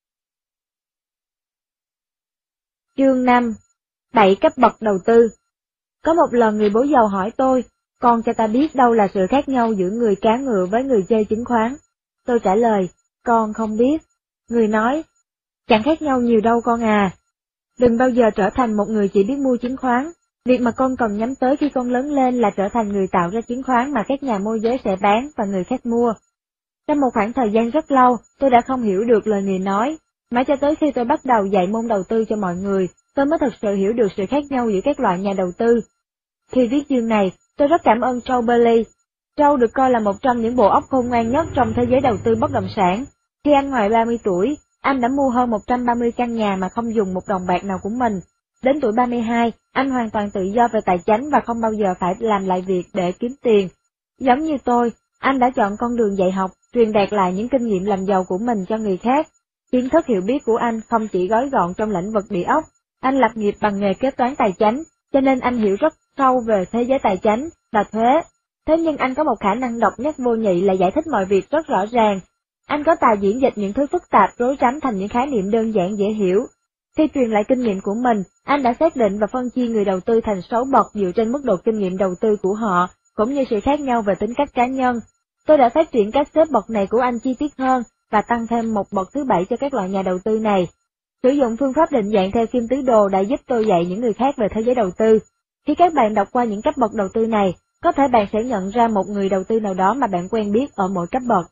S1: Chương năm. bảy cấp bậc đầu tư. Có một lần người bố giàu hỏi tôi, con cho ta biết đâu là sự khác nhau giữa người cá ngựa với người chơi chứng khoán. Tôi trả lời, con không biết. Người nói, chẳng khác nhau nhiều đâu con à. Đừng bao giờ trở thành một người chỉ biết mua chứng khoán. Việc mà con cần nhắm tới khi con lớn lên là trở thành người tạo ra chứng khoán mà các nhà môi giới sẽ bán và người khác mua. Trong một khoảng thời gian rất lâu, tôi đã không hiểu được lời người nói. Mãi cho tới khi tôi bắt đầu dạy môn đầu tư cho mọi người, tôi mới thực sự hiểu được sự khác nhau giữa các loại nhà đầu tư. Khi viết chương này, tôi rất cảm ơn Joe Berley. Joe được coi là một trong những bộ óc khôn ngoan nhất trong thế giới đầu tư bất động sản. Khi anh ngoài ba mươi tuổi, anh đã mua hơn một trăm ba mươi căn nhà mà không dùng một đồng bạc nào của mình. Đến tuổi ba mươi hai, anh hoàn toàn tự do về tài chính và không bao giờ phải làm lại việc để kiếm tiền. Giống như tôi, anh đã chọn con đường dạy học, truyền đạt lại những kinh nghiệm làm giàu của mình cho người khác. Kiến thức hiểu biết của anh không chỉ gói gọn trong lĩnh vực địa ốc, anh lập nghiệp bằng nghề kế toán tài chính, cho nên anh hiểu rất sâu về thế giới tài chính và thuế. Thế nhưng anh có một khả năng độc nhất vô nhị là giải thích mọi việc rất rõ ràng. Anh có tài diễn dịch những thứ phức tạp rối rắm thành những khái niệm đơn giản dễ hiểu. Khi truyền lại kinh nghiệm của mình, anh đã xác định và phân chia người đầu tư thành sáu bậc dựa trên mức độ kinh nghiệm đầu tư của họ, cũng như sự khác nhau về tính cách cá nhân. Tôi đã phát triển các xếp bậc này của anh chi tiết hơn, và tăng thêm một bậc thứ bảy cho các loại nhà đầu tư này. Sử dụng phương pháp định dạng theo kim tứ đồ đã giúp tôi dạy những người khác về thế giới đầu tư. Khi các bạn đọc qua những cấp bậc đầu tư này, có thể bạn sẽ nhận ra một người đầu tư nào đó mà bạn quen biết ở mỗi cấp bậc.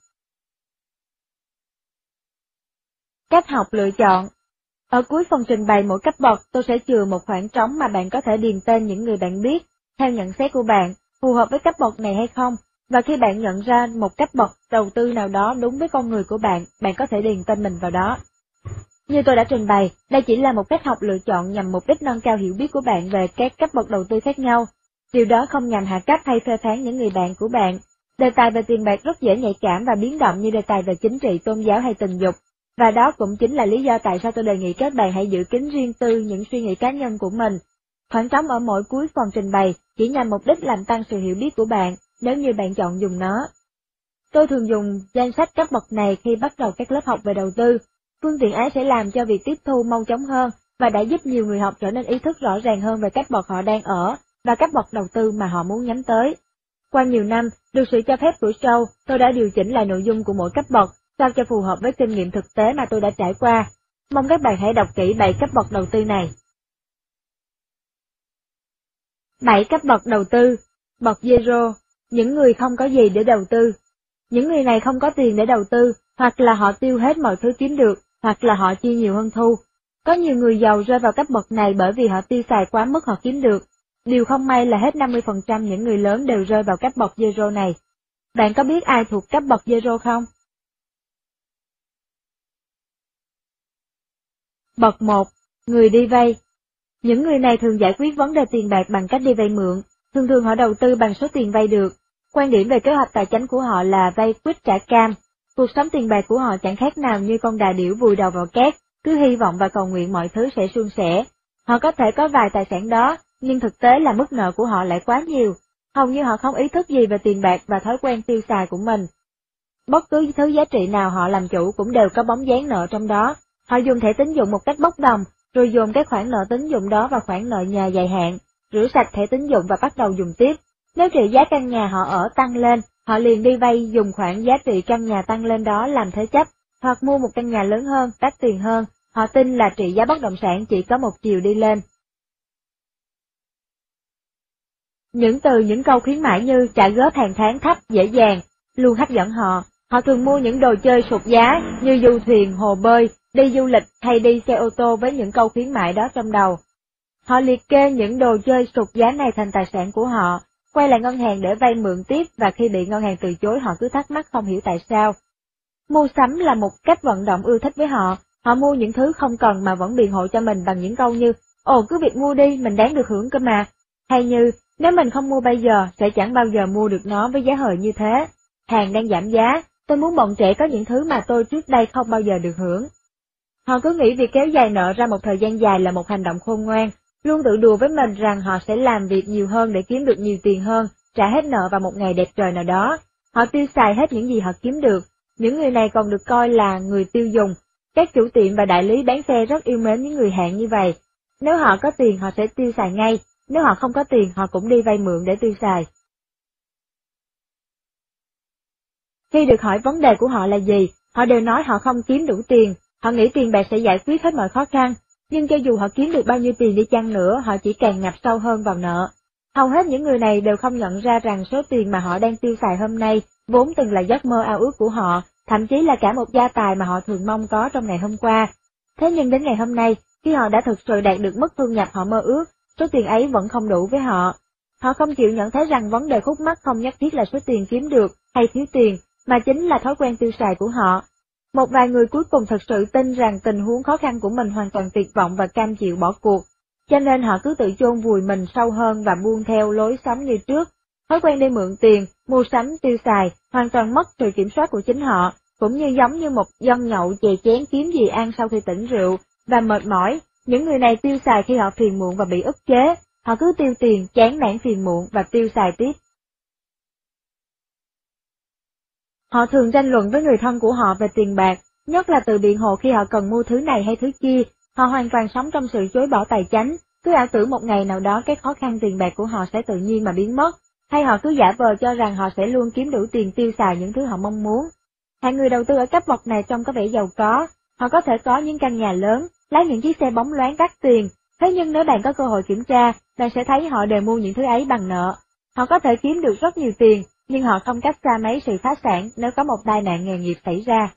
S1: Cách học lựa chọn. Ở cuối phần trình bày mỗi cấp bậc, tôi sẽ chừa một khoảng trống mà bạn có thể điền tên những người bạn biết, theo nhận xét của bạn, phù hợp với cấp bậc này hay không, và khi bạn nhận ra một cấp bậc đầu tư nào đó đúng với con người của bạn, bạn có thể điền tên mình vào đó. Như tôi đã trình bày, đây chỉ là một cách học lựa chọn nhằm mục đích nâng cao hiểu biết của bạn về các cấp bậc đầu tư khác nhau. Điều đó không nhằm hạ cấp hay phê phán những người bạn của bạn. Đề tài về tiền bạc rất dễ nhạy cảm và biến động như đề tài về chính trị, tôn giáo hay tình dục. Và đó cũng chính là lý do tại sao tôi đề nghị các bạn hãy giữ kín riêng tư những suy nghĩ cá nhân của mình. Khoảng trống ở mỗi cuối phần trình bày chỉ nhằm mục đích làm tăng sự hiểu biết của bạn, nếu như bạn chọn dùng nó. Tôi thường dùng danh sách cấp bậc này khi bắt đầu các lớp học về đầu tư. Phương tiện ấy sẽ làm cho việc tiếp thu mau chóng hơn và đã giúp nhiều người học trở nên ý thức rõ ràng hơn về cấp bậc họ đang ở và cấp bậc đầu tư mà họ muốn nhắm tới. Qua nhiều năm, được sự cho phép của show, tôi đã điều chỉnh lại nội dung của mỗi cấp bậc sao cho phù hợp với kinh nghiệm thực tế mà tôi đã trải qua. Mong các bạn hãy đọc kỹ bảy cấp bậc đầu tư này. bảy cấp bậc đầu tư. Bậc Zero, những người không có gì để đầu tư. Những người này không có tiền để đầu tư, hoặc là họ tiêu hết mọi thứ kiếm được, hoặc là họ chi nhiều hơn thu. Có nhiều người giàu rơi vào cấp bậc này bởi vì họ tiêu xài quá mức họ kiếm được. Điều không may là hết năm mươi phần trăm những người lớn đều rơi vào cấp bậc Zero này. Bạn có biết ai thuộc cấp bậc Zero không? Bậc một. Người đi vay. Những người này thường giải quyết vấn đề tiền bạc bằng cách đi vay mượn, thường thường họ đầu tư bằng số tiền vay được. Quan điểm về kế hoạch tài chính của họ là vay quýt trả cam. Cuộc sống tiền bạc của họ chẳng khác nào như con đà điểu vùi đầu vào cát, cứ hy vọng và cầu nguyện mọi thứ sẽ suôn sẻ. Họ có thể có vài tài sản đó, nhưng thực tế là mức nợ của họ lại quá nhiều. Hầu như họ không ý thức gì về tiền bạc và thói quen tiêu xài của mình. Bất cứ thứ giá trị nào họ làm chủ cũng đều có bóng dáng nợ trong đó. Họ dùng thẻ tín dụng một cách bốc đồng, rồi dồn các khoản nợ tín dụng đó vào khoản nợ nhà dài hạn, rửa sạch thẻ tín dụng và bắt đầu dùng tiếp. Nếu trị giá căn nhà họ ở tăng lên, họ liền đi vay dùng khoản giá trị căn nhà tăng lên đó làm thế chấp, hoặc mua một căn nhà lớn hơn, đắt tiền hơn. Họ tin là trị giá bất động sản chỉ có một chiều đi lên. Những từ những câu khuyến mãi như trả góp hàng tháng thấp, dễ dàng, luôn hấp dẫn họ. Họ thường mua những đồ chơi sụt giá như du thuyền, hồ bơi, đi du lịch hay đi xe ô tô với những câu khuyến mại đó trong đầu. Họ liệt kê những đồ chơi sụt giá này thành tài sản của họ, quay lại ngân hàng để vay mượn tiếp và khi bị ngân hàng từ chối họ cứ thắc mắc không hiểu tại sao. Mua sắm là một cách vận động ưa thích với họ, họ mua những thứ không cần mà vẫn biện hộ cho mình bằng những câu như, ồ cứ việc mua đi, mình đáng được hưởng cơ mà, hay như, nếu mình không mua bây giờ, sẽ chẳng bao giờ mua được nó với giá hời như thế. Hàng đang giảm giá, tôi muốn bọn trẻ có những thứ mà tôi trước đây không bao giờ được hưởng. Họ cứ nghĩ việc kéo dài nợ ra một thời gian dài là một hành động khôn ngoan, luôn tự đùa với mình rằng họ sẽ làm việc nhiều hơn để kiếm được nhiều tiền hơn, trả hết nợ vào một ngày đẹp trời nào đó. Họ tiêu xài hết những gì họ kiếm được. Những người này còn được coi là người tiêu dùng. Các chủ tiệm và đại lý bán xe rất yêu mến những người hạng như vậy. Nếu họ có tiền họ sẽ tiêu xài ngay, nếu họ không có tiền họ cũng đi vay mượn để tiêu xài. Khi được hỏi vấn đề của họ là gì, họ đều nói họ không kiếm đủ tiền, họ nghĩ tiền bạc sẽ giải quyết hết mọi khó khăn, nhưng cho dù họ kiếm được bao nhiêu tiền đi chăng nữa, họ chỉ càng ngập sâu hơn vào nợ. Hầu hết những người này đều không nhận ra rằng số tiền mà họ đang tiêu xài hôm nay vốn từng là giấc mơ ao ước của họ, thậm chí là cả một gia tài mà họ thường mong có trong ngày hôm qua. Thế nhưng đến ngày hôm nay, khi họ đã thực sự đạt được mức thu nhập họ mơ ước, số tiền ấy vẫn không đủ với họ. Họ không chịu nhận thấy rằng vấn đề khúc mắc không nhất thiết là số tiền kiếm được hay thiếu tiền, mà chính là thói quen tiêu xài của họ. Một vài người cuối cùng thực sự tin rằng tình huống khó khăn của mình hoàn toàn tuyệt vọng và cam chịu bỏ cuộc, cho nên họ cứ tự chôn vùi mình sâu hơn và buông theo lối sống như trước. Thói quen đi mượn tiền, mua sắm, tiêu xài, hoàn toàn mất sự kiểm soát của chính họ, cũng như giống như một dân nhậu chè chén kiếm gì ăn sau khi tỉnh rượu, và mệt mỏi. Những người này tiêu xài khi họ phiền muộn và bị ức chế, họ cứ tiêu tiền, chán nản phiền muộn và tiêu xài tiếp. Họ thường tranh luận với người thân của họ về tiền bạc, nhất là từ biện hộ khi họ cần mua thứ này hay thứ kia. Họ hoàn toàn sống trong sự chối bỏ tài chánh, cứ ảo tưởng một ngày nào đó cái khó khăn tiền bạc của họ sẽ tự nhiên mà biến mất, hay họ cứ giả vờ cho rằng họ sẽ luôn kiếm đủ tiền tiêu xài những thứ họ mong muốn. Hạng người đầu tư ở cấp bậc này trông có vẻ giàu có, họ có thể có những căn nhà lớn, lái những chiếc xe bóng loáng đắt tiền, thế nhưng nếu bạn có cơ hội kiểm tra, bạn sẽ thấy họ đều mua những thứ ấy bằng nợ. Họ có thể kiếm được rất nhiều tiền, nhưng họ không cách xa mấy sự phá sản nếu có một tai nạn nghề nghiệp xảy ra.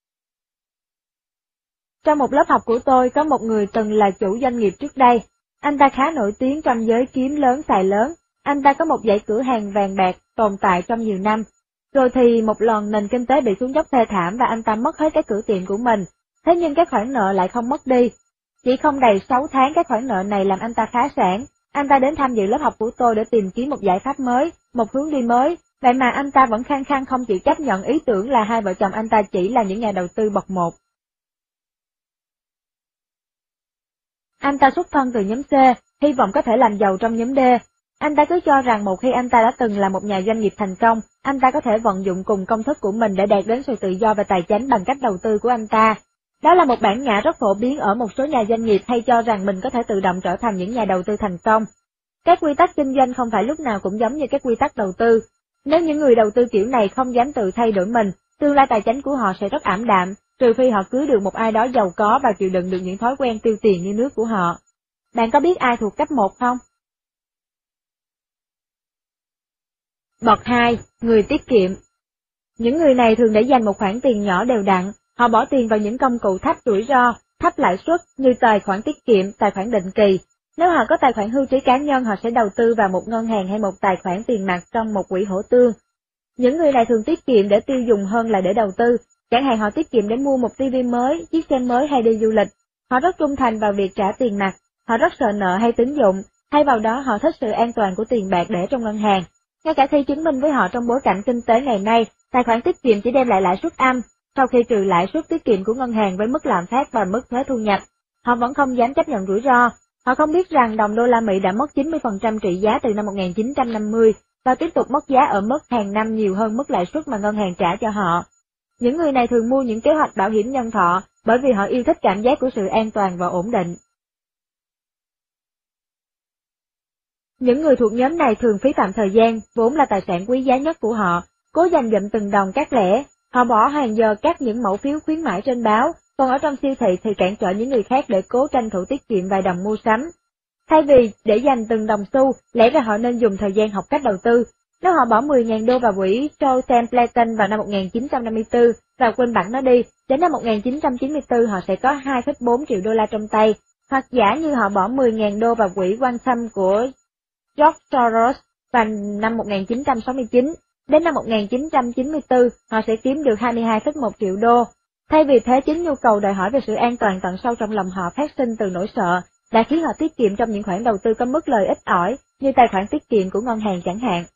S1: Trong một lớp học của tôi có một người từng là chủ doanh nghiệp trước đây. Anh ta khá nổi tiếng trong giới kiếm lớn xài lớn. Anh ta có một dãy cửa hàng vàng bạc tồn tại trong nhiều năm. Rồi thì một lần nền kinh tế bị xuống dốc thê thảm và anh ta mất hết cái cửa tiệm của mình. Thế nhưng các khoản nợ lại không mất đi. Chỉ không đầy sáu tháng các khoản nợ này làm anh ta phá sản. Anh ta đến tham dự lớp học của tôi để tìm kiếm một giải pháp mới, một hướng đi mới. Vậy mà anh ta vẫn khăng khăng không chịu chấp nhận ý tưởng là hai vợ chồng anh ta chỉ là những nhà đầu tư bậc một. Anh ta xuất thân từ nhóm C, hy vọng có thể làm giàu trong nhóm D. Anh ta cứ cho rằng một khi anh ta đã từng là một nhà doanh nghiệp thành công, anh ta có thể vận dụng cùng công thức của mình để đạt đến sự tự do và tài chính bằng cách đầu tư của anh ta. Đó là một bản ngã rất phổ biến ở một số nhà doanh nghiệp hay cho rằng mình có thể tự động trở thành những nhà đầu tư thành công. Các quy tắc kinh doanh không phải lúc nào cũng giống như các quy tắc đầu tư. Nếu những người đầu tư kiểu này không dám tự thay đổi mình, tương lai tài chính của họ sẽ rất ảm đạm, trừ phi họ cưới được một ai đó giàu có và chịu đựng được những thói quen tiêu tiền như nước của họ. Bạn có biết ai thuộc cấp một không? Bậc hai, người tiết kiệm. Những người này thường để dành một khoản tiền nhỏ đều đặn, họ bỏ tiền vào những công cụ thấp rủi ro, thấp lãi suất như tài khoản tiết kiệm, tài khoản định kỳ. Nếu họ có tài khoản hưu trí cá nhân, họ sẽ đầu tư vào một ngân hàng hay một tài khoản tiền mặt trong một quỹ hỗ tương. Những người này thường tiết kiệm để tiêu dùng hơn là để đầu tư, chẳng hạn họ tiết kiệm để mua một tivi mới, chiếc xe mới hay đi du lịch. Họ rất trung thành vào việc trả tiền mặt, họ rất sợ nợ hay tín dụng, thay vào đó họ thích sự an toàn của tiền bạc để trong ngân hàng. Ngay cả khi chứng minh với họ trong bối cảnh kinh tế ngày nay, tài khoản tiết kiệm chỉ đem lại lãi suất âm, sau khi trừ lãi suất tiết kiệm của ngân hàng với mức lạm phát và mức thuế thu nhập, họ vẫn không dám chấp nhận rủi ro. Họ không biết rằng đồng đô la Mỹ đã mất chín mươi phần trăm trị giá từ năm một nghìn chín trăm năm mươi và tiếp tục mất giá ở mức hàng năm nhiều hơn mức lãi suất mà ngân hàng trả cho họ. Những người này thường mua những kế hoạch bảo hiểm nhân thọ bởi vì họ yêu thích cảm giác của sự an toàn và ổn định. Những người thuộc nhóm này thường phí phạm thời gian, vốn là tài sản quý giá nhất của họ, cố dành dụm từng đồng cát lẻ, họ bỏ hàng giờ cắt những mẫu phiếu khuyến mãi trên báo, còn ở trong siêu thị thì cản trở những người khác để cố tranh thủ tiết kiệm vài đồng mua sắm. Thay vì để dành từng đồng xu, lẽ ra họ nên dùng thời gian học cách đầu tư. Nếu họ bỏ mười nghìn đô vào quỹ Joe Templeton vào năm một nghìn chín trăm năm mươi tư và quên bẵng nó đi, đến năm một nghìn chín trăm chín mươi tư họ sẽ có hai phẩy bốn triệu đô la trong tay, hoặc giả như họ bỏ mười nghìn đô vào quỹ One Sum của George Soros vào năm một nghìn chín trăm sáu mươi chín, đến năm một nghìn chín trăm chín mươi tư họ sẽ kiếm được hai mươi hai phẩy một triệu đô. Thay vì thế, chính nhu cầu đòi hỏi về sự an toàn tận sâu trong lòng họ phát sinh từ nỗi sợ, đã khiến họ tiết kiệm trong những khoản đầu tư có mức lời ít ỏi, như tài khoản tiết kiệm của ngân hàng chẳng hạn.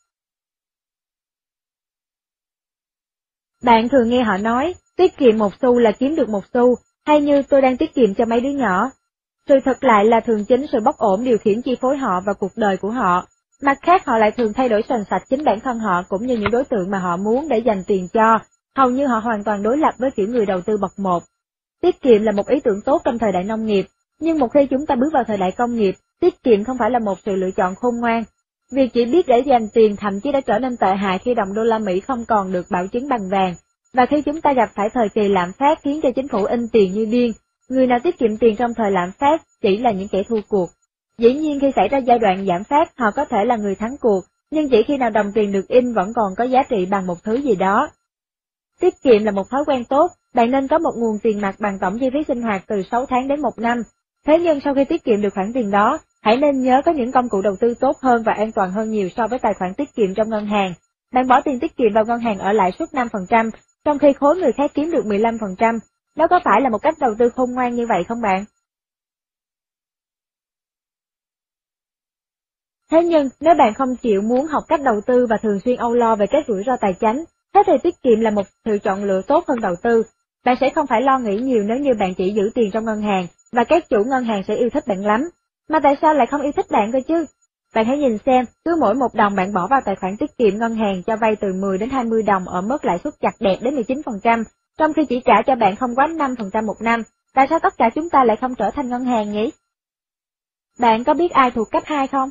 S1: Bạn thường nghe họ nói, tiết kiệm một xu là kiếm được một xu, hay như tôi đang tiết kiệm cho mấy đứa nhỏ. Sự thật lại là thường chính sự bất ổn điều khiển chi phối họ và cuộc đời của họ. Mặt khác, họ lại thường thay đổi sành sạch chính bản thân họ cũng như những đối tượng mà họ muốn để dành tiền cho, hầu như họ hoàn toàn đối lập với kiểu người đầu tư bậc một. Tiết kiệm là một ý tưởng tốt trong thời đại nông nghiệp, nhưng một khi chúng ta bước vào thời đại công nghiệp, tiết kiệm không phải là một sự lựa chọn khôn ngoan. Việc chỉ biết để dành tiền thậm chí đã trở nên tệ hại khi đồng đô la Mỹ không còn được bảo chứng bằng vàng, và khi chúng ta gặp phải thời kỳ lạm phát khiến cho chính phủ in tiền như điên, người nào tiết kiệm tiền trong thời lạm phát chỉ là những kẻ thua cuộc. Dĩ nhiên khi xảy ra giai đoạn giảm phát họ có thể là người thắng cuộc, nhưng chỉ khi nào đồng tiền được in vẫn còn có giá trị bằng một thứ gì đó. Tiết kiệm là một thói quen tốt, bạn nên có một nguồn tiền mặt bằng tổng chi phí sinh hoạt từ sáu tháng đến một năm. Thế nhưng sau khi tiết kiệm được khoản tiền đó, hãy nên nhớ có những công cụ đầu tư tốt hơn và an toàn hơn nhiều so với tài khoản tiết kiệm trong ngân hàng. Bạn bỏ tiền tiết kiệm vào ngân hàng ở lãi suất năm phần trăm, trong khi khối người khác kiếm được mười lăm phần trăm. Đó có phải là một cách đầu tư khôn ngoan như vậy không bạn? Thế nhưng, nếu bạn không chịu muốn học cách đầu tư và thường xuyên âu lo về các rủi ro tài chính, thế thì tiết kiệm là một sự chọn lựa tốt hơn đầu tư. Bạn sẽ không phải lo nghĩ nhiều nếu như bạn chỉ giữ tiền trong ngân hàng, và các chủ ngân hàng sẽ yêu thích bạn lắm. Mà tại sao lại không yêu thích bạn cơ chứ? Bạn hãy nhìn xem, cứ mỗi một đồng bạn bỏ vào tài khoản tiết kiệm ngân hàng cho vay từ mười đến hai mươi đồng ở mức lãi suất chặt đẹp đến mười chín phần trăm, trong khi chỉ trả cho bạn không quá năm phần trăm một năm, tại sao tất cả chúng ta lại không trở thành ngân hàng nhỉ? Bạn có biết ai thuộc cấp hai không?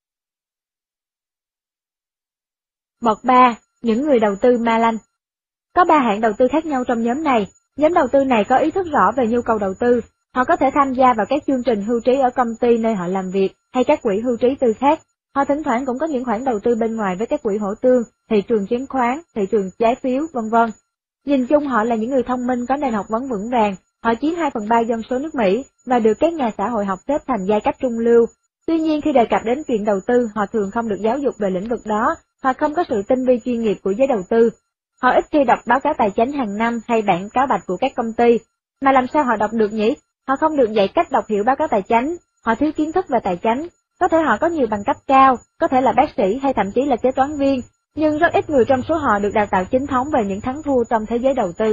S1: Bậc ba, những người đầu tư ma lanh. Có ba hạng đầu tư khác nhau trong nhóm này. Nhóm đầu tư này có ý thức rõ về nhu cầu đầu tư, họ có thể tham gia vào các chương trình hưu trí ở công ty nơi họ làm việc hay các quỹ hưu trí tư khác. Họ thỉnh thoảng cũng có những khoản đầu tư bên ngoài với các quỹ hỗ tương, thị trường chứng khoán, thị trường trái phiếu, vân vân. Nhìn chung họ là những người thông minh có nền học vấn vững vàng, họ chiếm hai phần ba dân số nước Mỹ và được các nhà xã hội học xếp thành giai cấp trung lưu. Tuy nhiên khi đề cập đến chuyện đầu tư, họ thường không được giáo dục về lĩnh vực đó, hoặc không có sự tinh vi chuyên nghiệp của giới đầu tư. Họ ít khi đọc báo cáo tài chính hàng năm hay bản cáo bạch của các công ty. Mà làm sao họ đọc được nhỉ? Họ không được dạy cách đọc hiểu báo cáo tài chính, họ thiếu kiến thức về tài chính. Có thể họ có nhiều bằng cấp cao, có thể là bác sĩ hay thậm chí là kế toán viên, nhưng rất ít người trong số họ được đào tạo chính thống về những thắng thua trong thế giới đầu tư.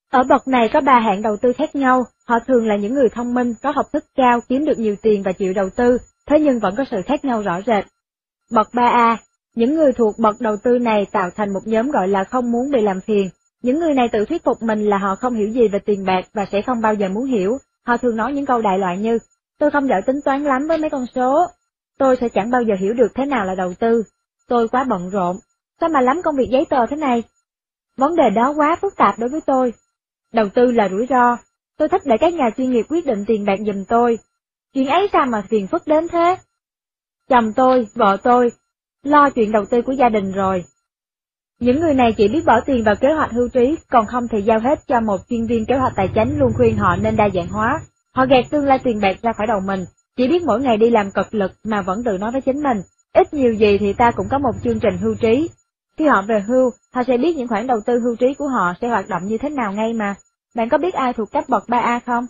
S1: Ở bậc này có ba hạng đầu tư khác nhau, họ thường là những người thông minh, có học thức cao, kiếm được nhiều tiền và chịu đầu tư, thế nhưng vẫn có sự khác nhau rõ rệt. Bậc ba A, những người thuộc bậc đầu tư này tạo thành một nhóm gọi là không muốn bị làm phiền. Những người này tự thuyết phục mình là họ không hiểu gì về tiền bạc và sẽ không bao giờ muốn hiểu. Họ thường nói những câu đại loại như, tôi không giỏi tính toán lắm với mấy con số, tôi sẽ chẳng bao giờ hiểu được thế nào là đầu tư, tôi quá bận rộn, sao mà lắm công việc giấy tờ thế này, vấn đề đó quá phức tạp đối với tôi, đầu tư là rủi ro, tôi thích để các nhà chuyên nghiệp quyết định tiền bạc giùm tôi, chuyện ấy sao mà phiền phức đến thế, chồng tôi, vợ tôi, lo chuyện đầu tư của gia đình rồi. Những người này chỉ biết bỏ tiền vào kế hoạch hưu trí, còn không thì giao hết cho một chuyên viên kế hoạch tài chính luôn khuyên họ nên đa dạng hóa. Họ gạt tương lai tiền bạc ra khỏi đầu mình, chỉ biết mỗi ngày đi làm cật lực mà vẫn tự nói với chính mình, ít nhiều gì thì ta cũng có một chương trình hưu trí. Khi họ về hưu, họ sẽ biết những khoản đầu tư hưu trí của họ sẽ hoạt động như thế nào ngay mà. Bạn có biết ai thuộc cấp bậc ba A không?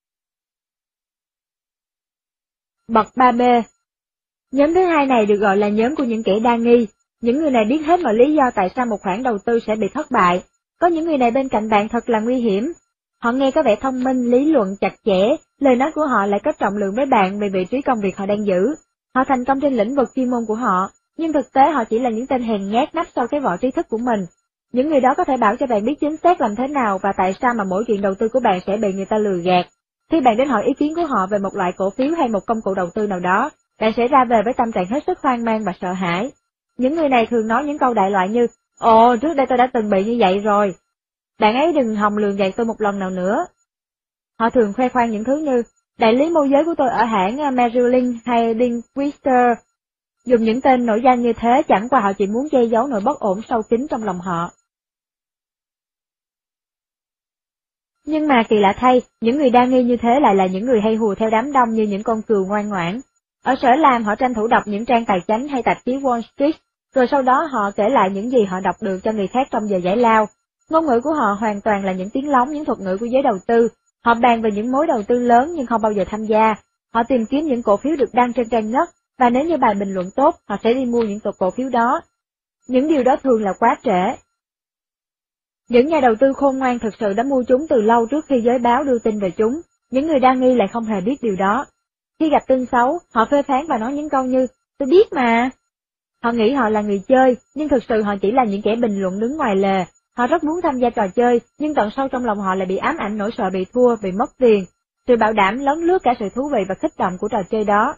S1: Bậc ba B. Nhóm thứ hai này được gọi là nhóm của những kẻ đa nghi. Những người này biết hết mọi lý do tại sao một khoản đầu tư sẽ bị thất bại. Có những người này bên cạnh bạn thật là nguy hiểm. Họ nghe có vẻ thông minh, lý luận chặt chẽ, lời nói của họ lại có trọng lượng với bạn về vị trí công việc họ đang giữ. Họ thành công trên lĩnh vực chuyên môn của họ, nhưng thực tế họ chỉ là những tên hèn nhát nấp sau cái vỏ trí thức của mình. Những người đó có thể bảo cho bạn biết chính xác làm thế nào và tại sao mà mỗi chuyện đầu tư của bạn sẽ bị người ta lừa gạt. Khi bạn đến hỏi ý kiến của họ về một loại cổ phiếu hay một công cụ đầu tư nào đó, bạn sẽ ra về với tâm trạng hết sức hoang mang và sợ hãi. Những người này thường nói những câu đại loại như, ồ, trước đây tôi đã từng bị như vậy rồi. Bạn ấy đừng hòng lường gạt tôi một lần nào nữa. Họ thường khoe khoang những thứ như, đại lý môi giới của tôi ở hãng Merrill Lynch hay Linkweister. Dùng những tên nổi danh như thế chẳng qua họ chỉ muốn che giấu nỗi bất ổn sâu kín trong lòng họ. Nhưng mà kỳ lạ thay, những người đa nghi như thế lại là những người hay hùa theo đám đông như những con cừu ngoan ngoãn. Ở sở làm họ tranh thủ đọc những trang tài chính hay tạp chí Wall Street, rồi sau đó họ kể lại những gì họ đọc được cho người khác trong giờ giải lao. Ngôn ngữ của họ hoàn toàn là những tiếng lóng, những thuật ngữ của giới đầu tư. Họ bàn về những mối đầu tư lớn nhưng không bao giờ tham gia. Họ tìm kiếm những cổ phiếu được đăng trên trang nhất, và nếu như bài bình luận tốt, họ sẽ đi mua những tờ cổ phiếu đó. Những điều đó thường là quá trễ. Những nhà đầu tư khôn ngoan thực sự đã mua chúng từ lâu trước khi giới báo đưa tin về chúng. Những người đa nghi lại không hề biết điều đó. Khi gặp tin xấu, họ phê phán và nói những câu như, tôi biết mà. Họ nghĩ họ là người chơi, nhưng thực sự họ chỉ là những kẻ bình luận đứng ngoài lề. Họ rất muốn tham gia trò chơi, nhưng tận sâu trong lòng họ lại bị ám ảnh nỗi sợ bị thua, bị mất tiền. Sự bảo đảm lấn lướt cả sự thú vị và kích động của trò chơi đó.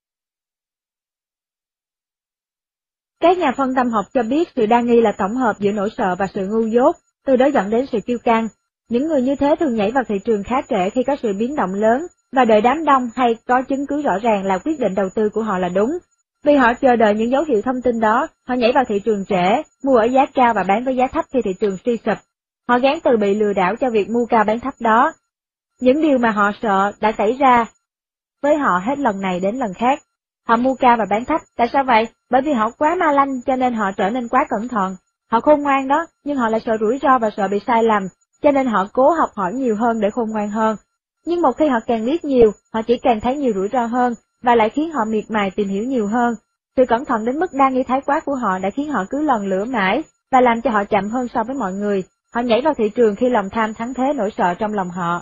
S1: Các nhà phân tâm học cho biết sự đa nghi là tổng hợp giữa nỗi sợ và sự ngu dốt, từ đó dẫn đến sự kiêu căng. Những người như thế thường nhảy vào thị trường khá trễ khi có sự biến động lớn, và đợi đám đông hay có chứng cứ rõ ràng là quyết định đầu tư của họ là đúng. Vì họ chờ đợi những dấu hiệu thông tin đó, họ nhảy vào thị trường trễ, mua ở giá cao và bán với giá thấp khi thị trường suy sụp. Họ gán từ bị lừa đảo cho việc mua cao bán thấp đó. Những điều mà họ sợ đã xảy ra với họ hết lần này đến lần khác. Họ mua cao và bán thấp, tại sao vậy? Bởi vì họ quá ma lanh cho nên họ trở nên quá cẩn thận. Họ khôn ngoan đó, nhưng họ lại sợ rủi ro và sợ bị sai lầm, cho nên họ cố học hỏi nhiều hơn để khôn ngoan hơn. Nhưng một khi họ càng biết nhiều, họ chỉ càng thấy nhiều rủi ro hơn, và lại khiến họ miệt mài tìm hiểu nhiều hơn. Sự cẩn thận đến mức đa nghi thái quá của họ đã khiến họ cứ lần lữa mãi, và làm cho họ chậm hơn so với mọi người. Họ nhảy vào thị trường khi lòng tham thắng thế nỗi sợ trong lòng họ.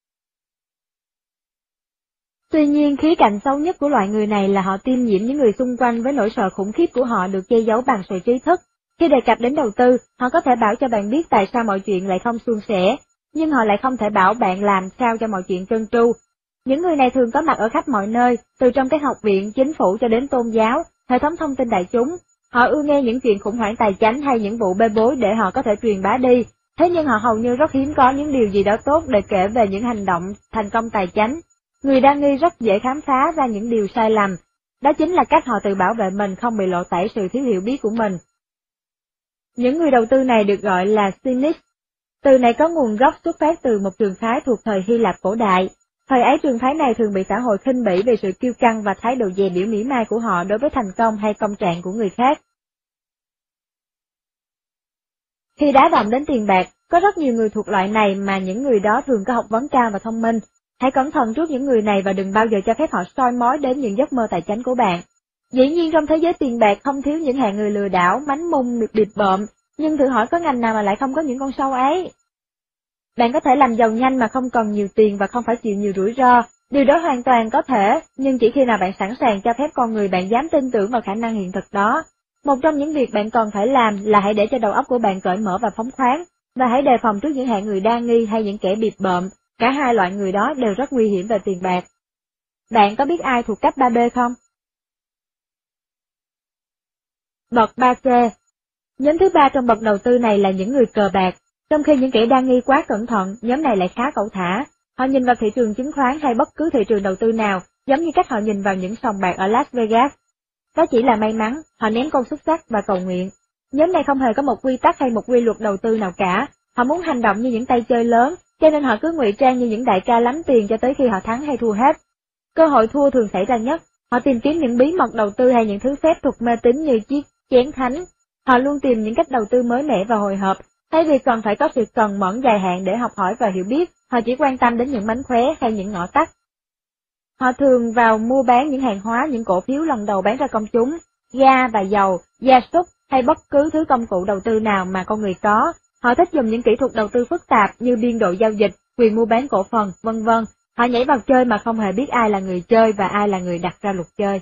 S1: Tuy nhiên, khía cạnh xấu nhất của loại người này là họ tiêm nhiễm những người xung quanh với nỗi sợ khủng khiếp của họ được che giấu bằng sự trí thức. Khi đề cập đến đầu tư, họ có thể bảo cho bạn biết tại sao mọi chuyện lại không suôn sẻ, nhưng họ lại không thể bảo bạn làm sao cho mọi chuyện trơn tru. Những người này thường có mặt ở khắp mọi nơi, từ trong các học viện, chính phủ cho đến tôn giáo, hệ thống thông tin đại chúng. Họ ưa nghe những chuyện khủng hoảng tài chính hay những vụ bê bối để họ có thể truyền bá đi, thế nhưng họ hầu như rất hiếm có những điều gì đó tốt để kể về những hành động thành công tài chính. Người đa nghi rất dễ khám phá ra những điều sai lầm, đó chính là cách họ tự bảo vệ mình không bị lộ tẩy sự thiếu hiểu biết của mình. Những người đầu tư này được gọi là cynics. Từ này có nguồn gốc xuất phát từ một trường phái thuộc thời Hy Lạp cổ đại. Thời ấy trường phái này thường bị xã hội khinh bỉ về sự kiêu căng và thái độ dè bỉu mỉa mai của họ đối với thành công hay công trạng của người khác. Khi đá động đến tiền bạc, có rất nhiều người thuộc loại này mà những người đó thường có học vấn cao và thông minh. Hãy cẩn thận trước những người này và đừng bao giờ cho phép họ soi mói đến những giấc mơ tài chính của bạn. Dĩ nhiên trong thế giới tiền bạc không thiếu những hạng người lừa đảo, mánh mung, bịp bợm, nhưng thử hỏi có ngành nào mà lại không có những con sâu ấy. Bạn có thể làm giàu nhanh mà không cần nhiều tiền và không phải chịu nhiều rủi ro. Điều đó hoàn toàn có thể, nhưng chỉ khi nào bạn sẵn sàng cho phép con người bạn dám tin tưởng vào khả năng hiện thực đó. Một trong những việc bạn cần phải làm là hãy để cho đầu óc của bạn cởi mở và phóng khoáng, và hãy đề phòng trước những hạng người đa nghi hay những kẻ bịp bợm, cả hai loại người đó đều rất nguy hiểm về tiền bạc. Bạn có biết ai thuộc cấp ba B không? Bậc ba C. Nhóm thứ ba trong bậc đầu tư này là những người cờ bạc, trong khi những kẻ đa nghi quá cẩn thận, nhóm này lại khá cẩu thả. Họ nhìn vào thị trường chứng khoán hay bất cứ thị trường đầu tư nào, giống như cách họ nhìn vào những sòng bạc ở Las Vegas. Đó chỉ là may mắn, họ ném con xúc xắc và cầu nguyện. Nhóm này không hề có một quy tắc hay một quy luật đầu tư nào cả, họ muốn hành động như những tay chơi lớn, cho nên họ cứ ngụy trang như những đại ca lắm tiền cho tới khi họ thắng hay thua hết. Cơ hội thua thường xảy ra nhất, họ tìm kiếm những bí mật đầu tư hay những thứ phép thuật mê tín như chiếc chén thánh. Họ luôn tìm những cách đầu tư mới mẻ và hồi hộp, thay vì cần phải có sự cần mẫn dài hạn để học hỏi và hiểu biết, họ chỉ quan tâm đến những mánh khóe hay những ngõ tắt. Họ thường vào mua bán những hàng hóa, những cổ phiếu lần đầu bán ra công chúng, ga và dầu, gia súc hay bất cứ thứ công cụ đầu tư nào mà con người có. Họ thích dùng những kỹ thuật đầu tư phức tạp như biên độ giao dịch, quyền mua bán cổ phần, vân vân. Họ nhảy vào chơi mà không hề biết ai là người chơi và ai là người đặt ra luật chơi.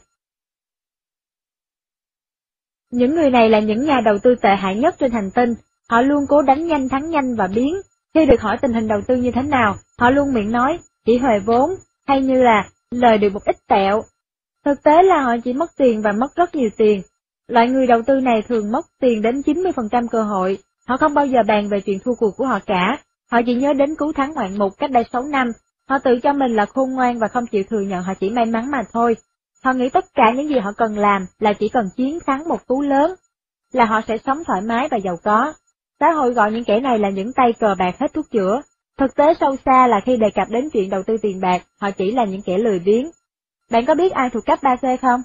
S1: Những người này là những nhà đầu tư tệ hại nhất trên hành tinh, họ luôn cố đánh nhanh thắng nhanh và biến. Khi được hỏi tình hình đầu tư như thế nào, họ luôn miệng nói, chỉ huề vốn, hay như là, lời được một ít tẹo. Thực tế là họ chỉ mất tiền và mất rất nhiều tiền. Loại người đầu tư này thường mất tiền đến chín mươi phần trăm cơ hội, họ không bao giờ bàn về chuyện thua cuộc của họ cả, họ chỉ nhớ đến cú thắng ngoạn mục cách đây sáu năm, họ tự cho mình là khôn ngoan và không chịu thừa nhận họ chỉ may mắn mà thôi. Họ nghĩ tất cả những gì họ cần làm là chỉ cần chiến thắng một cú lớn, là họ sẽ sống thoải mái và giàu có. Xã hội gọi những kẻ này là những tay cờ bạc hết thuốc chữa. Thực tế sâu xa là khi đề cập đến chuyện đầu tư tiền bạc, họ chỉ là những kẻ lười biếng. Bạn có biết ai thuộc cấp ba C không?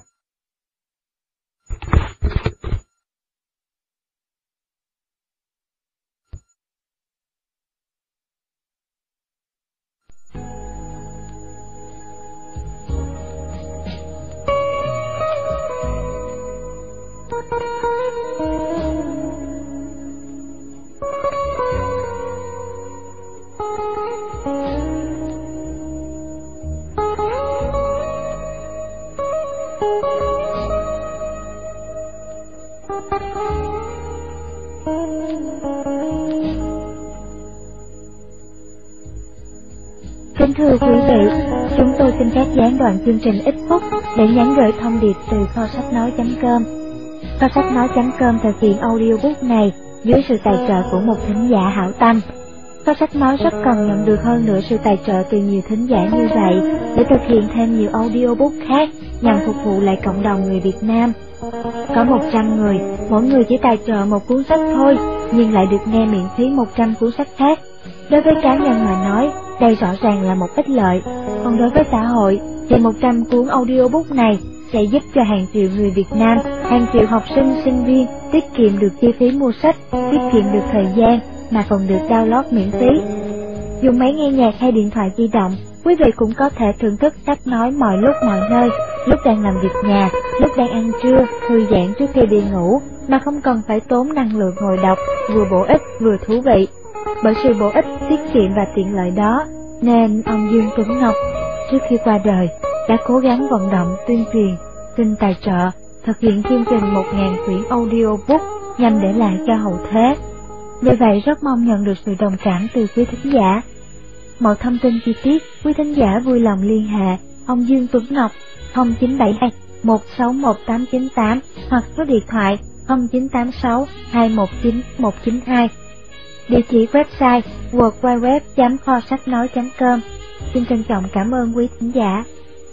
S2: Kính thưa quý vị, chúng tôi xin phép gián đoạn chương trình ít phút để nhắn gửi thông điệp từ kho sách nói chấm com. Kho sách nói chấm com thực hiện audiobook này dưới sự tài trợ của một thính giả hảo tâm. Kho sách nói rất cần nhận được hơn nữa sự tài trợ từ nhiều thính giả như vậy để thực hiện thêm nhiều audiobook khác nhằm phục vụ lại cộng đồng người Việt Nam. Có một trăm người, mỗi người chỉ tài trợ một cuốn sách thôi, nhưng lại được nghe miễn phí một trăm cuốn sách khác. Đối với cá nhân mà nói, đây rõ ràng là một ích lợi, còn đối với xã hội, thì một trăm cuốn audiobook này sẽ giúp cho hàng triệu người Việt Nam, hàng triệu học sinh, sinh viên tiết kiệm được chi phí mua sách, tiết kiệm được thời gian, mà còn được download miễn phí. Dùng máy nghe nhạc hay điện thoại di động, quý vị cũng có thể thưởng thức sách nói mọi lúc mọi nơi, lúc đang làm việc nhà, lúc đang ăn trưa, thư giãn trước khi đi ngủ, mà không cần phải tốn năng lượng ngồi đọc, vừa bổ ích vừa thú vị. Bởi sự bổ ích, tiết kiệm và tiện lợi đó, nên ông Dương Tuấn Ngọc, trước khi qua đời, đã cố gắng vận động tuyên truyền, xin tài trợ, thực hiện chương trình một nghìn quyển audiobook nhằm để lại cho hậu thế. Vì vậy rất mong nhận được sự đồng cảm từ quý thính giả. Mọi thông tin chi tiết, quý thính giả vui lòng liên hệ ông Dương Tuấn Ngọc không chín bảy hai một sáu một tám chín tám hoặc số điện thoại không chín tám sáu hai một chín một chín hai. Địa chỉ website w w w chấm kho sách nói chấm com. Xin trân trọng cảm ơn quý thính giả.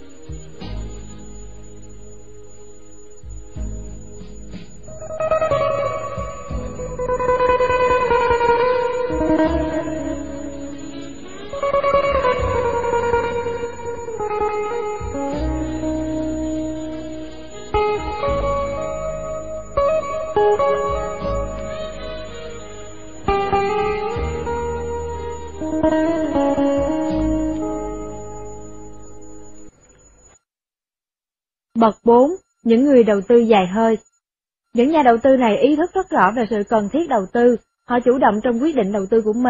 S1: Bậc bốn. Những người đầu tư dài hơi. Những nhà đầu tư này ý thức rất rõ về sự cần thiết đầu tư, họ chủ động trong quyết định đầu tư của mình,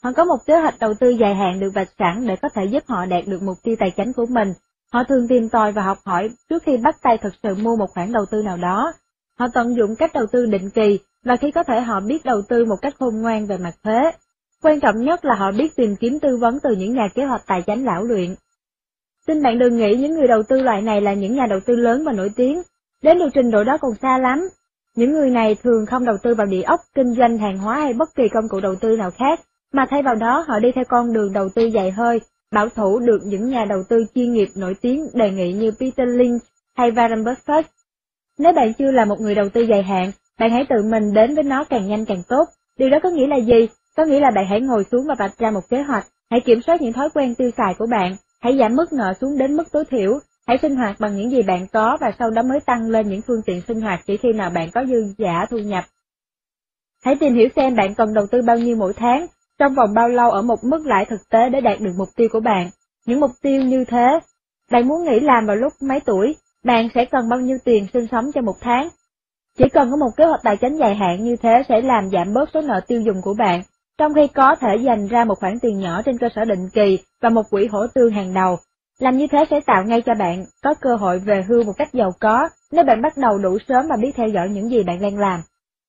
S1: Họ có một kế hoạch đầu tư dài hạn được vạch sẵn để có thể giúp họ đạt được mục tiêu tài chính của mình. Họ thường tìm tòi và học hỏi trước khi bắt tay thực sự mua một khoản đầu tư nào đó. Họ tận dụng cách đầu tư định kỳ, và khi có thể họ biết đầu tư một cách khôn ngoan về mặt thuế. Quan trọng nhất là họ biết tìm kiếm tư vấn từ những nhà kế hoạch tài chính lão luyện. Xin bạn đừng nghĩ những người đầu tư loại này là những nhà đầu tư lớn và nổi tiếng, đến được trình độ đó còn xa lắm. Những người này thường không đầu tư vào địa ốc, kinh doanh hàng hóa hay bất kỳ công cụ đầu tư nào khác, mà thay vào đó họ đi theo con đường đầu tư dài hơi, bảo thủ được những nhà đầu tư chuyên nghiệp nổi tiếng đề nghị như Peter Lynch hay Warren Buffett. Nếu bạn chưa là một người đầu tư dài hạn, bạn hãy tự mình đến với nó càng nhanh càng tốt. Điều đó có nghĩa là gì? Có nghĩa là bạn hãy ngồi xuống và vạch ra một kế hoạch, hãy kiểm soát những thói quen tiêu xài của bạn, hãy giảm mức nợ xuống đến mức tối thiểu, hãy sinh hoạt bằng những gì bạn có và sau đó mới tăng lên những phương tiện sinh hoạt chỉ khi nào bạn có dư giả thu nhập. Hãy tìm hiểu xem bạn cần đầu tư bao nhiêu mỗi tháng, trong vòng bao lâu ở một mức lãi thực tế để đạt được mục tiêu của bạn. Những mục tiêu như thế, bạn muốn nghỉ làm vào lúc mấy tuổi, bạn sẽ cần bao nhiêu tiền sinh sống cho một tháng. Chỉ cần có một kế hoạch tài chính dài hạn như thế sẽ làm giảm bớt số nợ tiêu dùng của bạn, trong khi có thể dành ra một khoản tiền nhỏ trên cơ sở định kỳ và một quỹ hỗ tương hàng đầu. Làm như thế sẽ tạo ngay cho bạn có cơ hội về hưu một cách giàu có nếu bạn bắt đầu đủ sớm và biết theo dõi những gì bạn đang làm.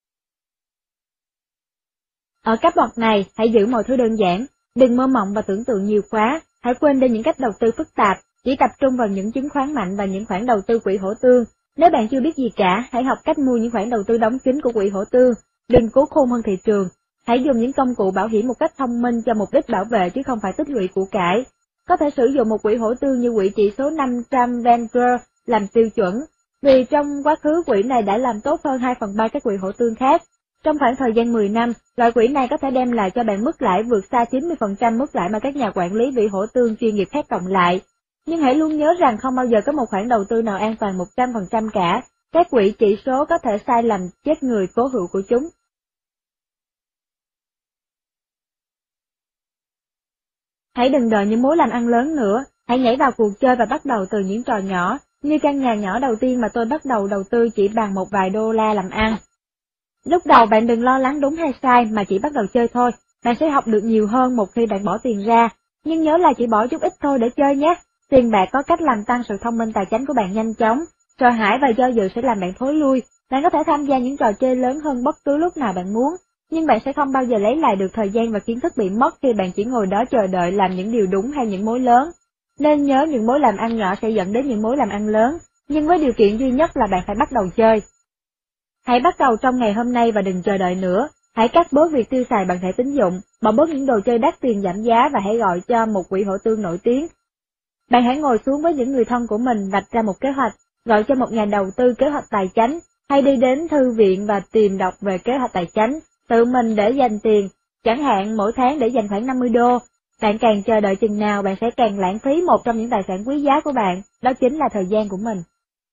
S1: Ở cấp bậc này, hãy giữ mọi thứ đơn giản, đừng mơ mộng và tưởng tượng nhiều quá, hãy quên đi những cách đầu tư phức tạp, chỉ tập trung vào những chứng khoán mạnh và những khoản đầu tư quỹ hỗ tương. Nếu bạn chưa biết gì cả, hãy học cách mua những khoản đầu tư đóng kín của quỹ hỗ tương, đừng cố khôn hơn thị trường. Hãy dùng những công cụ bảo hiểm một cách thông minh cho mục đích bảo vệ chứ không phải tích lũy của cải. Có thể sử dụng một quỹ hỗ tương như quỹ chỉ số năm trăm Vanguard làm tiêu chuẩn, vì trong quá khứ quỹ này đã làm tốt hơn hai phần ba các quỹ hỗ tương khác. Trong khoảng thời gian mười năm, loại quỹ này có thể đem lại cho bạn mức lãi vượt xa chín mươi phần trăm mức lãi mà các nhà quản lý quỹ hỗ tương chuyên nghiệp khác cộng lại. Nhưng hãy luôn nhớ rằng không bao giờ có một khoản đầu tư nào an toàn một trăm phần trăm cả, các quỹ chỉ số có thể sai lầm chết người cố hữu của chúng. Hãy đừng đợi những mối làm ăn lớn nữa, hãy nhảy vào cuộc chơi và bắt đầu từ những trò nhỏ, như căn nhà nhỏ đầu tiên mà tôi bắt đầu đầu tư chỉ bằng một vài đô la làm ăn. Lúc đầu bạn đừng lo lắng đúng hay sai mà chỉ bắt đầu chơi thôi, bạn sẽ học được nhiều hơn một khi bạn bỏ tiền ra, nhưng nhớ là chỉ bỏ chút ít thôi để chơi nhé. Tiền bạc có cách làm tăng sự thông minh tài chính của bạn nhanh chóng, sợ hãi và do dự sẽ làm bạn thối lui. Bạn có thể tham gia những trò chơi lớn hơn bất cứ lúc nào bạn muốn, nhưng bạn sẽ không bao giờ lấy lại được thời gian và kiến thức bị mất khi bạn chỉ ngồi đó chờ đợi làm những điều đúng hay những mối lớn. Nên nhớ những mối làm ăn nhỏ sẽ dẫn đến những mối làm ăn lớn, nhưng với điều kiện duy nhất là bạn phải bắt đầu chơi. Hãy bắt đầu trong ngày hôm nay và đừng chờ đợi nữa. Hãy cắt bớt việc tiêu xài bằng thẻ tín dụng, bỏ bớt những đồ chơi đắt tiền giảm giá và hãy gọi cho một quỹ hỗ tương nổi tiếng. Bạn hãy ngồi xuống với những người thân của mình vạch ra một kế hoạch, gọi cho một nhà đầu tư kế hoạch tài chính, hay đi đến thư viện và tìm đọc về kế hoạch tài chính, tự mình để dành tiền, chẳng hạn mỗi tháng để dành khoảng năm mươi đô. Bạn càng chờ đợi chừng nào bạn sẽ càng lãng phí một trong những tài sản quý giá của bạn, đó chính là thời gian của mình.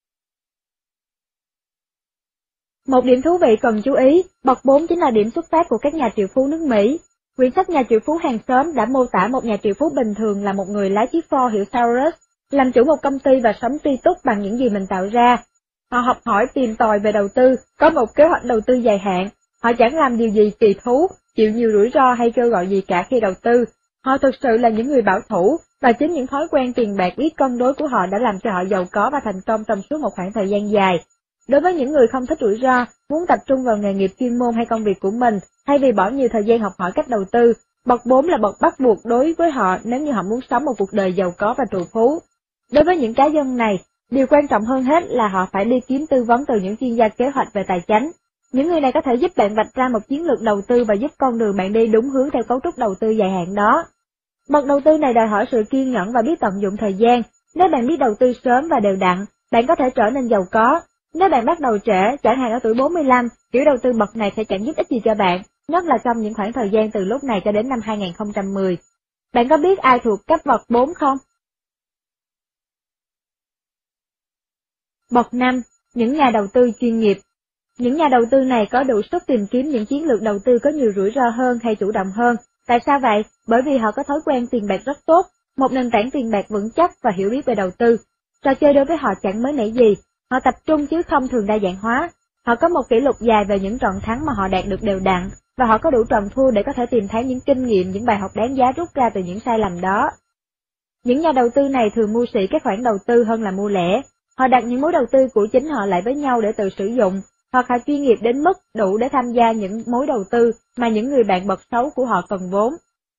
S1: Một điểm thú vị cần chú ý, bậc bốn chính là điểm xuất phát của các nhà triệu phú nước Mỹ. Quyển sách Nhà triệu phú hàng xóm đã mô tả một nhà triệu phú bình thường là một người lái chiếc Ford hiệu Taurus, làm chủ một công ty và sống tuy túc bằng những gì mình tạo ra. Họ học hỏi tìm tòi về đầu tư, có một kế hoạch đầu tư dài hạn. Họ chẳng làm điều gì kỳ thú, chịu nhiều rủi ro hay kêu gọi gì cả khi đầu tư. Họ thực sự là những người bảo thủ, và chính những thói quen tiền bạc biết cân đối của họ đã làm cho họ giàu có và thành công trong suốt một khoảng thời gian dài. Đối với những người không thích rủi ro, muốn tập trung vào nghề nghiệp chuyên môn hay công việc của mình, thay vì bỏ nhiều thời gian học hỏi cách đầu tư, bậc bốn là bậc bắt buộc đối với họ nếu như họ muốn sống một cuộc đời giàu có và trù phú. Đối với những cá nhân này, điều quan trọng hơn hết là họ phải đi kiếm tư vấn từ những chuyên gia kế hoạch về tài chính. Những người này có thể giúp bạn vạch ra một chiến lược đầu tư và giúp con đường bạn đi đúng hướng theo cấu trúc đầu tư dài hạn đó. Bậc đầu tư này đòi hỏi sự kiên nhẫn và biết tận dụng thời gian. Nếu bạn biết đầu tư sớm và đều đặn, bạn có thể trở nên giàu có. Nếu bạn bắt đầu trễ, chẳng hạn ở tuổi bốn mươi lăm, kiểu đầu tư bậc này sẽ chẳng giúp ích gì cho bạn, nhất là trong những khoảng thời gian từ lúc này cho đến năm hai nghìn không trăm mười. Bạn có biết ai thuộc cấp bậc bốn không? Bậc năm, những nhà đầu tư chuyên nghiệp. Những nhà đầu tư này có đủ sức tìm kiếm những chiến lược đầu tư có nhiều rủi ro hơn hay chủ động hơn. Tại sao vậy? Bởi vì họ có thói quen tiền bạc rất tốt, một nền tảng tiền bạc vững chắc và hiểu biết về đầu tư. Trò chơi đối với họ chẳng mới mẻ gì, họ tập trung chứ không thường đa dạng hóa. Họ có một kỷ lục dài về những trận thắng mà họ đạt được đều đặn, và họ có đủ tròn thua để có thể tìm thấy những kinh nghiệm, những bài học đáng giá rút ra từ những sai lầm đó. Những nhà đầu tư này thường mua sỉ các khoản đầu tư hơn là mua lẻ. Họ đặt những mối đầu tư của chính họ lại với nhau để tự sử dụng, hoặc họ chuyên nghiệp đến mức đủ để tham gia những mối đầu tư mà những người bạn bật xấu của họ cần vốn.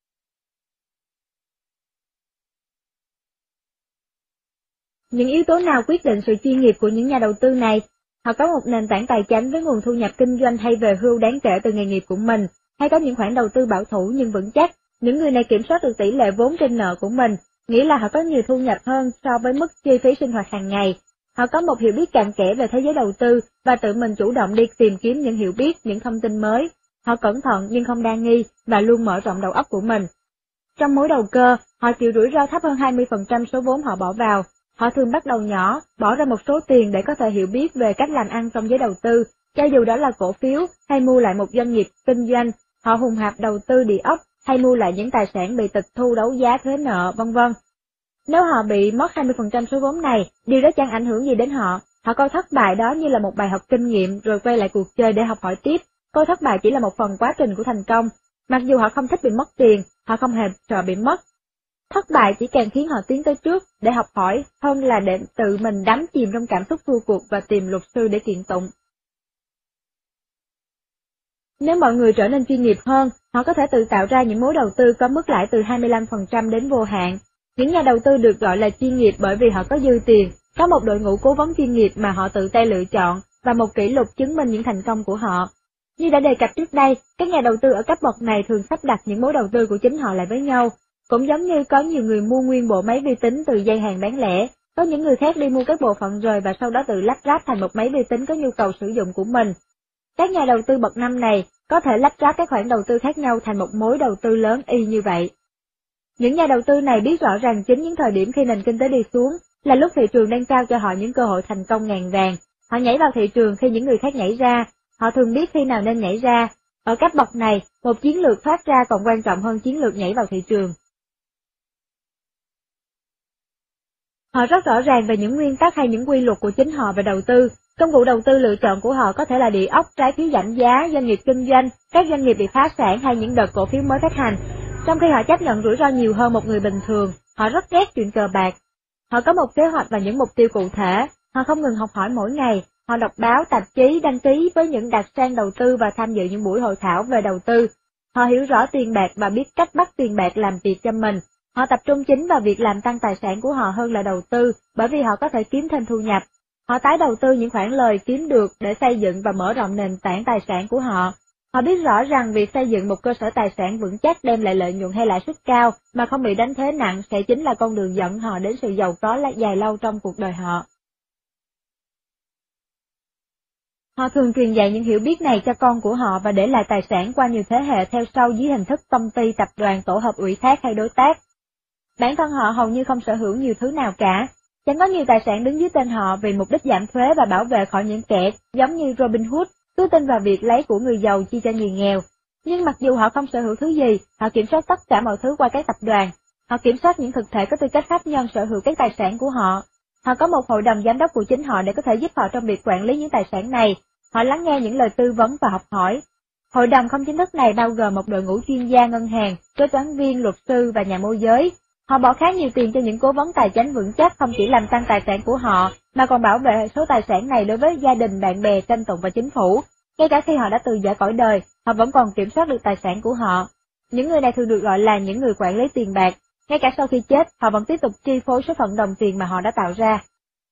S1: Những yếu tố nào quyết định sự chuyên nghiệp của những nhà đầu tư này? Họ có một nền tảng tài chính với nguồn thu nhập kinh doanh hay về hưu đáng kể từ nghề nghiệp của mình, hay có những khoản đầu tư bảo thủ nhưng vững chắc. Những người này kiểm soát được tỷ lệ vốn trên nợ của mình, nghĩa là họ có nhiều thu nhập hơn so với mức chi phí sinh hoạt hàng ngày. Họ có một hiểu biết cặn kẽ về thế giới đầu tư và tự mình chủ động đi tìm kiếm những hiểu biết, những thông tin mới. Họ cẩn thận nhưng không đa nghi và luôn mở rộng đầu óc của mình. Trong mối đầu cơ, họ chịu rủi ro thấp hơn hai mươi phần trăm số vốn họ bỏ vào. Họ thường bắt đầu nhỏ, bỏ ra một số tiền để có thể hiểu biết về cách làm ăn trong giới đầu tư, cho dù đó là cổ phiếu hay mua lại một doanh nghiệp kinh doanh. Họ hùng hạp đầu tư địa ốc hay mua lại những tài sản bị tịch thu đấu giá thuế nợ, vân vân. Nếu họ bị mất hai mươi phần trăm số vốn này, điều đó chẳng ảnh hưởng gì đến họ. Họ coi thất bại đó như là một bài học kinh nghiệm rồi quay lại cuộc chơi để học hỏi tiếp. Coi thất bại chỉ là một phần quá trình của thành công. Mặc dù họ không thích bị mất tiền, họ không hề sợ bị mất. Thất bại chỉ càng khiến họ tiến tới trước để học hỏi hơn là để tự mình đắm chìm trong cảm xúc thua cuộc và tìm luật sư để kiện tụng. Nếu mọi người trở nên chuyên nghiệp hơn, họ có thể tự tạo ra những mối đầu tư có mức lãi từ hai mươi lăm phần trăm đến vô hạn. Những nhà đầu tư được gọi là chuyên nghiệp bởi vì họ có dư tiền, có một đội ngũ cố vấn chuyên nghiệp mà họ tự tay lựa chọn và một kỷ lục chứng minh những thành công của họ. Như đã đề cập trước đây, các nhà đầu tư ở cấp bậc này thường sắp đặt những mối đầu tư của chính họ lại với nhau. Cũng giống như có nhiều người mua nguyên bộ máy vi tính từ dây hàng bán lẻ, có những người khác đi mua các bộ phận rời và sau đó tự lắp ráp thành một máy vi tính có nhu cầu sử dụng của mình. Các nhà đầu tư bậc năm này có thể lắp ráp các khoản đầu tư khác nhau thành một mối đầu tư lớn y như vậy. Những nhà đầu tư này biết rõ rằng chính những thời điểm khi nền kinh tế đi xuống là lúc thị trường đang trao cho họ những cơ hội thành công ngàn vàng. Họ nhảy vào thị trường khi những người khác nhảy ra, họ thường biết khi nào nên nhảy ra. Ở cấp bậc này, một chiến lược thoát ra còn quan trọng hơn chiến lược nhảy vào thị trường. Họ rất rõ ràng về những nguyên tắc hay những quy luật của chính họ về đầu tư. Công cụ đầu tư lựa chọn của họ có thể là địa ốc, trái phiếu giảm giá, doanh nghiệp kinh doanh, các doanh nghiệp bị phá sản hay những đợt cổ phiếu mới phát hành. Trong khi họ chấp nhận rủi ro nhiều hơn một người bình thường, họ rất ghét chuyện cờ bạc. Họ có một kế hoạch và những mục tiêu cụ thể, họ không ngừng học hỏi mỗi ngày, họ đọc báo, tạp chí, đăng ký với những đặc trang đầu tư và tham dự những buổi hội thảo về đầu tư. Họ hiểu rõ tiền bạc và biết cách bắt tiền bạc làm việc cho mình. Họ tập trung chính vào việc làm tăng tài sản của họ hơn là đầu tư, bởi vì họ có thể kiếm thêm thu nhập. Họ tái đầu tư những khoản lời kiếm được để xây dựng và mở rộng nền tảng tài sản của họ. Họ biết rõ rằng việc xây dựng một cơ sở tài sản vững chắc đem lại lợi nhuận hay lãi suất cao mà không bị đánh thuế nặng sẽ chính là con đường dẫn họ đến sự giàu có dài lâu trong cuộc đời họ. Họ thường truyền dạy những hiểu biết này cho con của họ và để lại tài sản qua nhiều thế hệ theo sau dưới hình thức công ty, tập đoàn, tổ hợp ủy thác hay đối tác. Bản thân họ hầu như không sở hữu nhiều thứ nào cả. Chẳng có nhiều tài sản đứng dưới tên họ vì mục đích giảm thuế và bảo vệ khỏi những kẻ giống như Robin Hood, cứ tin vào việc lấy của người giàu chi cho người nghèo. Nhưng mặc dù họ không sở hữu thứ gì, họ kiểm soát tất cả mọi thứ qua các tập đoàn. Họ kiểm soát những thực thể có tư cách pháp nhân sở hữu các tài sản của họ. Họ có một hội đồng giám đốc của chính họ để có thể giúp họ trong việc quản lý những tài sản này. Họ lắng nghe những lời tư vấn và học hỏi. Hội đồng không chính thức này bao gồm một đội ngũ chuyên gia ngân hàng, kế toán viên, luật sư và nhà môi giới. Họ bỏ khá nhiều tiền cho những cố vấn tài chính vững chắc không chỉ làm tăng tài sản của họ, mà còn bảo vệ số tài sản này đối với gia đình, bạn bè, tranh tụng và chính phủ. Ngay cả khi họ đã từ giã cõi đời, họ vẫn còn kiểm soát được tài sản của họ. Những người này thường được gọi là những người quản lý tiền bạc. Ngay cả sau khi chết, họ vẫn tiếp tục chi phối số phận đồng tiền mà họ đã tạo ra.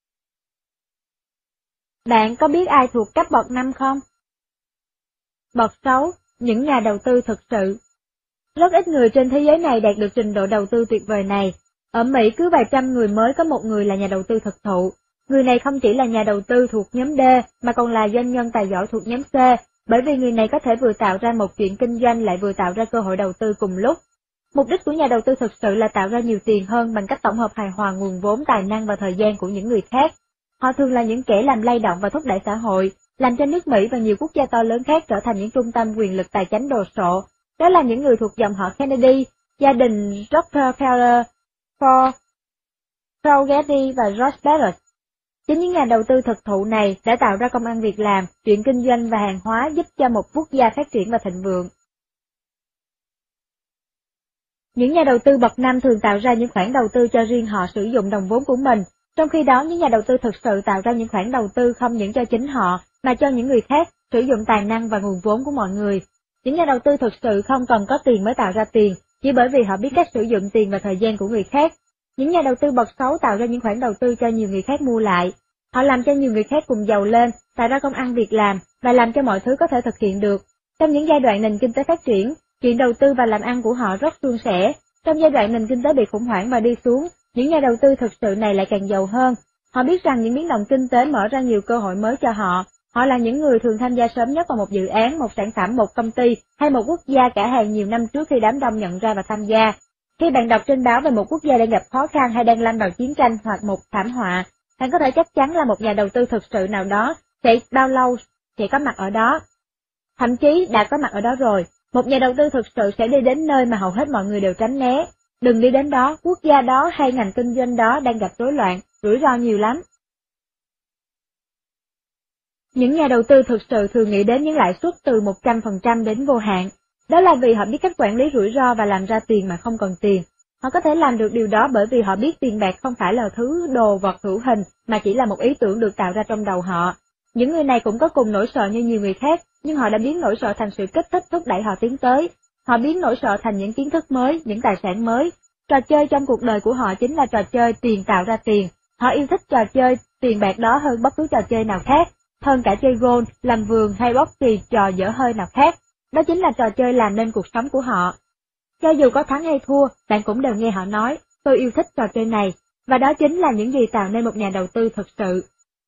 S1: Bạn có biết ai thuộc cấp bậc năm không? Bậc sáu, những nhà đầu tư thực sự. Rất ít người trên thế giới này đạt được trình độ đầu tư tuyệt vời này. Ở Mỹ cứ vài trăm người mới có một người là nhà đầu tư thực thụ. Người này không chỉ là nhà đầu tư thuộc nhóm D, mà còn là doanh nhân tài giỏi thuộc nhóm C, bởi vì người này có thể vừa tạo ra một chuyện kinh doanh lại vừa tạo ra cơ hội đầu tư cùng lúc. Mục đích của nhà đầu tư thực sự là tạo ra nhiều tiền hơn bằng cách tổng hợp hài hòa nguồn vốn, tài năng và thời gian của những người khác. Họ thường là những kẻ làm lay động và thúc đẩy xã hội, làm cho nước Mỹ và nhiều quốc gia to lớn khác trở thành những trung tâm quyền lực tài chính đồ sộ. Đó là những người thuộc dòng họ Kennedy, gia đình Rockefeller, Ford, Paul Getty và George Barrett. Chính những nhà đầu tư thực thụ này đã tạo ra công ăn việc làm, chuyện kinh doanh và hàng hóa giúp cho một quốc gia phát triển và thịnh vượng. Những nhà đầu tư bậc năm thường tạo ra những khoản đầu tư cho riêng họ sử dụng đồng vốn của mình, trong khi đó những nhà đầu tư thực sự tạo ra những khoản đầu tư không những cho chính họ, mà cho những người khác, sử dụng tài năng và nguồn vốn của mọi người. Những nhà đầu tư thực sự không cần có tiền mới tạo ra tiền, chỉ bởi vì họ biết cách sử dụng tiền và thời gian của người khác. Những nhà đầu tư bậc sáu tạo ra những khoản đầu tư cho nhiều người khác mua lại. Họ làm cho nhiều người khác cùng giàu lên, tạo ra công ăn việc làm, và làm cho mọi thứ có thể thực hiện được. Trong những giai đoạn nền kinh tế phát triển, chuyện đầu tư và làm ăn của họ rất suôn sẻ. Trong giai đoạn nền kinh tế bị khủng hoảng và đi xuống, những nhà đầu tư thực sự này lại càng giàu hơn. Họ biết rằng những biến động kinh tế mở ra nhiều cơ hội mới cho họ. Họ là những người thường tham gia sớm nhất vào một dự án, một sản phẩm, một công ty hay một quốc gia cả hàng nhiều năm trước khi đám đông nhận ra và tham gia. Khi bạn đọc trên báo về một quốc gia đang gặp khó khăn hay đang lâm vào chiến tranh hoặc một thảm họa, bạn có thể chắc chắn là một nhà đầu tư thực sự nào đó sẽ bao lâu sẽ có mặt ở đó. Thậm chí đã có mặt ở đó rồi. Một nhà đầu tư thực sự sẽ đi đến nơi mà hầu hết mọi người đều tránh né. Đừng đi đến đó, quốc gia đó hay ngành kinh doanh đó đang gặp rối loạn, rủi ro nhiều lắm. Những nhà đầu tư thực sự thường nghĩ đến những lãi suất từ một trăm phần trăm đến vô hạn. Đó là vì họ biết cách quản lý rủi ro và làm ra tiền mà không cần tiền. Họ có thể làm được điều đó bởi vì họ biết tiền bạc không phải là thứ đồ vật hữu hình mà chỉ là một ý tưởng được tạo ra trong đầu họ. Những người này cũng có cùng nỗi sợ như nhiều người khác, nhưng họ đã biến nỗi sợ thành sự kích thích thúc đẩy họ tiến tới. Họ biến nỗi sợ thành những kiến thức mới, những tài sản mới. Trò chơi trong cuộc đời của họ chính là trò chơi tiền tạo ra tiền. Họ yêu thích trò chơi tiền bạc đó hơn bất cứ trò chơi nào khác, hơn cả chơi golf, làm vườn hay bất kỳ trò dở hơi nào khác. Đó chính là trò chơi làm nên cuộc sống của họ. Cho dù có thắng hay thua, bạn cũng đều nghe họ nói, tôi yêu thích trò chơi này, và đó chính là những gì tạo nên một nhà đầu tư thực sự.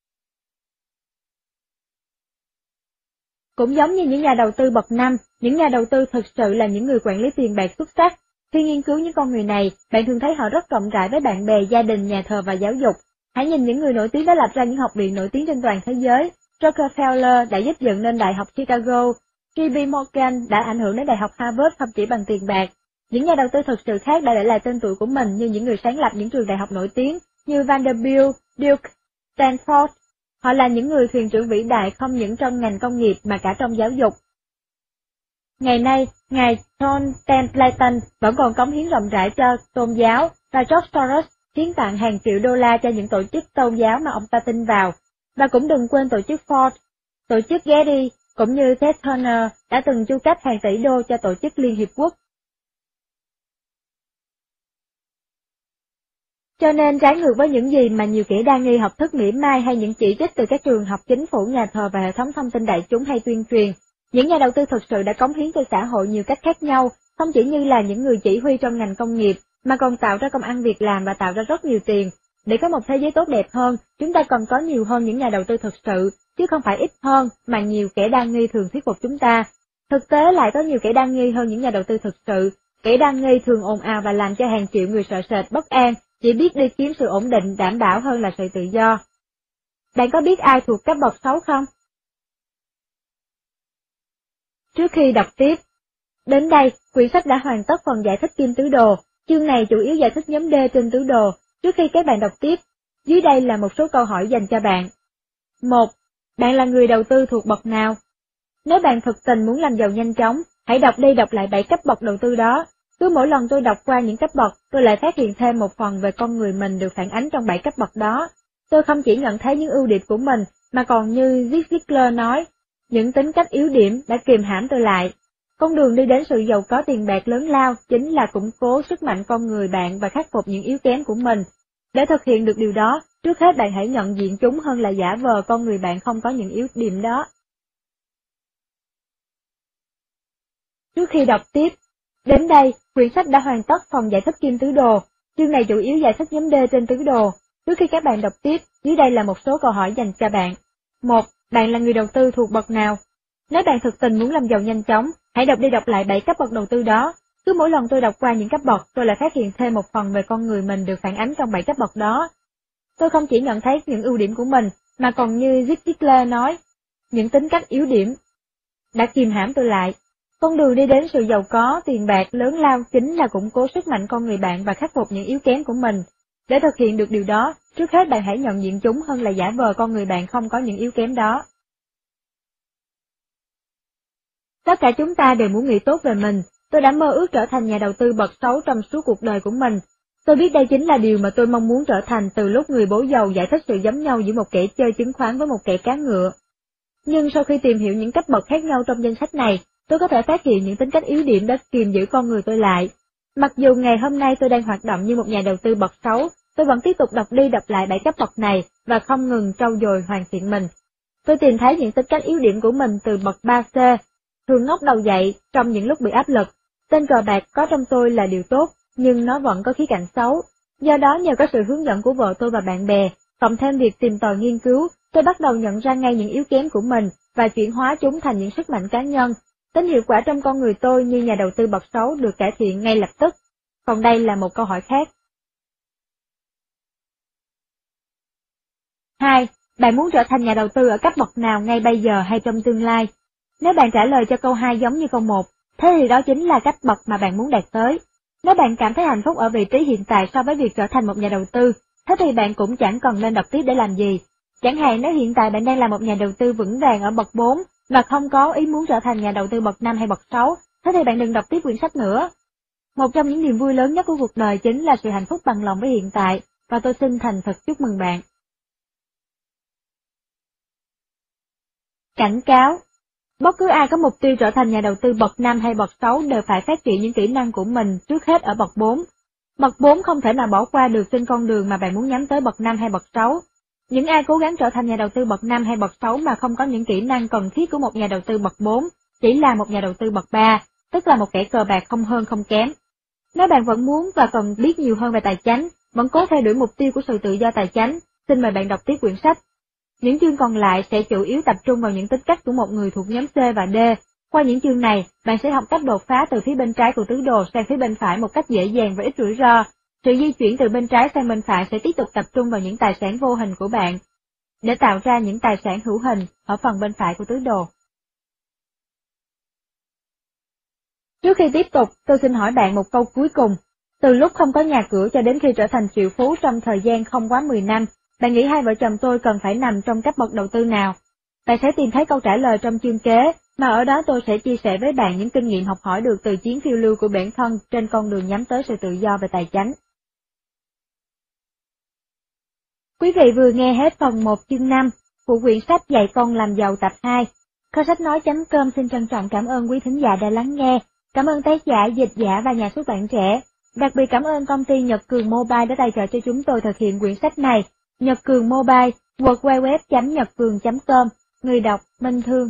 S1: Cũng giống như những nhà đầu tư bậc năm, những nhà đầu tư thực sự là những người quản lý tiền bạc xuất sắc. Khi nghiên cứu những con người này, bạn thường thấy họ rất rộng rãi với bạn bè, gia đình, nhà thờ và giáo dục. Hãy nhìn những người nổi tiếng đã lập ra những học viện nổi tiếng trên toàn thế giới. Rockefeller đã giúp dựng nên Đại học Chicago, J P Morgan đã ảnh hưởng đến Đại học Harvard không chỉ bằng tiền bạc. Những nhà đầu tư thực sự khác đã để lại tên tuổi của mình như những người sáng lập những trường đại học nổi tiếng như Vanderbilt, Duke, Stanford. Họ là những người thuyền trưởng vĩ đại không những trong ngành công nghiệp mà cả trong giáo dục. Ngày nay, ngài John Templeton vẫn còn cống hiến rộng rãi cho tôn giáo, và George Soros hiến tặng hàng triệu đô la cho những tổ chức tôn giáo mà ông ta tin vào. Và cũng đừng quên tổ chức Ford, tổ chức Getty, cũng như Ted Turner đã từng chu cấp hàng tỷ đô cho tổ chức Liên Hiệp Quốc. Cho nên trái ngược với những gì mà nhiều kẻ đa nghi học thức mỉa mai hay những chỉ trích từ các trường học chính phủ, nhà thờ và hệ thống thông tin đại chúng hay tuyên truyền, những nhà đầu tư thực sự đã cống hiến cho xã hội nhiều cách khác nhau, không chỉ như là những người chỉ huy trong ngành công nghiệp, mà còn tạo ra công ăn việc làm và tạo ra rất nhiều tiền. Để có một thế giới tốt đẹp hơn, chúng ta cần có nhiều hơn những nhà đầu tư thực sự, chứ không phải ít hơn mà nhiều kẻ đa nghi thường thuyết phục chúng ta. Thực tế lại có nhiều kẻ đa nghi hơn những nhà đầu tư thực sự. Kẻ đa nghi thường ồn ào và làm cho hàng triệu người sợ sệt, bất an, chỉ biết đi kiếm sự ổn định, đảm bảo hơn là sự tự do. Bạn có biết ai thuộc cấp bậc xấu không? Trước khi đọc tiếp, đến đây, quyển sách đã hoàn tất phần giải thích kim tứ đồ. Chương này chủ yếu giải thích nhóm D trên tứ đồ. Trước khi các bạn đọc tiếp, dưới đây là một số câu hỏi dành cho bạn. một. Bạn là người đầu tư thuộc bậc nào? Nếu bạn thực tình muốn làm giàu nhanh chóng, hãy đọc đi đọc lại bảy cấp bậc đầu tư đó. Cứ mỗi lần tôi đọc qua những cấp bậc, tôi lại phát hiện thêm một phần về con người mình được phản ánh trong bảy cấp bậc đó. Tôi không chỉ nhận thấy những ưu điểm của mình, mà còn như Zig Ziglar nói, những tính cách yếu điểm đã kìm hãm tôi lại. Con đường đi đến sự giàu có tiền bạc lớn lao chính là củng cố sức mạnh con người bạn và khắc phục những yếu kém của mình. Để thực hiện được điều đó, trước hết bạn hãy nhận diện chúng hơn là giả vờ con người bạn không có những yếu điểm đó. Trước khi đọc tiếp, đến đây, quyển sách đã hoàn tất phần giải thích kim tứ đồ. Chương này chủ yếu giải thích nhóm D trên tứ đồ. Trước khi các bạn đọc tiếp, dưới đây là một số câu hỏi dành cho bạn. một. Bạn là người đầu tư thuộc bậc nào? Nếu bạn thực tình muốn làm giàu nhanh chóng, hãy đọc đi đọc lại bảy cấp bậc đầu tư đó. Cứ mỗi lần tôi đọc qua những cấp bậc, tôi lại phát hiện thêm một phần về con người mình được phản ánh trong bảy cấp bậc đó. Tôi không chỉ nhận thấy những ưu điểm của mình, mà còn như Zig Ziglar nói, những tính cách yếu điểm đã kìm hãm tôi lại. Con đường đi đến sự giàu có, tiền bạc lớn lao chính là củng cố sức mạnh con người bạn và khắc phục những yếu kém của mình. Để thực hiện được điều đó, trước hết bạn hãy nhận diện chúng hơn là giả vờ con người bạn không có những yếu kém đó. Tất cả chúng ta đều muốn nghĩ tốt về mình, Tôi đã mơ ước trở thành nhà đầu tư bậc sáu trong suốt cuộc đời của mình. Tôi biết đây chính là điều mà tôi mong muốn trở thành từ lúc người bố giàu giải thích sự giống nhau giữa một kẻ chơi chứng khoán với một kẻ cá ngựa. Nhưng sau khi tìm hiểu những cấp bậc khác nhau trong danh sách này, tôi có thể phát hiện những tính cách yếu điểm đã kìm giữ con người tôi lại. Mặc dù ngày hôm nay tôi đang hoạt động như một nhà đầu tư bậc sáu, tôi vẫn tiếp tục đọc đi đọc lại bảy cấp bậc này và không ngừng trau dồi hoàn thiện mình. Tôi tìm thấy những tính cách yếu điểm của mình từ bậc ba C, thường ngóc đầu dậy trong những lúc bị áp lực. Tên cờ bạc có trong tôi là điều tốt, nhưng nó vẫn có khía cạnh xấu. Do đó nhờ có sự hướng dẫn của vợ tôi và bạn bè, cộng thêm việc tìm tòi nghiên cứu, tôi bắt đầu nhận ra ngay những yếu kém của mình và chuyển hóa chúng thành những sức mạnh cá nhân. Tính hiệu quả trong con người tôi như nhà đầu tư bậc sáu được cải thiện ngay lập tức. Còn đây là một câu hỏi khác. hai. Bạn muốn trở thành nhà đầu tư ở cấp bậc nào ngay bây giờ hay trong tương lai? Nếu bạn trả lời cho câu hai giống như câu một, thế thì đó chính là cấp bậc mà bạn muốn đạt tới. Nếu bạn cảm thấy hạnh phúc ở vị trí hiện tại so với việc trở thành một nhà đầu tư, thế thì bạn cũng chẳng cần nên đọc tiếp để làm gì. Chẳng hạn nếu hiện tại bạn đang là một nhà đầu tư vững vàng ở bậc bốn và không có ý muốn trở thành nhà đầu tư bậc năm hay bậc sáu, thế thì bạn đừng đọc tiếp quyển sách nữa. Một trong những niềm vui lớn nhất của cuộc đời chính là sự hạnh phúc bằng lòng với hiện tại, và tôi xin thành thật chúc mừng bạn. Cảnh cáo. Bất cứ ai có mục tiêu trở thành nhà đầu tư bậc năm hay bậc sáu đều phải phát triển những kỹ năng của mình trước hết ở bậc bốn. Bậc bốn không thể nào bỏ qua được trên con đường mà bạn muốn nhắm tới bậc năm hay bậc sáu. Những ai cố gắng trở thành nhà đầu tư bậc năm hay bậc sáu mà không có những kỹ năng cần thiết của một nhà đầu tư bậc bốn, chỉ là một nhà đầu tư bậc ba, tức là một kẻ cờ bạc không hơn không kém. Nếu bạn vẫn muốn và cần biết nhiều hơn về tài chính, vẫn cố theo đuổi mục tiêu của sự tự do tài chính, xin mời bạn đọc tiếp quyển sách. Những chương còn lại sẽ chủ yếu tập trung vào những tính cách của một người thuộc nhóm C và D. Qua những chương này, bạn sẽ học cách đột phá từ phía bên trái của tứ đồ sang phía bên phải một cách dễ dàng và ít rủi ro. Sự di chuyển từ bên trái sang bên phải sẽ tiếp tục tập trung vào những tài sản vô hình của bạn, để tạo ra những tài sản hữu hình ở phần bên phải của tứ đồ. Trước khi tiếp tục, tôi xin hỏi bạn một câu cuối cùng. Từ lúc không có nhà cửa cho đến khi trở thành triệu phú trong thời gian không quá mười năm, bạn nghĩ hai vợ chồng tôi cần phải nằm trong cấp bậc đầu tư nào? Bạn sẽ tìm thấy câu trả lời trong chương kế, mà ở đó tôi sẽ chia sẻ với bạn những kinh nghiệm học hỏi được từ chuyến phiêu lưu của bản thân trên con đường nhắm tới sự tự do về tài chính. Quý vị vừa nghe hết phần một chương năm của quyển sách Dạy con làm giàu tập hai. Kho sách nói chấm com xin trân trọng cảm ơn quý thính giả đã lắng nghe. Cảm ơn tác giả, dịch giả và nhà xuất bản trẻ. Đặc biệt cảm ơn công ty Nhật Cường Mobile đã tài trợ cho chúng tôi thực hiện quyển sách này. Nhật Cường Mobile, w w w chấm nhật cường chấm com, người đọc Minh Thương.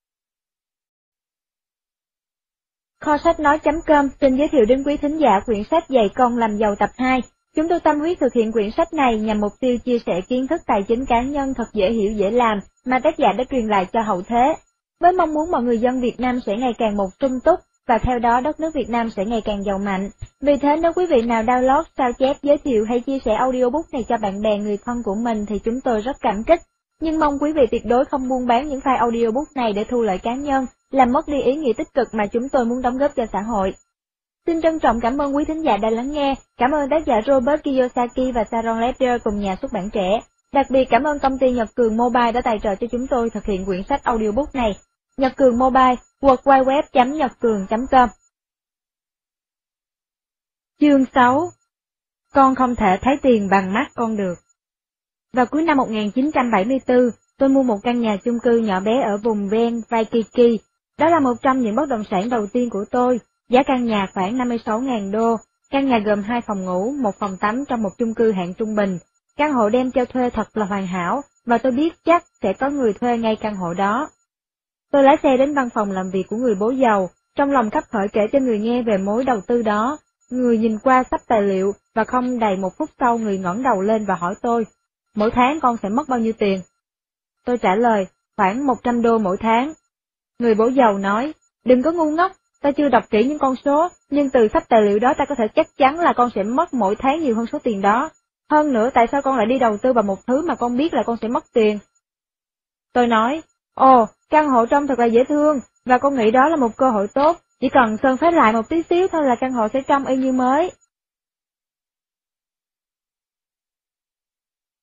S1: Kho sách nói chấm com xin giới thiệu đến quý thính giả quyển sách Dạy con làm giàu tập hai. Chúng tôi tâm huyết thực hiện quyển sách này nhằm mục tiêu chia sẻ kiến thức tài chính cá nhân thật dễ hiểu dễ làm mà tác giả đã truyền lại cho hậu thế, với mong muốn mọi người dân Việt Nam sẽ ngày càng một sung túc và theo đó đất nước Việt Nam sẽ ngày càng giàu mạnh. Vì thế nếu quý vị nào download, sao chép, giới thiệu hay chia sẻ audiobook này cho bạn bè người thân của mình thì chúng tôi rất cảm kích. Nhưng mong quý vị tuyệt đối không buôn bán những file audiobook này để thu lợi cá nhân, làm mất đi ý nghĩa tích cực mà chúng tôi muốn đóng góp cho xã hội. Xin trân trọng cảm ơn quý thính giả đã lắng nghe, cảm ơn tác giả Robert Kiyosaki và Sharon Leder cùng nhà xuất bản trẻ. Đặc biệt cảm ơn công ty Nhật Cường Mobile đã tài trợ cho chúng tôi thực hiện quyển sách audiobook này. Nhật Cường Mobile, w w w chấm nhật cường chấm com. Chương sáu. Con không thể thấy tiền bằng mắt con được. Vào cuối năm một nghìn chín trăm bảy mươi tư, tôi mua một căn nhà chung cư nhỏ bé ở vùng ven Waikiki. Đó là một trong những bất động sản đầu tiên của tôi. Giá căn nhà khoảng năm mươi sáu nghìn đô. Căn nhà gồm hai phòng ngủ, một phòng tắm trong một chung cư hạng trung bình. Căn hộ đem cho thuê thật là hoàn hảo, và tôi biết chắc sẽ có người thuê ngay căn hộ đó. Tôi lái xe đến văn phòng làm việc của người bố giàu, trong lòng khắp khởi kể cho người nghe về mối đầu tư đó. Người nhìn qua sắp tài liệu, và không đầy một phút sau người ngẩng đầu lên và hỏi tôi, mỗi tháng con sẽ mất bao nhiêu tiền? Tôi trả lời, khoảng một trăm đô mỗi tháng. Người bố giàu nói, đừng có ngu ngốc, ta chưa đọc kỹ những con số, nhưng từ sắp tài liệu đó ta có thể chắc chắn là con sẽ mất mỗi tháng nhiều hơn số tiền đó. Hơn nữa tại sao con lại đi đầu tư vào một thứ mà con biết là con sẽ mất tiền? Tôi nói, ồ, căn hộ trông thật là dễ thương, và con nghĩ đó là một cơ hội tốt, chỉ cần sơn phết lại một tí xíu thôi là căn hộ sẽ trông y như mới.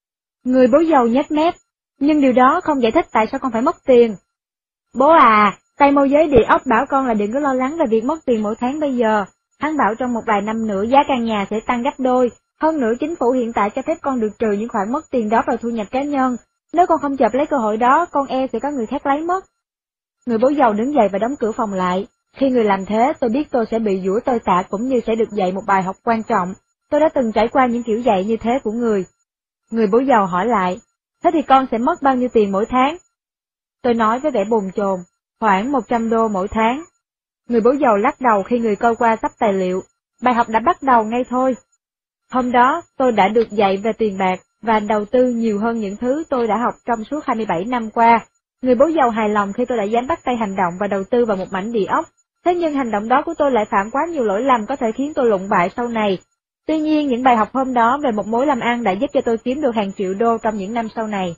S1: Người bố giàu nhếch mép, nhưng điều đó không giải thích tại sao con phải mất tiền. Bố à, Tay môi giới địa ốc bảo con là đừng có lo lắng về việc mất tiền mỗi tháng bây giờ. Hắn bảo trong một vài năm nữa giá căn nhà sẽ tăng gấp đôi. Hơn nữa chính phủ hiện tại cho phép con được trừ những khoản mất tiền đó vào thu nhập cá nhân. Nếu con không chộp lấy cơ hội đó, con e sẽ có người khác lấy mất. Người bố giàu đứng dậy và đóng cửa phòng lại. Khi người làm thế, tôi biết tôi sẽ bị giũa tơi tả cũng như sẽ được dạy một bài học quan trọng. Tôi đã từng trải qua những kiểu dạy như thế của người. Người bố giàu hỏi lại, thế thì con sẽ mất bao nhiêu tiền mỗi tháng? Tôi nói với vẻ bồn chồn, khoảng một trăm đô mỗi tháng. Người bố giàu lắc đầu khi người coi qua sắp tài liệu. Bài học đã bắt đầu ngay thôi. Hôm đó, tôi đã được dạy về tiền bạc và đầu tư nhiều hơn những thứ tôi đã học trong suốt hai mươi bảy năm qua. Người bố giàu hài lòng khi tôi đã dám bắt tay hành động và đầu tư vào một mảnh địa ốc. Thế nhưng hành động đó của tôi lại phạm quá nhiều lỗi lầm có thể khiến tôi lụng bại sau này. Tuy nhiên, những bài học hôm đó về một mối làm ăn đã giúp cho tôi kiếm được hàng triệu đô trong những năm sau này.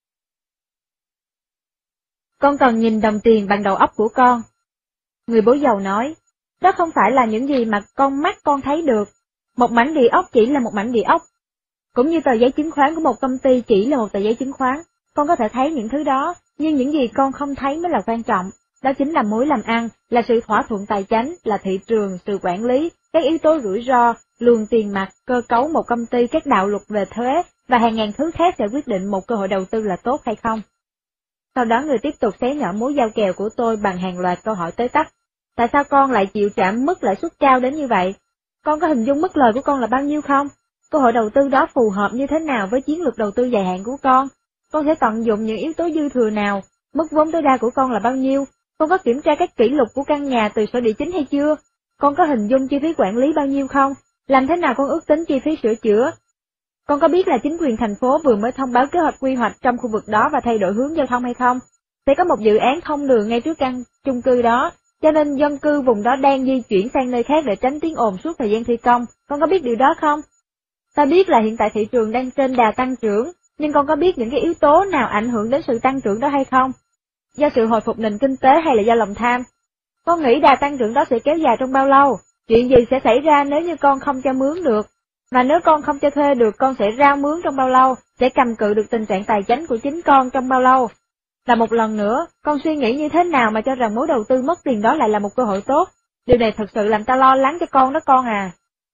S1: Con cần nhìn đồng tiền bằng đầu óc của con. Người bố giàu nói, đó không phải là những gì mà con mắt con thấy được. Một mảnh địa ốc chỉ là một mảnh địa ốc. Cũng như tờ giấy chứng khoán của một công ty chỉ là một tờ giấy chứng khoán. Con có thể thấy những thứ đó, nhưng những gì con không thấy mới là quan trọng. Đó chính là mối làm ăn, là sự thỏa thuận tài chính, là thị trường, sự quản lý, các yếu tố rủi ro, luồng tiền mặt, cơ cấu một công ty, các đạo luật về thuế, và hàng ngàn thứ khác sẽ quyết định một cơ hội đầu tư là tốt hay không. Sau đó người tiếp tục xé nhỏ mối giao kèo của tôi bằng hàng loạt câu hỏi tới tắt. Tại sao con lại chịu trả mức lãi suất cao đến như vậy? Con có hình dung mức lời của con là bao nhiêu không? Cơ hội đầu tư đó phù hợp như thế nào với chiến lược đầu tư dài hạn của con? Con sẽ tận dụng những yếu tố dư thừa nào? Mức vốn tối đa của con là bao nhiêu? Con có kiểm tra các kỷ lục của căn nhà từ sổ địa chính hay chưa? Con có hình dung chi phí quản lý bao nhiêu không? Làm thế nào con ước tính chi phí sửa chữa? Con có biết là chính quyền thành phố vừa mới thông báo kế hoạch quy hoạch trong khu vực đó và thay đổi hướng giao thông hay không? Sẽ có một dự án thông đường ngay trước căn chung cư đó, cho nên dân cư vùng đó đang di chuyển sang nơi khác để tránh tiếng ồn suốt thời gian thi công. Con có biết điều đó không? Ta biết là hiện tại thị trường đang trên đà tăng trưởng, nhưng con có biết những cái yếu tố nào ảnh hưởng đến sự tăng trưởng đó hay không? Do sự hồi phục nền kinh tế hay là do lòng tham? Con nghĩ đà tăng trưởng đó sẽ kéo dài trong bao lâu? Chuyện gì sẽ xảy ra nếu như con không cho mướn được? Và nếu con không cho thuê được, con sẽ rao mướn trong bao lâu? Sẽ cầm cự được tình trạng tài chính của chính con trong bao lâu? Và một lần nữa, con suy nghĩ như thế nào mà cho rằng mối đầu tư mất tiền đó lại là một cơ hội tốt? Điều này thật sự làm ta lo lắng cho con đó con à.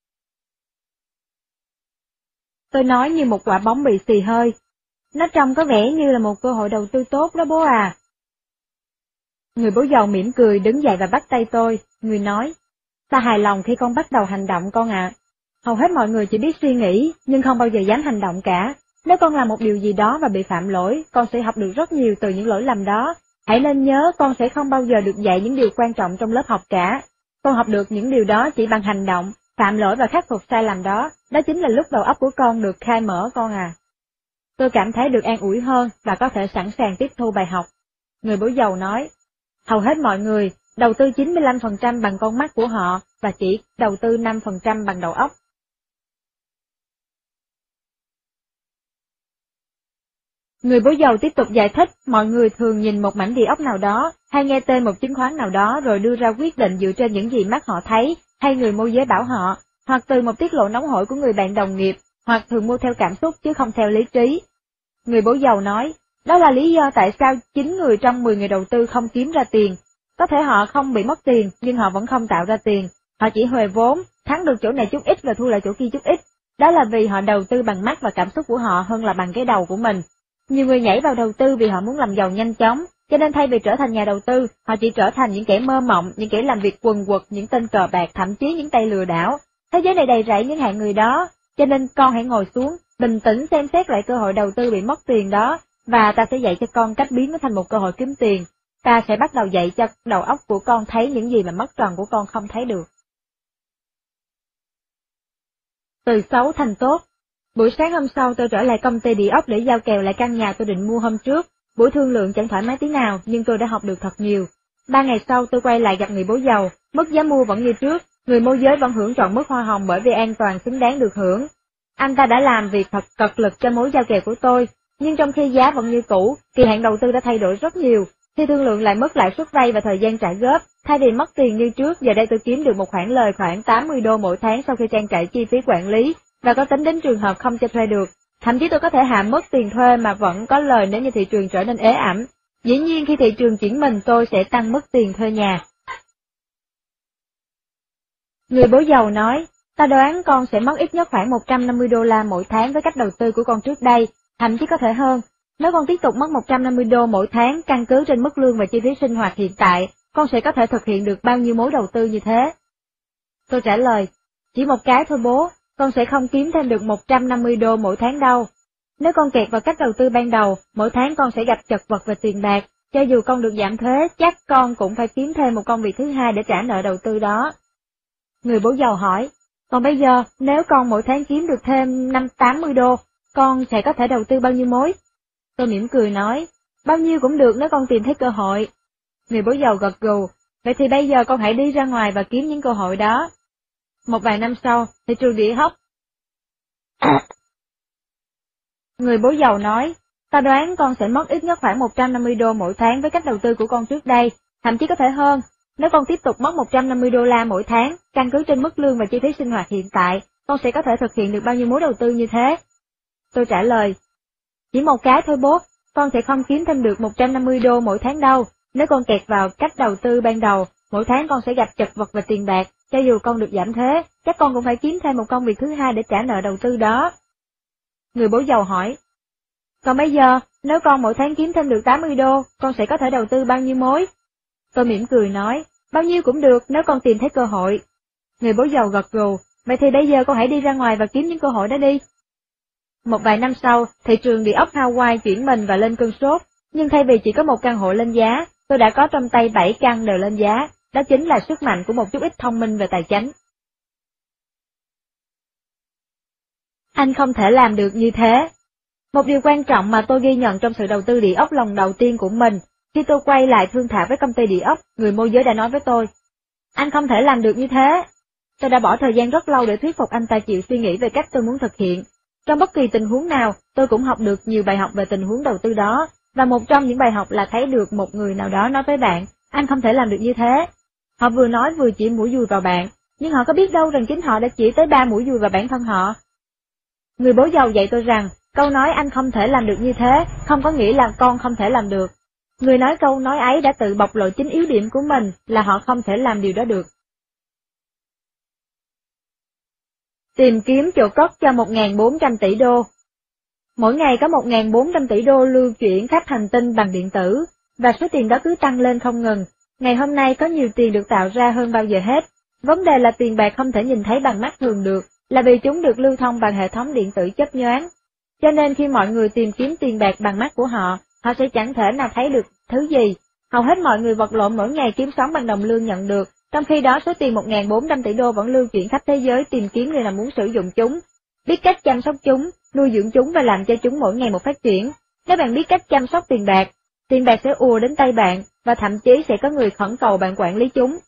S1: Tôi nói như một quả bóng bị xì hơi. Nó trông có vẻ như là một cơ hội đầu tư tốt đó bố à. Người bố giàu mỉm cười đứng dậy và bắt tay tôi. Người nói, ta hài lòng khi con bắt đầu hành động con ạ. À. Hầu hết mọi người chỉ biết suy nghĩ, nhưng không bao giờ dám hành động cả. Nếu con làm một điều gì đó và bị phạm lỗi, con sẽ học được rất nhiều từ những lỗi lầm đó. Hãy nên nhớ con sẽ không bao giờ được dạy những điều quan trọng trong lớp học cả. Con học được những điều đó chỉ bằng hành động, phạm lỗi và khắc phục sai lầm đó. Đó chính là lúc đầu óc của con được khai mở con à. Tôi cảm thấy được an ủi hơn và có thể sẵn sàng tiếp thu bài học. Người bố giàu nói, hầu hết mọi người đầu tư chín mươi lăm phần trăm bằng con mắt của họ và chỉ đầu tư năm phần trăm bằng đầu óc. Người bố giàu tiếp tục giải thích, mọi người thường nhìn một mảnh địa ốc nào đó, hay nghe tên một chứng khoán nào đó rồi đưa ra quyết định dựa trên những gì mắt họ thấy, hay người môi giới bảo họ, hoặc từ một tiết lộ nóng hổi của người bạn đồng nghiệp, hoặc thường mua theo cảm xúc chứ không theo lý trí. Người bố giàu nói, đó là lý do tại sao chín người trong mười người đầu tư không kiếm ra tiền. Có thể họ không bị mất tiền, nhưng họ vẫn không tạo ra tiền. Họ chỉ huề vốn, thắng được chỗ này chút ít và thua lại chỗ kia chút ít. Đó là vì họ đầu tư bằng mắt và cảm xúc của họ hơn là bằng cái đầu của mình. Nhiều người nhảy vào đầu tư vì họ muốn làm giàu nhanh chóng, cho nên thay vì trở thành nhà đầu tư, họ chỉ trở thành những kẻ mơ mộng, những kẻ làm việc quần quật, những tên cờ bạc, thậm chí những tay lừa đảo. Thế giới này đầy rẫy những hạng người đó, cho nên con hãy ngồi xuống, bình tĩnh xem xét lại cơ hội đầu tư bị mất tiền đó, và ta sẽ dạy cho con cách biến nó thành một cơ hội kiếm tiền. Ta sẽ bắt đầu dạy cho đầu óc của con thấy những gì mà mắt trần của con không thấy được. Từ xấu thành tốt. Buổi sáng hôm sau tôi trở lại công ty địa ốc để giao kèo lại căn nhà tôi định mua hôm trước. Buổi thương lượng chẳng thoải mái tí nào, nhưng tôi đã học được thật nhiều. Ba ngày sau tôi quay lại gặp người bố giàu, mức giá mua vẫn như trước, người môi giới vẫn hưởng trọn mức hoa hồng bởi vì an toàn xứng đáng được hưởng. Anh ta đã làm việc thật cật lực cho mối giao kèo của tôi, nhưng trong khi giá vẫn như cũ, kỳ hạn đầu tư đã thay đổi rất nhiều. Khi thương lượng lại mức lãi suất vay và thời gian trả góp, thay vì mất tiền như trước, giờ đây tôi kiếm được một khoản lời khoảng tám mươi đô mỗi tháng sau khi trang trải chi phí quản lý, và có tính đến trường hợp không cho thuê được. Thậm chí tôi có thể hạ mức tiền thuê mà vẫn có lời nếu như thị trường trở nên ế ẩm. Dĩ nhiên khi thị trường chuyển mình tôi sẽ tăng mức tiền thuê nhà. Người bố giàu nói, ta đoán con sẽ mất ít nhất khoảng một trăm năm mươi đô la mỗi tháng với cách đầu tư của con trước đây, thậm chí có thể hơn. Nếu con tiếp tục mất một trăm năm mươi đô mỗi tháng căn cứ trên mức lương và chi phí sinh hoạt hiện tại, con sẽ có thể thực hiện được bao nhiêu mối đầu tư như thế? Tôi trả lời, chỉ một cái thôi bố, con sẽ không kiếm thêm được một trăm năm mươi đô mỗi tháng đâu. Nếu con kẹt vào cách đầu tư ban đầu, mỗi tháng con sẽ gặp chật vật về tiền bạc, cho dù con được giảm thuế, chắc con cũng phải kiếm thêm một công việc thứ hai để trả nợ đầu tư đó. Người bố giàu hỏi, còn bây giờ, nếu con mỗi tháng kiếm được thêm năm tám mươi đô, con sẽ có thể đầu tư bao nhiêu mối? Tôi mỉm cười nói, bao nhiêu cũng được nếu con tìm thấy cơ hội. Người bố giàu gật gù, vậy thì bây giờ con hãy đi ra ngoài và kiếm những cơ hội đó. Một vài năm sau, thị trường địa ốc. Người bố giàu nói, ta đoán con sẽ mất ít nhất khoảng một trăm năm mươi đô mỗi tháng với cách đầu tư của con trước đây, thậm chí có thể hơn. Nếu con tiếp tục mất một trăm năm mươi đô la mỗi tháng, căn cứ trên mức lương và chi phí sinh hoạt hiện tại, con sẽ có thể thực hiện được bao nhiêu mối đầu tư như thế? Tôi trả lời, chỉ một cái thôi bố, con sẽ không kiếm thêm được một trăm năm mươi đô mỗi tháng đâu. Nếu con kẹt vào cách đầu tư ban đầu, mỗi tháng con sẽ gặp chật vật về tiền bạc, cho dù con được giảm thuế, chắc con cũng phải kiếm thêm một công việc thứ hai để trả nợ đầu tư đó. Người bố giàu hỏi, còn bây giờ, nếu con mỗi tháng kiếm thêm được tám mươi đô, con sẽ có thể đầu tư bao nhiêu mối? Tôi mỉm cười nói, bao nhiêu cũng được nếu con tìm thấy cơ hội. Người bố giàu gật gù, vậy thì bây giờ con hãy đi ra ngoài và kiếm những cơ hội đó đi. Một vài năm sau, thị trường địa ốc Hawaii chuyển mình và lên cơn sốt, nhưng thay vì chỉ có một căn hộ lên giá, tôi đã có trong tay bảy căn đều lên giá, đó chính là sức mạnh của một chút ít thông minh về tài chính. Anh không thể làm được như thế. Một điều quan trọng mà tôi ghi nhận trong sự đầu tư địa ốc lần đầu tiên của mình, khi tôi quay lại thương thảo với công ty địa ốc, người môi giới đã nói với tôi, anh không thể làm được như thế. Tôi đã bỏ thời gian rất lâu để thuyết phục anh ta chịu suy nghĩ về cách tôi muốn thực hiện. Trong bất kỳ tình huống nào, tôi cũng học được nhiều bài học về tình huống đầu tư đó, và một trong những bài học là thấy được một người nào đó nói với bạn, anh không thể làm được như thế. Họ vừa nói vừa chỉ mũi dùi vào bạn, nhưng họ có biết đâu rằng chính họ đã chỉ tới ba mũi dùi vào bản thân họ. Người bố giàu dạy tôi rằng, câu nói anh không thể làm được như thế, không có nghĩa là con không thể làm được. Người nói câu nói ấy đã tự bộc lộ chính yếu điểm của mình là họ không thể làm điều đó được. Tìm kiếm chỗ cất cho một nghìn bốn trăm tỷ đô. Mỗi ngày có một nghìn bốn trăm tỷ đô lưu chuyển khắp hành tinh bằng điện tử, và số tiền đó cứ tăng lên không ngừng. Ngày hôm nay có nhiều tiền được tạo ra hơn bao giờ hết. Vấn đề là tiền bạc không thể nhìn thấy bằng mắt thường được, là vì chúng được lưu thông bằng hệ thống điện tử chớp nhoáng. Cho nên khi mọi người tìm kiếm tiền bạc bằng mắt của họ, họ sẽ chẳng thể nào thấy được thứ gì. Hầu hết mọi người vật lộn mỗi ngày kiếm sống bằng đồng lương nhận được, trong khi đó số tiền một nghìn bốn trăm tỷ đô vẫn lưu chuyển khắp thế giới tìm kiếm người nào muốn sử dụng chúng, biết cách chăm sóc chúng, nuôi dưỡng chúng và làm cho chúng mỗi ngày một phát triển. Nếu bạn biết cách chăm sóc tiền bạc, tiền bạc sẽ ùa đến tay bạn, và thậm chí sẽ có người khẩn cầu bạn quản lý chúng.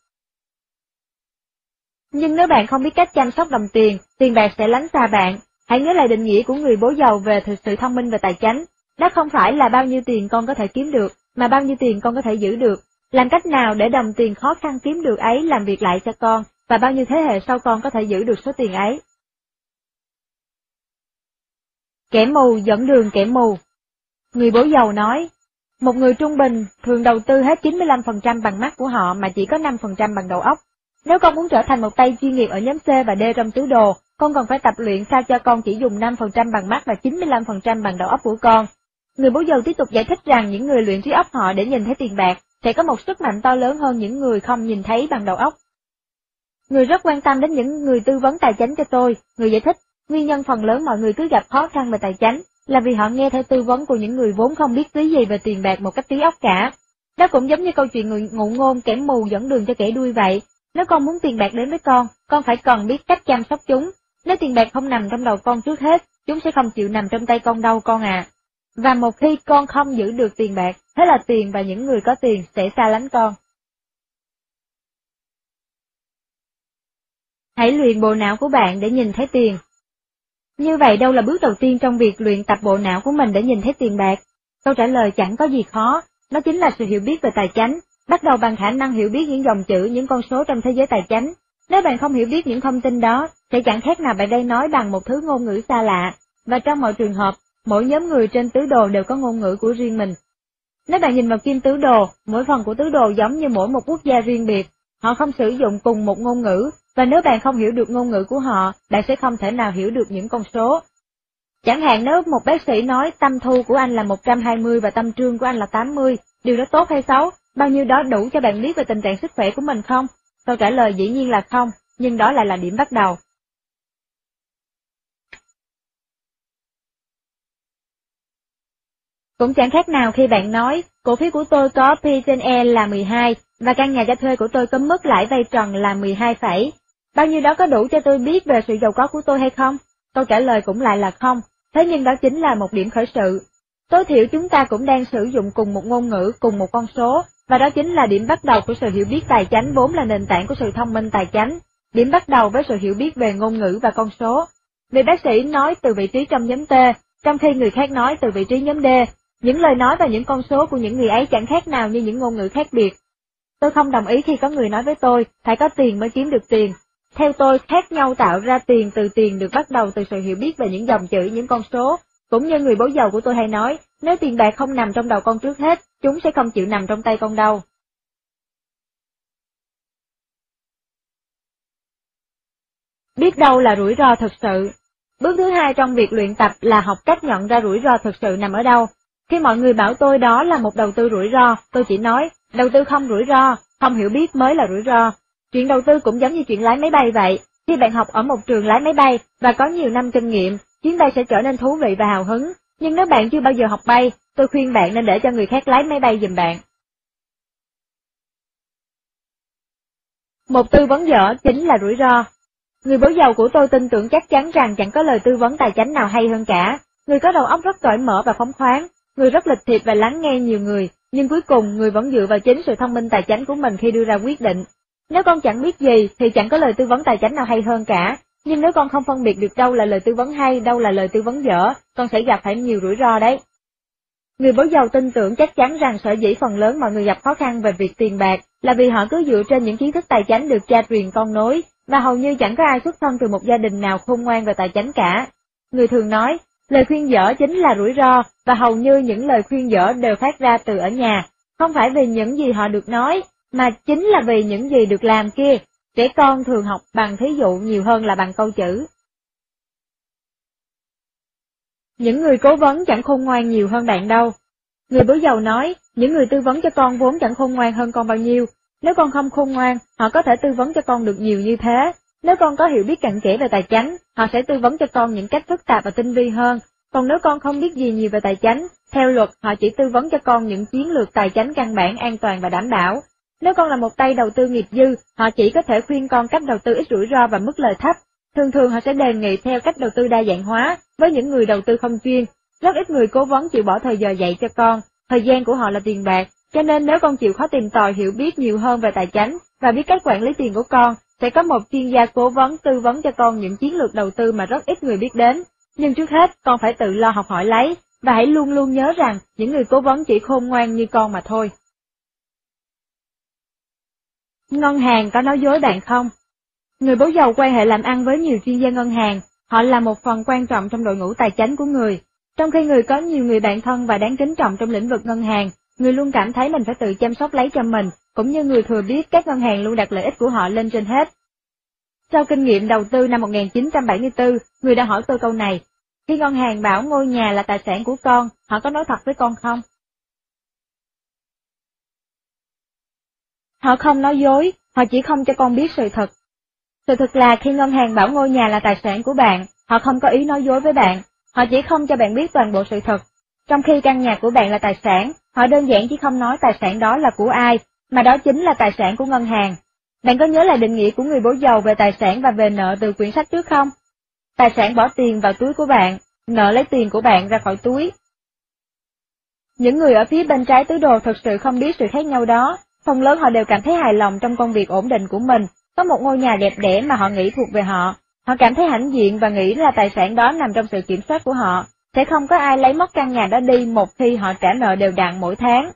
S1: Nhưng nếu bạn không biết cách chăm sóc đồng tiền, tiền bạc sẽ lánh xa bạn. Hãy nhớ lại định nghĩa của người bố giàu về sự thông minh và tài chính. Đó không phải là bao nhiêu tiền con có thể kiếm được, mà bao nhiêu tiền con có thể giữ được. Làm cách nào để đồng tiền khó khăn kiếm được ấy làm việc lại cho con, và bao nhiêu thế hệ sau con có thể giữ được số tiền ấy. Kẻ mù dẫn đường kẻ mù. Người bố giàu nói, một người trung bình thường đầu tư hết chín mươi lăm phần trăm bằng mắt của họ mà chỉ có năm phần trăm bằng đầu óc. Nếu con muốn trở thành một tay chuyên nghiệp ở nhóm C và D trong tứ đồ, con còn phải tập luyện sao cho con chỉ dùng năm phần trăm bằng mắt và chín mươi lăm phần trăm bằng đầu óc của con. Người bố giàu tiếp tục giải thích rằng những người luyện trí óc họ để nhìn thấy tiền bạc sẽ có một sức mạnh to lớn hơn những người không nhìn thấy bằng đầu óc. Người rất quan tâm đến những người tư vấn tài chính cho tôi. Người giải thích, nguyên nhân phần lớn mọi người cứ gặp khó khăn về tài chính là vì họ nghe theo tư vấn của những người vốn không biết tí gì về tiền bạc một cách trí óc cả. Đó cũng giống như câu chuyện người ngụ ngôn kẻ mù dẫn đường cho kẻ đuôi vậy. Nếu con muốn tiền bạc đến với con, con phải cần biết cách chăm sóc chúng. Nếu tiền bạc không nằm trong đầu con trước hết, chúng sẽ không chịu nằm trong tay con đâu con à. Và một khi con không giữ được tiền bạc, thế là tiền và những người có tiền sẽ xa lánh con. Hãy luyện bộ não của bạn để nhìn thấy tiền. Như vậy đâu là bước đầu tiên trong việc luyện tập bộ não của mình để nhìn thấy tiền bạc? Câu trả lời chẳng có gì khó, nó chính là sự hiểu biết về tài chính, bắt đầu bằng khả năng hiểu biết những dòng chữ, những con số trong thế giới tài chính. Nếu bạn không hiểu biết những thông tin đó, sẽ chẳng khác nào bạn đây nói bằng một thứ ngôn ngữ xa lạ, và trong mọi trường hợp, mỗi nhóm người trên tứ đồ đều có ngôn ngữ của riêng mình. Nếu bạn nhìn vào kim tứ đồ, mỗi phần của tứ đồ giống như mỗi một quốc gia riêng biệt, họ không sử dụng cùng một ngôn ngữ, và nếu bạn không hiểu được ngôn ngữ của họ, bạn sẽ không thể nào hiểu được những con số. Chẳng hạn nếu một bác sĩ nói tâm thu của anh là một trăm hai mươi và tâm trương của anh là tám mươi, điều đó tốt hay xấu? Bao nhiêu đó đủ cho bạn biết về tình trạng sức khỏe của mình không? Câu trả lời dĩ nhiên là không, nhưng đó lại là điểm bắt đầu. Cũng chẳng khác nào khi bạn nói, cổ phiếu của tôi có P trên E là mười hai, và căn nhà cho thuê của tôi có mức lãi vay trần là mười hai phẩy. Bao nhiêu đó có đủ cho tôi biết về sự giàu có của tôi hay không? Câu trả lời cũng lại là không, thế nhưng đó chính là một điểm khởi sự. Tối thiểu chúng ta cũng đang sử dụng cùng một ngôn ngữ, cùng một con số, và đó chính là điểm bắt đầu của sự hiểu biết tài chánh vốn là nền tảng của sự thông minh tài chánh, điểm bắt đầu với sự hiểu biết về ngôn ngữ và con số. Vì bác sĩ nói từ vị trí trong nhóm T, trong khi người khác nói từ vị trí nhóm D, những lời nói và những con số của những người ấy chẳng khác nào như những ngôn ngữ khác biệt. Tôi không đồng ý khi có người nói với tôi, phải có tiền mới kiếm được tiền. Theo tôi, khác nhau tạo ra tiền từ tiền được bắt đầu từ sự hiểu biết về những dòng chữ, những con số. Cũng như người bố giàu của tôi hay nói, nếu tiền bạc không nằm trong đầu con trước hết, chúng sẽ không chịu nằm trong tay con đâu. Biết đâu là rủi ro thực sự. Bước thứ hai trong việc luyện tập là học cách nhận ra rủi ro thực sự nằm ở đâu. Khi mọi người bảo tôi đó là một đầu tư rủi ro, tôi chỉ nói, đầu tư không rủi ro, không hiểu biết mới là rủi ro. Chuyện đầu tư cũng giống như chuyện lái máy bay vậy, khi bạn học ở một trường lái máy bay và có nhiều năm kinh nghiệm, chuyến bay sẽ trở nên thú vị và hào hứng, nhưng nếu bạn chưa bao giờ học bay, tôi khuyên bạn nên để cho người khác lái máy bay giùm bạn. Một tư vấn dở chính là rủi ro. Người bố giàu của tôi tin tưởng chắc chắn rằng chẳng có lời tư vấn tài chánh nào hay hơn cả. Người có đầu óc rất cởi mở và phóng khoáng, người rất lịch thiệp và lắng nghe nhiều người, nhưng cuối cùng người vẫn dựa vào chính sự thông minh tài chánh của mình khi đưa ra quyết định. Nếu con chẳng biết gì thì chẳng có lời tư vấn tài chánh nào hay hơn cả, nhưng nếu con không phân biệt được đâu là lời tư vấn hay, đâu là lời tư vấn dở, con sẽ gặp phải nhiều rủi ro đấy. Người bố giàu tin tưởng chắc chắn rằng sở dĩ phần lớn mọi người gặp khó khăn về việc tiền bạc là vì họ cứ dựa trên những kiến thức tài chánh được cha truyền con nối, và hầu như chẳng có ai xuất thân từ một gia đình nào khôn ngoan về tài chánh cả. Người thường nói, lời khuyên dở chính là rủi ro, và hầu như những lời khuyên dở đều phát ra từ ở nhà, không phải vì những gì họ được nói, mà chính là vì những gì được làm kia. Trẻ con thường học bằng thí dụ nhiều hơn là bằng câu chữ. Những người cố vấn chẳng khôn ngoan nhiều hơn bạn đâu. Người bố giàu nói, những người tư vấn cho con vốn chẳng khôn ngoan hơn con bao nhiêu. Nếu con không khôn ngoan, họ có thể tư vấn cho con được nhiều như thế. Nếu con có hiểu biết cặn kẽ về tài chánh, họ sẽ tư vấn cho con những cách phức tạp và tinh vi hơn. Còn nếu con không biết gì nhiều về tài chánh, theo luật họ chỉ tư vấn cho con những chiến lược tài chánh căn bản, an toàn và đảm bảo. Nếu con là một tay đầu tư nghiệp dư, họ chỉ có thể khuyên con cách đầu tư ít rủi ro và mức lời thấp. Thường thường họ sẽ đề nghị theo cách đầu tư đa dạng hóa với những người đầu tư không chuyên. Rất ít người cố vấn chịu bỏ thời giờ dạy cho con, thời gian của họ là tiền bạc, cho nên nếu con chịu khó tìm tòi hiểu biết nhiều hơn về tài chánh và biết cách quản lý tiền của con, sẽ có một chuyên gia cố vấn tư vấn cho con những chiến lược đầu tư mà rất ít người biết đến. Nhưng trước hết, con phải tự lo học hỏi lấy, và hãy luôn luôn nhớ rằng những người cố vấn chỉ khôn ngoan như con mà thôi. Ngân hàng có nói dối bạn không? Người bố giàu quan hệ làm ăn với nhiều chuyên gia ngân hàng, họ là một phần quan trọng trong đội ngũ tài chánh của người. Trong khi người có nhiều người bạn thân và đáng kính trọng trong lĩnh vực ngân hàng, người luôn cảm thấy mình phải tự chăm sóc lấy cho mình, cũng như người thừa biết các ngân hàng luôn đặt lợi ích của họ lên trên hết. Sau kinh nghiệm đầu tư năm một nghìn chín trăm bảy mươi tư, người đã hỏi tôi câu này, khi ngân hàng bảo ngôi nhà là tài sản của con, họ có nói thật với con không? Họ không nói dối, họ chỉ không cho con biết sự thật. Sự thật là khi ngân hàng bảo ngôi nhà là tài sản của bạn, họ không có ý nói dối với bạn, họ chỉ không cho bạn biết toàn bộ sự thật. Trong khi căn nhà của bạn là tài sản, họ đơn giản chỉ không nói tài sản đó là của ai, mà đó chính là tài sản của ngân hàng. Bạn có nhớ là định nghĩa của người bố giàu về tài sản và về nợ từ quyển sách trước không? Tài sản bỏ tiền vào túi của bạn, nợ lấy tiền của bạn ra khỏi túi. Những người ở phía bên trái tứ đồ thực sự không biết sự khác nhau đó, phần lớn họ đều cảm thấy hài lòng trong công việc ổn định của mình, có một ngôi nhà đẹp đẽ mà họ nghĩ thuộc về họ, họ cảm thấy hãnh diện và nghĩ là tài sản đó nằm trong sự kiểm soát của họ, sẽ không có ai lấy mất căn nhà đó đi một khi họ trả nợ đều đặn mỗi tháng.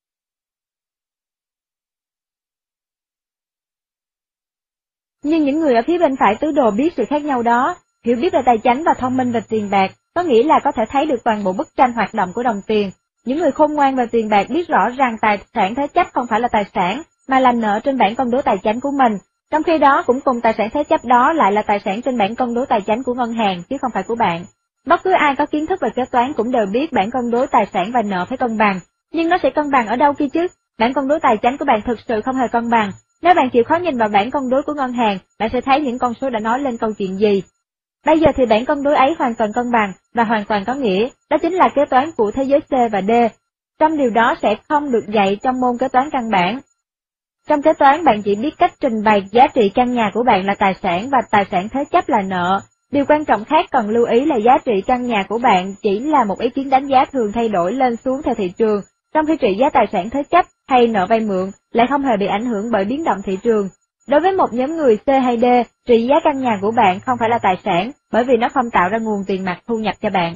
S1: Nhưng những người ở phía bên phải tứ đồ biết sự khác nhau đó, hiểu biết về tài chánh và thông minh về tiền bạc, có nghĩa là có thể thấy được toàn bộ bức tranh hoạt động của đồng tiền. Những người khôn ngoan về tiền bạc biết rõ rằng tài sản thế chấp không phải là tài sản, mà là nợ trên bảng công đối tài chánh của mình. Trong khi đó cũng cùng tài sản thế chấp đó lại là tài sản trên bảng công đối tài chánh của ngân hàng chứ không phải của bạn. Bất cứ ai có kiến thức về kế toán cũng đều biết bảng công đối tài sản và nợ phải cân bằng, nhưng nó sẽ cân bằng ở đâu kia chứ? Bảng công đối tài chánh của bạn thực sự không hề cân bằng. Nếu bạn chịu khó nhìn vào bảng cân đối của ngân hàng, bạn sẽ thấy những con số đã nói lên câu chuyện gì. Bây giờ thì bảng cân đối ấy hoàn toàn cân bằng và hoàn toàn có nghĩa, đó chính là kế toán của thế giới C và D. Trong điều đó sẽ không được dạy trong môn kế toán căn bản. Trong kế toán bạn chỉ biết cách trình bày giá trị căn nhà của bạn là tài sản và tài sản thế chấp là nợ. Điều quan trọng khác cần lưu ý là giá trị căn nhà của bạn chỉ là một ý kiến đánh giá thường thay đổi lên xuống theo thị trường, trong khi trị giá tài sản thế chấp hay nợ vay mượn lại không hề bị ảnh hưởng bởi biến động thị trường. Đối với một nhóm người C hay D, trị giá căn nhà của bạn không phải là tài sản, bởi vì nó không tạo ra nguồn tiền mặt thu nhập cho bạn.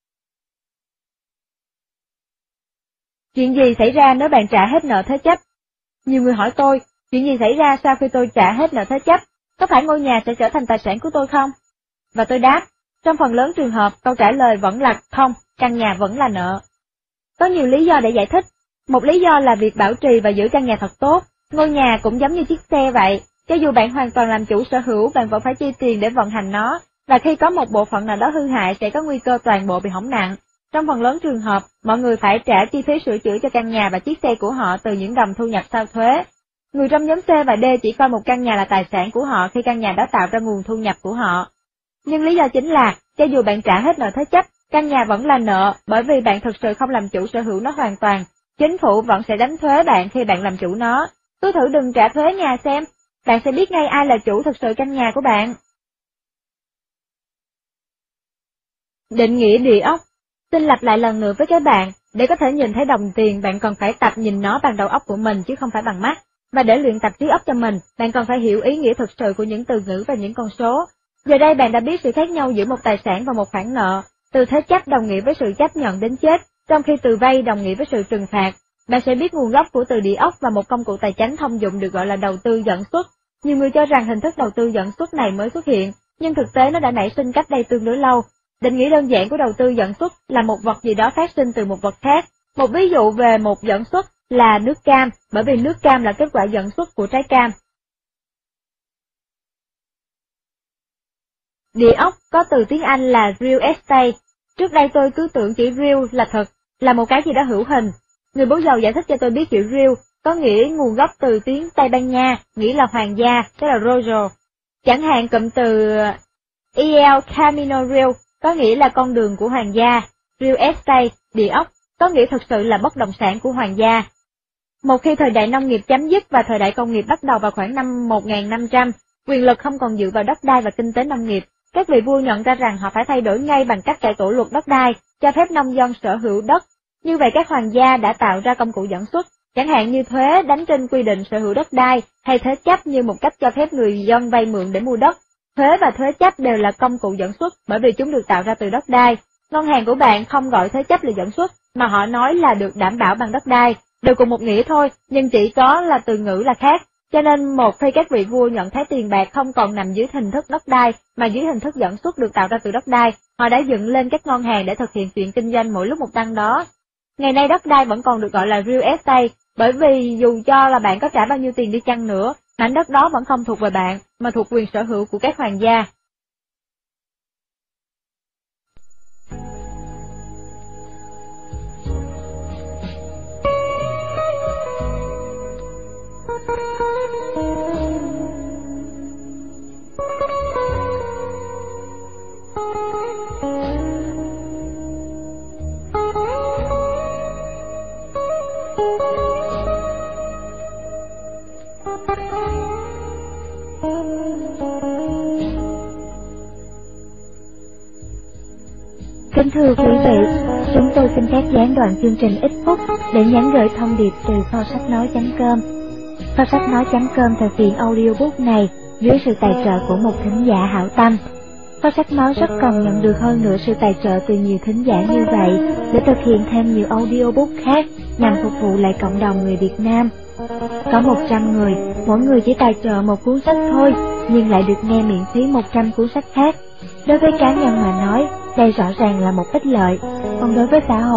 S1: Chuyện gì xảy ra nếu bạn trả hết nợ thế chấp? Nhiều người hỏi tôi, chuyện gì xảy ra sau khi tôi trả hết nợ thế chấp? Có phải ngôi nhà sẽ trở thành tài sản của tôi không? Và tôi đáp, trong phần lớn trường hợp, câu trả lời vẫn là không, căn nhà vẫn là nợ. Có nhiều lý do để giải thích. Một lý do là việc bảo trì và giữ căn nhà thật tốt. Ngôi nhà cũng giống như chiếc xe vậy, cho dù bạn hoàn toàn làm chủ sở hữu, bạn vẫn phải chi tiền để vận hành nó, và khi có một bộ phận nào đó hư hại sẽ có nguy cơ toàn bộ bị hỏng nặng. Trong phần lớn trường hợp, mọi người phải trả chi phí sửa chữa cho căn nhà và chiếc xe của họ từ những đồng thu nhập sau thuế. Người trong nhóm C và D chỉ coi một căn nhà là tài sản của họ khi căn nhà đó tạo ra nguồn thu nhập của họ. Nhưng lý do chính là, cho dù bạn trả hết nợ thế chấp, căn nhà vẫn là nợ bởi vì bạn thực sự không làm chủ sở hữu nó hoàn toàn. Chính phủ vẫn sẽ đánh thuế bạn khi bạn làm chủ nó. Cứ thử đừng trả thuế nhà xem, bạn sẽ biết ngay ai là chủ thực sự căn nhà của bạn. Định nghĩa địa óc. Xin lặp lại lần nữa với các bạn, để có thể nhìn thấy đồng tiền bạn cần phải tập nhìn nó bằng đầu óc của mình chứ không phải bằng mắt. Và để luyện tập trí óc cho mình, bạn cần phải hiểu ý nghĩa thực sự của những từ ngữ và những con số. Giờ đây bạn đã biết sự khác nhau giữa một tài sản và một khoản nợ. Từ thế chấp đồng nghĩa với sự chấp nhận đến chết, trong khi từ vay đồng nghĩa với sự trừng phạt. Bạn sẽ biết nguồn gốc của từ địa óc và một công cụ tài chính thông dụng được gọi là đầu tư dẫn xuất. Nhiều người cho rằng hình thức đầu tư dẫn xuất này mới xuất hiện, nhưng thực tế nó đã nảy sinh cách đây tương đối lâu. Định nghĩa đơn giản của đầu tư dẫn xuất là một vật gì đó phát sinh từ một vật khác. Một ví dụ về một dẫn xuất là nước cam, bởi vì nước cam là kết quả dẫn xuất của trái cam. Địa óc có từ tiếng Anh là real estate. Trước đây tôi cứ tưởng chữ real là thật, là một cái gì đó hữu hình. Người bố giàu giải thích cho tôi biết chữ real có nghĩa nguồn gốc từ tiếng Tây Ban Nha, nghĩa là hoàng gia, tức là royal. Chẳng hạn cụm từ El Camino Real có nghĩa là con đường của hoàng gia, real estate, địa óc, có nghĩa thực sự là bất động sản của hoàng gia. Một khi thời đại nông nghiệp chấm dứt và thời đại công nghiệp bắt đầu vào khoảng năm một nghìn năm trăm, quyền lực không còn dựa vào đất đai và kinh tế nông nghiệp. Các vị vua nhận ra rằng họ phải thay đổi ngay bằng cách cải tổ luật đất đai, cho phép nông dân sở hữu đất. Như vậy các hoàng gia đã tạo ra công cụ dẫn xuất, chẳng hạn như thuế đánh trên quy định sở hữu đất đai, hay thế chấp như một cách cho phép người dân vay mượn để mua đất. Thuế và thuế chấp đều là công cụ dẫn xuất bởi vì chúng được tạo ra từ đất đai. Ngân hàng của bạn không gọi thuế chấp là dẫn xuất, mà họ nói là được đảm bảo bằng đất đai. Đều cùng một nghĩa thôi, nhưng chỉ có là từ ngữ là khác. Cho nên một khi các vị vua nhận thấy tiền bạc không còn nằm dưới hình thức đất đai, mà dưới hình thức dẫn xuất được tạo ra từ đất đai, họ đã dựng lên các ngân hàng để thực hiện chuyện kinh doanh mỗi lúc một tăng đó. Ngày nay đất đai vẫn còn được gọi là real estate, bởi vì dù cho là bạn có trả bao nhiêu tiền đi chăng nữa, mảnh đất đó vẫn không thuộc về bạn, mà thuộc quyền sở hữu của các hoàng gia.
S2: Kính thưa quý vị, chúng tôi xin phép gián đoạn chương trình ít phút để nhắn gửi thông điệp từ kho sách nói chấm com. Kho sách nói chấm com thực hiện audiobook này dưới sự tài trợ của một thính giả hảo tâm. Kho sách nói rất cần nhận được hơn nữa sự tài trợ từ nhiều thính giả như vậy để thực hiện thêm nhiều audiobook khác nhằm phục vụ lại cộng đồng người Việt Nam. Có một trăm người, mỗi người chỉ tài trợ một cuốn sách thôi, nhưng lại được nghe miễn phí một trăm cuốn sách khác. Đối với cá nhân mà nói, đây rõ ràng là một ích lợi, còn đối với xã hội,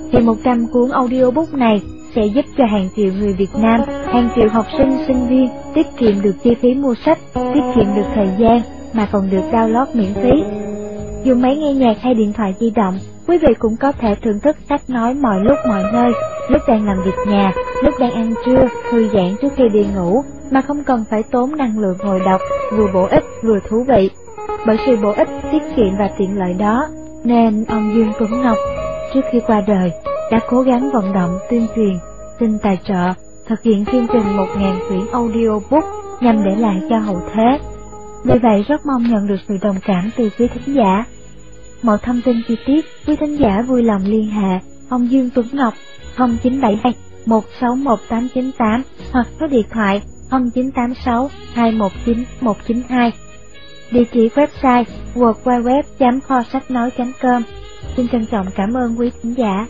S1: thì một trăm cuốn audiobook này sẽ giúp cho hàng triệu người Việt Nam, hàng triệu học sinh, sinh viên tiết kiệm được chi phí mua sách, tiết kiệm được thời gian mà còn được download miễn phí. Dùng máy nghe nhạc hay điện thoại di động, quý vị cũng có thể thưởng thức sách nói mọi lúc mọi nơi, lúc đang làm việc nhà, lúc đang ăn trưa, thư giãn trước khi đi ngủ, mà không cần phải tốn năng lượng ngồi đọc, vừa bổ ích vừa thú vị. Bởi sự bổ ích, tiết kiệm và tiện lợi đó, nên ông Dương Tuấn Ngọc, trước khi qua đời, đã cố gắng vận động tuyên truyền, xin tài trợ, thực hiện chương trình một nghìn quyển audiobook nhằm để lại cho hậu thế. Vì vậy rất mong nhận được sự đồng cảm từ quý thính giả. Mọi thông tin chi tiết, quý thính giả vui lòng liên hệ ông Dương Tuấn Ngọc không chín bảy hai một sáu một tám chín tám hoặc số điện thoại không chín tám sáu hai một chín một chín hai. Địa chỉ website w w w chấm kho sách nói chấm com. Xin trân trọng cảm ơn quý thính giả.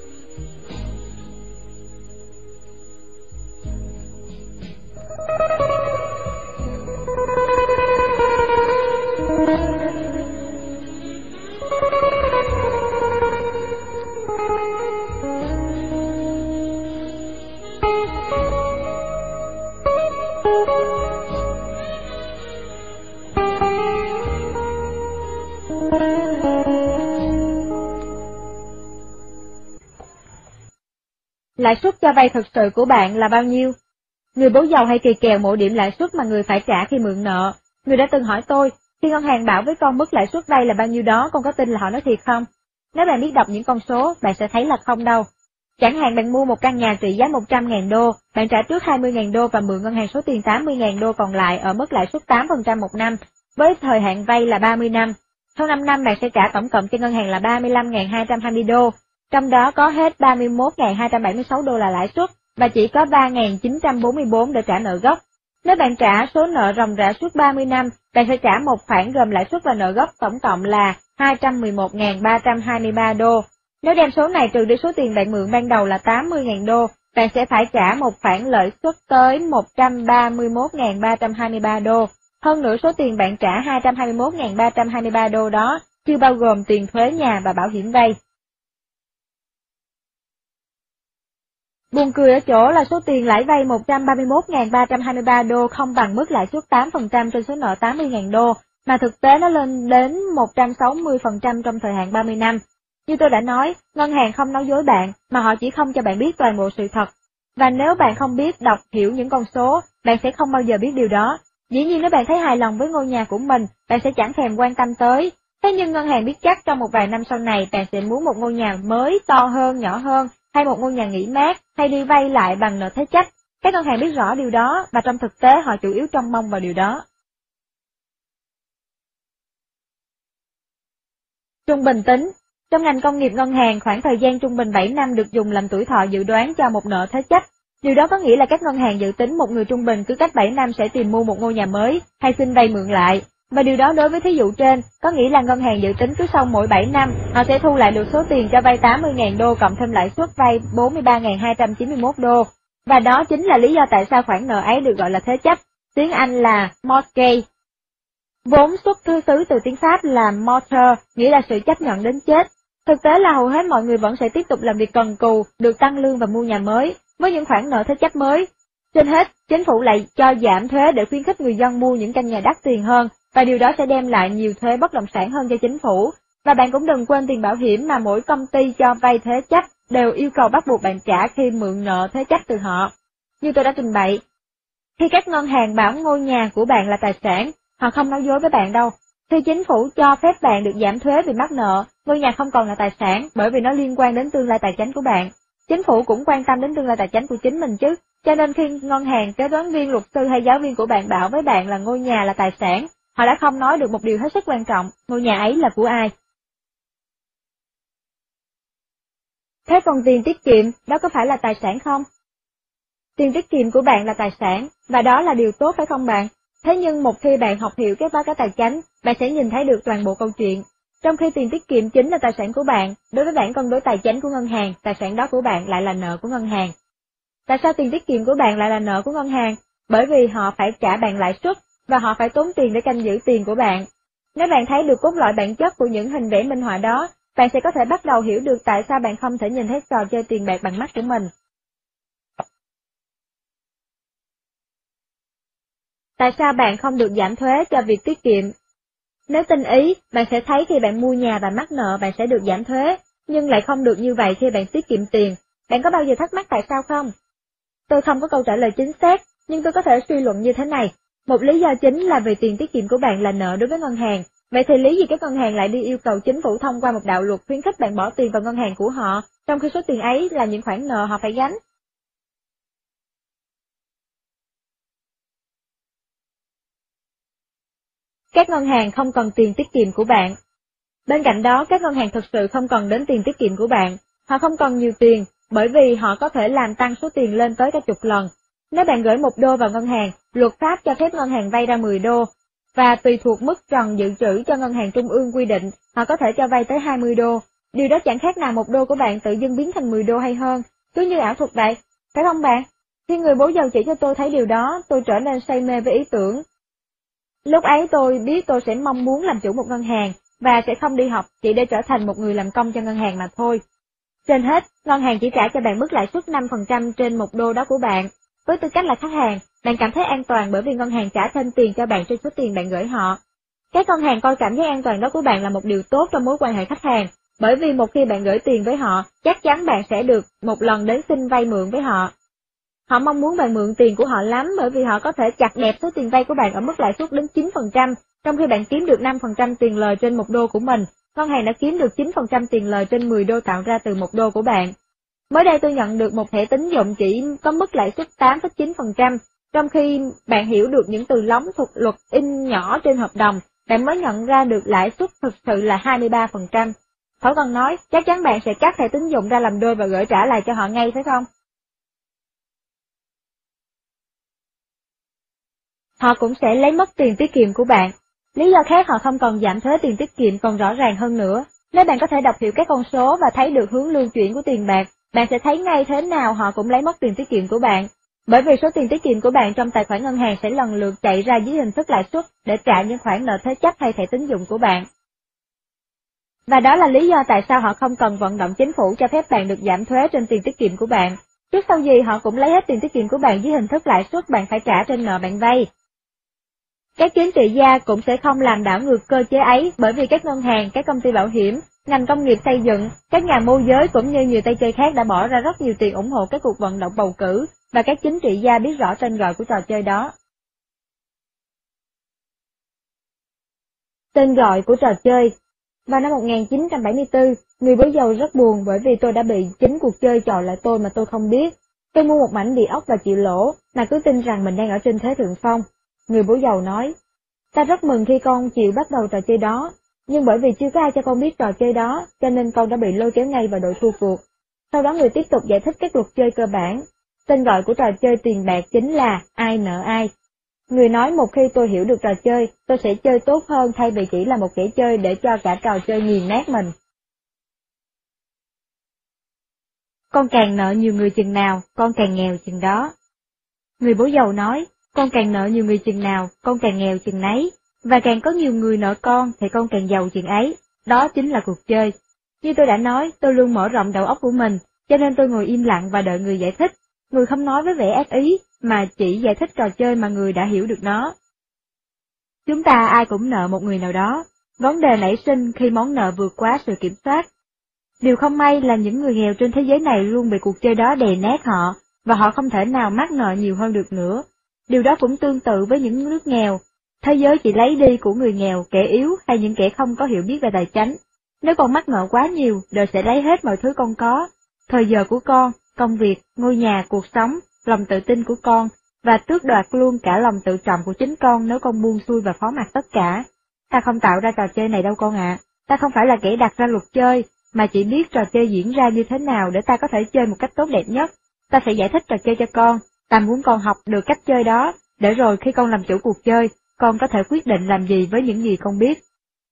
S1: Lãi suất cho vay thực sự của bạn là bao nhiêu? Người bố giàu hay kỳ kèo mổ điểm lãi suất mà người phải trả khi mượn nợ. Người đã từng hỏi tôi, khi ngân hàng bảo với con mức lãi suất vay là bao nhiêu đó, con có tin là họ nói thiệt không? Nếu bạn biết đọc những con số, bạn sẽ thấy là không đâu. Chẳng hạn bạn mua một căn nhà trị giá một trăm nghìn đô, bạn trả trước hai mươi nghìn đô và mượn ngân hàng số tiền tám mươi nghìn đô còn lại ở mức lãi suất tám phần trăm một năm, với thời hạn vay là ba mươi năm. Sau năm năm bạn sẽ trả tổng cộng cho ngân hàng là ba mươi lăm nghìn hai trăm hai mươi đô, trong đó có hết ba mươi mốt nghìn hai trăm bảy mươi sáu đô là lãi suất và chỉ có ba nghìn chín trăm bốn mươi tư để trả nợ gốc. Nếu bạn trả số nợ ròng rã suốt ba mươi năm, bạn sẽ trả một khoản gồm lãi suất và nợ gốc tổng cộng là hai trăm mười một nghìn ba trăm hai mươi ba đô. Nếu đem số này trừ đi số tiền bạn mượn ban đầu là tám mươi nghìn đô, bạn sẽ phải trả một khoản lợi suất tới một trăm ba mươi mốt nghìn ba trăm hai mươi ba đô. Hơn nữa số tiền bạn trả hai trăm hai mươi mốt nghìn ba trăm hai mươi ba đô đó chưa bao gồm tiền thuế nhà và bảo hiểm vay. Buồn cười ở chỗ là số tiền lãi vay một trăm ba mươi mốt nghìn ba trăm hai mươi ba đô không bằng mức lãi suất tám phần trăm trên số nợ tám mươi nghìn đô, mà thực tế nó lên đến một trăm sáu mươi phần trăm trong thời hạn ba mươi năm. Như tôi đã nói, ngân hàng không nói dối bạn, mà họ chỉ không cho bạn biết toàn bộ sự thật. Và nếu bạn không biết đọc hiểu những con số, bạn sẽ không bao giờ biết điều đó. Dĩ nhiên nếu bạn thấy hài lòng với ngôi nhà của mình, bạn sẽ chẳng thèm quan tâm tới. Thế nhưng ngân hàng biết chắc trong một vài năm sau này bạn sẽ muốn một ngôi nhà mới, to hơn, nhỏ hơn, hay một ngôi nhà nghỉ mát, hay đi vay lại bằng nợ thế chấp. Các ngân hàng biết rõ điều đó, và trong thực tế họ chủ yếu trông mong vào điều đó. Trung bình tính. Trong ngành công nghiệp ngân hàng, khoảng thời gian trung bình bảy năm được dùng làm tuổi thọ dự đoán cho một nợ thế chấp. Điều đó có nghĩa là các ngân hàng dự tính một người trung bình cứ cách bảy năm sẽ tìm mua một ngôi nhà mới, hay xin vay mượn lại. Và điều đó đối với thí dụ trên, có nghĩa là ngân hàng dự tính cứ sau mỗi bảy năm, họ sẽ thu lại được số tiền cho vay tám mươi nghìn đô cộng thêm lãi suất vay bốn mươi ba nghìn hai trăm chín mươi mốt đô. Và đó chính là lý do tại sao khoản nợ ấy được gọi là thế chấp, tiếng Anh là mortgage. Vốn xuất thư xứ từ tiếng Pháp là mortgage, nghĩa là sự chấp nhận đến chết. Thực tế là hầu hết mọi người vẫn sẽ tiếp tục làm việc cần cù, được tăng lương và mua nhà mới, với những khoản nợ thế chấp mới. Trên hết, chính phủ lại cho giảm thuế để khuyến khích người dân mua những căn nhà đắt tiền hơn, và điều đó sẽ đem lại nhiều thuế bất động sản hơn cho chính phủ. Và bạn cũng đừng quên tiền bảo hiểm mà mỗi công ty cho vay thế chấp đều yêu cầu bắt buộc bạn trả khi mượn nợ thế chấp từ họ. Như tôi đã trình bày, khi các ngân hàng bảo ngôi nhà của bạn là tài sản, họ không nói dối với bạn đâu. Khi chính phủ cho phép bạn được giảm thuế vì mắc nợ, ngôi nhà không còn là tài sản bởi vì nó liên quan đến tương lai tài chính của bạn. Chính phủ cũng quan tâm đến tương lai tài chính của chính mình chứ, cho nên khi ngân hàng, kế toán viên, luật sư hay giáo viên của bạn bảo với bạn là ngôi nhà là tài sản, họ đã không nói được một điều hết sức quan trọng, ngôi nhà ấy là của ai. Thế còn tiền tiết kiệm, đó có phải là tài sản không? Tiền tiết kiệm của bạn là tài sản, và đó là điều tốt phải không bạn? Thế nhưng một khi bạn học hiểu các báo cáo tài chính, bạn sẽ nhìn thấy được toàn bộ câu chuyện. Trong khi tiền tiết kiệm chính là tài sản của bạn, đối với bảng cân đối tài chính của ngân hàng, tài sản đó của bạn lại là nợ của ngân hàng. Tại sao tiền tiết kiệm của bạn lại là nợ của ngân hàng? Bởi vì họ phải trả bạn lãi suất, và họ phải tốn tiền để canh giữ tiền của bạn. Nếu bạn thấy được cốt lõi bản chất của những hình vẽ minh họa đó, bạn sẽ có thể bắt đầu hiểu được tại sao bạn không thể nhìn thấy trò chơi tiền bạc bằng mắt của mình. Tại sao bạn không được giảm thuế cho việc tiết kiệm? Nếu tinh ý, bạn sẽ thấy khi bạn mua nhà và mắc nợ bạn sẽ được giảm thuế, nhưng lại không được như vậy khi bạn tiết kiệm tiền. Bạn có bao giờ thắc mắc tại sao không? Tôi không có câu trả lời chính xác, nhưng tôi có thể suy luận như thế này. Một lý do chính là vì tiền tiết kiệm của bạn là nợ đối với ngân hàng. Vậy thì lý gì các ngân hàng lại đi yêu cầu chính phủ thông qua một đạo luật khuyến khích bạn bỏ tiền vào ngân hàng của họ, trong khi số tiền ấy là những khoản nợ họ phải gánh? Các ngân hàng không cần tiền tiết kiệm của bạn. Bên cạnh đó, các ngân hàng thực sự không cần đến tiền tiết kiệm của bạn. Họ không cần nhiều tiền, bởi vì họ có thể làm tăng số tiền lên tới cả chục lần. Nếu bạn gửi một đô vào ngân hàng, luật pháp cho phép ngân hàng vay ra mười đô, và tùy thuộc mức trần dự trữ cho ngân hàng trung ương quy định, họ có thể cho vay tới hai mươi đô. Điều đó chẳng khác nào một đô của bạn tự dưng biến thành mười đô hay hơn, cứ như ảo thuật vậy, phải không bạn? Khi người bố giàu chỉ cho tôi thấy điều đó, tôi trở nên say mê với ý tưởng. Lúc ấy tôi biết tôi sẽ mong muốn làm chủ một ngân hàng, và sẽ không đi học chỉ để trở thành một người làm công cho ngân hàng mà thôi. Trên hết, ngân hàng chỉ trả cho bạn mức lãi suất năm phần trăm trên một đô đó của bạn. Với tư cách là khách hàng, bạn cảm thấy an toàn bởi vì ngân hàng trả thêm tiền cho bạn trên số tiền bạn gửi họ. Các ngân hàng coi cảm giác an toàn đó của bạn là một điều tốt trong mối quan hệ khách hàng, bởi vì một khi bạn gửi tiền với họ, chắc chắn bạn sẽ được một lần đến xin vay mượn với họ. Họ mong muốn bạn mượn tiền của họ lắm bởi vì họ có thể chặt đẹp số tiền vay của bạn ở mức lãi suất đến chín phần trăm, trong khi bạn kiếm được năm phần trăm tiền lời trên một đô của mình, ngân hàng đã kiếm được chín phần trăm tiền lời trên mười đô tạo ra từ một đô của bạn. Mới đây tôi nhận được một thẻ tín dụng chỉ có mức lãi suất tám phẩy chín phần trăm, trong khi bạn hiểu được những từ lóng thuộc luật in nhỏ trên hợp đồng, bạn mới nhận ra được lãi suất thực sự là hai mươi ba phần trăm. Khỏi cần nói, chắc chắn bạn sẽ cắt thẻ tín dụng ra làm đôi và gửi trả lại cho họ ngay phải không? Họ cũng sẽ lấy mất tiền tiết kiệm của bạn. Lý do khác họ không cần giảm thuế tiền tiết kiệm còn rõ ràng hơn nữa. Nếu bạn có thể đọc hiểu các con số và thấy được hướng lưu chuyển của tiền bạc, bạn sẽ thấy ngay thế nào họ cũng lấy mất tiền tiết kiệm của bạn. Bởi vì số tiền tiết kiệm của bạn trong tài khoản ngân hàng sẽ lần lượt chạy ra dưới hình thức lãi suất để trả những khoản nợ thế chấp hay thẻ tín dụng của bạn. Và đó là lý do tại sao họ không cần vận động chính phủ cho phép bạn được giảm thuế trên tiền tiết kiệm của bạn. Trước sau gì họ cũng lấy hết tiền tiết kiệm của bạn dưới hình thức lãi suất bạn phải trả trên nợ bạn vay. Các chính trị gia cũng sẽ không làm đảo ngược cơ chế ấy bởi vì các ngân hàng, các công ty bảo hiểm, ngành công nghiệp xây dựng, các nhà môi giới cũng như nhiều tay chơi khác đã bỏ ra rất nhiều tiền ủng hộ các cuộc vận động bầu cử, và các chính trị gia biết rõ tên gọi của trò chơi đó. Tên gọi của trò chơi. Vào năm một nghìn chín trăm bảy mươi tư, người bố giàu rất buồn bởi vì tôi đã bị chính cuộc chơi chọi lại tôi mà tôi không biết. Tôi mua một mảnh địa ốc và chịu lỗ, mà cứ tin rằng mình đang ở trên thế thượng phong. Người bố giàu nói, ta rất mừng khi con chịu bắt đầu trò chơi đó, nhưng bởi vì chưa có ai cho con biết trò chơi đó, cho nên con đã bị lôi kéo ngay vào đội thua cuộc. Sau đó người tiếp tục giải thích các luật chơi cơ bản. Tên gọi của trò chơi tiền bạc chính là ai nợ ai. Người nói một khi tôi hiểu được trò chơi, tôi sẽ chơi tốt hơn thay vì chỉ là một kẻ chơi để cho cả trò chơi nghiền nát mình. Con càng nợ nhiều người chừng nào, con càng nghèo chừng đó. Người bố giàu nói, con càng nợ nhiều người chừng nào, con càng nghèo chừng nấy, và càng có nhiều người nợ con thì con càng giàu chừng ấy, đó chính là cuộc chơi. Như tôi đã nói, tôi luôn mở rộng đầu óc của mình, cho nên tôi ngồi im lặng và đợi người giải thích. Người không nói với vẻ ác ý, mà chỉ giải thích trò chơi mà người đã hiểu được nó. Chúng ta ai cũng nợ một người nào đó, vấn đề nảy sinh khi món nợ vượt quá sự kiểm soát. Điều không may là những người nghèo trên thế giới này luôn bị cuộc chơi đó đè nát họ, và họ không thể nào mắc nợ nhiều hơn được nữa. Điều đó cũng tương tự với những nước nghèo. Thế giới chỉ lấy đi của người nghèo, kẻ yếu hay những kẻ không có hiểu biết về tài chính. Nếu con mắc nợ quá nhiều, đời sẽ lấy hết mọi thứ con có. Thời giờ của con, công việc, ngôi nhà, cuộc sống, lòng tự tin của con, và tước đoạt luôn cả lòng tự trọng của chính con nếu con buông xuôi và phó mặc tất cả. Ta không tạo ra trò chơi này đâu con ạ. Ta không phải là kẻ đặt ra luật chơi, mà chỉ biết trò chơi diễn ra như thế nào để ta có thể chơi một cách tốt đẹp nhất. Ta sẽ giải thích trò chơi cho con. Ta muốn con học được cách chơi đó, để rồi khi con làm chủ cuộc chơi, con có thể quyết định làm gì với những gì con biết.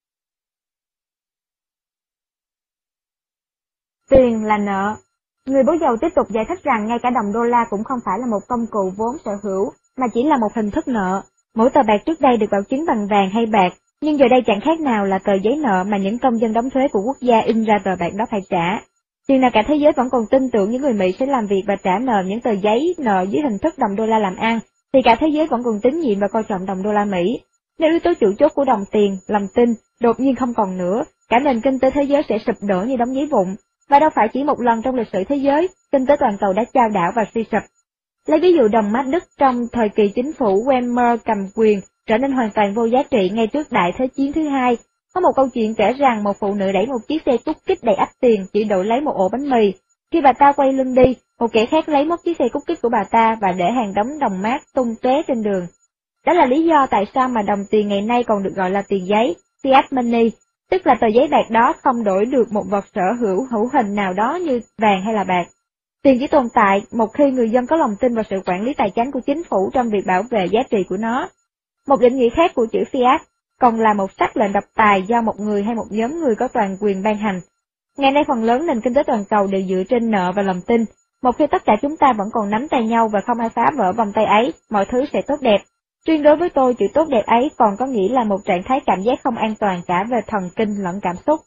S1: Tiền là nợ. Người bố giàu tiếp tục giải thích rằng ngay cả đồng đô la cũng không phải là một công cụ vốn sở hữu, mà chỉ là một hình thức nợ. Mỗi tờ bạc trước đây được bảo chứng bằng vàng hay bạc, Nhưng giờ đây chẳng khác nào là tờ giấy nợ mà những công dân đóng thuế của quốc gia in ra tờ bạc đó phải trả. Chừng nào cả thế giới vẫn còn tin tưởng những người Mỹ sẽ làm việc và trả nợ những tờ giấy nợ dưới hình thức đồng đô la làm ăn, thì cả thế giới vẫn còn tín nhiệm và coi trọng đồng đô la Mỹ. Nếu yếu tố chủ chốt của đồng tiền, lòng tin, đột nhiên không còn nữa, cả nền kinh tế thế giới sẽ sụp đổ như đống giấy vụn, và đâu phải chỉ một lần trong lịch sử thế giới, kinh tế toàn cầu đã chao đảo và suy sụp. Lấy ví dụ đồng mark Đức trong thời kỳ chính phủ Weimar cầm quyền trở nên hoàn toàn vô giá trị ngay trước Đại Thế chiến thứ hai. Có một câu chuyện kể rằng một phụ nữ đẩy một chiếc xe cút kích đầy ắp tiền chỉ đổi lấy một ổ bánh mì. Khi bà ta quay lưng đi, một kẻ khác lấy mất chiếc xe cút kích của bà ta và để hàng đống đồng mark tung tóe trên đường. Đó là lý do tại sao mà đồng tiền ngày nay còn được gọi là tiền giấy, fiat money, tức là tờ giấy bạc đó không đổi được một vật sở hữu hữu hình nào đó như vàng hay là bạc. Tiền chỉ tồn tại một khi người dân có lòng tin vào sự quản lý tài chính của chính phủ trong việc bảo vệ giá trị của nó. Một định nghĩa khác của chữ fiat còn là một sắc lệnh độc tài do một người hay một nhóm người có toàn quyền ban hành. Ngày nay phần lớn nền kinh tế toàn cầu đều dựa trên nợ và lòng tin. Một khi tất cả chúng ta vẫn còn nắm tay nhau và không ai phá vỡ vòng tay ấy, mọi thứ sẽ tốt đẹp. Riêng đối với tôi, chữ tốt đẹp ấy còn có nghĩa là một trạng thái cảm giác không an toàn cả về thần kinh lẫn cảm xúc.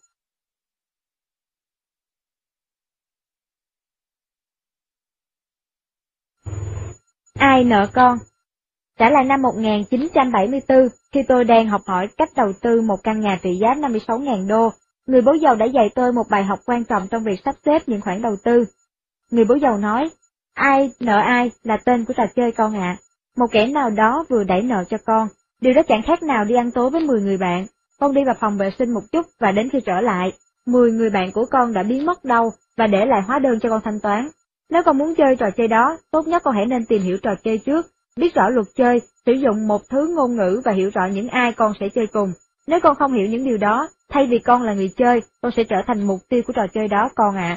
S1: Ai nợ con? Trả lại năm một nghìn chín trăm bảy mươi tư, khi tôi đang học hỏi cách đầu tư một căn nhà trị giá năm mươi sáu nghìn đô, người bố giàu đã dạy tôi một bài học quan trọng trong việc sắp xếp những khoản đầu tư. Người bố giàu nói, ai nợ ai là tên của trò chơi con ạ. Một kẻ nào đó vừa đẩy nợ cho con, điều đó chẳng khác nào đi ăn tối với mười người bạn. Con đi vào phòng vệ sinh một chút và đến khi trở lại, mười người bạn của con đã biến mất đâu và để lại hóa đơn cho con thanh toán. Nếu con muốn chơi trò chơi đó, tốt nhất con hãy nên tìm hiểu trò chơi trước, biết rõ luật chơi, sử dụng một thứ ngôn ngữ và hiểu rõ những ai con sẽ chơi cùng. Nếu con không hiểu những điều đó, thay vì con là người chơi, con sẽ trở thành mục tiêu của trò chơi đó con ạ.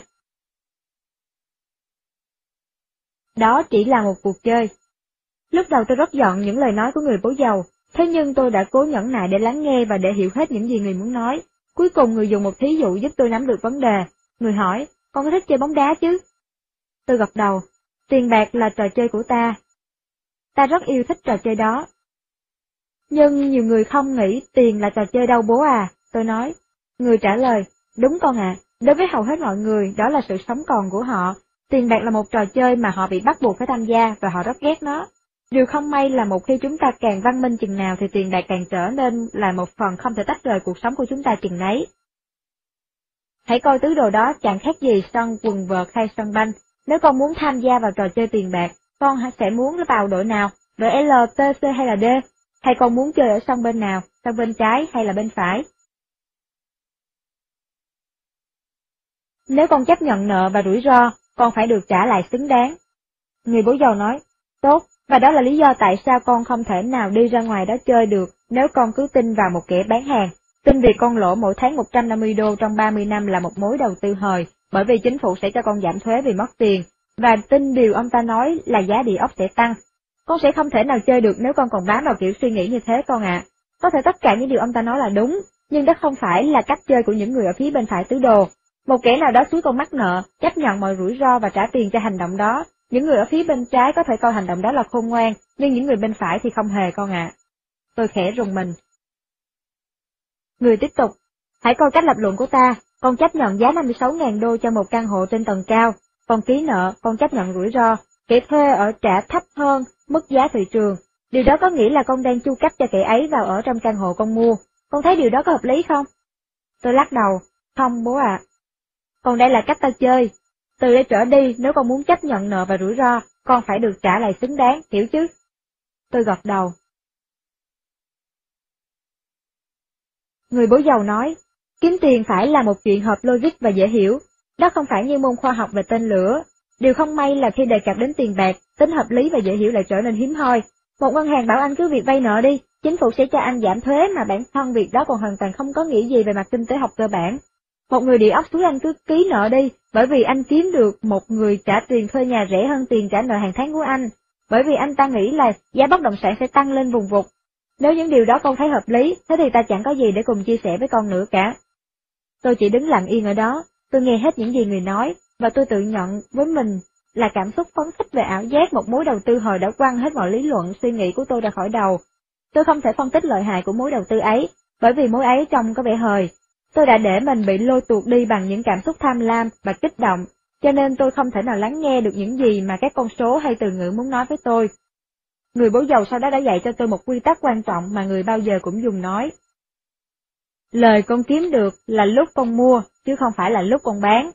S1: Đó chỉ là một cuộc chơi. Lúc đầu tôi rất giận những lời nói của người bố giàu, thế nhưng tôi đã cố nhẫn nại để lắng nghe và để hiểu hết những gì người muốn nói. Cuối cùng người dùng một thí dụ giúp tôi nắm được vấn đề. Người hỏi, con có thích chơi bóng đá chứ? Tôi gật đầu, tiền bạc là trò chơi của ta. Ta rất yêu thích trò chơi đó. Nhưng nhiều người không nghĩ tiền là trò chơi đâu bố à, tôi nói. Người trả lời, đúng con ạ, à, đối với hầu hết mọi người đó là sự sống còn của họ. Tiền bạc là một trò chơi mà họ bị bắt buộc phải tham gia và họ rất ghét nó. Điều không may là một khi chúng ta càng văn minh chừng nào thì tiền bạc càng trở nên là một phần không thể tách rời cuộc sống của chúng ta chừng nấy. Hãy coi tứ đồ đó chẳng khác gì sân quần vợt hay sân banh. Nếu con muốn tham gia vào trò chơi tiền bạc, con sẽ muốn vào đội nào, đội L, T, C hay là D? Hay con muốn chơi ở sân bên nào, sân bên trái hay là bên phải? Nếu con chấp nhận nợ và rủi ro, con phải được trả lại xứng đáng. Người bố giàu nói, tốt, và đó là lý do tại sao con không thể nào đi ra ngoài đó chơi được nếu con cứ tin vào một kẻ bán hàng, tin việc con lỗ mỗi tháng một trăm năm mươi đô trong ba mươi năm là một mối đầu tư hời, bởi vì chính phủ sẽ cho con giảm thuế vì mất tiền, và tin điều ông ta nói là giá địa ốc sẽ tăng. Con sẽ không thể nào chơi được nếu con còn bám vào kiểu suy nghĩ như thế con ạ. À. Có thể tất cả những điều ông ta nói là đúng, nhưng đó không phải là cách chơi của những người ở phía bên phải tứ đồ. Một kẻ nào đó xúi con mắc nợ, chấp nhận mọi rủi ro và trả tiền cho hành động đó. Những người ở phía bên trái có thể coi hành động đó là khôn ngoan, nhưng những người bên phải thì không hề con ạ. À. Tôi khẽ rùng mình. Người tiếp tục, hãy coi cách lập luận của ta, con chấp nhận giá năm mươi sáu nghìn đô cho một căn hộ trên tầng cao, con ký nợ, con chấp nhận rủi ro, kẻ thuê ở trả thấp hơn mức giá thị trường. Điều đó có nghĩa là con đang chu cấp cho kẻ ấy vào ở trong căn hộ con mua. Con thấy điều đó có hợp lý không? Tôi lắc đầu, không bố ạ. À. Còn đây là cách ta chơi. Từ đây trở đi, nếu con muốn chấp nhận nợ và rủi ro, con phải được trả lại xứng đáng, hiểu chứ? Tôi gật đầu. Người bố giàu nói, kiếm tiền phải là một chuyện hợp logic và dễ hiểu. Đó không phải như môn khoa học về tên lửa. Điều không may là khi đề cập đến tiền bạc, tính hợp lý và dễ hiểu lại trở nên hiếm hoi. Một ngân hàng bảo anh cứ việc vay nợ đi, chính phủ sẽ cho anh giảm thuế mà bản thân việc đó còn hoàn toàn không có nghĩa gì về mặt kinh tế học cơ bản. Một người địa ốc xúi anh cứ ký nợ đi, bởi vì anh kiếm được một người trả tiền thuê nhà rẻ hơn tiền trả nợ hàng tháng của anh, bởi vì anh ta nghĩ là giá bất động sản sẽ tăng lên vùng vụt. Nếu những điều đó con thấy hợp lý, thế thì ta chẳng có gì để cùng chia sẻ với con nữa cả. Tôi chỉ đứng lặng yên ở đó, tôi nghe hết những gì người nói, và tôi tự nhận với mình là cảm xúc phấn khích về ảo giác một mối đầu tư hồi đã quăng hết mọi lý luận suy nghĩ của tôi ra khỏi đầu. Tôi không thể phân tích lợi hại của mối đầu tư ấy, bởi vì mối ấy trông có vẻ hời. Tôi đã để mình bị lôi tuột đi bằng những cảm xúc tham lam và kích động, cho nên tôi không thể nào lắng nghe được những gì mà các con số hay từ ngữ muốn nói với tôi. Người bố giàu sau đó đã dạy cho tôi một quy tắc quan trọng mà người bao giờ cũng dùng nói. Lời con kiếm được là lúc con mua, chứ không phải là lúc con bán.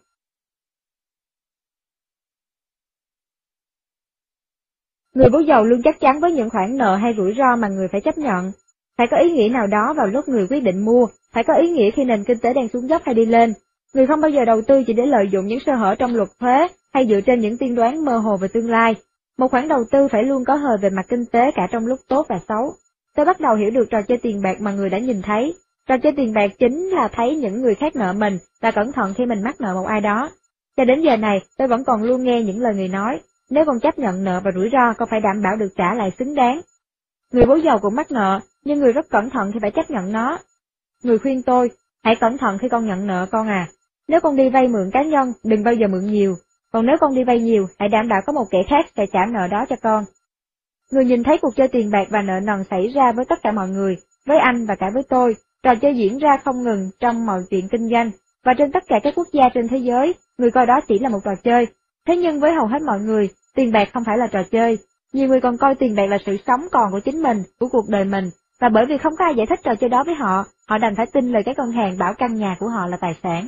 S1: Người bố giàu luôn chắc chắn với những khoản nợ hay rủi ro mà người phải chấp nhận. Phải có ý nghĩa nào đó vào lúc người quyết định mua, phải có ý nghĩa khi nền kinh tế đang xuống dốc hay đi lên. Người không bao giờ đầu tư chỉ để lợi dụng những sơ hở trong luật thuế hay dựa trên những tiên đoán mơ hồ về tương lai. Một khoản đầu tư phải luôn có hời về mặt kinh tế cả trong lúc tốt và xấu. Tôi bắt đầu hiểu được trò chơi tiền bạc mà người đã nhìn thấy. Trò chơi tiền bạc chính là thấy những người khác nợ mình và cẩn thận khi mình mắc nợ một ai đó. Cho đến giờ này, tôi vẫn còn luôn nghe những lời người nói, nếu con chấp nhận nợ và rủi ro, con phải đảm bảo được trả lại xứng đáng. Người bố giàu cũng mắc nợ, nhưng người rất cẩn thận khi phải chấp nhận nó. Người khuyên tôi, hãy cẩn thận khi con nhận nợ con à. Nếu con đi vay mượn cá nhân, đừng bao giờ mượn nhiều. Còn nếu con đi vay nhiều, hãy đảm bảo có một kẻ khác sẽ trả nợ đó cho con. Người nhìn thấy cuộc chơi tiền bạc và nợ nần xảy ra với tất cả mọi người, với anh và cả với tôi. Trò chơi diễn ra không ngừng trong mọi chuyện kinh doanh, và trên tất cả các quốc gia trên thế giới, người coi đó chỉ là một trò chơi. Thế nhưng với hầu hết mọi người, tiền bạc không phải là trò chơi. Nhiều người còn coi tiền bạc là sự sống còn của chính mình, của cuộc đời mình, và bởi vì không có ai giải thích trò chơi đó với họ, họ đành phải tin lời các ngân hàng bảo căn nhà của họ là tài sản.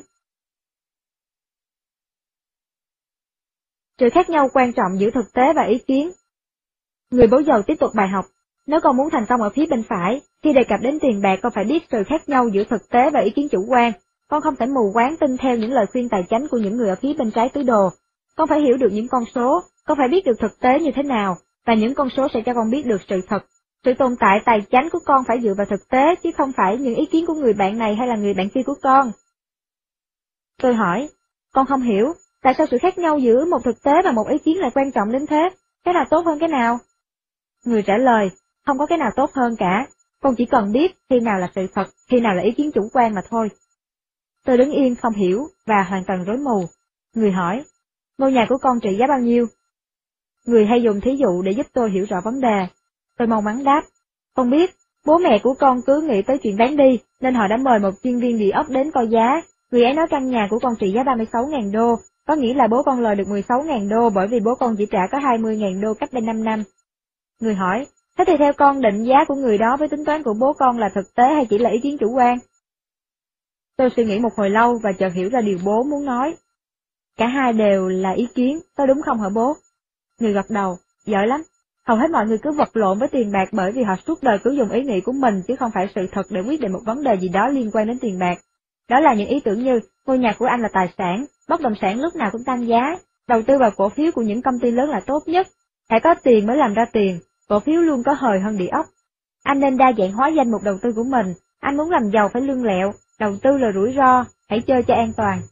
S1: Sự khác nhau quan trọng giữa thực tế và ý kiến. Người bố giàu tiếp tục bài học. Nếu con muốn thành công ở phía bên phải, khi đề cập đến tiền bạc con phải biết sự khác nhau giữa thực tế và ý kiến chủ quan. Con không thể mù quáng tin theo những lời khuyên tài chánh của những người ở phía bên trái tứ đồ. Con phải hiểu được những con số, con phải biết được thực tế như thế nào, và những con số sẽ cho con biết được sự thật. Sự tồn tại tài chánh của con phải dựa vào thực tế, chứ không phải những ý kiến của người bạn này hay là người bạn kia của con. Tôi hỏi, con không hiểu, tại sao sự khác nhau giữa một thực tế và một ý kiến lại quan trọng đến thế? Cái nào tốt hơn cái nào? Người trả lời, không có cái nào tốt hơn cả, con chỉ cần biết khi nào là sự thật, khi nào là ý kiến chủ quan mà thôi. Tôi đứng yên không hiểu và hoàn toàn rối mù. Người hỏi, ngôi nhà của con trị giá bao nhiêu? Người hay dùng thí dụ để giúp tôi hiểu rõ vấn đề. Tôi mau mắn đáp, con biết, bố mẹ của con cứ nghĩ tới chuyện bán đi, nên họ đã mời một chuyên viên địa ốc đến coi giá. Người ấy nói căn nhà của con trị giá ba mươi sáu nghìn đô, có nghĩa là bố con lời được mười sáu nghìn đô bởi vì bố con chỉ trả có hai mươi nghìn đô cách đây năm năm. Người hỏi, thế thì theo con định giá của người đó với tính toán của bố con là thực tế hay chỉ là ý kiến chủ quan? Tôi suy nghĩ một hồi lâu và chợt hiểu ra điều bố muốn nói. Cả hai đều là ý kiến, có đúng không hả bố? Người gật đầu, giỏi lắm. Hầu hết mọi người cứ vật lộn với tiền bạc bởi vì họ suốt đời cứ dùng ý nghĩ của mình chứ không phải sự thật để quyết định một vấn đề gì đó liên quan đến tiền bạc. Đó là những ý tưởng như, ngôi nhà của anh là tài sản, bất động sản lúc nào cũng tăng giá, đầu tư vào cổ phiếu của những công ty lớn là tốt nhất, phải có tiền mới làm ra tiền, cổ phiếu luôn có hời hơn địa ốc. Anh nên đa dạng hóa danh mục đầu tư của mình, anh muốn làm giàu phải lương lẹo, đầu tư là rủi ro, hãy chơi cho an toàn.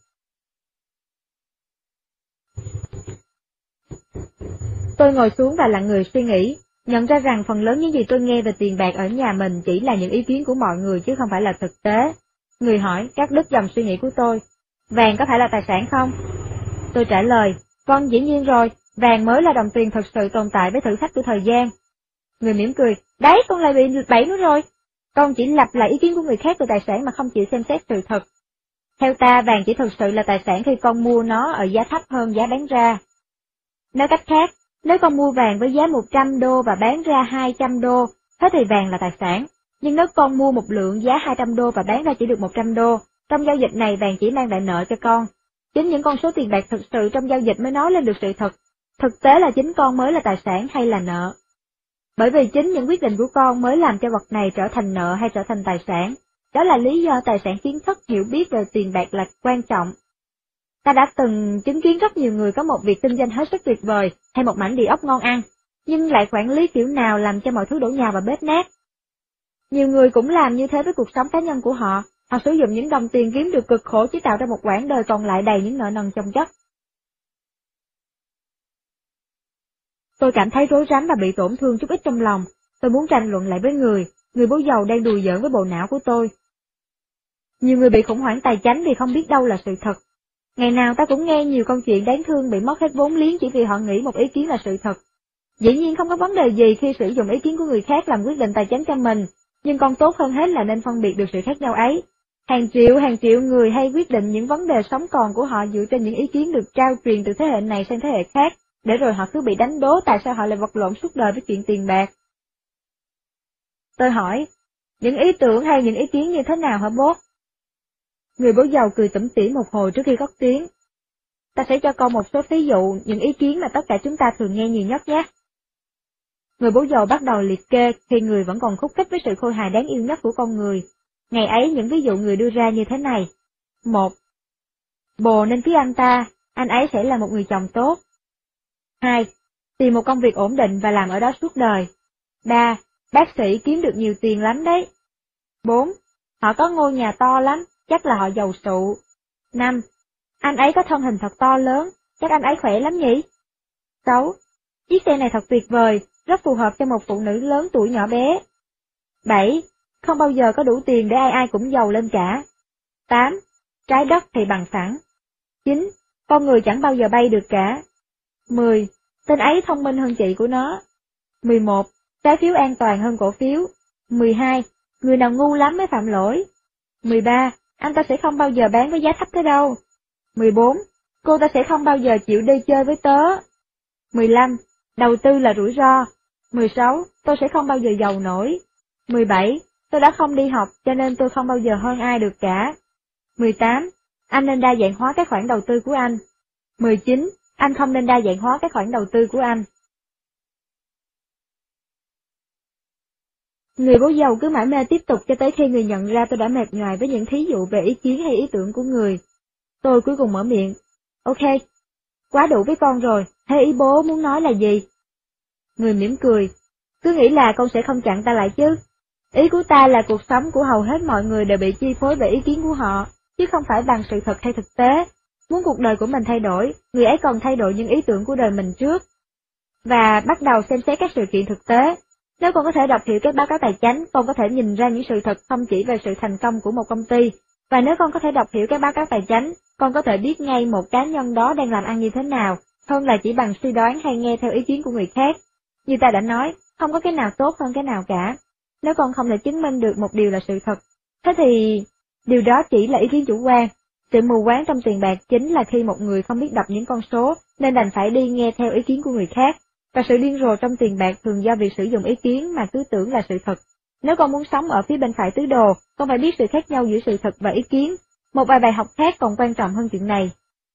S1: Tôi ngồi xuống và lặng người suy nghĩ, nhận ra rằng phần lớn những gì tôi nghe về tiền bạc ở nhà mình chỉ là những ý kiến của mọi người chứ không phải là thực tế. Người hỏi, cắt đứt dòng suy nghĩ của tôi, vàng có phải là tài sản không? Tôi trả lời, vâng dĩ nhiên rồi, vàng mới là đồng tiền thực sự tồn tại với thử thách của thời gian. Người mỉm cười, đấy con lại bị bẫy nó rồi, con chỉ lặp lại ý kiến của người khác về tài sản mà không chịu xem xét sự thật. Theo ta, vàng chỉ thực sự là tài sản khi con mua nó ở giá thấp hơn giá bán ra. Nói cách khác, nếu con mua vàng với giá một trăm đô và bán ra hai trăm đô, thế thì vàng là tài sản. Nhưng nếu con mua một lượng giá hai trăm đô và bán ra chỉ được một trăm đô, trong giao dịch này vàng chỉ mang lại nợ cho con. Chính những con số tiền bạc thực sự trong giao dịch mới nói lên được sự thật. Thực tế là chính con mới là tài sản hay là nợ. Bởi vì chính những quyết định của con mới làm cho vật này trở thành nợ hay trở thành tài sản. Đó là lý do tài sản kiến thức hiểu biết về tiền bạc là quan trọng. Ta đã từng chứng kiến rất nhiều người có một việc kinh doanh hết sức tuyệt vời hay một mảnh địa ốc ngon ăn, nhưng lại quản lý kiểu nào làm cho mọi thứ đổ nhào vào bếp nát. Nhiều người cũng làm như thế với cuộc sống cá nhân của họ, họ sử dụng những đồng tiền kiếm được cực khổ chỉ tạo ra một quãng đời còn lại đầy những nợ nần chồng chất. Tôi cảm thấy rối rắm và bị tổn thương chút ít trong lòng, tôi muốn tranh luận lại với người, người bố giàu đang đùa giỡn với bộ não của tôi. Nhiều người bị khủng hoảng tài chánh vì không biết đâu là sự thật. Ngày nào ta cũng nghe nhiều câu chuyện đáng thương bị mất hết vốn liếng chỉ vì họ nghĩ một ý kiến là sự thật. Dĩ nhiên không có vấn đề gì khi sử dụng ý kiến của người khác làm quyết định tài chánh cho mình, Nhưng con tốt hơn hết là nên phân biệt được sự khác nhau ấy. Hàng triệu hàng triệu người hay quyết định những vấn đề sống còn của họ dựa trên những ý kiến được trao truyền từ thế hệ này sang thế hệ khác, để rồi họ cứ bị đánh đố tại sao họ lại vật lộn suốt đời với chuyện tiền bạc. Tôi hỏi, những ý tưởng hay những ý kiến như thế nào hả bố? Người bố giàu cười tủm tỉm một hồi trước khi cất tiếng. Ta sẽ cho con một số ví dụ những ý kiến mà tất cả chúng ta thường nghe nhiều nhất nhé. Người bố giàu bắt đầu liệt kê khi người vẫn còn khúc khích với sự khôi hài đáng yêu nhất của con người. Ngày ấy những ví dụ người đưa ra như thế này. Một. Bồ nên cứ anh ta, anh ấy sẽ là một người chồng tốt. Hai. Tìm một công việc ổn định và làm ở đó suốt đời. Ba. Bác sĩ kiếm được nhiều tiền lắm đấy. Bốn. Họ có ngôi nhà to lắm, chắc là họ giàu sụ. Năm. Anh ấy có thân hình thật to lớn, chắc anh ấy khỏe lắm nhỉ? Sáu. Chiếc xe này thật tuyệt vời, rất phù hợp cho một phụ nữ lớn tuổi nhỏ bé. Bảy. Không bao giờ có đủ tiền để ai ai cũng giàu lên cả. Tám. Trái đất thì bằng phẳng. Chín. Con người chẳng bao giờ bay được cả. Mười. Tên ấy thông minh hơn chị của nó. Mười một. Trái phiếu an toàn hơn cổ phiếu. Mười hai. Người nào ngu lắm mới phạm lỗi. Mười ba. Anh ta sẽ không bao giờ bán với giá thấp thế đâu. Mười bốn. Cô ta sẽ không bao giờ chịu đi chơi với tớ. Mười lăm. Đầu tư là rủi ro. Mười sáu. Tôi sẽ không bao giờ giàu nổi. Mười bảy. Tôi đã không đi học cho nên tôi không bao giờ hơn ai được cả. Mười tám. Anh nên đa dạng hóa các khoản đầu tư của anh. Mười chín. Anh không nên đa dạng hóa các khoản đầu tư của anh. Người bố giàu cứ mải mê tiếp tục cho tới khi người nhận ra tôi đã mệt nhoài với những thí dụ về ý kiến hay ý tưởng của người. Tôi cuối cùng mở miệng. Ok, quá đủ với con rồi, thế ý bố muốn nói là gì? Người mỉm cười. Cứ nghĩ là con sẽ không chặn ta lại chứ. Ý của ta là cuộc sống của hầu hết mọi người đều bị chi phối bởi ý kiến của họ, chứ không phải bằng sự thật hay thực tế. Muốn cuộc đời của mình thay đổi, người ấy cần thay đổi những ý tưởng của đời mình trước. Và bắt đầu xem xét các sự kiện thực tế. Nếu con có thể đọc hiểu các báo cáo tài chính, con có thể nhìn ra những sự thật không chỉ về sự thành công của một công ty. Và nếu con có thể đọc hiểu các báo cáo tài chính, con có thể biết ngay một cá nhân đó đang làm ăn như thế nào, hơn là chỉ bằng suy đoán hay nghe theo ý kiến của người khác. Như ta đã nói, không có cái nào tốt hơn cái nào cả. Nếu con không thể chứng minh được một điều là sự thật, thế thì điều đó chỉ là ý kiến chủ quan. Sự mù quáng trong tiền bạc chính là khi một người không biết đọc những con số nên đành phải đi nghe theo ý kiến của người khác. Và sự điên rồ trong tiền bạc thường do việc sử dụng ý kiến mà cứ tưởng là sự thật. Nếu con muốn sống ở phía bên phải tứ đồ, con phải biết sự khác nhau giữa sự thật và ý kiến. Một vài bài học khác còn quan trọng hơn chuyện này.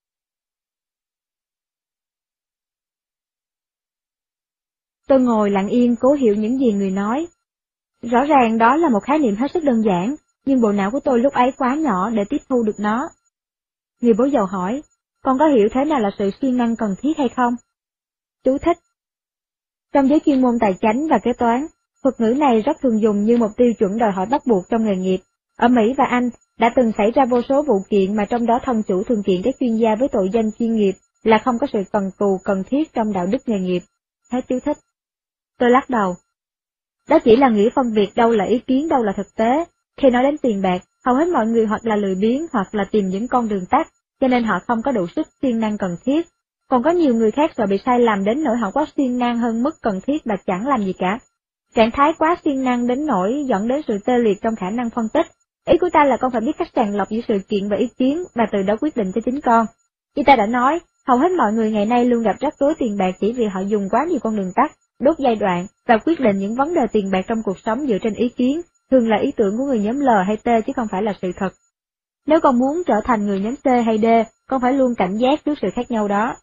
S1: Tôi ngồi lặng yên cố hiểu những gì người nói. Rõ ràng đó là một khái niệm hết sức đơn giản, nhưng bộ não của tôi lúc ấy quá nhỏ để tiếp thu được nó. Người bố giàu hỏi, con có hiểu thế nào là sự siêng năng cần thiết hay không? Chú thích. Trong giới chuyên môn tài chính và kế toán, thuật ngữ này rất thường dùng như một tiêu chuẩn đòi hỏi bắt buộc trong nghề nghiệp. Ở Mỹ và Anh, đã từng xảy ra vô số vụ kiện mà trong đó thân chủ thường kiện các chuyên gia với tội danh chuyên nghiệp là không có sự cần cù cần thiết trong đạo đức nghề nghiệp. Hết chú thích. Tôi lắc đầu. Đó chỉ là nghĩa phân biệt đâu là ý kiến đâu là thực tế. Khi nói đến tiền bạc, hầu hết mọi người hoặc là lười biếng hoặc là tìm những con đường tắt, cho nên họ không có đủ sức siêng năng cần thiết. Còn có nhiều người khác sợ bị sai lầm đến nỗi họ quá siêng năng hơn mức cần thiết và chẳng làm gì cả. Trạng thái quá siêng năng đến nỗi dẫn đến sự tê liệt trong khả năng phân tích. Ý của ta là con phải biết cách sàng lọc giữa sự kiện và ý kiến và từ đó quyết định cho chính con. Như ta đã nói, hầu hết mọi người ngày nay luôn gặp rắc rối tiền bạc chỉ vì họ dùng quá nhiều con đường tắt, đốt giai đoạn và quyết định những vấn đề tiền bạc trong cuộc sống dựa trên ý kiến, thường là ý tưởng của người nhóm L hay T chứ không phải là sự thật. Nếu con muốn trở thành người nhóm C hay D, con phải luôn cảnh giác trước sự khác nhau đó.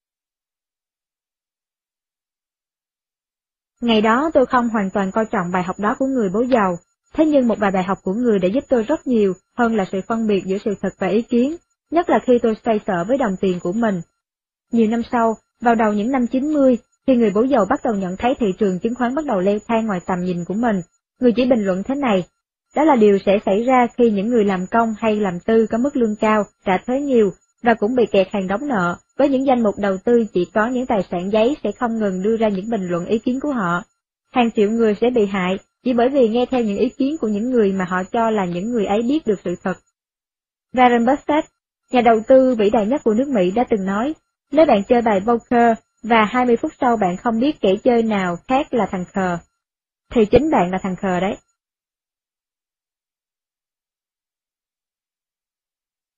S1: Ngày đó tôi không hoàn toàn coi trọng bài học đó của người bố giàu, thế nhưng một vài bài học của người đã giúp tôi rất nhiều hơn là sự phân biệt giữa sự thật và ý kiến, nhất là khi tôi xoay sở với đồng tiền của mình. Nhiều năm sau, vào đầu những năm chín mươi, khi người bố giàu bắt đầu nhận thấy thị trường chứng khoán bắt đầu leo thang ngoài tầm nhìn của mình, người chỉ bình luận thế này, đó là điều sẽ xảy ra khi những người làm công hay làm tư có mức lương cao, trả thuế nhiều, và cũng bị kẹt hàng đóng nợ, với những danh mục đầu tư chỉ có những tài sản giấy sẽ không ngừng đưa ra những bình luận ý kiến của họ. Hàng triệu người sẽ bị hại chỉ bởi vì nghe theo những ý kiến của những người mà họ cho là những người ấy biết được sự thật. Warren Buffett, nhà đầu tư vĩ đại nhất của nước Mỹ đã từng nói, nếu bạn chơi bài poker và hai mươi phút sau bạn không biết kẻ chơi nào khác là thằng khờ, thì chính bạn là thằng khờ đấy.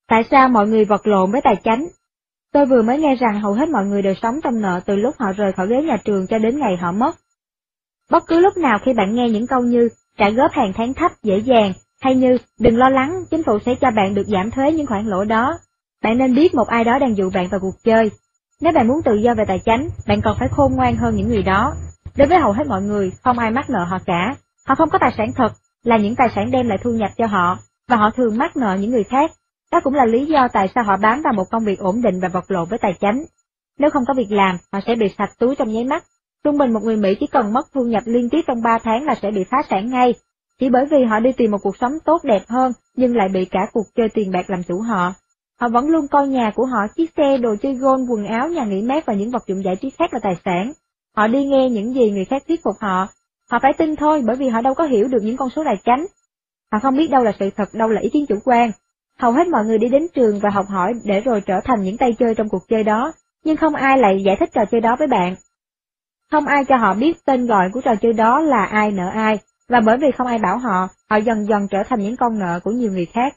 S1: Tại sao mọi người vật lộn với tài chánh? Tôi vừa mới nghe rằng hầu hết mọi người đều sống trong nợ từ lúc họ rời khỏi ghế nhà trường cho đến ngày họ mất. Bất cứ lúc nào khi bạn nghe những câu như trả góp hàng tháng thấp dễ dàng, hay như đừng lo lắng, chính phủ sẽ cho bạn được giảm thuế những khoản lỗ đó, bạn nên biết một ai đó đang dụ bạn vào cuộc chơi. Nếu bạn muốn tự do về tài chánh, bạn còn phải khôn ngoan hơn những người đó. Đối với hầu hết mọi người, không ai mắc nợ họ cả. Họ không có tài sản thật, là những tài sản đem lại thu nhập cho họ, và họ thường mắc nợ những người khác. Đó cũng là lý do tại sao họ bám vào một công việc ổn định và vật lộn với tài chánh. Nếu không có việc làm, họ sẽ bị sạch túi trong nháy mắt. Trung bình một người Mỹ chỉ cần mất thu nhập liên tiếp trong ba tháng là sẽ bị phá sản ngay, chỉ bởi vì họ đi tìm một cuộc sống tốt đẹp hơn, nhưng lại bị cả cuộc chơi tiền bạc làm chủ họ. Họ vẫn luôn coi nhà của họ, chiếc xe, đồ chơi golf, quần áo, nhà nghỉ mát và những vật dụng giải trí khác là tài sản. Họ đi nghe những gì người khác thuyết phục họ. Họ phải tin thôi, bởi vì họ đâu có hiểu được những con số tài chánh. Họ không biết đâu là sự thật, đâu là ý kiến chủ quan. Hầu hết mọi người đi đến trường và học hỏi để rồi trở thành những tay chơi trong cuộc chơi đó, nhưng không ai lại giải thích trò chơi đó với bạn. Không ai cho họ biết tên gọi của trò chơi đó là ai nợ ai, và bởi vì không ai bảo họ, họ dần dần trở thành những con nợ của nhiều người khác.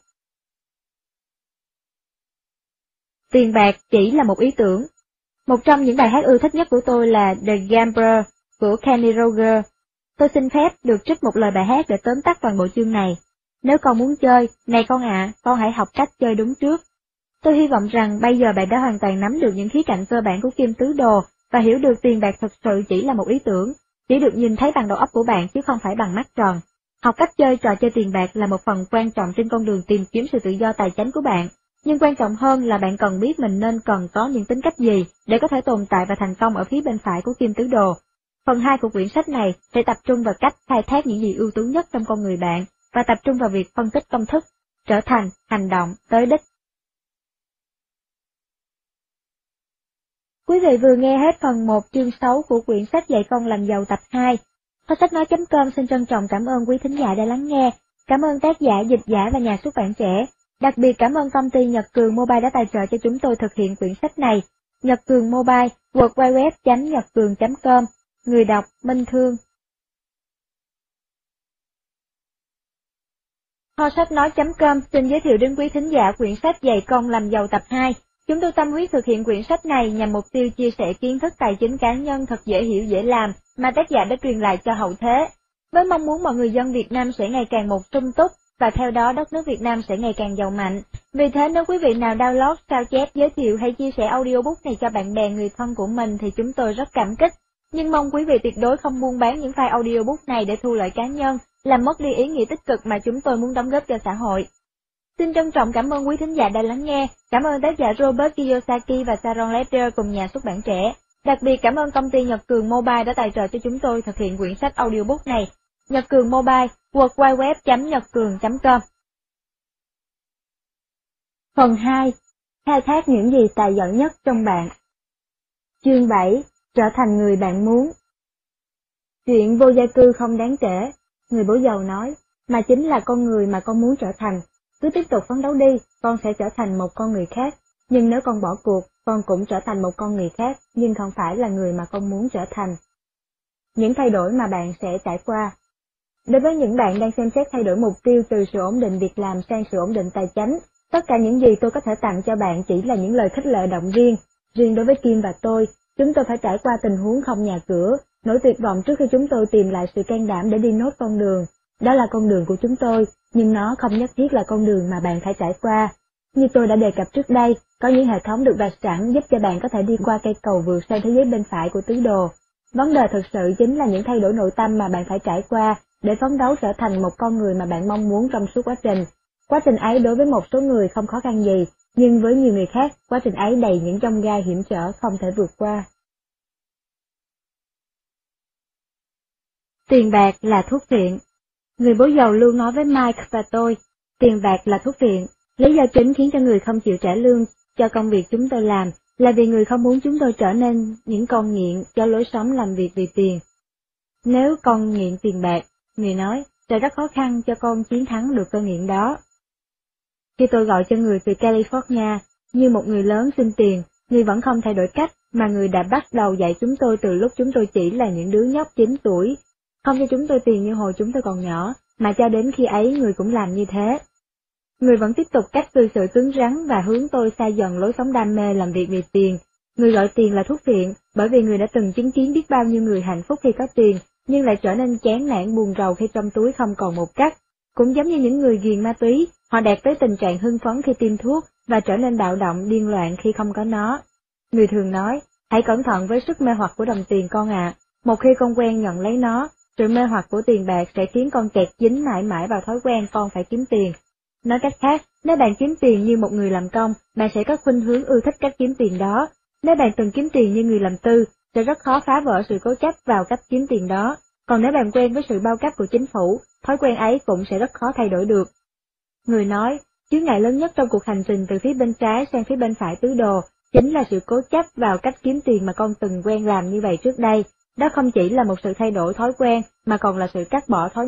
S1: Tiền bạc chỉ là một ý tưởng. Một trong những bài hát ưa thích nhất của tôi là The Gambler của Kenny Rogers. Tôi xin phép được trích một lời bài hát để tóm tắt toàn bộ chương này. Nếu con muốn chơi, này con ạ, à, con hãy học cách chơi đúng trước. Tôi hy vọng rằng bây giờ bạn đã hoàn toàn nắm được những khía cạnh cơ bản của kim tứ đồ và hiểu được tiền bạc thực sự chỉ là một ý tưởng, chỉ được nhìn thấy bằng đầu óc của bạn chứ không phải bằng mắt tròn. Học cách chơi trò chơi tiền bạc là một phần quan trọng trên con đường tìm kiếm sự tự do tài chính của bạn, nhưng quan trọng hơn là bạn cần biết mình nên cần có những tính cách gì để có thể tồn tại và thành công ở phía bên phải của kim tứ đồ. Phần hai của quyển sách này sẽ tập trung vào cách khai thác những gì ưu tú nhất trong con người bạn và tập trung vào việc phân tích công thức, trở thành, hành động, tới đích. Quý vị vừa nghe hết phần một chương sáu của quyển sách Dạy con làm giàu tập hai. Kho sách nói chấm com xin trân trọng cảm ơn quý thính giả đã lắng nghe. Cảm ơn tác giả, dịch giả và nhà xuất bản trẻ. Đặc biệt cảm ơn công ty Nhật Cường Mobile đã tài trợ cho chúng tôi thực hiện quyển sách này. Nhật Cường Mobile, w w w chấm nhật cường chấm com. Người đọc Minh Thương. Kho sách nói chấm com xin giới thiệu đến quý thính giả quyển sách Dạy con làm giàu tập hai. Chúng tôi tâm huyết thực hiện quyển sách này nhằm mục tiêu chia sẻ kiến thức tài chính cá nhân thật dễ hiểu dễ làm mà tác giả đã truyền lại cho hậu thế, với mong muốn mọi người dân Việt Nam sẽ ngày càng một sung túc và theo đó đất nước Việt Nam sẽ ngày càng giàu mạnh. Vì thế nếu quý vị nào download, sao chép, giới thiệu hay chia sẻ audiobook này cho bạn bè người thân của mình thì chúng tôi rất cảm kích. Nhưng mong quý vị tuyệt đối không buôn bán những file audiobook này để thu lợi cá nhân, làm mất đi ý nghĩa tích cực mà chúng tôi muốn đóng góp cho xã hội. Xin trân trọng cảm ơn quý thính giả đã lắng nghe, cảm ơn tác giả Robert Kiyosaki và Sharon Leder cùng nhà xuất bản trẻ. Đặc biệt cảm ơn công ty Nhật Cường Mobile đã tài trợ cho chúng tôi thực hiện quyển sách audiobook này. Nhật Cường Mobile, w w w chấm nhật cường chấm com. Phần hai. Khai thác những gì tài giỏi nhất trong bạn. Chương bảy. Trở thành người bạn muốn. Chuyện vô gia cư không đáng kể, người bố giàu nói, mà chính là con người mà con muốn trở thành. Cứ tiếp tục phấn đấu đi, con sẽ trở thành một con người khác. Nhưng nếu con bỏ cuộc, con cũng trở thành một con người khác, nhưng không phải là người mà con muốn trở thành. Những thay đổi mà bạn sẽ trải qua. Đối với những bạn đang xem xét thay đổi mục tiêu từ sự ổn định việc làm sang sự ổn định tài chính, tất cả những gì tôi có thể tặng cho bạn chỉ là những lời khích lệ động viên. Riêng đối với Kim và tôi, chúng tôi phải trải qua tình huống không nhà cửa, nỗi tuyệt vọng trước khi chúng tôi tìm lại sự can đảm để đi nốt con đường. Đó là con đường của chúng tôi, nhưng nó không nhất thiết là con đường mà bạn phải trải qua. Như tôi đã đề cập trước đây, có những hệ thống được vạch sẵn giúp cho bạn có thể đi qua cây cầu vượt sang thế giới bên phải của tứ đồ. Vấn đề thực sự chính là những thay đổi nội tâm mà bạn phải trải qua để phấn đấu trở thành một con người mà bạn mong muốn trong suốt quá trình. Quá trình ấy đối với một số người không khó khăn gì, nhưng với nhiều người khác, quá trình ấy đầy những chông gai hiểm trở không thể vượt qua. Tiền bạc là thuốc phiện. Người bố giàu luôn nói với Mike và tôi, tiền bạc là thuốc phiện. Lý do chính khiến cho người không chịu trả lương cho công việc chúng tôi làm là vì người không muốn chúng tôi trở nên những con nghiện cho lối sống làm việc vì tiền. Nếu con nghiện tiền bạc, người nói, sẽ rất khó khăn cho con chiến thắng được cơn nghiện đó. Khi tôi gọi cho người từ California như một người lớn xin tiền, người vẫn không thay đổi cách mà người đã bắt đầu dạy chúng tôi từ lúc chúng tôi chỉ là những đứa nhóc chín tuổi. Không cho chúng tôi tiền như hồi chúng tôi còn nhỏ, mà cho đến khi ấy người cũng làm như thế. Người vẫn tiếp tục cách cư xử cứng rắn và hướng tôi xa dần lối sống đam mê làm việc vì tiền. Người gọi tiền là thuốc phiện, bởi vì người đã từng chứng kiến biết bao nhiêu người hạnh phúc khi có tiền, nhưng lại trở nên chán nản buồn rầu khi trong túi không còn một cắc. Cũng giống như những người ghiền ma túy, họ đạt tới tình trạng hưng phấn khi tiêm thuốc và trở nên bạo động điên loạn khi không có nó. Người thường nói, hãy cẩn thận với sức mê hoặc của đồng tiền con ạ. Một khi con quen nhận lấy nó, sự mê hoặc của tiền bạc sẽ khiến con kẹt dính mãi mãi vào thói quen con phải kiếm tiền. Nói cách khác, nếu bạn kiếm tiền như một người làm công, bạn sẽ có khuynh hướng ưa thích cách kiếm tiền đó. Nếu bạn từng kiếm tiền như người làm tư, sẽ rất khó phá vỡ sự cố chấp vào cách kiếm tiền đó. Còn nếu bạn quen với sự bao cấp của chính phủ, thói quen ấy cũng sẽ rất khó thay đổi được. Người nói, chướng ngại lớn nhất trong cuộc hành trình từ phía bên trái sang phía bên phải tứ đồ, chính là sự cố chấp vào cách kiếm tiền mà con từng quen làm như vậy trước đây. Đó không chỉ là một sự thay đổi thói quen, mà còn là sự cắt bỏ thói